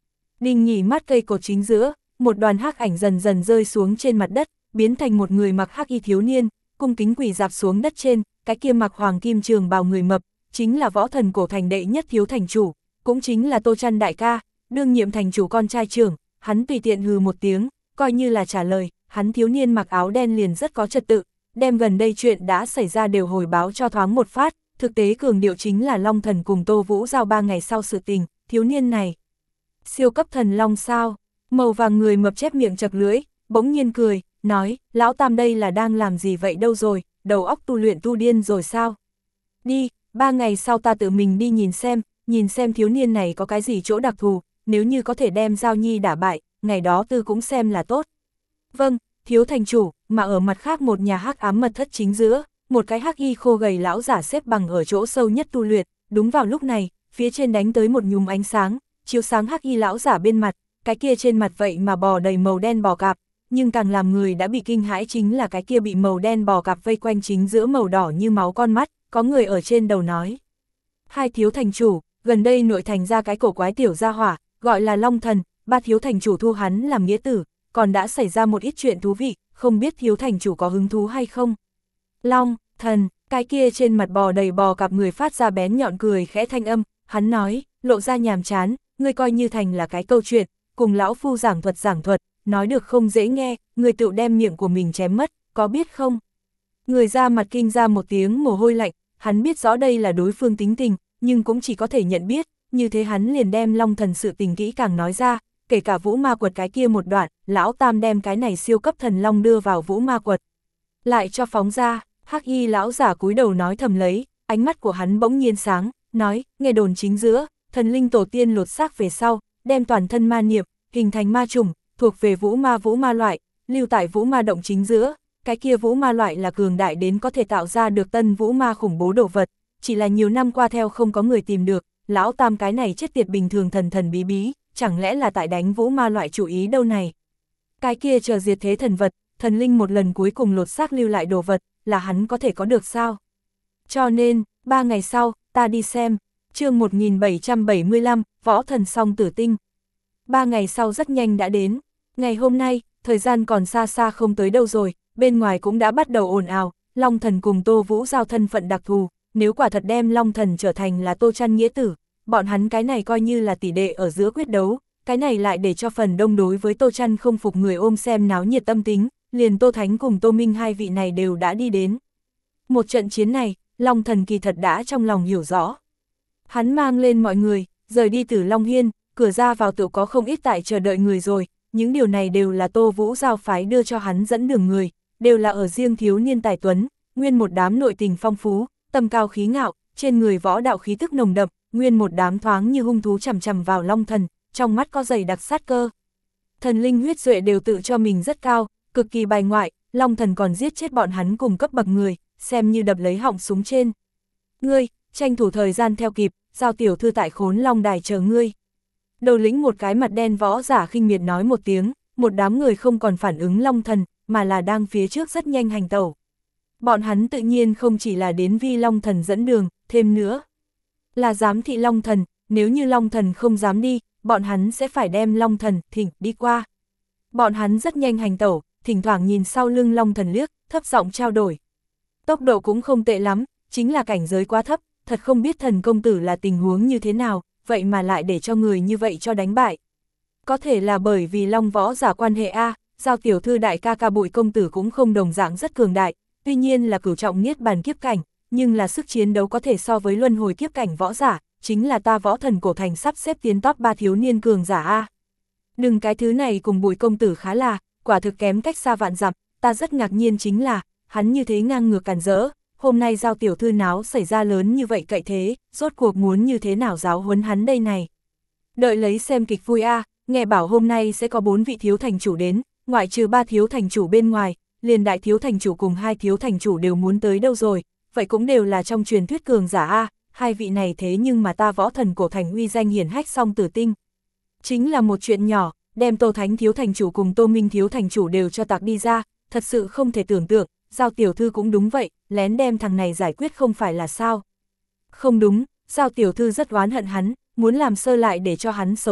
S1: Đình nghỉ mát cây cột chính giữa, một đoàn hắc ảnh dần dần rơi xuống trên mặt đất, biến thành một người mặc hắc y thiếu niên, cung kính quỳ dạp xuống đất trên, cái kia mặc hoàng kim trường bào người mập, chính là võ thần cổ thành đệ nhất thiếu thành chủ, cũng chính là Tô Trăn đại ca, đương nhiệm thành chủ con trai trưởng. Hắn tùy tiện hừ một tiếng, coi như là trả lời. Hắn thiếu niên mặc áo đen liền rất có trật tự, đem gần đây chuyện đã xảy ra đều hồi báo cho thoáng một phát, thực tế cường điệu chính là Long Thần cùng Tô Vũ giao ba ngày sau sự tình. Thiếu niên này siêu cấp thần long sao? Màu vàng người mập chép miệng chật lưỡi, bỗng nhiên cười, nói, lão tam đây là đang làm gì vậy đâu rồi, đầu óc tu luyện tu điên rồi sao? Đi, ba ngày sau ta tự mình đi nhìn xem, nhìn xem thiếu niên này có cái gì chỗ đặc thù, nếu như có thể đem Giao Nhi đả bại, ngày đó tư cũng xem là tốt. Vâng, thiếu thành chủ, mà ở mặt khác một nhà hắc ám mật thất chính giữa, một cái hắc y khô gầy lão giả xếp bằng ở chỗ sâu nhất tu luyện, đúng vào lúc này, phía trên đánh tới một nhúm ánh sáng, chiếu sáng hắc y lão giả bên mặt, cái kia trên mặt vậy mà bò đầy màu đen bò cạp, nhưng càng làm người đã bị kinh hãi chính là cái kia bị màu đen bò cạp vây quanh chính giữa màu đỏ như máu con mắt, có người ở trên đầu nói. Hai thiếu thành chủ, gần đây nội thành ra cái cổ quái tiểu gia hỏa, gọi là Long Thần, ba thiếu thành chủ thu hắn làm nghĩa tử, còn đã xảy ra một ít chuyện thú vị, không biết thiếu thành chủ có hứng thú hay không. Long, Thần, cái kia trên mặt bò đầy bò cặp người phát ra bén nhọn cười khẽ thanh âm, hắn nói, lộ ra nhàm chán, ngươi coi như thành là cái câu chuyện, cùng lão phu giảng thuật giảng thuật, nói được không dễ nghe, người tự đem miệng của mình chém mất, có biết không? Người ra mặt kinh ra một tiếng mồ hôi lạnh, hắn biết rõ đây là đối phương tính tình, nhưng cũng chỉ có thể nhận biết, như thế hắn liền đem Long Thần sự tình kỹ càng nói ra, kể cả Vũ Ma Quật cái kia một đoạn, lão tam đem cái này siêu cấp thần long đưa vào Vũ Ma Quật. Lại cho phóng ra, hắc y lão giả cúi đầu nói thầm lấy, ánh mắt của hắn bỗng nhiên sáng, nói, nghe đồn chính giữa, thần linh tổ tiên lột xác về sau, đem toàn thân ma niệm, hình thành ma trùng, thuộc về Vũ Ma Vũ Ma loại, lưu tại Vũ Ma động chính giữa, cái kia Vũ Ma loại là cường đại đến có thể tạo ra được tân Vũ Ma khủng bố đồ vật, chỉ là nhiều năm qua theo không có người tìm được, lão tam cái này chết tiệt bình thường thần thần bí bí, chẳng lẽ là tại đánh Vũ Ma loại chủ ý đâu này. Cái kia chờ diệt thế thần vật, thần linh một lần cuối cùng lột xác lưu lại đồ vật, là hắn có thể có được sao? Cho nên, ba ngày sau, ta đi xem, chương một nghìn bảy trăm bảy mươi lăm, võ thần song tử tinh. Ba ngày sau rất nhanh đã đến, ngày hôm nay, thời gian còn xa xa không tới đâu rồi, bên ngoài cũng đã bắt đầu ồn ào, Long Thần cùng Tô Vũ giao thân phận đặc thù, nếu quả thật đem Long Thần trở thành là Tô Trăn nghĩa tử, bọn hắn cái này coi như là tỷ đệ ở giữa quyết đấu, cái này lại để cho phần đông đối với Tô Trăn không phục người ôm xem náo nhiệt tâm tính, liền Tô Thánh cùng Tô Minh hai vị này đều đã đi đến. Một trận chiến này, Long Thần kỳ thật đã trong lòng hiểu rõ. Hắn mang lên mọi người, rời đi từ Long Hiên, cửa ra vào tự có không ít tại chờ đợi người rồi, những điều này đều là Tô Vũ giao phái đưa cho hắn dẫn đường người, đều là ở riêng thiếu niên tài tuấn, nguyên một đám nội tình phong phú, tầm cao khí ngạo, trên người võ đạo khí tức nồng đậm, nguyên một đám thoáng như hung thú chằm chằm vào Long Thần, trong mắt có dày đặc sát cơ. Thần linh huyết duệ đều tự cho mình rất cao, cực kỳ bài ngoại, Long Thần còn giết chết bọn hắn cùng cấp bậc người, xem như đập lấy họng súng trên. Ngươi, tranh thủ thời gian theo kịp, giao tiểu thư tại Khốn Long Đài chờ ngươi. Đầu lĩnh một cái mặt đen võ giả khinh miệt nói một tiếng, một đám người không còn phản ứng Long Thần, mà là đang phía trước rất nhanh hành tẩu. Bọn hắn tự nhiên không chỉ là đến vi Long Thần dẫn đường, thêm nữa là giám thị Long Thần, nếu như Long Thần không dám đi, bọn hắn sẽ phải đem Long Thần thỉnh đi qua. Bọn hắn rất nhanh hành tẩu, thỉnh thoảng nhìn sau lưng Long Thần liếc, thấp giọng trao đổi. Tốc độ cũng không tệ lắm, chính là cảnh giới quá thấp, thật không biết thần công tử là tình huống như thế nào, vậy mà lại để cho người như vậy cho đánh bại. Có thể là bởi vì Long võ giả quan hệ A, giao tiểu thư đại ca ca Bụi công tử cũng không đồng dạng rất cường đại, tuy nhiên là cửu trọng niết bàn kiếp cảnh, nhưng là sức chiến đấu có thể so với luân hồi kiếp cảnh võ giả, chính là ta võ thần cổ thành sắp xếp tiến top ba thiếu niên cường giả A. Đừng cái thứ này cùng Bụi công tử khá là, quả thực kém cách xa vạn dặm, ta rất ngạc nhiên chính là, hắn như thế ngang ngược càn rỡ, hôm nay giao tiểu thư náo xảy ra lớn như vậy cậy thế, rốt cuộc muốn như thế nào giáo huấn hắn đây này. Đợi lấy xem kịch vui A, nghe bảo hôm nay sẽ có bốn vị thiếu thành chủ đến, ngoại trừ ba thiếu thành chủ bên ngoài, liền đại thiếu thành chủ cùng hai thiếu thành chủ đều muốn tới đâu rồi, vậy cũng đều là trong truyền thuyết cường giả A, hai vị này thế nhưng mà ta võ thần cổ thành uy danh hiển hách song tử tinh. Chính là một chuyện nhỏ, đem Tô Thánh thiếu thành chủ cùng Tô Minh thiếu thành chủ đều cho tạc đi ra, thật sự không thể tưởng tượng, giao tiểu thư cũng đúng vậy, lén đem thằng này giải quyết không phải là sao. Không đúng, giao tiểu thư rất oán hận hắn, muốn làm sơ lại để cho hắn xấu mặt,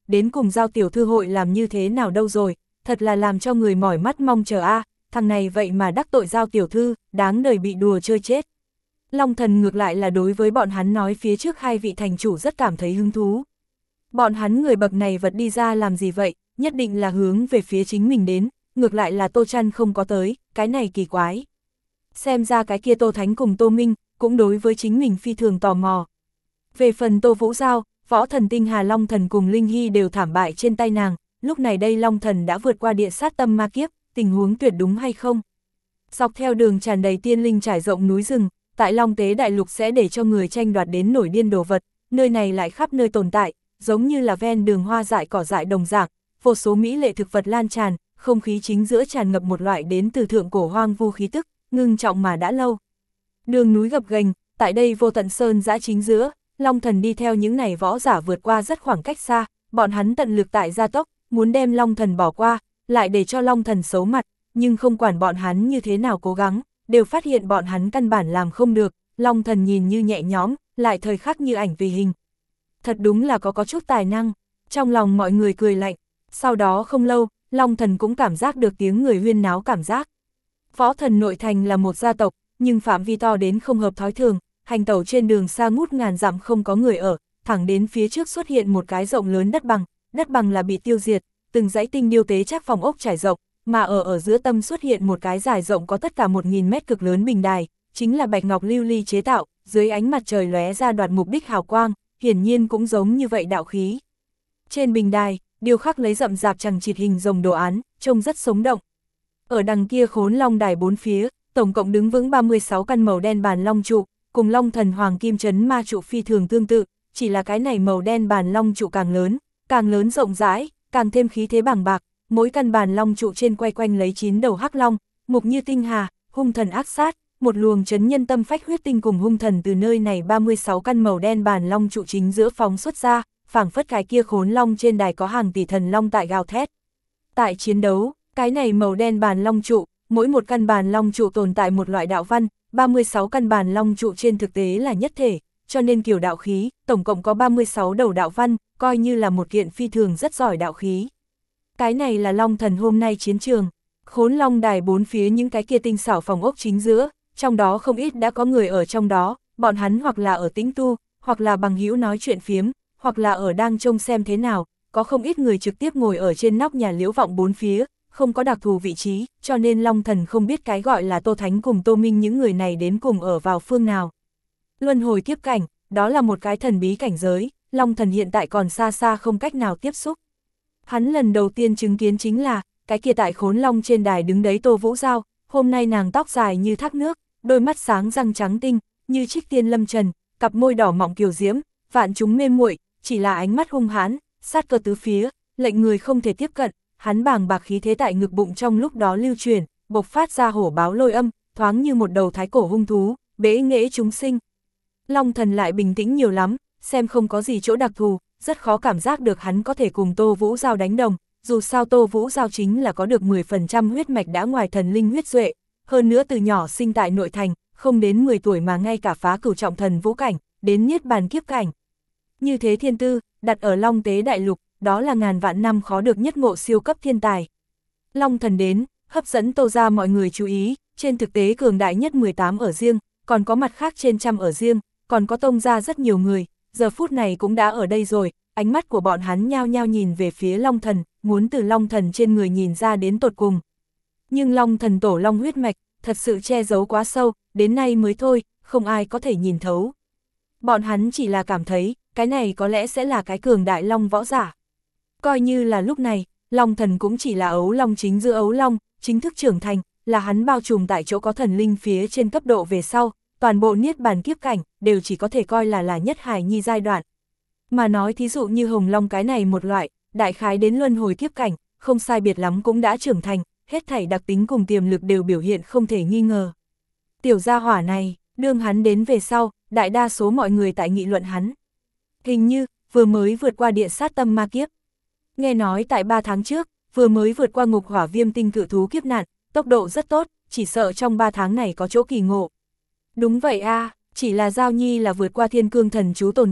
S1: đến cùng Giao tiểu thư hội làm như thế nào đâu rồi, thật là làm cho người mỏi mắt mong chờ a, thằng này vậy mà đắc tội Giao tiểu thư, đáng đời bị đùa chơi chết. Long Thần ngược lại là đối với bọn hắn nói phía trước hai vị thành chủ rất cảm thấy hứng thú. Bọn hắn người bậc này vật đi ra làm gì vậy, nhất định là hướng về phía chính mình đến, ngược lại là Tô Trăn không có tới, cái này kỳ quái. Xem ra cái kia Tô Thánh cùng Tô Minh, cũng đối với chính mình phi thường tò mò. Về phần Tô Vũ Giao, Võ Thần Tinh Hà Long Thần cùng Linh Hy đều thảm bại trên tay nàng, lúc này đây Long Thần đã vượt qua địa sát tâm ma kiếp, tình huống tuyệt đúng hay không? Dọc theo đường tràn đầy tiên linh trải rộng núi rừng, tại Long Tế Đại Lục sẽ để cho người tranh đoạt đến nổi điên đồ vật, nơi này lại khắp nơi tồn tại, giống như là ven đường hoa dại cỏ dại đồng dạng, vô số mỹ lệ thực vật lan tràn, không khí chính giữa tràn ngập một loại đến từ thượng cổ hoang vu khí tức, ngưng trọng mà đã lâu. Đường núi gập ghềnh, tại đây vô tận sơn dã chính giữa, Long Thần đi theo những này võ giả vượt qua rất khoảng cách xa, bọn hắn tận lực tại gia tốc, muốn đem Long Thần bỏ qua, lại để cho Long Thần xấu mặt, nhưng không quản bọn hắn như thế nào cố gắng, đều phát hiện bọn hắn căn bản làm không được, Long Thần nhìn như nhẹ nhõm, lại thời khắc như ảnh vì hình. Thật đúng là có có chút tài năng, trong lòng mọi người cười lạnh, sau đó không lâu, Long Thần cũng cảm giác được tiếng người huyên náo cảm giác. Võ Thần nội thành là một gia tộc, nhưng phạm vi to đến không hợp thói thường, hành tẩu trên đường xa ngút ngàn dặm không có người ở, thẳng đến phía trước xuất hiện một cái rộng lớn đất bằng, đất bằng là bị tiêu diệt, từng dãy tinh điêu tế chắc phòng ốc trải rộng, mà ở ở giữa tâm xuất hiện một cái dài rộng có tất cả một nghìn mét cực lớn bình đài, chính là bạch ngọc lưu ly chế tạo, dưới ánh mặt trời lóe ra đoạt mục đích hào quang, hiển nhiên cũng giống như vậy đạo khí. Trên bình đài, điêu khắc lấy rậm rạp chằng chịt hình rồng đồ án, trông rất sống động. Ở đằng kia Khốn Long đài bốn phía, tổng cộng đứng vững ba mươi sáu căn màu đen bàn long trụ, cùng Long Thần Hoàng Kim Trấn Ma trụ phi thường tương tự, chỉ là cái này màu đen bàn long trụ càng lớn, càng lớn rộng rãi, càng thêm khí thế bàng bạc, mỗi căn bàn long trụ trên quay quanh lấy chín đầu hắc long, mục như tinh hà, hung thần ác sát, một luồng chấn nhân tâm phách huyết tinh cùng hung thần từ nơi này ba mươi sáu căn màu đen bàn long trụ chính giữa phóng xuất ra, phảng phất cái kia Khốn Long trên đài có hàng tỷ thần long tại gào thét. Tại chiến đấu, cái này màu đen bàn long trụ, mỗi một căn bàn long trụ tồn tại một loại đạo văn, ba mươi sáu căn bàn long trụ trên thực tế là nhất thể, cho nên kiểu đạo khí, tổng cộng có ba mươi sáu đầu đạo văn, coi như là một kiện phi thường rất giỏi đạo khí. Cái này là Long Thần hôm nay chiến trường, Khốn Long đài bốn phía những cái kia tinh xảo phòng ốc chính giữa, trong đó không ít đã có người ở trong đó, bọn hắn hoặc là ở tĩnh tu, hoặc là bằng hữu nói chuyện phiếm, hoặc là ở đang trông xem thế nào, có không ít người trực tiếp ngồi ở trên nóc nhà liễu vọng bốn phía, không có đặc thù vị trí, cho nên Long Thần không biết cái gọi là Tô Thánh cùng Tô Minh những người này đến cùng ở vào phương nào. Luân hồi kiếp cảnh, đó là một cái thần bí cảnh giới, Long Thần hiện tại còn xa xa không cách nào tiếp xúc. Hắn lần đầu tiên chứng kiến chính là, cái kia tại Khốn Long trên đài đứng đấy Tô Vũ Giao, hôm nay nàng tóc dài như thác nước, đôi mắt sáng răng trắng tinh, như trích tiên lâm trần, cặp môi đỏ mọng kiều diễm, vạn chúng mê muội, chỉ là ánh mắt hung hãn, sát cơ tứ phía, lệnh người không thể tiếp cận, hắn bàng bạc khí thế tại ngực bụng trong lúc đó lưu truyền, bộc phát ra hổ báo lôi âm, thoáng như một đầu thái cổ hung thú, bế nghễ chúng sinh. Long Thần lại bình tĩnh nhiều lắm, xem không có gì chỗ đặc thù, rất khó cảm giác được hắn có thể cùng Tô Vũ Giao đánh đồng, dù sao Tô Vũ Giao chính là có được mười phần trăm huyết mạch đã ngoài thần linh huyết duệ, hơn nữa từ nhỏ sinh tại nội thành, không đến mười tuổi mà ngay cả phá cửu trọng thần vũ cảnh, đến niết bàn kiếp cảnh. Như thế thiên tư, đặt ở Long Tế Đại Lục, đó là ngàn vạn năm khó được nhất ngộ siêu cấp thiên tài. Long Thần đến, hấp dẫn Tô ra mọi người chú ý, trên thực tế cường đại nhất mười tám ở riêng, còn có mặt khác trên trăm ở riêng, còn có Tông ra rất nhiều người, giờ phút này cũng đã ở đây rồi, ánh mắt của bọn hắn nhao nhao nhìn về phía Long Thần, muốn từ Long Thần trên người nhìn ra đến tột cùng. Nhưng Long Thần tổ long huyết mạch, thật sự che giấu quá sâu, đến nay mới thôi, không ai có thể nhìn thấu. Bọn hắn chỉ là cảm thấy, cái này có lẽ sẽ là cái cường đại long võ giả. Coi như là lúc này, Long Thần cũng chỉ là ấu long chính giữa ấu long, chính thức trưởng thành, là hắn bao trùm tại chỗ có thần linh phía trên cấp độ về sau, toàn bộ niết bàn kiếp cảnh, đều chỉ có thể coi là là nhất hài nhi giai đoạn. Mà nói thí dụ như hồng long cái này một loại, đại khái đến luân hồi kiếp cảnh, không sai biệt lắm cũng đã trưởng thành, hết thảy đặc tính cùng tiềm lực đều biểu hiện không thể nghi ngờ. Tiểu gia hỏa này, đương hắn đến về sau, đại đa số mọi người tại nghị luận hắn. Hình như, vừa mới vượt qua địa sát tâm ma kiếp. Nghe nói tại ba tháng trước, vừa mới vượt qua ngục hỏa viêm tinh cự thú kiếp nạn, tốc độ rất tốt, chỉ sợ trong ba tháng này có chỗ kỳ ngộ. Đúng vậy a, chỉ là Giao Nhi là vượt qua thiên cương thần chú tồn tại,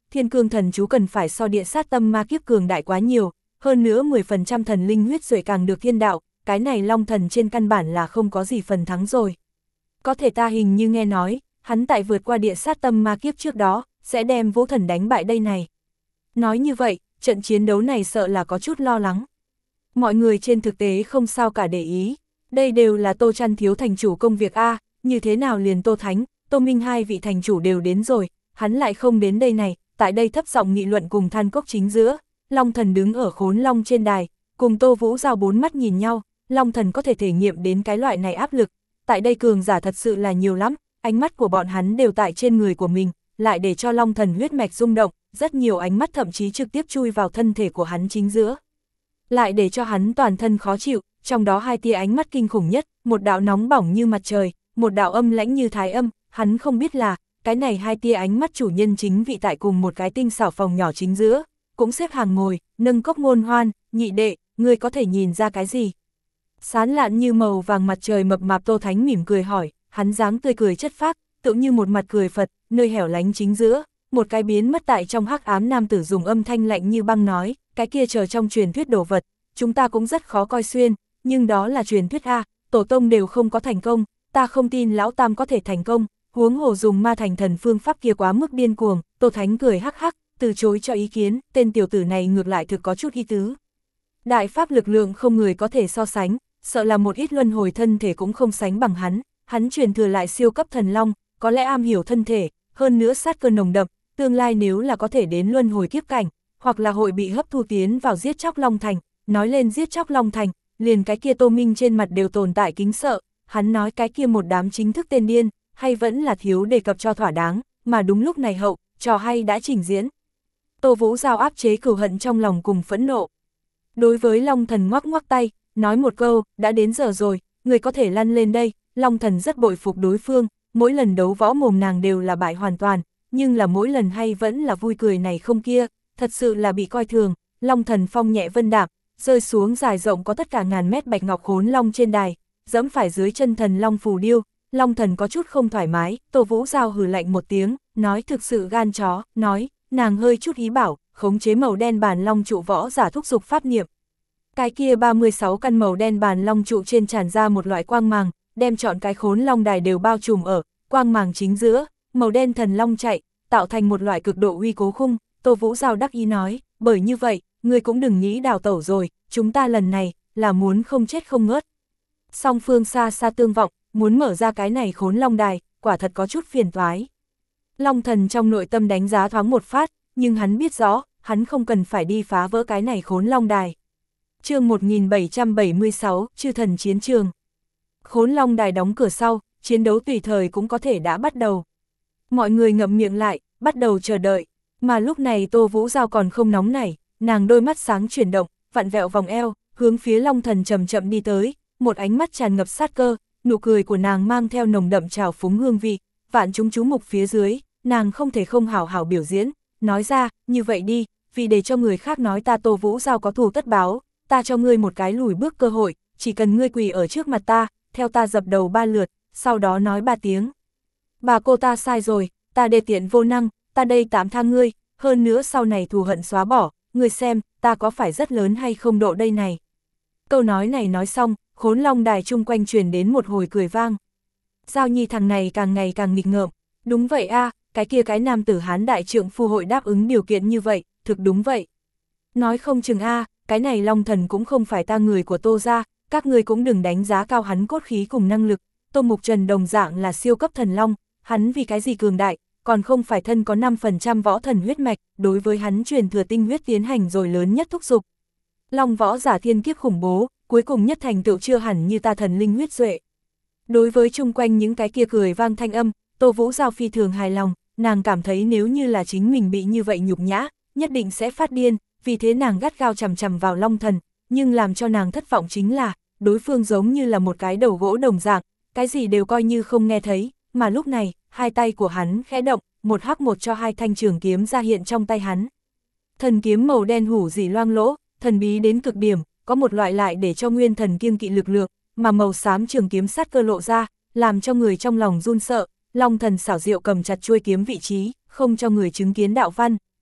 S1: thiên cương thần chú cần phải so địa sát tâm ma kiếp cường đại quá nhiều, hơn nữa mười phần trăm thần linh huyết duệ càng được thiên đạo, cái này Long Thần trên căn bản là không có gì phần thắng rồi. Có thể ta hình như nghe nói, hắn tại vượt qua địa sát tâm ma kiếp trước đó, sẽ đem Vũ Thần đánh bại đây này. Nói như vậy, trận chiến đấu này sợ là có chút lo lắng. Mọi người trên thực tế không sao cả để ý, đây đều là Tô Trăn thiếu thành chủ công việc a, như thế nào liền Tô Thánh, Tô Minh hai vị thành chủ đều đến rồi, hắn lại không đến đây này, tại đây thấp giọng nghị luận cùng than cốc chính giữa, Long Thần đứng ở Khốn Long trên đài, cùng Tô Vũ Giao bốn mắt nhìn nhau, Long Thần có thể thể nghiệm đến cái loại này áp lực, tại đây cường giả thật sự là nhiều lắm, ánh mắt của bọn hắn đều tại trên người của mình, lại để cho Long Thần huyết mạch rung động, rất nhiều ánh mắt thậm chí trực tiếp chui vào thân thể của hắn chính giữa. Lại để cho hắn toàn thân khó chịu, trong đó hai tia ánh mắt kinh khủng nhất, một đạo nóng bỏng như mặt trời, một đạo âm lãnh như thái âm, hắn không biết là, cái này hai tia ánh mắt chủ nhân chính vị tại cùng một cái tinh xảo phòng nhỏ chính giữa, cũng xếp hàng ngồi, nâng cốc ngôn hoan, nhị đệ, ngươi có thể nhìn ra cái gì? Sán lạn như màu vàng mặt trời mập mạp Tô Thánh mỉm cười hỏi, hắn dáng tươi cười chất phác, tự như một mặt cười Phật, nơi hẻo lánh chính giữa, một cái biến mất tại trong hắc ám nam tử dùng âm thanh lạnh như băng nói, cái kia chờ trong truyền thuyết đồ vật, chúng ta cũng rất khó coi xuyên, nhưng đó là truyền thuyết a, tổ tông đều không có thành công, ta không tin lão tam có thể thành công, huống hồ dùng ma thành thần phương pháp kia quá mức điên cuồng. Tô Thánh cười hắc hắc, từ chối cho ý kiến, tên tiểu tử này ngược lại thực có chút ý tứ. Đại pháp lực lượng không người có thể so sánh, sợ là một ít luân hồi thân thể cũng không sánh bằng hắn, hắn truyền thừa lại siêu cấp thần long, có lẽ am hiểu thân thể, hơn nữa sát cơ nồng đậm, tương lai nếu là có thể đến luân hồi kiếp cảnh, hoặc là hội bị hấp thu tiến vào giết chóc Long Thành, nói lên giết chóc Long Thành, liền cái kia Tô Minh trên mặt đều tồn tại kính sợ, hắn nói cái kia một đám chính thức tên điên, hay vẫn là thiếu đề cập cho thỏa đáng, mà đúng lúc này hậu, trò hay đã trình diễn. Tô Vũ Giao áp chế cừu hận trong lòng cùng phẫn nộ. Đối với Long Thần ngoắc ngoắc tay, nói một câu, đã đến giờ rồi, người có thể lăn lên đây. Long Thần rất bội phục đối phương, mỗi lần đấu võ mồm nàng đều là bại hoàn toàn, nhưng là mỗi lần hay vẫn là vui cười này không kia, thật sự là bị coi thường. Long Thần phong nhẹ vân đạp, rơi xuống dài rộng có tất cả ngàn mét bạch ngọc Khốn Long trên đài, dẫm phải dưới chân thần Long phù điêu. Long Thần có chút không thoải mái, Tô Vũ Giao hừ lạnh một tiếng, nói thực sự gan chó, nói, nàng hơi chút ý bảo, khống chế màu đen bàn long trụ võ giả thúc dục pháp niệm. Cái kia ba mươi sáu căn màu đen bàn long trụ trên tràn ra một loại quang màng, đem chọn cái Khốn Long đài đều bao trùm ở, quang màng chính giữa, màu đen thần long chạy, tạo thành một loại cực độ uy cố khung. Tô Vũ Giao đắc ý nói, bởi như vậy, ngươi cũng đừng nghĩ đào tẩu rồi, chúng ta lần này, là muốn không chết không ngớt. Song phương xa xa tương vọng, muốn mở ra cái này Khốn Long đài, quả thật có chút phiền toái. Long Thần trong nội tâm đánh giá thoáng một phát, nhưng hắn biết rõ, hắn không cần phải đi phá vỡ cái này Khốn Long đài. Chương một nghìn bảy trăm bảy mươi sáu, Chư Thần Chiến Trường. Khốn Long đài đóng cửa sau, chiến đấu tùy thời cũng có thể đã bắt đầu. Mọi người ngậm miệng lại, bắt đầu chờ đợi, mà lúc này Tô Vũ Giao còn không nóng nảy, nàng đôi mắt sáng chuyển động, vặn vẹo vòng eo, hướng phía Long Thần chậm chậm đi tới, một ánh mắt tràn ngập sát cơ, nụ cười của nàng mang theo nồng đậm trào phúng hương vị, vạn chúng chú mục phía dưới, nàng không thể không hảo hảo biểu diễn, nói ra, như vậy đi, vì để cho người khác nói ta Tô Vũ Giao có thù tất báo, ta cho ngươi một cái lùi bước cơ hội, chỉ cần ngươi quỳ ở trước mặt ta, theo ta dập đầu ba lượt, sau đó nói ba tiếng. Bà cô ta sai rồi, ta đê tiện vô năng, ta đây tạm tha ngươi, hơn nữa sau này thù hận xóa bỏ, ngươi xem, ta có phải rất lớn hay không độ đây này. Câu nói này nói xong, Khốn Long đài chung quanh truyền đến một hồi cười vang. Giao Nhi thằng này càng ngày càng nghịch ngợm, đúng vậy a, cái kia cái nam tử Hán đại trượng phu hội đáp ứng điều kiện như vậy, thực đúng vậy. Nói không chừng a, cái này Long Thần cũng không phải ta người của Tô gia, các ngươi cũng đừng đánh giá cao hắn cốt khí cùng năng lực. Tô Mục Trần đồng dạng là siêu cấp thần long, hắn vì cái gì cường đại, còn không phải thân có năm phần trăm võ thần huyết mạch, đối với hắn truyền thừa tinh huyết tiến hành rồi lớn nhất thúc dục. Long võ giả thiên kiếp khủng bố, cuối cùng nhất thành tựu chưa hẳn như ta thần linh huyết duệ. Đối với chung quanh những cái kia cười vang thanh âm, Tô Vũ Giao phi thường hài lòng, nàng cảm thấy nếu như là chính mình bị như vậy nhục nhã, nhất định sẽ phát điên, vì thế nàng gắt gao chằm chằm vào Long Thần, nhưng làm cho nàng thất vọng chính là, đối phương giống như là một cái đầu gỗ đồng dạng, cái gì đều coi như không nghe thấy, mà lúc này, hai tay của hắn khẽ động, một hắc một cho hai thanh trường kiếm ra hiện trong tay hắn. Thần kiếm màu đen hủ dỉ loang lỗ, thần bí đến cực điểm, có một loại lại để cho nguyên thần kiêng kỵ lực lượng, mà màu xám trường kiếm sát cơ lộ ra, làm cho người trong lòng run sợ. Long Thần xảo diệu cầm chặt chuôi kiếm vị trí, không cho người chứng kiến đạo văn.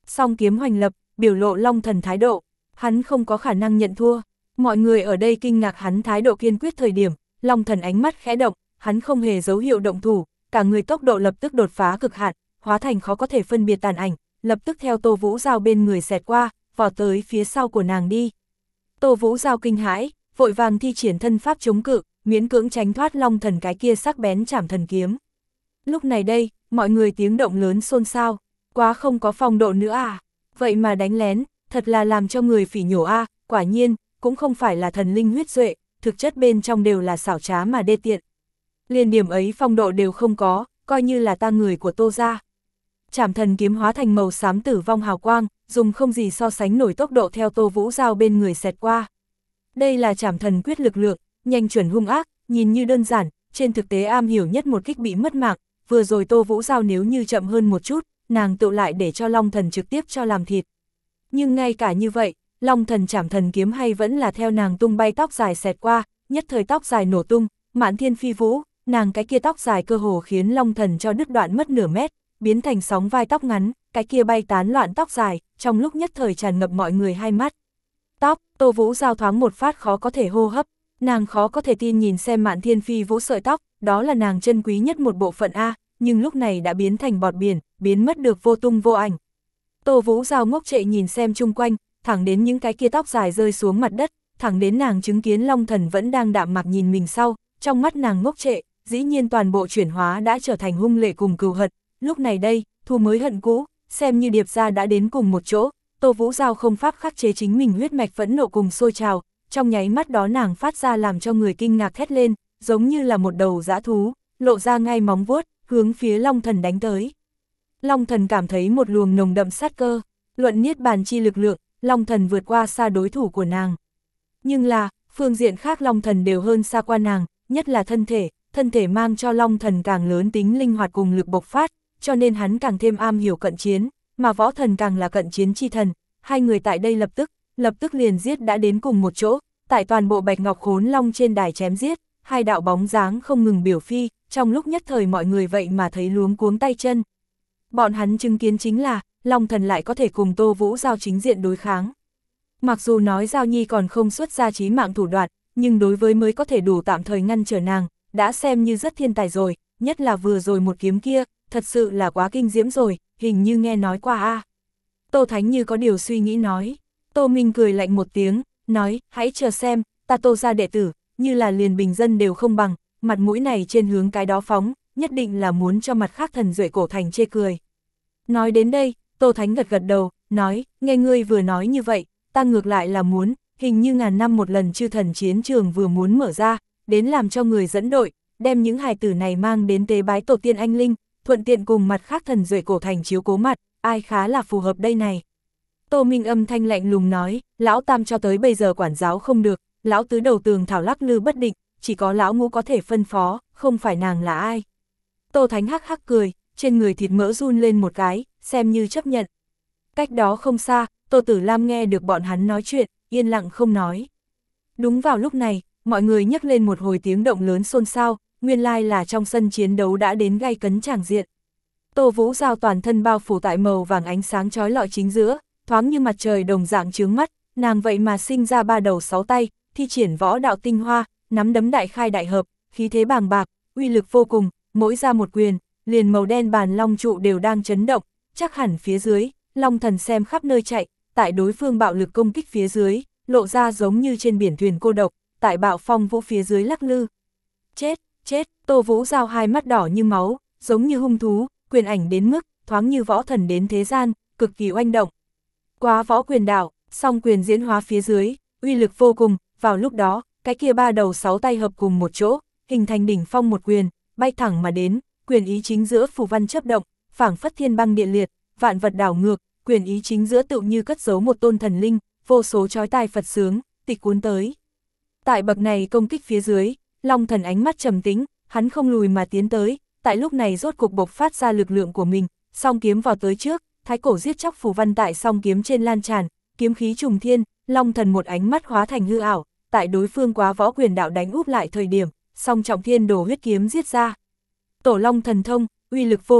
S1: Song kiếm hoành lập, biểu lộ Long Thần thái độ, hắn không có khả năng nhận thua. Mọi người ở đây kinh ngạc hắn thái độ kiên quyết thời điểm, Long Thần ánh mắt khẽ động, hắn không hề dấu hiệu động thủ, cả người tốc độ lập tức đột phá cực hạn, hóa thành khó có thể phân biệt tàn ảnh, lập tức theo Tô Vũ Giao bên người xẹt qua, vọt tới phía sau của nàng đi. Tô Vũ Giao kinh hãi, vội vàng thi triển thân pháp chống cự, miễn cưỡng tránh thoát Long Thần cái kia sắc bén chảm thần kiếm. Lúc này đây, mọi người tiếng động lớn xôn xao, quá không có phong độ nữa à, vậy mà đánh lén, thật là làm cho người phỉ nhổ a, à, quả nhiên, cũng không phải là thần linh huyết duệ, thực chất bên trong đều là xảo trá mà đê tiện. Liên điểm ấy phong độ đều không có, coi như là ta người của Tô gia. Trảm thần kiếm hóa thành màu xám tử vong hào quang, dùng không gì so sánh nổi tốc độ theo Tô Vũ Giao bên người xẹt qua. Đây là trảm thần quyết lực lượng, nhanh chuẩn hung ác, nhìn như đơn giản, trên thực tế am hiểu nhất một kích bị mất mạng, vừa rồi Tô Vũ Giao nếu như chậm hơn một chút, nàng tự lại để cho Long Thần trực tiếp cho làm thịt. Nhưng ngay cả như vậy, Long Thần trảm thần kiếm hay vẫn là theo nàng tung bay tóc dài xẹt qua, nhất thời tóc dài nổ tung, mạn thiên phi vũ, nàng cái kia tóc dài cơ hồ khiến Long Thần cho đứt đoạn mất nửa mét, biến thành sóng vai tóc ngắn, cái kia bay tán loạn tóc dài, trong lúc nhất thời tràn ngập mọi người hai mắt. Tóc, Tô Vũ Giao thoáng một phát khó có thể hô hấp, nàng khó có thể tin nhìn xem mạn thiên phi vũ sợi tóc, đó là nàng chân quý nhất một bộ phận A, nhưng lúc này đã biến thành bọt biển, biến mất được vô tung vô ảnh. Tô Vũ Giao ngốc trệ nhìn xem chung quanh, thẳng đến những cái kia tóc dài rơi xuống mặt đất, thẳng đến nàng chứng kiến Long Thần vẫn đang đạm mạc nhìn mình sau, trong mắt nàng ngốc trệ, dĩ nhiên toàn bộ chuyển hóa đã trở thành hung lệ cùng cừu hận, lúc này đây, thù mới hận cũ, xem như điệp ra đã đến cùng một chỗ, Tô Vũ Giao không pháp khắc chế chính mình huyết mạch phẫn nộ cùng sôi trào, trong nháy mắt đó nàng phát ra làm cho người kinh ngạc thét lên, giống như là một đầu dã thú, lộ ra ngay móng vuốt, hướng phía Long Thần đánh tới. Long Thần cảm thấy một luồng nồng đậm sát cơ, luận niết bàn chi lực lượng, Long Thần vượt qua xa đối thủ của nàng. Nhưng là, phương diện khác Long Thần đều hơn xa qua nàng, nhất là thân thể, thân thể mang cho Long Thần càng lớn tính linh hoạt cùng lực bộc phát, cho nên hắn càng thêm am hiểu cận chiến, mà Võ Thần càng là cận chiến chi thần, hai người tại đây lập tức, lập tức liền giết đã đến cùng một chỗ, tại toàn bộ Bạch Ngọc Khốn Long trên đài chém giết, hai đạo bóng dáng không ngừng biểu phi, trong lúc nhất thời mọi người vậy mà thấy luống cuống tay chân. Bọn hắn chứng kiến chính là, Long Thần lại có thể cùng Tô Vũ Giao chính diện đối kháng. Mặc dù nói Giao Nhi còn không xuất ra chí mạng thủ đoạn, nhưng đối với mới có thể đủ tạm thời ngăn trở nàng, đã xem như rất thiên tài rồi, nhất là vừa rồi một kiếm kia, thật sự là quá kinh diễm rồi, hình như nghe nói qua a. À. Tô Thánh như có điều suy nghĩ nói. Tô Minh cười lạnh một tiếng, nói, hãy chờ xem, ta Tô gia đệ tử, như là liền bình dân đều không bằng, mặt mũi này trên hướng cái đó phóng, nhất định là muốn cho mặt khác thần duệ cổ thành chê cười. Nói đến đây, Tô Thánh gật gật đầu, nói, nghe ngươi vừa nói như vậy, ta ngược lại là muốn, hình như ngàn năm một lần chư thần chiến trường vừa muốn mở ra, đến làm cho người dẫn đội, đem những hài tử này mang đến tế bái tổ tiên anh linh, thuận tiện cùng mặt khác thần duệ cổ thành chiếu cố mặt, ai khá là phù hợp đây này. Tô Minh âm thanh lạnh lùng nói, lão tam cho tới bây giờ quản giáo không được, lão tứ đầu tường thảo lắc lư bất định, chỉ có lão ngũ có thể phân phó, không phải nàng là ai. Tô Thánh hắc hắc cười, trên người thịt mỡ run lên một cái, xem như chấp nhận. Cách đó không xa, Tô Tử Lam nghe được bọn hắn nói chuyện, yên lặng không nói. Đúng vào lúc này, mọi người nhấc lên một hồi tiếng động lớn xôn xao, nguyên lai là trong sân chiến đấu đã đến gay cấn tràng diện. Tô Vũ Giao toàn thân bao phủ tại màu vàng ánh sáng chói lọi chính giữa, thoáng như mặt trời đồng dạng chướng mắt, nàng vậy mà sinh ra ba đầu sáu tay, thi triển võ đạo tinh hoa, nắm đấm đại khai đại hợp, khí thế bàng bạc, uy lực vô cùng, mỗi ra một quyền, liền màu đen bàn long trụ đều đang chấn động, chắc hẳn phía dưới, Long Thần xem khắp nơi chạy, tại đối phương bạo lực công kích phía dưới, lộ ra giống như trên biển thuyền cô độc, tại bạo phong vũ phía dưới lắc lư. Chết, chết, Tô Vũ Giao hai mắt đỏ như máu, giống như hung thú, quyền ảnh đến mức, thoáng như võ thần đến thế gian, cực kỳ oanh động. Quá võ quyền đạo, song quyền diễn hóa phía dưới, uy lực vô cùng, vào lúc đó, cái kia ba đầu sáu tay hợp cùng một chỗ, hình thành đỉnh phong một quyền, bay thẳng mà đến, quyền ý chính giữa phù văn chấp động, phảng phất thiên băng địa liệt, vạn vật đảo ngược, quyền ý chính giữa tự như cất giấu một tôn thần linh, vô số chói tai Phật sướng, tịch cuốn tới. Tại bậc này công kích phía dưới, Long Thần ánh mắt trầm tĩnh, hắn không lùi mà tiến tới, tại lúc này rốt cục bộc phát ra lực lượng của mình, song kiếm vào tới trước, thái cổ giết chóc phù văn tại song kiếm trên lan tràn, kiếm khí trùng thiên, Long Thần một ánh mắt hóa thành hư ảo, tại đối phương quá võ quyền đạo đánh úp lại thời điểm, song trọng thiên đồ huyết kiếm giết ra. Tổ Long thần thông, uy lực vô cùng,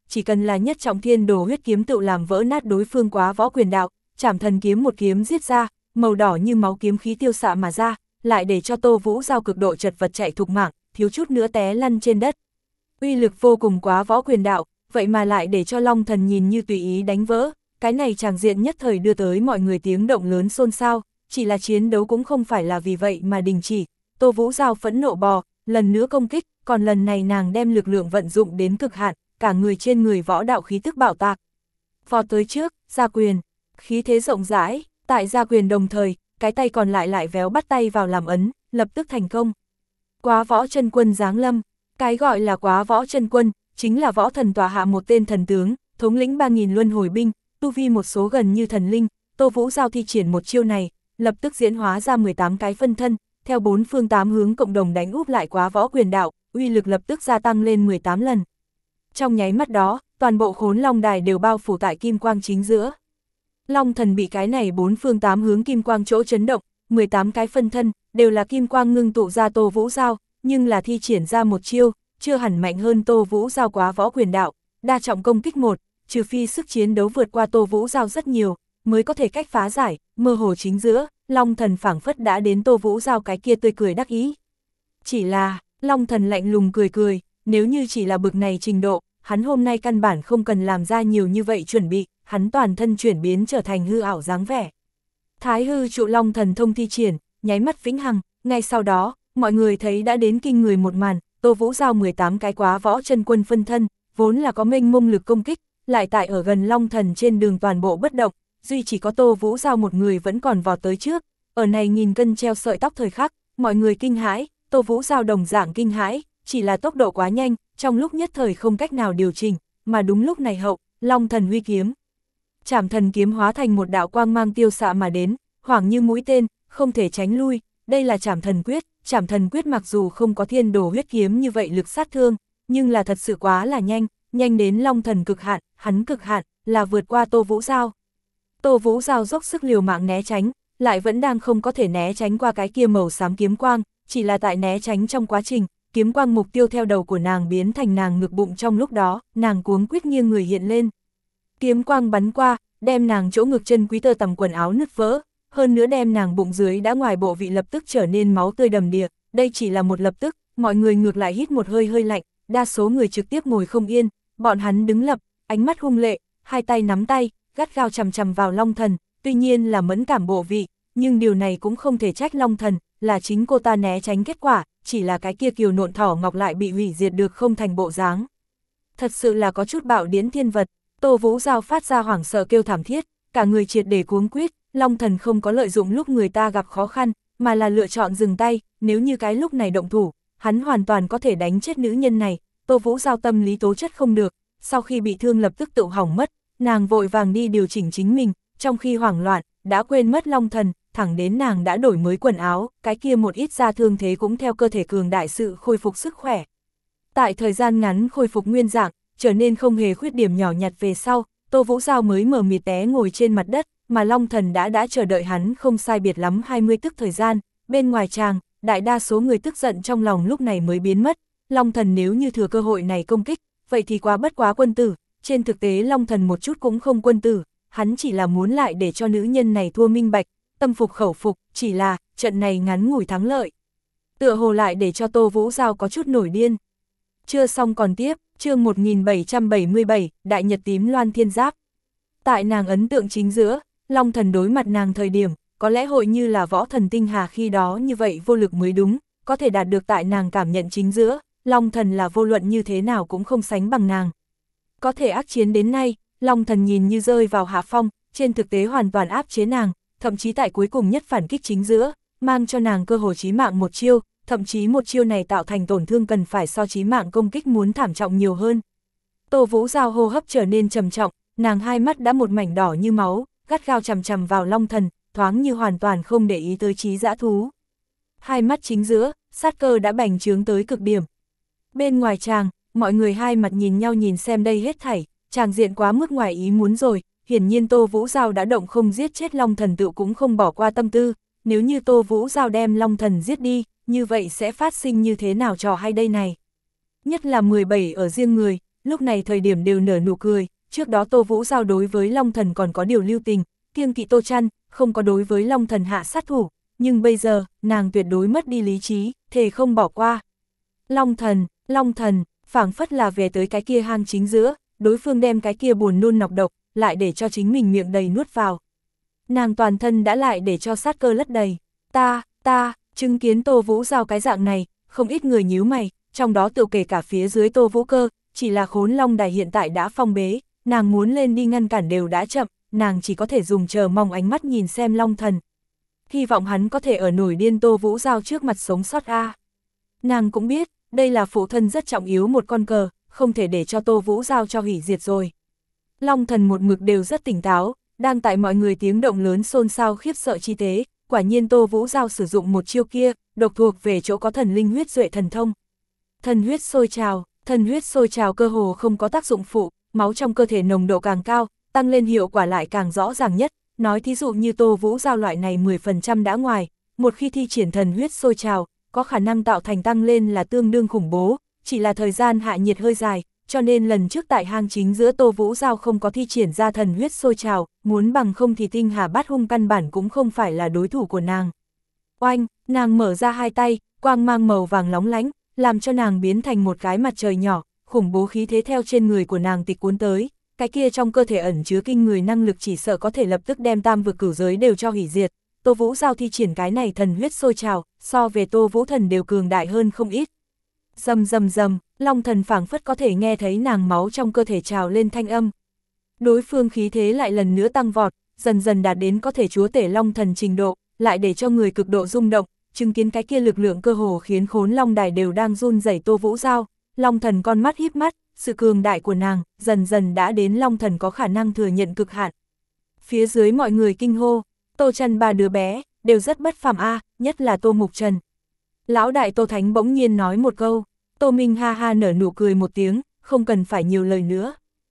S1: chỉ cần là nhất trọng thiên đồ huyết kiếm tự làm vỡ nát đối phương quá võ quyền đạo, Trảm Thần kiếm một kiếm giết ra, màu đỏ như máu kiếm khí tiêu xạ mà ra, lại để cho Tô Vũ Giao cực độ chật vật chạy thục mạng, thiếu chút nữa té lăn trên đất. Uy lực vô cùng quá võ quyền đạo, vậy mà lại để cho Long Thần nhìn như tùy ý đánh vỡ, cái này tràng diện nhất thời đưa tới mọi người tiếng động lớn xôn xao, chỉ là chiến đấu cũng không phải là vì vậy mà đình chỉ. Tô Vũ Giao phẫn nộ bò, lần nữa công kích, còn lần này nàng đem lực lượng vận dụng đến cực hạn, cả người trên người võ đạo khí tức bạo tạc. Vọt tới trước, ra quyền, khí thế rộng rãi, tại ra quyền đồng thời, cái tay còn lại lại véo bắt tay vào làm ấn, lập tức thành công. Quá võ chân quân giáng lâm, cái gọi là quá võ chân quân, chính là võ thần tòa hạ một tên thần tướng, thống lĩnh ba nghìn luân hồi binh, tu vi một số gần như thần linh. Tô Vũ Giao thi triển một chiêu này, lập tức diễn hóa ra mười tám cái phân thân, theo bốn phương tám hướng cộng đồng đánh úp lại quá võ quyền đạo, uy lực lập tức gia tăng lên mười tám lần. Trong nháy mắt đó, toàn bộ Khốn Long Đài đều bao phủ tại kim quang chính giữa. Long Thần bị cái này bốn phương tám hướng kim quang chỗ chấn động, mười tám cái phân thân, đều là kim quang ngưng tụ ra Tô Vũ Giao, nhưng là thi triển ra một chiêu, chưa hẳn mạnh hơn Tô Vũ Giao quá võ quyền đạo, đa trọng công kích một, trừ phi sức chiến đấu vượt qua Tô Vũ Giao rất nhiều, mới có thể cách phá giải, mơ hồ chính giữa, Long Thần phảng phất đã đến Tô Vũ Giao cái kia tươi cười đắc ý. Chỉ là, Long Thần lạnh lùng cười cười, nếu như chỉ là bực này trình độ, hắn hôm nay căn bản không cần làm ra nhiều như vậy chuẩn bị, hắn toàn thân chuyển biến trở thành hư ảo dáng vẻ. Thái hư trụ Long Thần thông thi triển, nháy mắt vĩnh hằng, ngay sau đó, mọi người thấy đã đến kinh người một màn, Tô Vũ Giao mười tám cái quá võ chân quân phân thân, vốn là có mênh mông lực công kích, lại tại ở gần Long Thần trên đường toàn bộ bất động, duy chỉ có Tô Vũ Giao một người vẫn còn vọt tới trước, ở này nghìn cân treo sợi tóc thời khắc, mọi người kinh hãi, Tô Vũ Giao đồng dạng kinh hãi, chỉ là tốc độ quá nhanh, trong lúc nhất thời không cách nào điều chỉnh, mà đúng lúc này hậu, Long Thần huy kiếm. Trảm Thần kiếm hóa thành một đạo quang mang tiêu xạ mà đến, hoảng như mũi tên, không thể tránh lui, đây là Trảm Thần quyết, Trảm Thần quyết mặc dù không có thiên đồ huyết kiếm như vậy lực sát thương, nhưng là thật sự quá là nhanh, nhanh đến Long Thần cực hạn, hắn cực hạn, là vượt qua Tô Vũ Giao. Tô Vũ Giao dốc sức liều mạng né tránh, lại vẫn đang không có thể né tránh qua cái kia màu xám kiếm quang, chỉ là tại né tránh trong quá trình, kiếm quang mục tiêu theo đầu của nàng biến thành nàng ngực bụng trong lúc đó, nàng cuống quýt nghiêng người hiện lên. Kiếm quang bắn qua, đem nàng chỗ ngực chân quý tơ tằm quần áo nứt vỡ, hơn nữa đem nàng bụng dưới đã ngoài bộ vị lập tức trở nên máu tươi đầm đìa, đây chỉ là một lập tức, mọi người ngược lại hít một hơi hơi lạnh, đa số người trực tiếp ngồi không yên, bọn hắn đứng lập, ánh mắt hung lệ, hai tay nắm tay, gắt gao chằm chằm vào Long Thần, tuy nhiên là mẫn cảm bộ vị, nhưng điều này cũng không thể trách Long Thần, là chính cô ta né tránh kết quả, chỉ là cái kia kiều nộn thỏ ngọc lại bị hủy diệt được không thành bộ dáng. Thật sự là có chút bạo điển thiên vật, Tô Vũ Giao phát ra hoảng sợ kêu thảm thiết, cả người triệt để cuống quýt, Long Thần không có lợi dụng lúc người ta gặp khó khăn, mà là lựa chọn dừng tay, nếu như cái lúc này động thủ, hắn hoàn toàn có thể đánh chết nữ nhân này. Tô Vũ Giao tâm lý tố chất không được, sau khi bị thương lập tức tự hỏng mất, nàng vội vàng đi điều chỉnh chính mình, trong khi hoảng loạn, đã quên mất Long Thần, thẳng đến nàng đã đổi mới quần áo, cái kia một ít ra thương thế cũng theo cơ thể cường đại sự khôi phục sức khỏe. Tại thời gian ngắn khôi phục nguyên dạng, trở nên không hề khuyết điểm nhỏ nhặt về sau, Tô Vũ Giao mới mờ mịt té ngồi trên mặt đất, mà Long Thần đã đã chờ đợi hắn không sai biệt lắm hai mươi tức thời gian, bên ngoài tràng, đại đa số người tức giận trong lòng lúc này mới biến mất. Long Thần nếu như thừa cơ hội này công kích, vậy thì quá bất quá quân tử, trên thực tế Long Thần một chút cũng không quân tử, hắn chỉ là muốn lại để cho nữ nhân này thua minh bạch, tâm phục khẩu phục, chỉ là, trận này ngắn ngủi thắng lợi. Tựa hồ lại để cho Tô Vũ Giao có chút nổi điên. Chưa xong còn tiếp, chương một nghìn bảy trăm bảy mươi bảy, Đại Nhật Tím Loan Thiên Giáp. Tại nàng ấn tượng chính giữa, Long Thần đối mặt nàng thời điểm, có lẽ hội như là võ thần tinh hà khi đó như vậy vô lực mới đúng, có thể đạt được tại nàng cảm nhận chính giữa, Long Thần là vô luận như thế nào cũng không sánh bằng nàng. Có thể ác chiến đến nay, Long Thần nhìn như rơi vào hạ phong, trên thực tế hoàn toàn áp chế nàng, thậm chí tại cuối cùng nhất phản kích chính giữa, mang cho nàng cơ hội chí mạng một chiêu, thậm chí một chiêu này tạo thành tổn thương cần phải so chí mạng công kích muốn thảm trọng nhiều hơn. Tô Vũ Giao hô hấp trở nên trầm trọng, nàng hai mắt đã một mảnh đỏ như máu, gắt gao chằm chằm vào Long Thần, thoáng như hoàn toàn không để ý tới trí dã thú. Hai mắt chính giữa, sát cơ đã bành trướng tới cực điểm. Bên ngoài tràng, mọi người hai mặt nhìn nhau nhìn xem đây hết thảy, tràng diện quá mức ngoài ý muốn rồi, hiển nhiên Tô Vũ Giao đã động không giết chết Long Thần tự cũng không bỏ qua tâm tư, nếu như Tô Vũ Giao đem Long Thần giết đi, như vậy sẽ phát sinh như thế nào trò hay đây này. Nhất là mười bảy ở riêng người, lúc này thời điểm đều nở nụ cười, trước đó Tô Vũ Giao đối với Long Thần còn có điều lưu tình, kiêng kỵ Tô Trăn, không có đối với Long Thần hạ sát thủ, nhưng bây giờ, nàng tuyệt đối mất đi lý trí, thề không bỏ qua. Long Thần, Long Thần, phảng phất là về tới cái kia hang chính giữa, đối phương đem cái kia buồn nôn nọc độc, lại để cho chính mình miệng đầy nuốt vào. Nàng toàn thân đã lại để cho sát cơ lất đầy. Ta, ta, chứng kiến Tô Vũ Giao cái dạng này, không ít người nhíu mày, trong đó tự kể cả phía dưới Tô Vũ Cơ, chỉ là Khốn Long Đài hiện tại đã phong bế, nàng muốn lên đi ngăn cản đều đã chậm, nàng chỉ có thể dùng chờ mong ánh mắt nhìn xem Long Thần. Hy vọng hắn có thể ở nổi điên Tô Vũ Giao trước mặt sống sót a. Nàng cũng biết, đây là phụ thân rất trọng yếu một con cờ, không thể để cho Tô Vũ Giao cho hủy diệt rồi. Long Thần một mực đều rất tỉnh táo, đang tại mọi người tiếng động lớn xôn xao khiếp sợ chi tế, quả nhiên Tô Vũ Giao sử dụng một chiêu kia, độc thuộc về chỗ có thần linh huyết duệ thần thông. Thần huyết sôi trào, thần huyết sôi trào cơ hồ không có tác dụng phụ, máu trong cơ thể nồng độ càng cao, tăng lên hiệu quả lại càng rõ ràng nhất, nói thí dụ như Tô Vũ Giao loại này mười phần trăm đã ngoài, một khi thi triển thần huyết sôi trào, có khả năng tạo thành tăng lên là tương đương khủng bố, chỉ là thời gian hạ nhiệt hơi dài, cho nên lần trước tại hang chính giữa Tô Vũ Giao không có thi triển ra thần huyết sôi trào, muốn bằng không thì Tinh Hà Bát Hung căn bản cũng không phải là đối thủ của nàng. Oanh, nàng mở ra hai tay, quang mang màu vàng lóng lánh, làm cho nàng biến thành một cái mặt trời nhỏ, khủng bố khí thế theo trên người của nàng tịch cuốn tới, cái kia trong cơ thể ẩn chứa kinh người năng lực chỉ sợ có thể lập tức đem tam vực cửu giới đều cho hủy diệt. Tô Vũ Giao thi triển cái này thần huyết sôi trào, so về Tô Vũ Thần đều cường đại hơn không ít. Rầm rầm rầm, Long Thần phảng phất có thể nghe thấy nàng máu trong cơ thể trào lên thanh âm. Đối phương khí thế lại lần nữa tăng vọt, dần dần đạt đến có thể chúa tể Long Thần trình độ, lại để cho người cực độ rung động, chứng kiến cái kia lực lượng cơ hồ khiến Khốn Long Đài đều đang run rẩy Tô Vũ Giao. Long Thần con mắt híp mắt, sự cường đại của nàng, dần dần đã đến Long Thần có khả năng thừa nhận cực hạn. Phía dưới mọi người kinh hô, Tô Trăn ba đứa bé, đều rất bất phàm a, nhất là Tô Mục Trần. Lão đại Tô Thánh bỗng nhiên nói một câu, Tô Minh ha ha nở nụ cười một tiếng, không cần phải nhiều lời nữa.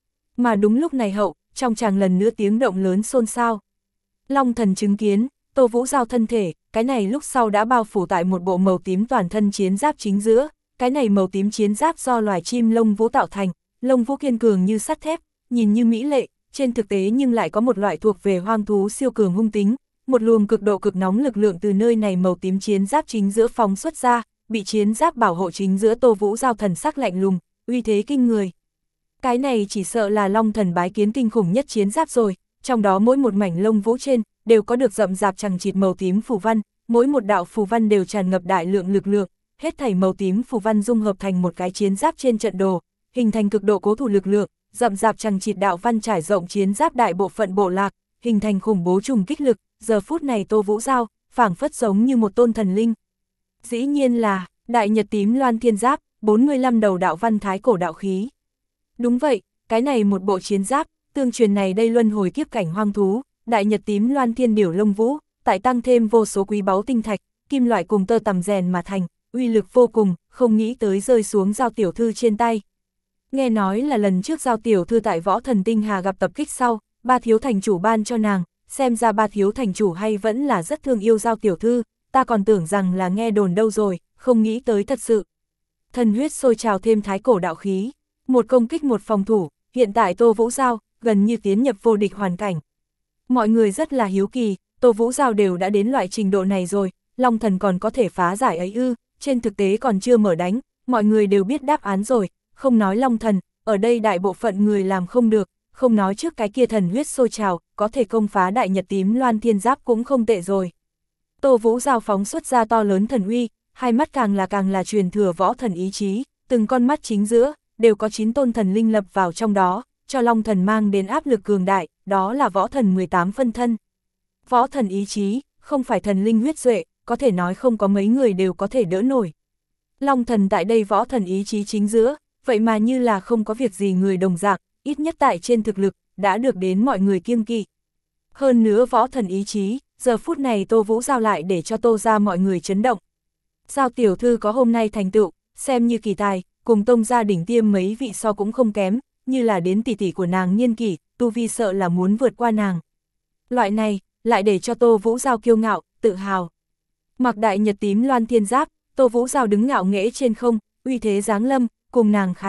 S1: Mà đúng lúc này hậu, trong tràng lần nữa tiếng động lớn xôn xao. Long Thần chứng kiến, Tô Vũ Giao thân thể, cái này lúc sau đã bao phủ tại một bộ màu tím toàn thân chiến giáp chính giữa, cái này màu tím chiến giáp do loài chim lông vũ tạo thành, lông vũ kiên cường như sắt thép, nhìn như mỹ lệ, trên thực tế nhưng lại có một loại thuộc về hoang thú siêu cường hung tính, một luồng cực độ cực nóng lực lượng từ nơi này màu tím chiến giáp chính giữa phóng xuất ra, bị chiến giáp bảo hộ chính giữa Tô Vũ Giao thần sắc lạnh lùng, uy thế kinh người. Cái này chỉ sợ là Long Thần bái kiến kinh khủng nhất chiến giáp rồi, trong đó mỗi một mảnh lông vũ trên đều có được rậm rạp chằng chịt màu tím phù văn, mỗi một đạo phù văn đều tràn ngập đại lượng lực lượng, hết thảy màu tím phù văn dung hợp thành một cái chiến giáp trên trận đồ, hình thành cực độ cố thủ lực lượng, rậm rạp chằng chịt đạo văn trải rộng chiến giáp đại bộ phận bộ lạc, hình thành khủng bố trùng kích lực, giờ phút này Tô Vũ Giao, phảng phất giống như một tôn thần linh. Dĩ nhiên là, Đại Nhật Tím Loan Thiên Giáp, bốn mươi lăm đầu đạo văn thái cổ đạo khí. Đúng vậy, cái này một bộ chiến giáp, tương truyền này đây luân hồi kiếp cảnh hoang thú, Đại Nhật Tím Loan Thiên Điểu Lông Vũ, tại tăng thêm vô số quý báu tinh thạch, kim loại cùng tơ tằm rèn mà thành, uy lực vô cùng, không nghĩ tới rơi xuống Giao tiểu thư trên tay. Nghe nói là lần trước Giao tiểu thư tại Võ Thần Tinh Hà gặp tập kích sau, Ba Thiếu thành chủ ban cho nàng, xem ra Ba Thiếu thành chủ hay vẫn là rất thương yêu Giao tiểu thư, ta còn tưởng rằng là nghe đồn đâu rồi, không nghĩ tới thật sự. Thần huyết sôi trào thêm thái cổ đạo khí, một công kích một phòng thủ, hiện tại Tô Vũ Giao gần như tiến nhập vô địch hoàn cảnh. Mọi người rất là hiếu kỳ, Tô Vũ Giao đều đã đến loại trình độ này rồi, Long Thần còn có thể phá giải ấy ư, trên thực tế còn chưa mở đánh, mọi người đều biết đáp án rồi, không nói Long Thần, ở đây đại bộ phận người làm không được, không nói trước cái kia thần huyết sôi trào, có thể công phá Đại Nhật Tím Loan Thiên Giáp cũng không tệ rồi. Tô Vũ Giao phóng xuất ra to lớn thần uy, hai mắt càng là càng là truyền thừa võ thần ý chí, từng con mắt chính giữa, đều có chín tôn thần linh lập vào trong đó, cho Long Thần mang đến áp lực cường đại, đó là võ thần mười tám phân thân. Võ thần ý chí, không phải thần linh huyết duệ, có thể nói không có mấy người đều có thể đỡ nổi. Long Thần tại đây võ thần ý chí chính giữa, vậy mà như là không có việc gì người đồng dạng, ít nhất tại trên thực lực, đã được đến mọi người kiêng kỵ. Hơn nữa võ thần ý chí, giờ phút này Tô Vũ Giao lại để cho Tô ra mọi người chấn động. Giao tiểu thư có hôm nay thành tựu, xem như kỳ tài, cùng Tông gia đỉnh tiêm mấy vị so cũng không kém, như là đến tỷ tỷ của nàng Niên Kỷ, tu vi sợ là muốn vượt qua nàng. Loại này, lại để cho Tô Vũ Giao kiêu ngạo, tự hào. Mặc Đại Nhật Tím Loan Thiên Giáp, Tô Vũ Giao đứng ngạo nghễ trên không, uy thế giáng lâm, cùng nàng khá là,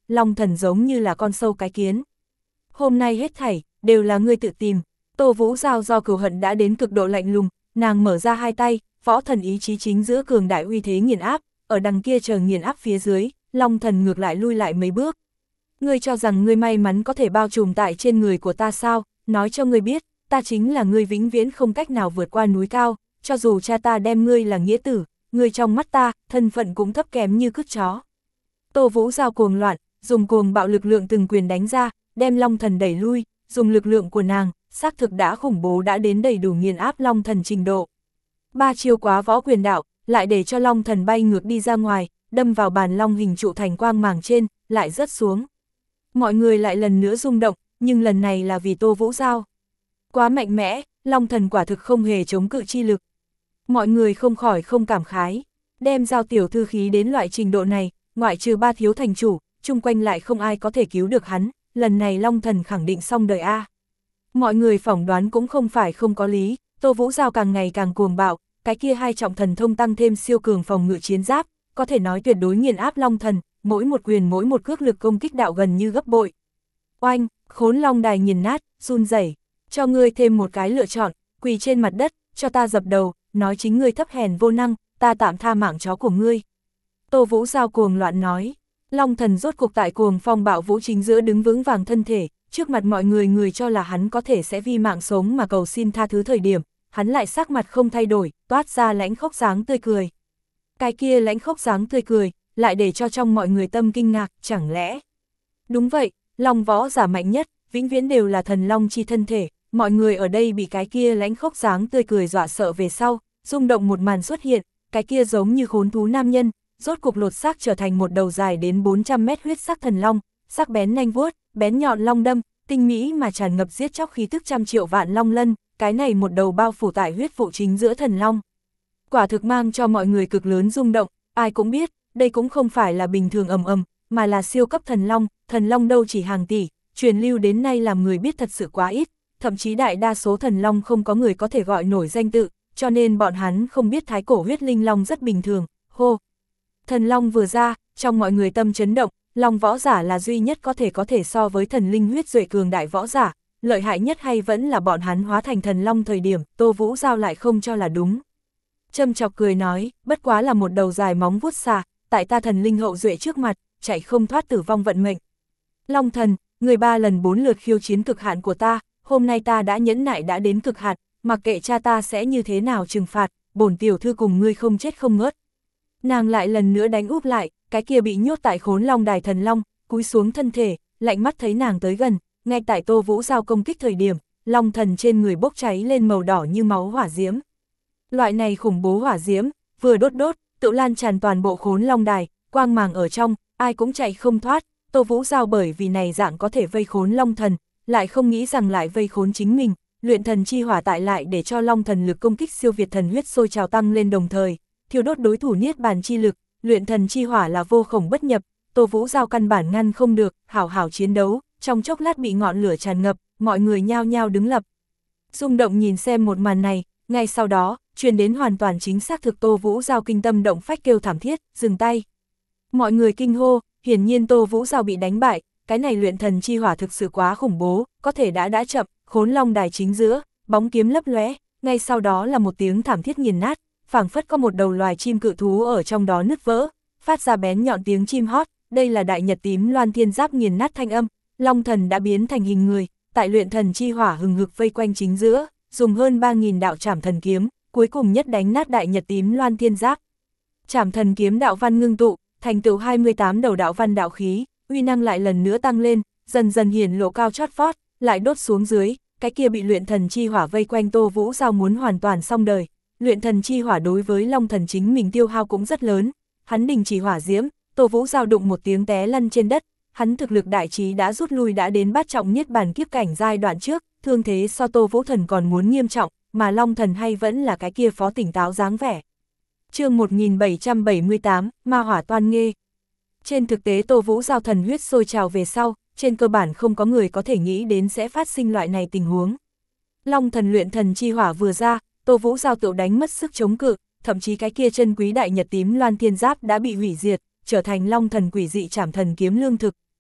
S1: Long Thần giống như là con sâu cái kiến. Hôm nay hết thảy, đều là ngươi tự tìm. Tô Vũ Giao do cừu hận đã đến cực độ lạnh lùng, nàng mở ra hai tay, võ thần ý chí chính giữa cường đại uy thế nghiền áp, ở đằng kia chờ nghiền áp phía dưới, Long Thần ngược lại lui lại mấy bước. Ngươi cho rằng ngươi may mắn có thể bao trùm tại trên người của ta sao, nói cho ngươi biết, ta chính là ngươi vĩnh viễn không cách nào vượt qua núi cao, cho dù cha ta đem ngươi là nghĩa tử, ngươi trong mắt ta, thân phận cũng thấp kém như cứt chó. Tô Vũ Giao cuồng loạn, dùng cuồng bạo lực lượng từng quyền đánh ra, đem Long Thần đẩy lui, dùng lực lượng của nàng, xác thực đã khủng bố đã đến đầy đủ nghiền áp Long Thần trình độ. Ba chiêu quá võ quyền đạo, lại để cho Long Thần bay ngược đi ra ngoài, đâm vào bàn long hình trụ thành quang màng trên, lại rớt xuống. Mọi người lại lần nữa rung động, nhưng lần này là vì Tô Vũ Giao. Quá mạnh mẽ, Long Thần quả thực không hề chống cự chi lực. Mọi người không khỏi không cảm khái, đem Giao tiểu thư khí đến loại trình độ này, ngoại trừ ba thiếu thành chủ, chung quanh lại không ai có thể cứu được hắn, lần này Long Thần khẳng định xong đời A. Mọi người phỏng đoán cũng không phải không có lý, Tô Vũ Giao càng ngày càng cuồng bạo, cái kia hai trọng thần thông tăng thêm siêu cường phòng ngự chiến giáp, có thể nói tuyệt đối nghiền áp Long Thần, mỗi một quyền mỗi một cước lực công kích đạo gần như gấp bội. Oanh, Khốn Long đài nghiền nát, run rẩy, cho ngươi thêm một cái lựa chọn, quỳ trên mặt đất, cho ta dập đầu, nói chính ngươi thấp hèn vô năng, ta tạm tha mạng chó của ngươi. Tô Vũ Giao cuồng loạn nói, Long Thần rốt cuộc tại cuồng phong bạo vũ chính giữa đứng vững vàng thân thể, trước mặt mọi người người cho là hắn có thể sẽ vi mạng sống mà cầu xin tha thứ thời điểm, hắn lại sắc mặt không thay đổi, toát ra lãnh khốc dáng tươi cười. Cái kia lãnh khốc dáng tươi cười, lại để cho trong mọi người tâm kinh ngạc, chẳng lẽ? Đúng vậy, Long võ giả mạnh nhất, vĩnh viễn đều là thần long chi thân thể, mọi người ở đây bị cái kia lãnh khốc dáng tươi cười dọa sợ về sau, rung động một màn xuất hiện, cái kia giống như khốn thú nam nhân, rốt cục lột xác trở thành một đầu dài đến bốn trăm mét huyết sắc thần long, sắc bén nanh vuốt, bén nhọn long đâm, tinh mỹ mà tràn ngập giết chóc khí tức trăm triệu vạn long lân, cái này một đầu bao phủ tại huyết vụ chính giữa thần long. Quả thực mang cho mọi người cực lớn rung động, ai cũng biết, đây cũng không phải là bình thường ầm ầm, mà là siêu cấp thần long, thần long đâu chỉ hàng tỷ, truyền lưu đến nay làm người biết thật sự quá ít, thậm chí đại đa số thần long không có người có thể gọi nổi danh tự, cho nên bọn hắn không biết thái cổ huyết linh long rất bình thường, hô. Thần long vừa ra, trong mọi người tâm chấn động, long võ giả là duy nhất có thể có thể so với thần linh huyết duệ cường đại võ giả, lợi hại nhất hay vẫn là bọn hắn hóa thành thần long thời điểm, Tô Vũ Giao lại không cho là đúng. Châm chọc cười nói, bất quá là một đầu dài móng vuốt xà, tại ta thần linh hậu duệ trước mặt, chạy không thoát tử vong vận mệnh. Long thần, người ba lần bốn lượt khiêu chiến cực hạn của ta, hôm nay ta đã nhẫn nại đã đến cực hạn, mặc kệ cha ta sẽ như thế nào trừng phạt, bổn tiểu thư cùng ngươi không chết không ngớt. Nàng lại lần nữa đánh úp lại, cái kia bị nhốt tại khốn long đài thần long, cúi xuống thân thể, lạnh mắt thấy nàng tới gần, ngay tại Tô Vũ Giao công kích thời điểm, long thần trên người bốc cháy lên màu đỏ như máu hỏa diễm. Loại này khủng bố hỏa diễm, vừa đốt đốt, tự lan tràn toàn bộ khốn long đài, quang màng ở trong, ai cũng chạy không thoát, Tô Vũ Giao bởi vì này dạng có thể vây khốn long thần, lại không nghĩ rằng lại vây khốn chính mình, luyện thần chi hỏa tại lại để cho long thần lực công kích siêu việt thần huyết sôi trào tăng lên đồng thời, thiêu đốt đối thủ niết bàn chi lực, luyện thần chi hỏa là vô khổng bất nhập, Tô Vũ Giao căn bản ngăn không được, hảo hảo chiến đấu, trong chốc lát bị ngọn lửa tràn ngập, mọi người nhao nhao đứng lập. Rung động nhìn xem một màn này, ngay sau đó, truyền đến hoàn toàn chính xác thực Tô Vũ Giao kinh tâm động phách kêu thảm thiết, dừng tay. Mọi người kinh hô, hiển nhiên Tô Vũ Giao bị đánh bại, cái này luyện thần chi hỏa thực sự quá khủng bố, có thể đã đã chậm, khốn long đài chính giữa, bóng kiếm lấp lóe, ngay sau đó là một tiếng thảm thiết nghiền nát, phảng phất có một đầu loài chim cự thú ở trong đó nứt vỡ, phát ra bén nhọn tiếng chim hót, đây là đại nhật tím loan thiên giáp nghiền nát thanh âm, long thần đã biến thành hình người, tại luyện thần chi hỏa hừng hực vây quanh chính giữa, dùng hơn ba nghìn đạo trảm thần kiếm, cuối cùng nhất đánh nát đại nhật tím loan thiên giáp. Trảm thần kiếm đạo văn ngưng tụ, thành tựu hai mươi tám đầu đạo văn đạo khí, uy năng lại lần nữa tăng lên, dần dần hiển lộ cao chót vót, lại đốt xuống dưới, cái kia bị luyện thần chi hỏa vây quanh Tô Vũ Giao muốn hoàn toàn xong đời. Luyện thần chi hỏa đối với long thần chính mình tiêu hao cũng rất lớn, hắn đình chỉ hỏa diễm, Tô Vũ Giao đụng một tiếng té lăn trên đất, hắn thực lực đại trí đã rút lui đã đến bát trọng niết bàn kiếp cảnh giai đoạn trước, thương thế so Tô Vũ Thần còn muốn nghiêm trọng, mà long thần hay vẫn là cái kia phó tỉnh táo dáng vẻ. Chương một nghìn bảy trăm bảy mươi tám, Ma Hỏa Toan Nghê. Trên thực tế Tô Vũ Giao thần huyết sôi trào về sau, trên cơ bản không có người có thể nghĩ đến sẽ phát sinh loại này tình huống. Long thần luyện thần chi hỏa vừa ra, Tô Vũ Giao tự đánh mất sức chống cự, thậm chí cái kia chân quý đại nhật tím loan thiên giáp đã bị hủy diệt, trở thành long thần quỷ dị trảm thần kiếm lương thực.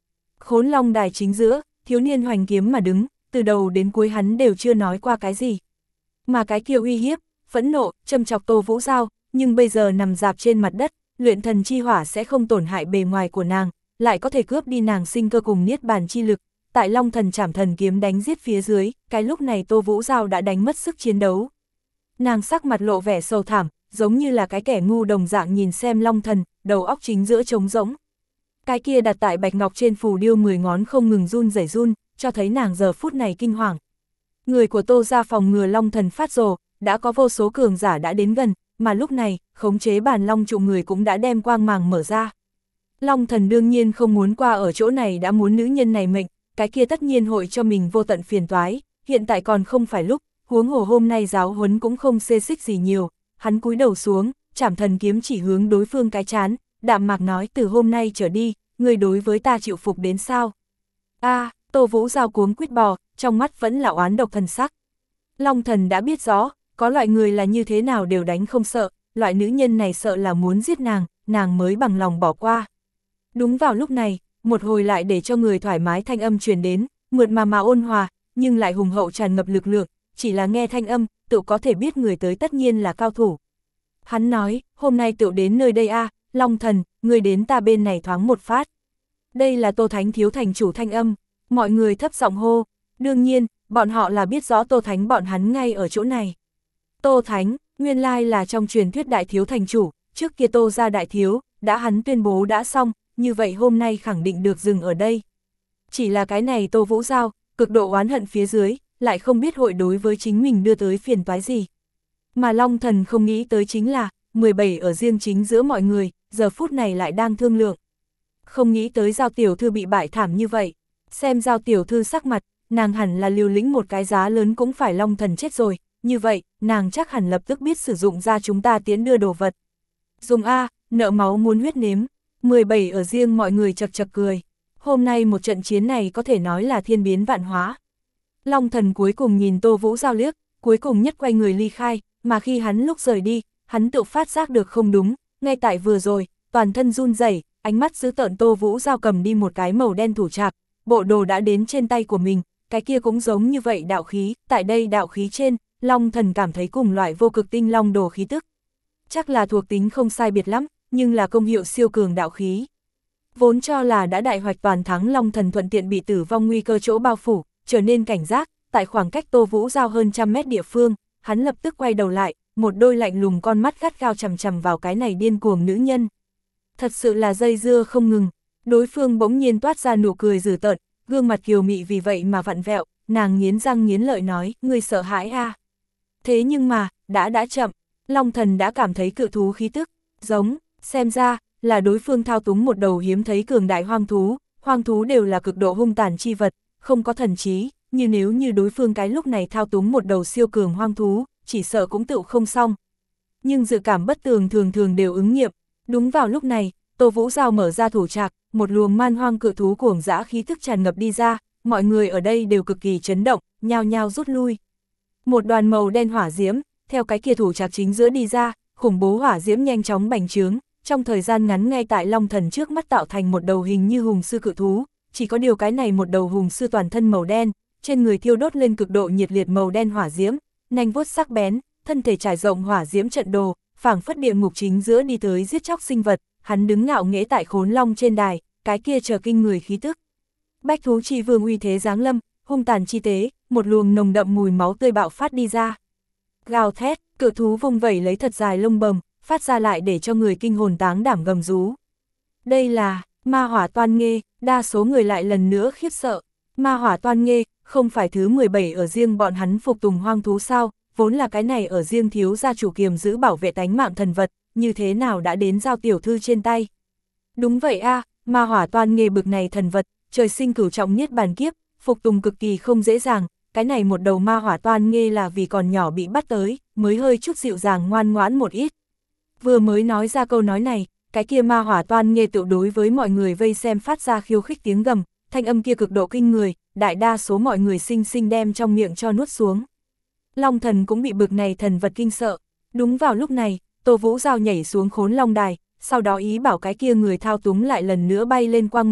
S1: Khốn long đài chính giữa, thiếu niên hoành kiếm mà đứng, từ đầu đến cuối hắn đều chưa nói qua cái gì. Mà cái kia uy hiếp, phẫn nộ, châm chọc Tô Vũ Giao, nhưng bây giờ nằm dạp trên mặt đất, luyện thần chi hỏa sẽ không tổn hại bề ngoài của nàng, lại có thể cướp đi nàng sinh cơ cùng niết bàn chi lực. Tại Long Thần Trảm Thần kiếm đánh giết phía dưới, cái lúc này Tô Vũ Giao đã đánh mất sức chiến đấu. Nàng sắc mặt lộ vẻ sầu thảm, giống như là cái kẻ ngu đồng dạng nhìn xem Long Thần, đầu óc chính giữa trống rỗng. Cái kia đặt tại bạch ngọc trên phù điêu mười ngón không ngừng run rẩy run, cho thấy nàng giờ phút này kinh hoàng. Người của Tô gia phòng ngừa Long Thần phát rồ, đã có vô số cường giả đã đến gần, mà lúc này, khống chế bàn long trụ người cũng đã đem quang màng mở ra. Long Thần đương nhiên không muốn qua ở chỗ này đã muốn nữ nhân này mệnh, cái kia tất nhiên hội cho mình vô tận phiền toái, hiện tại còn không phải lúc, huống hồ hôm nay giáo huấn cũng không xê xích gì nhiều, hắn cúi đầu xuống, Trảm Thần kiếm chỉ hướng đối phương cái chán, đạm mạc nói từ hôm nay trở đi, người đối với ta chịu phục đến sao? A, à, Tô Vũ Giao cuống quýt bò, trong mắt vẫn là oán độc thần sắc. Long Thần đã biết rõ, có loại người là như thế nào đều đánh không sợ, loại nữ nhân này sợ là muốn giết nàng, nàng mới bằng lòng bỏ qua. Đúng vào lúc này, một hồi lại để cho người thoải mái thanh âm truyền đến, mượt mà mà ôn hòa, nhưng lại hùng hậu tràn ngập lực lượng, chỉ là nghe thanh âm, tự có thể biết người tới tất nhiên là cao thủ. Hắn nói, hôm nay tự đến nơi đây a, à, Long Thần, người đến ta bên này thoáng một phát. Đây là Tô Thánh thiếu thành chủ thanh âm, mọi người thấp giọng hô, đương nhiên, bọn họ là biết rõ Tô Thánh bọn hắn ngay ở chỗ này. Tô Thánh, nguyên lai là trong truyền thuyết đại thiếu thành chủ, trước kia Tô gia đại thiếu, đã hắn tuyên bố đã xong, như vậy hôm nay khẳng định được dừng ở đây. Chỉ là cái này Tô Vũ Giao, cực độ oán hận phía dưới, lại không biết hội đối với chính mình đưa tới phiền toái gì. Mà Long Thần không nghĩ tới chính là, mười bảy ở riêng chính giữa mọi người, giờ phút này lại đang thương lượng. Không nghĩ tới Giao tiểu thư bị bại thảm như vậy, xem Giao tiểu thư sắc mặt, nàng hẳn là liều lĩnh một cái giá lớn cũng phải Long Thần chết rồi, như vậy, nàng chắc hẳn lập tức biết sử dụng ra chúng ta tiến đưa đồ vật. Dùng A, nợ máu muốn huyết nếm, mười bảy ở riêng mọi người chật chật cười. Hôm nay một trận chiến này có thể nói là thiên biến vạn hóa. Long Thần cuối cùng nhìn Tô Vũ Giao liếc, cuối cùng nhất quay người ly khai, mà khi hắn lúc rời đi, hắn tự phát giác được không đúng, ngay tại vừa rồi, toàn thân run rẩy, ánh mắt dữ tợn Tô Vũ Giao cầm đi một cái màu đen thủ trạc, bộ đồ đã đến trên tay của mình, cái kia cũng giống như vậy đạo khí, tại đây đạo khí trên, Long Thần cảm thấy cùng loại vô cực tinh long đồ khí tức. Chắc là thuộc tính không sai biệt lắm, nhưng là công hiệu siêu cường đạo khí. Vốn cho là đã đại hoạch toàn thắng Long Thần thuận tiện bị tử vong nguy cơ chỗ bao phủ, trở nên cảnh giác, tại khoảng cách Tô Vũ Giao hơn trăm mét địa phương, hắn lập tức quay đầu lại, một đôi lạnh lùng con mắt gắt gao chằm chằm vào cái này điên cuồng nữ nhân. Thật sự là dây dưa không ngừng, đối phương bỗng nhiên toát ra nụ cười dữ tợn, gương mặt kiều mị vì vậy mà vặn vẹo, nàng nghiến răng nghiến lợi nói, ngươi sợ hãi a? À? Thế nhưng mà, đã đã chậm, Long Thần đã cảm thấy cự thú khí tức, giống, xem ra, là đối phương thao túng một đầu hiếm thấy cường đại hoang thú, hoang thú đều là cực độ hung tàn chi vật, không có thần trí, như nếu như đối phương cái lúc này thao túng một đầu siêu cường hoang thú, chỉ sợ cũng tựu không xong. Nhưng dự cảm bất tường thường thường đều ứng nghiệm, đúng vào lúc này, Tô Vũ Giao mở ra thủ trạc, một luồng man hoang cự thú cuồng dã khí thức tràn ngập đi ra, mọi người ở đây đều cực kỳ chấn động, nhao nhao rút lui. Một đoàn màu đen hỏa diễm, theo cái kia thủ trạc chính giữa đi ra, khủng bố hỏa diễm nhanh chóng bành trướng, trong thời gian ngắn ngay tại Long Thần trước mắt tạo thành một đầu hình như hùng sư cự thú, chỉ có điều cái này một đầu hùng sư toàn thân màu đen, trên người thiêu đốt lên cực độ nhiệt liệt màu đen hỏa diễm, nanh vuốt sắc bén, thân thể trải rộng hỏa diễm trận đồ, phảng phất địa ngục chính giữa đi tới giết chóc sinh vật, hắn đứng ngạo nghễ tại Khốn Long trên đài, cái kia chờ kinh người khí tức. Bách thú chi vương uy thế giáng lâm, hung tàn chi tế, một luồng nồng đậm mùi máu tươi bạo phát đi ra. Gào thét, cự thú vung vẩy lấy thật dài lông bầm, phát ra lại để cho người kinh hồn táng đảm gầm rú. Đây là ma hỏa toan nghê, đa số người lại lần nữa khiếp sợ. Ma hỏa toan nghê, không phải thứ mười bảy ở riêng bọn hắn phục tùng hoang thú sao, vốn là cái này ở riêng thiếu gia chủ kiềm giữ bảo vệ tánh mạng thần vật, như thế nào đã đến Giao tiểu thư trên tay. Đúng vậy a, à, ma hỏa toan nghê bực này thần vật, trời sinh cửu trọng niết bàn kiếp, phục tùng cực kỳ không dễ dàng, cái này một đầu ma hỏa toan nghê là vì còn nhỏ bị bắt tới, mới hơi chút dịu dàng ngoan ngoãn một ít. Vừa mới nói ra câu nói này, cái kia ma hỏa toan nghê tự đối với mọi người vây xem phát ra khiêu khích tiếng gầm, thanh âm kia cực độ kinh người, đại đa số mọi người xinh xinh đem trong miệng cho nuốt xuống. Long Thần cũng bị bực này thần vật kinh sợ, đúng vào lúc này, Tô Vũ Giao nhảy xuống Khốn Long đài, sau đó ý bảo cái kia người thao túng lại lần nữa bay lên quang màng,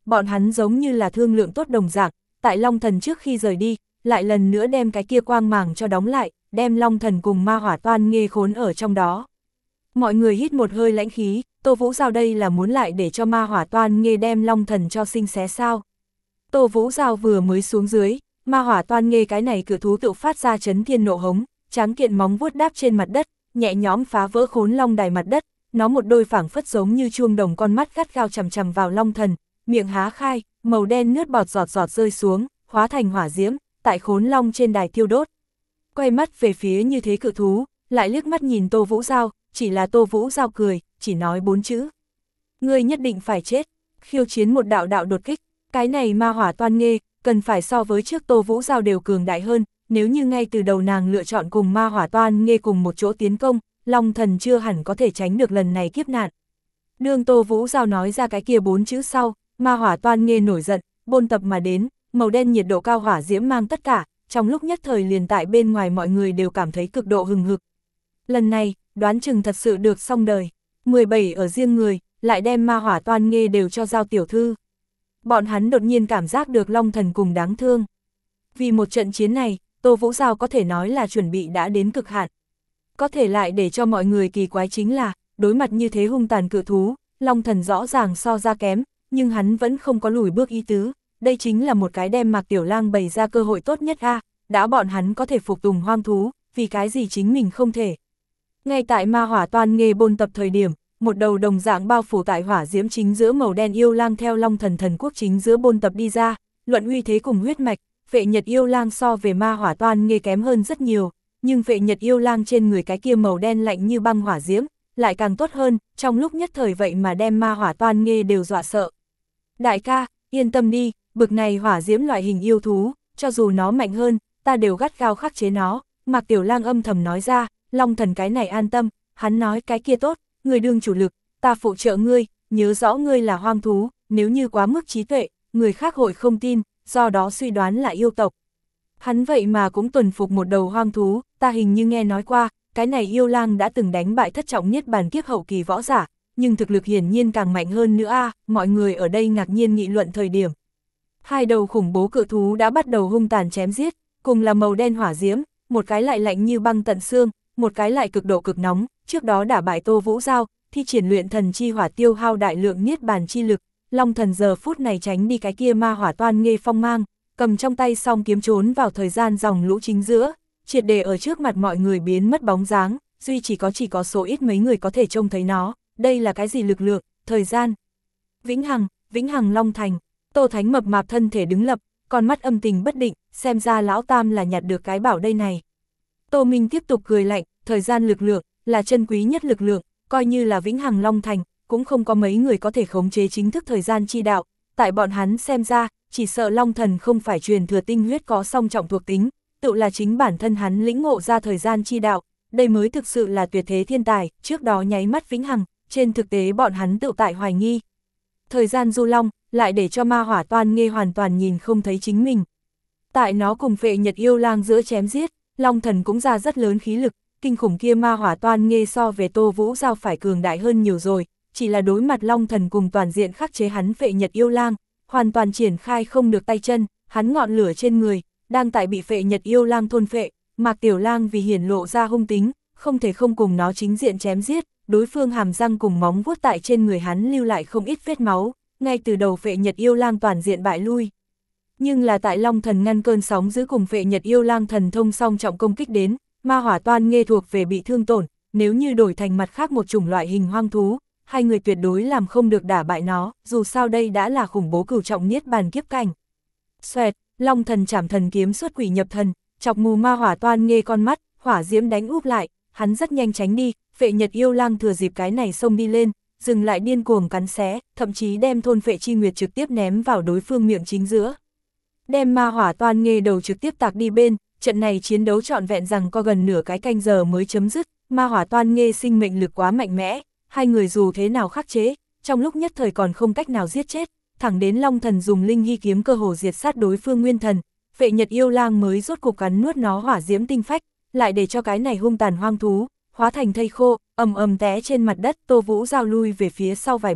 S1: bọn hắn giống như là thương lượng tốt đồng dạng, tại Long Thần trước khi rời đi, lại lần nữa đem cái kia quang màng cho đóng lại, đem Long Thần cùng ma hỏa toan nghê khốn ở trong đó. Mọi người hít một hơi lãnh khí, Tô Vũ Giao đây là muốn lại để cho ma hỏa toan nghê đem Long Thần cho sinh xé sao. Tô Vũ Giao vừa mới xuống dưới, ma hỏa toan nghê cái này cự thú tự phát ra chấn thiên nộ hống, tráng kiện móng vuốt đáp trên mặt đất, nhẹ nhõm phá vỡ khốn long đài mặt đất, nó một đôi phảng phất giống như chuông đồng con mắt gắt gao chằm chằm vào Long Thần, miệng há khai, màu đen nước bọt giọt giọt rơi xuống, hóa thành hỏa diễm, tại khốn long trên đài thiêu đốt. Quay mắt về phía như thế cự thú, lại liếc mắt nhìn Tô Vũ Giao, chỉ là Tô Vũ Giao cười, chỉ nói bốn chữ. Ngươi nhất định phải chết, khiêu chiến một đạo đạo đột kích, cái này ma hỏa toan nghê, cần phải so với trước Tô Vũ Giao đều cường đại hơn, nếu như ngay từ đầu nàng lựa chọn cùng ma hỏa toan nghê cùng một chỗ tiến công, Long Thần chưa hẳn có thể tránh được lần này kiếp nạn. Đương Tô Vũ Giao nói ra cái kia bốn chữ sau, ma hỏa toan nghê nổi giận, bôn tập mà đến, màu đen nhiệt độ cao hỏa diễm mang tất cả, trong lúc nhất thời liền tại bên ngoài mọi người đều cảm thấy cực độ hừng hực. Lần này, đoán chừng thật sự được xong đời, mười bảy ở riêng người, lại đem ma hỏa toan nghê đều cho Giao tiểu thư. Bọn hắn đột nhiên cảm giác được Long Thần cùng đáng thương. Vì một trận chiến này, Tô Vũ Giao có thể nói là chuẩn bị đã đến cực hạn. Có thể lại để cho mọi người kỳ quái chính là, đối mặt như thế hung tàn cự thú, Long Thần rõ ràng so ra kém, nhưng hắn vẫn không có lùi bước ý tứ. Đây chính là một cái đem Mạc Tiểu Lang bày ra cơ hội tốt nhất a, đã bọn hắn có thể phục tùng hoang thú, vì cái gì chính mình không thể. Ngay tại ma hỏa toan nghê bôn tập thời điểm, một đầu đồng dạng bao phủ tại hỏa diễm chính giữa màu đen yêu lang theo Long Thần thần quốc chính giữa bôn tập đi ra, luận uy thế cùng huyết mạch, Vệ Nhật yêu lang so về ma hỏa toan nghê kém hơn rất nhiều, nhưng Vệ Nhật yêu lang trên người cái kia màu đen lạnh như băng hỏa diễm, lại càng tốt hơn, trong lúc nhất thời vậy mà đem ma hỏa toan nghê đều dọa sợ. Đại ca, yên tâm đi, bực này hỏa diễm loại hình yêu thú, cho dù nó mạnh hơn, ta đều gắt gao khắc chế nó, Mạc Tiểu Lang âm thầm nói ra, Long Thần cái này an tâm, hắn nói cái kia tốt, người đương chủ lực, ta phụ trợ ngươi, nhớ rõ ngươi là hoang thú, nếu như quá mức trí tuệ, người khác hội không tin, do đó suy đoán là yêu tộc. Hắn vậy mà cũng tuần phục một đầu hoang thú, ta hình như nghe nói qua, cái này yêu lang đã từng đánh bại thất trọng niết bàn kiếp hậu kỳ võ giả, nhưng thực lực hiển nhiên càng mạnh hơn nữa a, mọi người ở đây ngạc nhiên nghị luận thời điểm. Hai đầu khủng bố cự thú đã bắt đầu hung tàn chém giết, cùng là màu đen hỏa diễm, một cái lại lạnh như băng tận xương, một cái lại cực độ cực nóng, trước đó đả bại Tô Vũ Giao, thi triển luyện thần chi hỏa tiêu hao đại lượng niết bàn chi lực, Long Thần giờ phút này tránh đi cái kia ma hỏa toan nghê phong mang, cầm trong tay song kiếm trốn vào thời gian dòng lũ chính giữa, triệt để ở trước mặt mọi người biến mất bóng dáng, duy chỉ có chỉ có số ít mấy người có thể trông thấy nó, đây là cái gì lực lượng, thời gian. Vĩnh Hằng, Vĩnh Hằng Long Thành, Tô Thánh mập mạp thân thể đứng lập, con mắt âm tình bất định, xem ra lão tam là nhặt được cái bảo đây này. Tô Minh tiếp tục cười lạnh, thời gian lực lượng, là chân quý nhất lực lượng, coi như là Vĩnh Hằng Long Thành, cũng không có mấy người có thể khống chế chính thức thời gian chi đạo, tại bọn hắn xem ra, chỉ sợ Long Thần không phải truyền thừa tinh huyết có song trọng thuộc tính, tự là chính bản thân hắn lĩnh ngộ ra thời gian chi đạo, đây mới thực sự là tuyệt thế thiên tài, trước đó nháy mắt Vĩnh Hằng, trên thực tế bọn hắn tự tại hoài nghi. Thời gian du long, lại để cho ma hỏa toan nghê hoàn toàn nhìn không thấy chính mình. Tại nó cùng Vệ Nhật yêu lang giữa chém giết, Long Thần cũng ra rất lớn khí lực, kinh khủng kia ma hỏa toan nghê so về Tô Vũ Giao phải cường đại hơn nhiều rồi, chỉ là đối mặt Long Thần cùng toàn diện khắc chế hắn Vệ Nhật yêu lang, hoàn toàn triển khai không được tay chân, hắn ngọn lửa trên người, đang tại bị Vệ Nhật yêu lang thôn phệ, Mạc Tiểu Lang vì hiển lộ ra hung tính, không thể không cùng nó chính diện chém giết, đối phương hàm răng cùng móng vuốt tại trên người hắn lưu lại không ít vết máu, ngay từ đầu Vệ Nhật yêu lang toàn diện bại lui. Nhưng là tại Long Thần ngăn cơn sóng giữ cùng Vệ Nhật yêu lang thần thông song trọng công kích đến, ma hỏa toan nghê thuộc về bị thương tổn, nếu như đổi thành mặt khác một chủng loại hình hoang thú, hai người tuyệt đối làm không được đả bại nó, dù sao đây đã là khủng bố cửu trọng niết bàn kiếp cảnh. Xoẹt, Long Thần chảm thần kiếm xuất quỷ nhập thần, chọc mù ma hỏa toan nghê con mắt, hỏa diễm đánh úp lại, hắn rất nhanh tránh đi, Vệ Nhật yêu lang thừa dịp cái này xông đi lên, dừng lại điên cuồng cắn xé, thậm chí đem thôn phệ chi nguyệt trực tiếp ném vào đối phương miệng chính giữa. Đem ma hỏa toan nghê đầu trực tiếp tạc đi bên, trận này chiến đấu trọn vẹn rằng có gần nửa cái canh giờ mới chấm dứt, ma hỏa toan nghê sinh mệnh lực quá mạnh mẽ, hai người dù thế nào khắc chế, trong lúc nhất thời còn không cách nào giết chết, thẳng đến Long Thần dùng linh hy kiếm cơ hồ diệt sát đối phương nguyên thần, Vệ Nhật yêu lang mới rốt cục cắn nuốt nó hỏa diễm tinh phách, lại để cho cái này hung tàn hoang thú hóa thành thây khô, ầm ầm té trên mặt đất. Tô Vũ Giao lui về phía sau vài bước,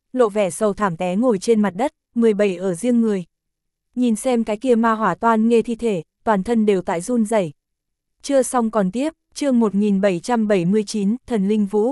S1: lộ vẻ sầu thảm té ngồi trên mặt đất, mười bảy ở riêng người. Nhìn xem cái kia ma hỏa toan nghê thi thể, toàn thân đều tại run rẩy. Chưa xong còn tiếp, chương một nghìn bảy trăm bảy mươi chín, Thần Linh Vũ.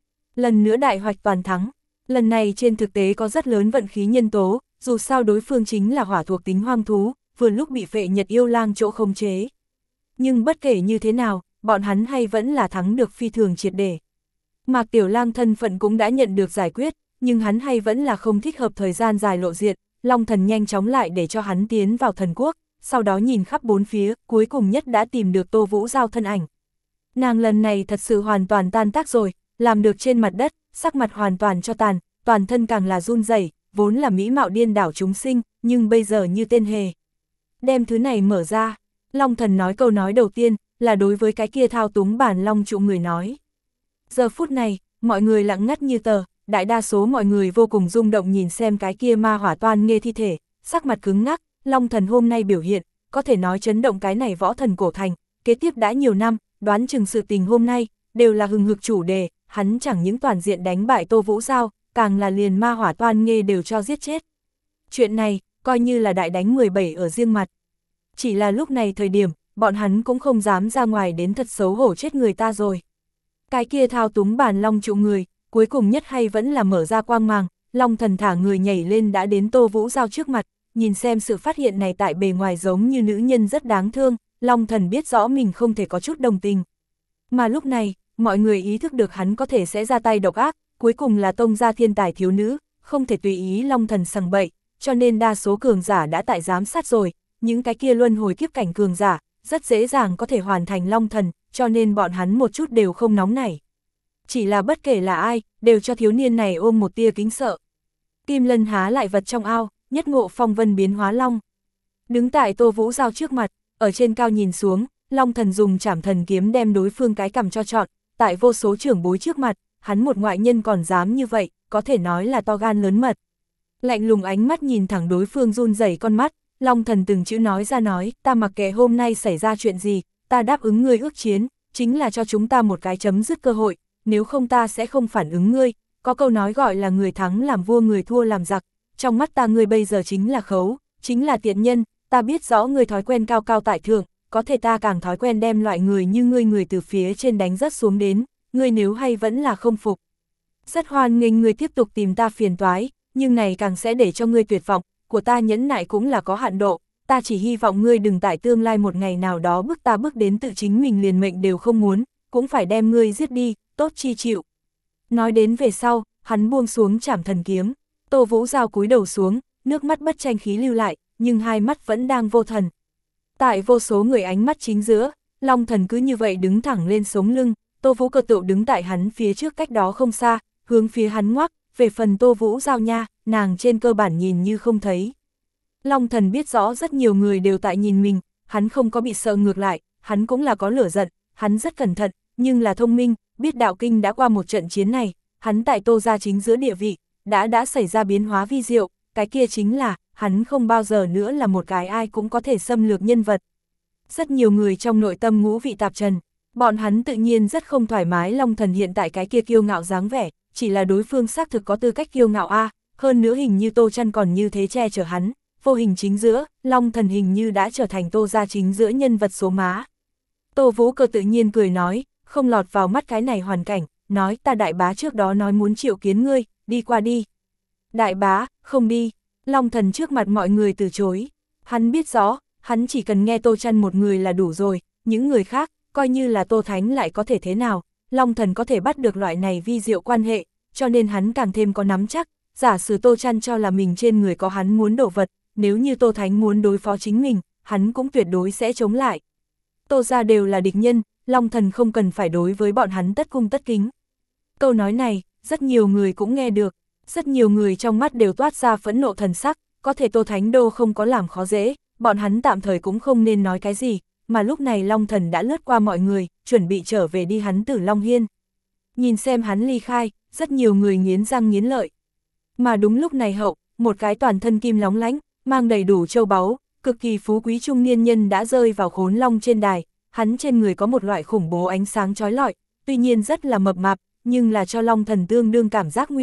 S1: Lần nữa đại hoạch toàn thắng, lần này trên thực tế có rất lớn vận khí nhân tố, dù sao đối phương chính là hỏa thuộc tính hoang thú, vừa lúc bị Phệ Nhật yêu lang chỗ khống chế. Nhưng bất kể như thế nào, bọn hắn hay vẫn là thắng được phi thường triệt để. Mạc Tiểu Lang thân phận cũng đã nhận được giải quyết, nhưng hắn hay vẫn là không thích hợp thời gian dài lộ diện, Long Thần nhanh chóng lại để cho hắn tiến vào thần quốc, sau đó nhìn khắp bốn phía, cuối cùng nhất đã tìm được Tô Vũ Giao thân ảnh. Nàng lần này thật sự hoàn toàn tan tác rồi, làm được trên mặt đất, sắc mặt hoàn toàn cho tàn, toàn thân càng là run rẩy, vốn là mỹ mạo điên đảo chúng sinh, nhưng bây giờ như tên hề. Đem thứ này mở ra, Long Thần nói câu nói đầu tiên, là đối với cái kia thao túng bản long trụ người nói. Giờ phút này, mọi người lặng ngắt như tờ, đại đa số mọi người vô cùng rung động nhìn xem cái kia ma hỏa toan nghê thi thể, sắc mặt cứng ngắc, Long Thần hôm nay biểu hiện, có thể nói chấn động cái này võ thần cổ thành, kế tiếp đã nhiều năm, đoán chừng sự tình hôm nay, đều là hừng hực chủ đề, hắn chẳng những toàn diện đánh bại Tô Vũ Giao, càng là liền ma hỏa toan nghê đều cho giết chết. Chuyện này, coi như là đại đánh mười bảy ở riêng mặt. Chỉ là lúc này thời điểm, bọn hắn cũng không dám ra ngoài đến thật xấu hổ chết người ta rồi. Cái kia thao túng bản long trụ người, cuối cùng nhất hay vẫn là mở ra quang mang, Long Thần thả người nhảy lên đã đến Tô Vũ Giao trước mặt, nhìn xem sự phát hiện này tại bề ngoài giống như nữ nhân rất đáng thương, Long Thần biết rõ mình không thể có chút đồng tình. Mà lúc này, mọi người ý thức được hắn có thể sẽ ra tay độc ác, cuối cùng là tông gia thiên tài thiếu nữ, không thể tùy ý Long Thần sằng bậy, cho nên đa số cường giả đã tại giám sát rồi, những cái kia luân hồi kiếp cảnh cường giả, rất dễ dàng có thể hoàn thành Long Thần, cho nên bọn hắn một chút đều không nóng nảy. Chỉ là bất kể là ai, đều cho thiếu niên này ôm một tia kính sợ. Kim Lân há lại vật trong ao, nhất ngộ phong vân biến hóa long. Đứng tại Tô Vũ Giao trước mặt, ở trên cao nhìn xuống, Long Thần dùng trảm thần kiếm đem đối phương cái cằm cho trọn, tại vô số trưởng bối trước mặt, hắn một ngoại nhân còn dám như vậy, có thể nói là to gan lớn mật. Lạnh lùng ánh mắt nhìn thẳng đối phương run rẩy con mắt, Long Thần từng chữ nói ra nói, ta mặc kệ hôm nay xảy ra chuyện gì, ta đáp ứng ngươi ước chiến, chính là cho chúng ta một cái chấm dứt cơ hội, nếu không ta sẽ không phản ứng ngươi, có câu nói gọi là người thắng làm vua người thua làm giặc, trong mắt ta ngươi bây giờ chính là khấu, chính là tiện nhân, ta biết rõ ngươi thói quen cao cao tại thượng, có thể ta càng thói quen đem loại người như ngươi người từ phía trên đánh rất xuống đến, ngươi nếu hay vẫn là không phục. Rất hoan nghênh ngươi tiếp tục tìm ta phiền toái, nhưng này càng sẽ để cho ngươi tuyệt vọng, của ta nhẫn nại cũng là có hạn độ, ta chỉ hy vọng ngươi đừng tại tương lai một ngày nào đó bước ta bước đến tự chính mình liền mệnh đều không muốn, cũng phải đem ngươi giết đi, tốt chi chịu. Nói đến về sau, hắn buông xuống trảm thần kiếm, Tô Vũ Giao cúi đầu xuống, nước mắt bất tranh khí lưu lại, nhưng hai mắt vẫn đang vô thần. Tại vô số người ánh mắt chính giữa, Long Thần cứ như vậy đứng thẳng lên sống lưng, Tô Vũ Cơ tựu đứng tại hắn phía trước cách đó không xa, hướng phía hắn ngoắc, về phần Tô Vũ Giao nha, nàng trên cơ bản nhìn như không thấy. Long Thần biết rõ rất nhiều người đều tại nhìn mình, hắn không có bị sợ ngược lại, hắn cũng là có lửa giận, hắn rất cẩn thận, nhưng là thông minh, biết đạo kinh đã qua một trận chiến này, hắn tại Tô gia chính giữa địa vị, đã đã xảy ra biến hóa vi diệu, cái kia chính là, hắn không bao giờ nữa là một cái ai cũng có thể xâm lược nhân vật. Rất nhiều người trong nội tâm ngũ vị tạp trần, bọn hắn tự nhiên rất không thoải mái Long Thần hiện tại cái kia kiêu ngạo dáng vẻ, chỉ là đối phương xác thực có tư cách kiêu ngạo a, hơn nữa hình như Tô Chân còn như thế che chở hắn, vô hình chính giữa, Long Thần hình như đã trở thành Tô gia chính giữa nhân vật số má. Tô Vũ Cơ tự nhiên cười nói, không lọt vào mắt cái này hoàn cảnh, nói ta đại bá trước đó nói muốn triệu kiến ngươi, đi qua đi. Đại bá, không đi, Long Thần trước mặt mọi người từ chối, hắn biết rõ, hắn chỉ cần nghe Tô Chân một người là đủ rồi, những người khác, coi như là Tô Thánh lại có thể thế nào, Long Thần có thể bắt được loại này vi diệu quan hệ, cho nên hắn càng thêm có nắm chắc, giả sử Tô Chân cho là mình trên người có hắn muốn đổ vật, nếu như Tô Thánh muốn đối phó chính mình, hắn cũng tuyệt đối sẽ chống lại. Tô gia đều là địch nhân, Long Thần không cần phải đối với bọn hắn tất cung tất kính. Câu nói này, rất nhiều người cũng nghe được, rất nhiều người trong mắt đều toát ra phẫn nộ thần sắc, có thể Tô Thánh Đô không có làm khó dễ, bọn hắn tạm thời cũng không nên nói cái gì, mà lúc này Long Thần đã lướt qua mọi người, chuẩn bị trở về đi hắn Tử Long Hiên. Nhìn xem hắn ly khai, rất nhiều người nghiến răng nghiến lợi. Mà đúng lúc này hậu, một cái toàn thân kim lóng lánh, mang đầy đủ châu báu, cực kỳ phú quý trung niên nhân đã rơi vào khốn long trên đài, hắn trên người có một loại khủng bố ánh sáng chói lọi, tuy nhiên rất là mập mạp, nhưng là cho Long Thần tương đương cảm giác nguy hiểm,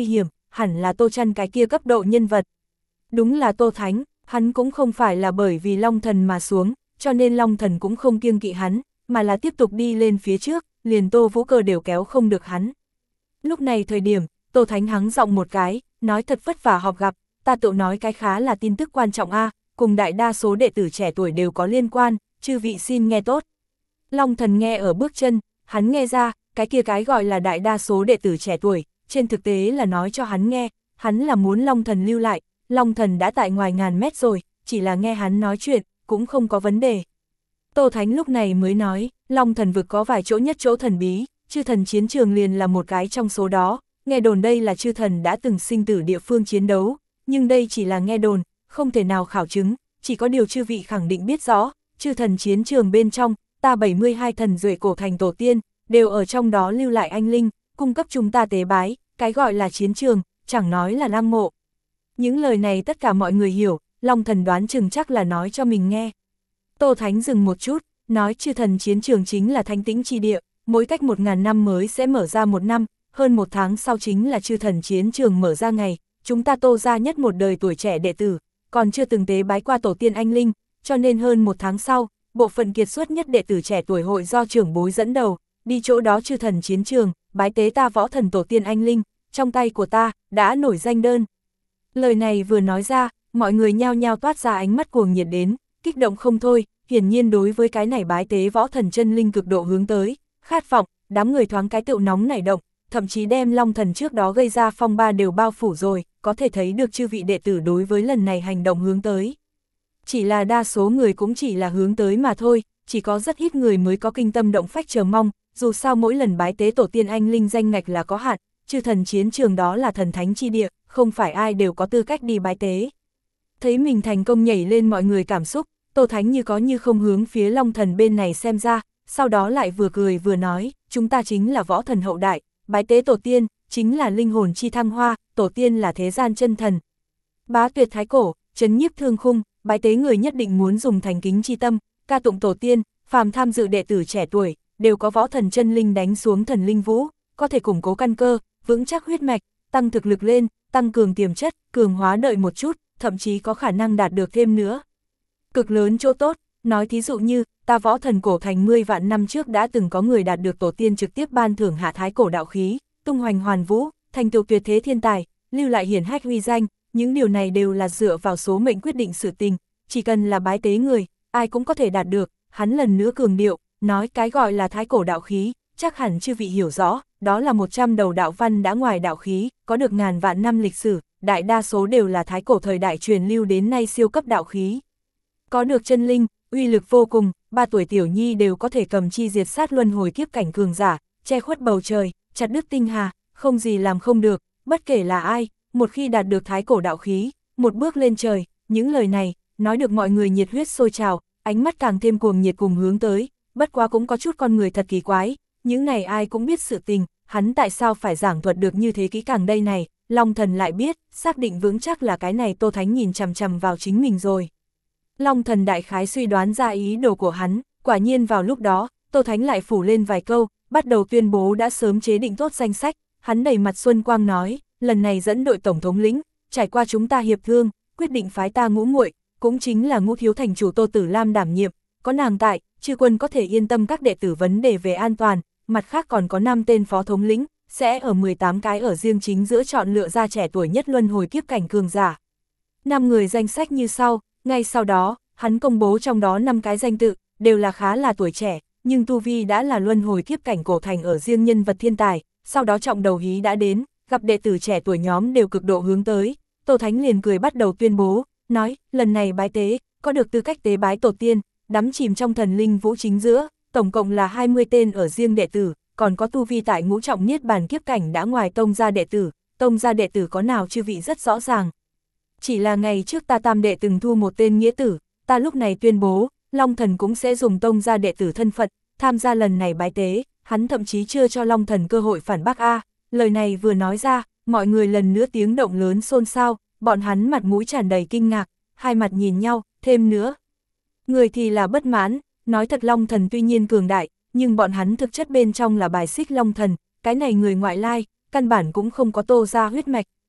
S1: hẳn là Tô Trăn cái kia cấp độ nhân vật. Đúng là Tô Thánh, hắn cũng không phải là bởi vì Long Thần mà xuống, cho nên Long Thần cũng không kiêng kỵ hắn, mà là tiếp tục đi lên phía trước, liền Tô Vũ Cơ đều kéo không được hắn. Lúc này thời điểm, Tô Thánh hắng giọng một cái, nói thật vất vả họp gặp, ta tự nói cái khá là tin tức quan trọng a, cùng đại đa số đệ tử trẻ tuổi đều có liên quan, chư vị xin nghe tốt. Long Thần nghe ở bước chân, hắn nghe ra, cái kia cái gọi là đại đa số đệ tử trẻ tuổi, trên thực tế là nói cho hắn nghe, hắn là muốn Long Thần lưu lại, Long Thần đã tại ngoài ngàn mét rồi, chỉ là nghe hắn nói chuyện, cũng không có vấn đề. Tô Thánh lúc này mới nói, Long Thần vực có vài chỗ nhất chỗ thần bí, chư thần chiến trường liền là một cái trong số đó, nghe đồn đây là chư thần đã từng sinh tử địa phương chiến đấu, nhưng đây chỉ là nghe đồn, không thể nào khảo chứng, chỉ có điều chư vị khẳng định biết rõ, chư thần chiến trường bên trong, ta bảy mươi hai thần duệ cổ thành tổ tiên, đều ở trong đó lưu lại anh linh, cung cấp chúng ta tế bái, cái gọi là chiến trường, chẳng nói là lăng mộ. Những lời này tất cả mọi người hiểu, Long Thần đoán chừng chắc là nói cho mình nghe. Tô Thánh dừng một chút, nói chư thần chiến trường chính là thánh tĩnh chi địa, mỗi cách một ngàn năm mới sẽ mở ra một năm, hơn một tháng sau chính là chư thần chiến trường mở ra ngày, chúng ta Tô ra nhất một đời tuổi trẻ đệ tử, còn chưa từng tế bái qua tổ tiên anh linh, cho nên hơn một tháng sau, bộ phận kiệt xuất nhất đệ tử trẻ tuổi hội do trưởng bối dẫn đầu, đi chỗ đó chư thần chiến trường, bái tế ta võ thần tổ tiên anh linh, trong tay của ta, đã nổi danh đơn. Lời này vừa nói ra, mọi người nhao nhao toát ra ánh mắt cuồng nhiệt đến, kích động không thôi, hiển nhiên đối với cái này bái tế võ thần chân linh cực độ hướng tới, khát vọng, đám người thoáng cái tựu nóng nảy động, thậm chí đem Long Thần trước đó gây ra phong ba đều bao phủ rồi, có thể thấy được chư vị đệ tử đối với lần này hành động hướng tới. Chỉ là đa số người cũng chỉ là hướng tới mà thôi, chỉ có rất ít người mới có kinh tâm động phách chờ mong, dù sao mỗi lần bái tế tổ tiên anh linh danh ngạch là có hạn, chư thần chiến trường đó là thần thánh chi địa, không phải ai đều có tư cách đi bái tế. Thấy mình thành công nhảy lên mọi người cảm xúc, Tô Thánh như có như không hướng phía Long Thần bên này xem ra, sau đó lại vừa cười vừa nói, chúng ta chính là võ thần hậu đại, bái tế tổ tiên, chính là linh hồn chi thăng hoa, tổ tiên là thế gian chân thần. Bá tuyệt thái cổ, trấn nhiếp thương khung, bái tế người nhất định muốn dùng thành kính chi tâm, ca tụng tổ tiên, phàm tham dự đệ tử trẻ tuổi, đều có võ thần chân linh đánh xuống thần linh vũ, có thể củng cố căn cơ, vững chắc huyết mạch, tăng thực lực lên, tăng cường tiềm chất, cường hóa đợi một chút, thậm chí có khả năng đạt được thêm nữa. Cực lớn chỗ tốt, nói thí dụ như, ta võ thần cổ thành mười vạn năm trước đã từng có người đạt được tổ tiên trực tiếp ban thưởng hạ thái cổ đạo khí, tung hoành hoàn vũ, thành tựu tuyệt thế thiên tài, lưu lại hiển hách uy danh, những điều này đều là dựa vào số mệnh quyết định sự tình, chỉ cần là bái tế người, ai cũng có thể đạt được, hắn lần nữa cường điệu, nói cái gọi là thái cổ đạo khí, chắc hẳn chư vị hiểu rõ, đó là một trăm đầu đạo văn đã ngoài đạo khí, có được ngàn vạn năm lịch sử, đại đa số đều là thái cổ thời đại truyền lưu đến nay siêu cấp đạo khí. Có được chân linh, uy lực vô cùng, ba tuổi tiểu nhi đều có thể cầm chi diệt sát luân hồi kiếp cảnh cường giả, che khuất bầu trời, chặt đứt tinh hà, không gì làm không được, bất kể là ai, một khi đạt được thái cổ đạo khí, một bước lên trời, những lời này, nói được mọi người nhiệt huyết sôi trào, ánh mắt càng thêm cuồng nhiệt cùng hướng tới, bất quá cũng có chút con người thật kỳ quái, những này ai cũng biết sự tình, hắn tại sao phải giảng thuật được như thế kỹ càng đây này, Long Thần lại biết, xác định vững chắc là cái này Tô Thánh nhìn chằm chằm vào chính mình rồi. Long Thần đại khái suy đoán ra ý đồ của hắn, quả nhiên vào lúc đó, Tô Thánh lại phủ lên vài câu, bắt đầu tuyên bố đã sớm chế định tốt danh sách, hắn đầy mặt xuân quang nói, lần này dẫn đội tổng thống lĩnh, trải qua chúng ta hiệp thương, quyết định phái ta Ngũ muội, cũng chính là Ngũ thiếu thành chủ Tô Tử Lam đảm nhiệm, có nàng tại, chư quân có thể yên tâm các đệ tử vấn đề về an toàn, mặt khác còn có năm tên phó thống lĩnh, sẽ ở mười tám cái ở riêng chính giữa chọn lựa ra trẻ tuổi nhất luân hồi kiếp cảnh cường giả. năm người danh sách như sau, ngay sau đó, hắn công bố trong đó năm cái danh tự, đều là khá là tuổi trẻ, nhưng tu vi đã là luân hồi kiếp cảnh cổ thành ở riêng nhân vật thiên tài, sau đó trọng đầu hí đã đến, gặp đệ tử trẻ tuổi nhóm đều cực độ hướng tới, Tô Thánh liền cười bắt đầu tuyên bố, nói, lần này bái tế, có được tư cách tế bái tổ tiên, đắm chìm trong thần linh vũ chính giữa, tổng cộng là hai mươi tên ở riêng đệ tử, còn có tu vi tại ngũ trọng niết bàn kiếp cảnh đã ngoài tông gia đệ tử, tông gia đệ tử có nào chư vị rất rõ ràng. Chỉ là ngày trước ta tam đệ từng thu một tên nghĩa tử, ta lúc này tuyên bố, Long Thần cũng sẽ dùng tông gia đệ tử thân phận, tham gia lần này bái tế, hắn thậm chí chưa cho Long Thần cơ hội phản bác A, lời này vừa nói ra, mọi người lần nữa tiếng động lớn xôn xao, bọn hắn mặt mũi tràn đầy kinh ngạc, hai mặt nhìn nhau, thêm nữa. Người thì là bất mãn, nói thật Long Thần tuy nhiên cường đại, nhưng bọn hắn thực chất bên trong là bài xích Long Thần, cái này người ngoại lai, căn bản cũng không có Tô gia huyết mạch,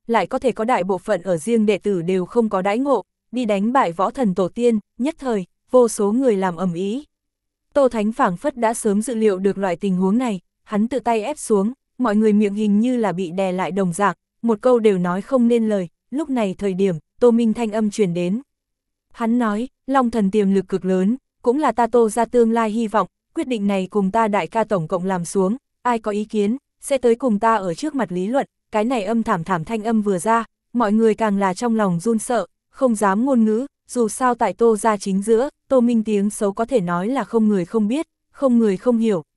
S1: lại có thể có đại bộ phận ở riêng đệ tử đều không có đãi ngộ, đi đánh bại võ thần tổ tiên, nhất thời, vô số người làm ầm ĩ. Tô Thánh phảng phất đã sớm dự liệu được loại tình huống này, hắn tự tay ép xuống, mọi người miệng hình như là bị đè lại đồng dạng, một câu đều nói không nên lời, lúc này thời điểm, Tô Minh thanh âm truyền đến. Hắn nói, Long thần tiềm lực cực lớn, cũng là ta Tô ra tương lai hy vọng, quyết định này cùng ta đại ca tổng cộng làm xuống, ai có ý kiến, sẽ tới cùng ta ở trước mặt lý luận, cái này âm thảm thảm thanh âm vừa ra, mọi người càng là trong lòng run sợ, không dám ngôn ngữ, dù sao tại Tô ra chính giữa, Tô Minh tiếng xấu có thể nói là không người không biết, không người không hiểu,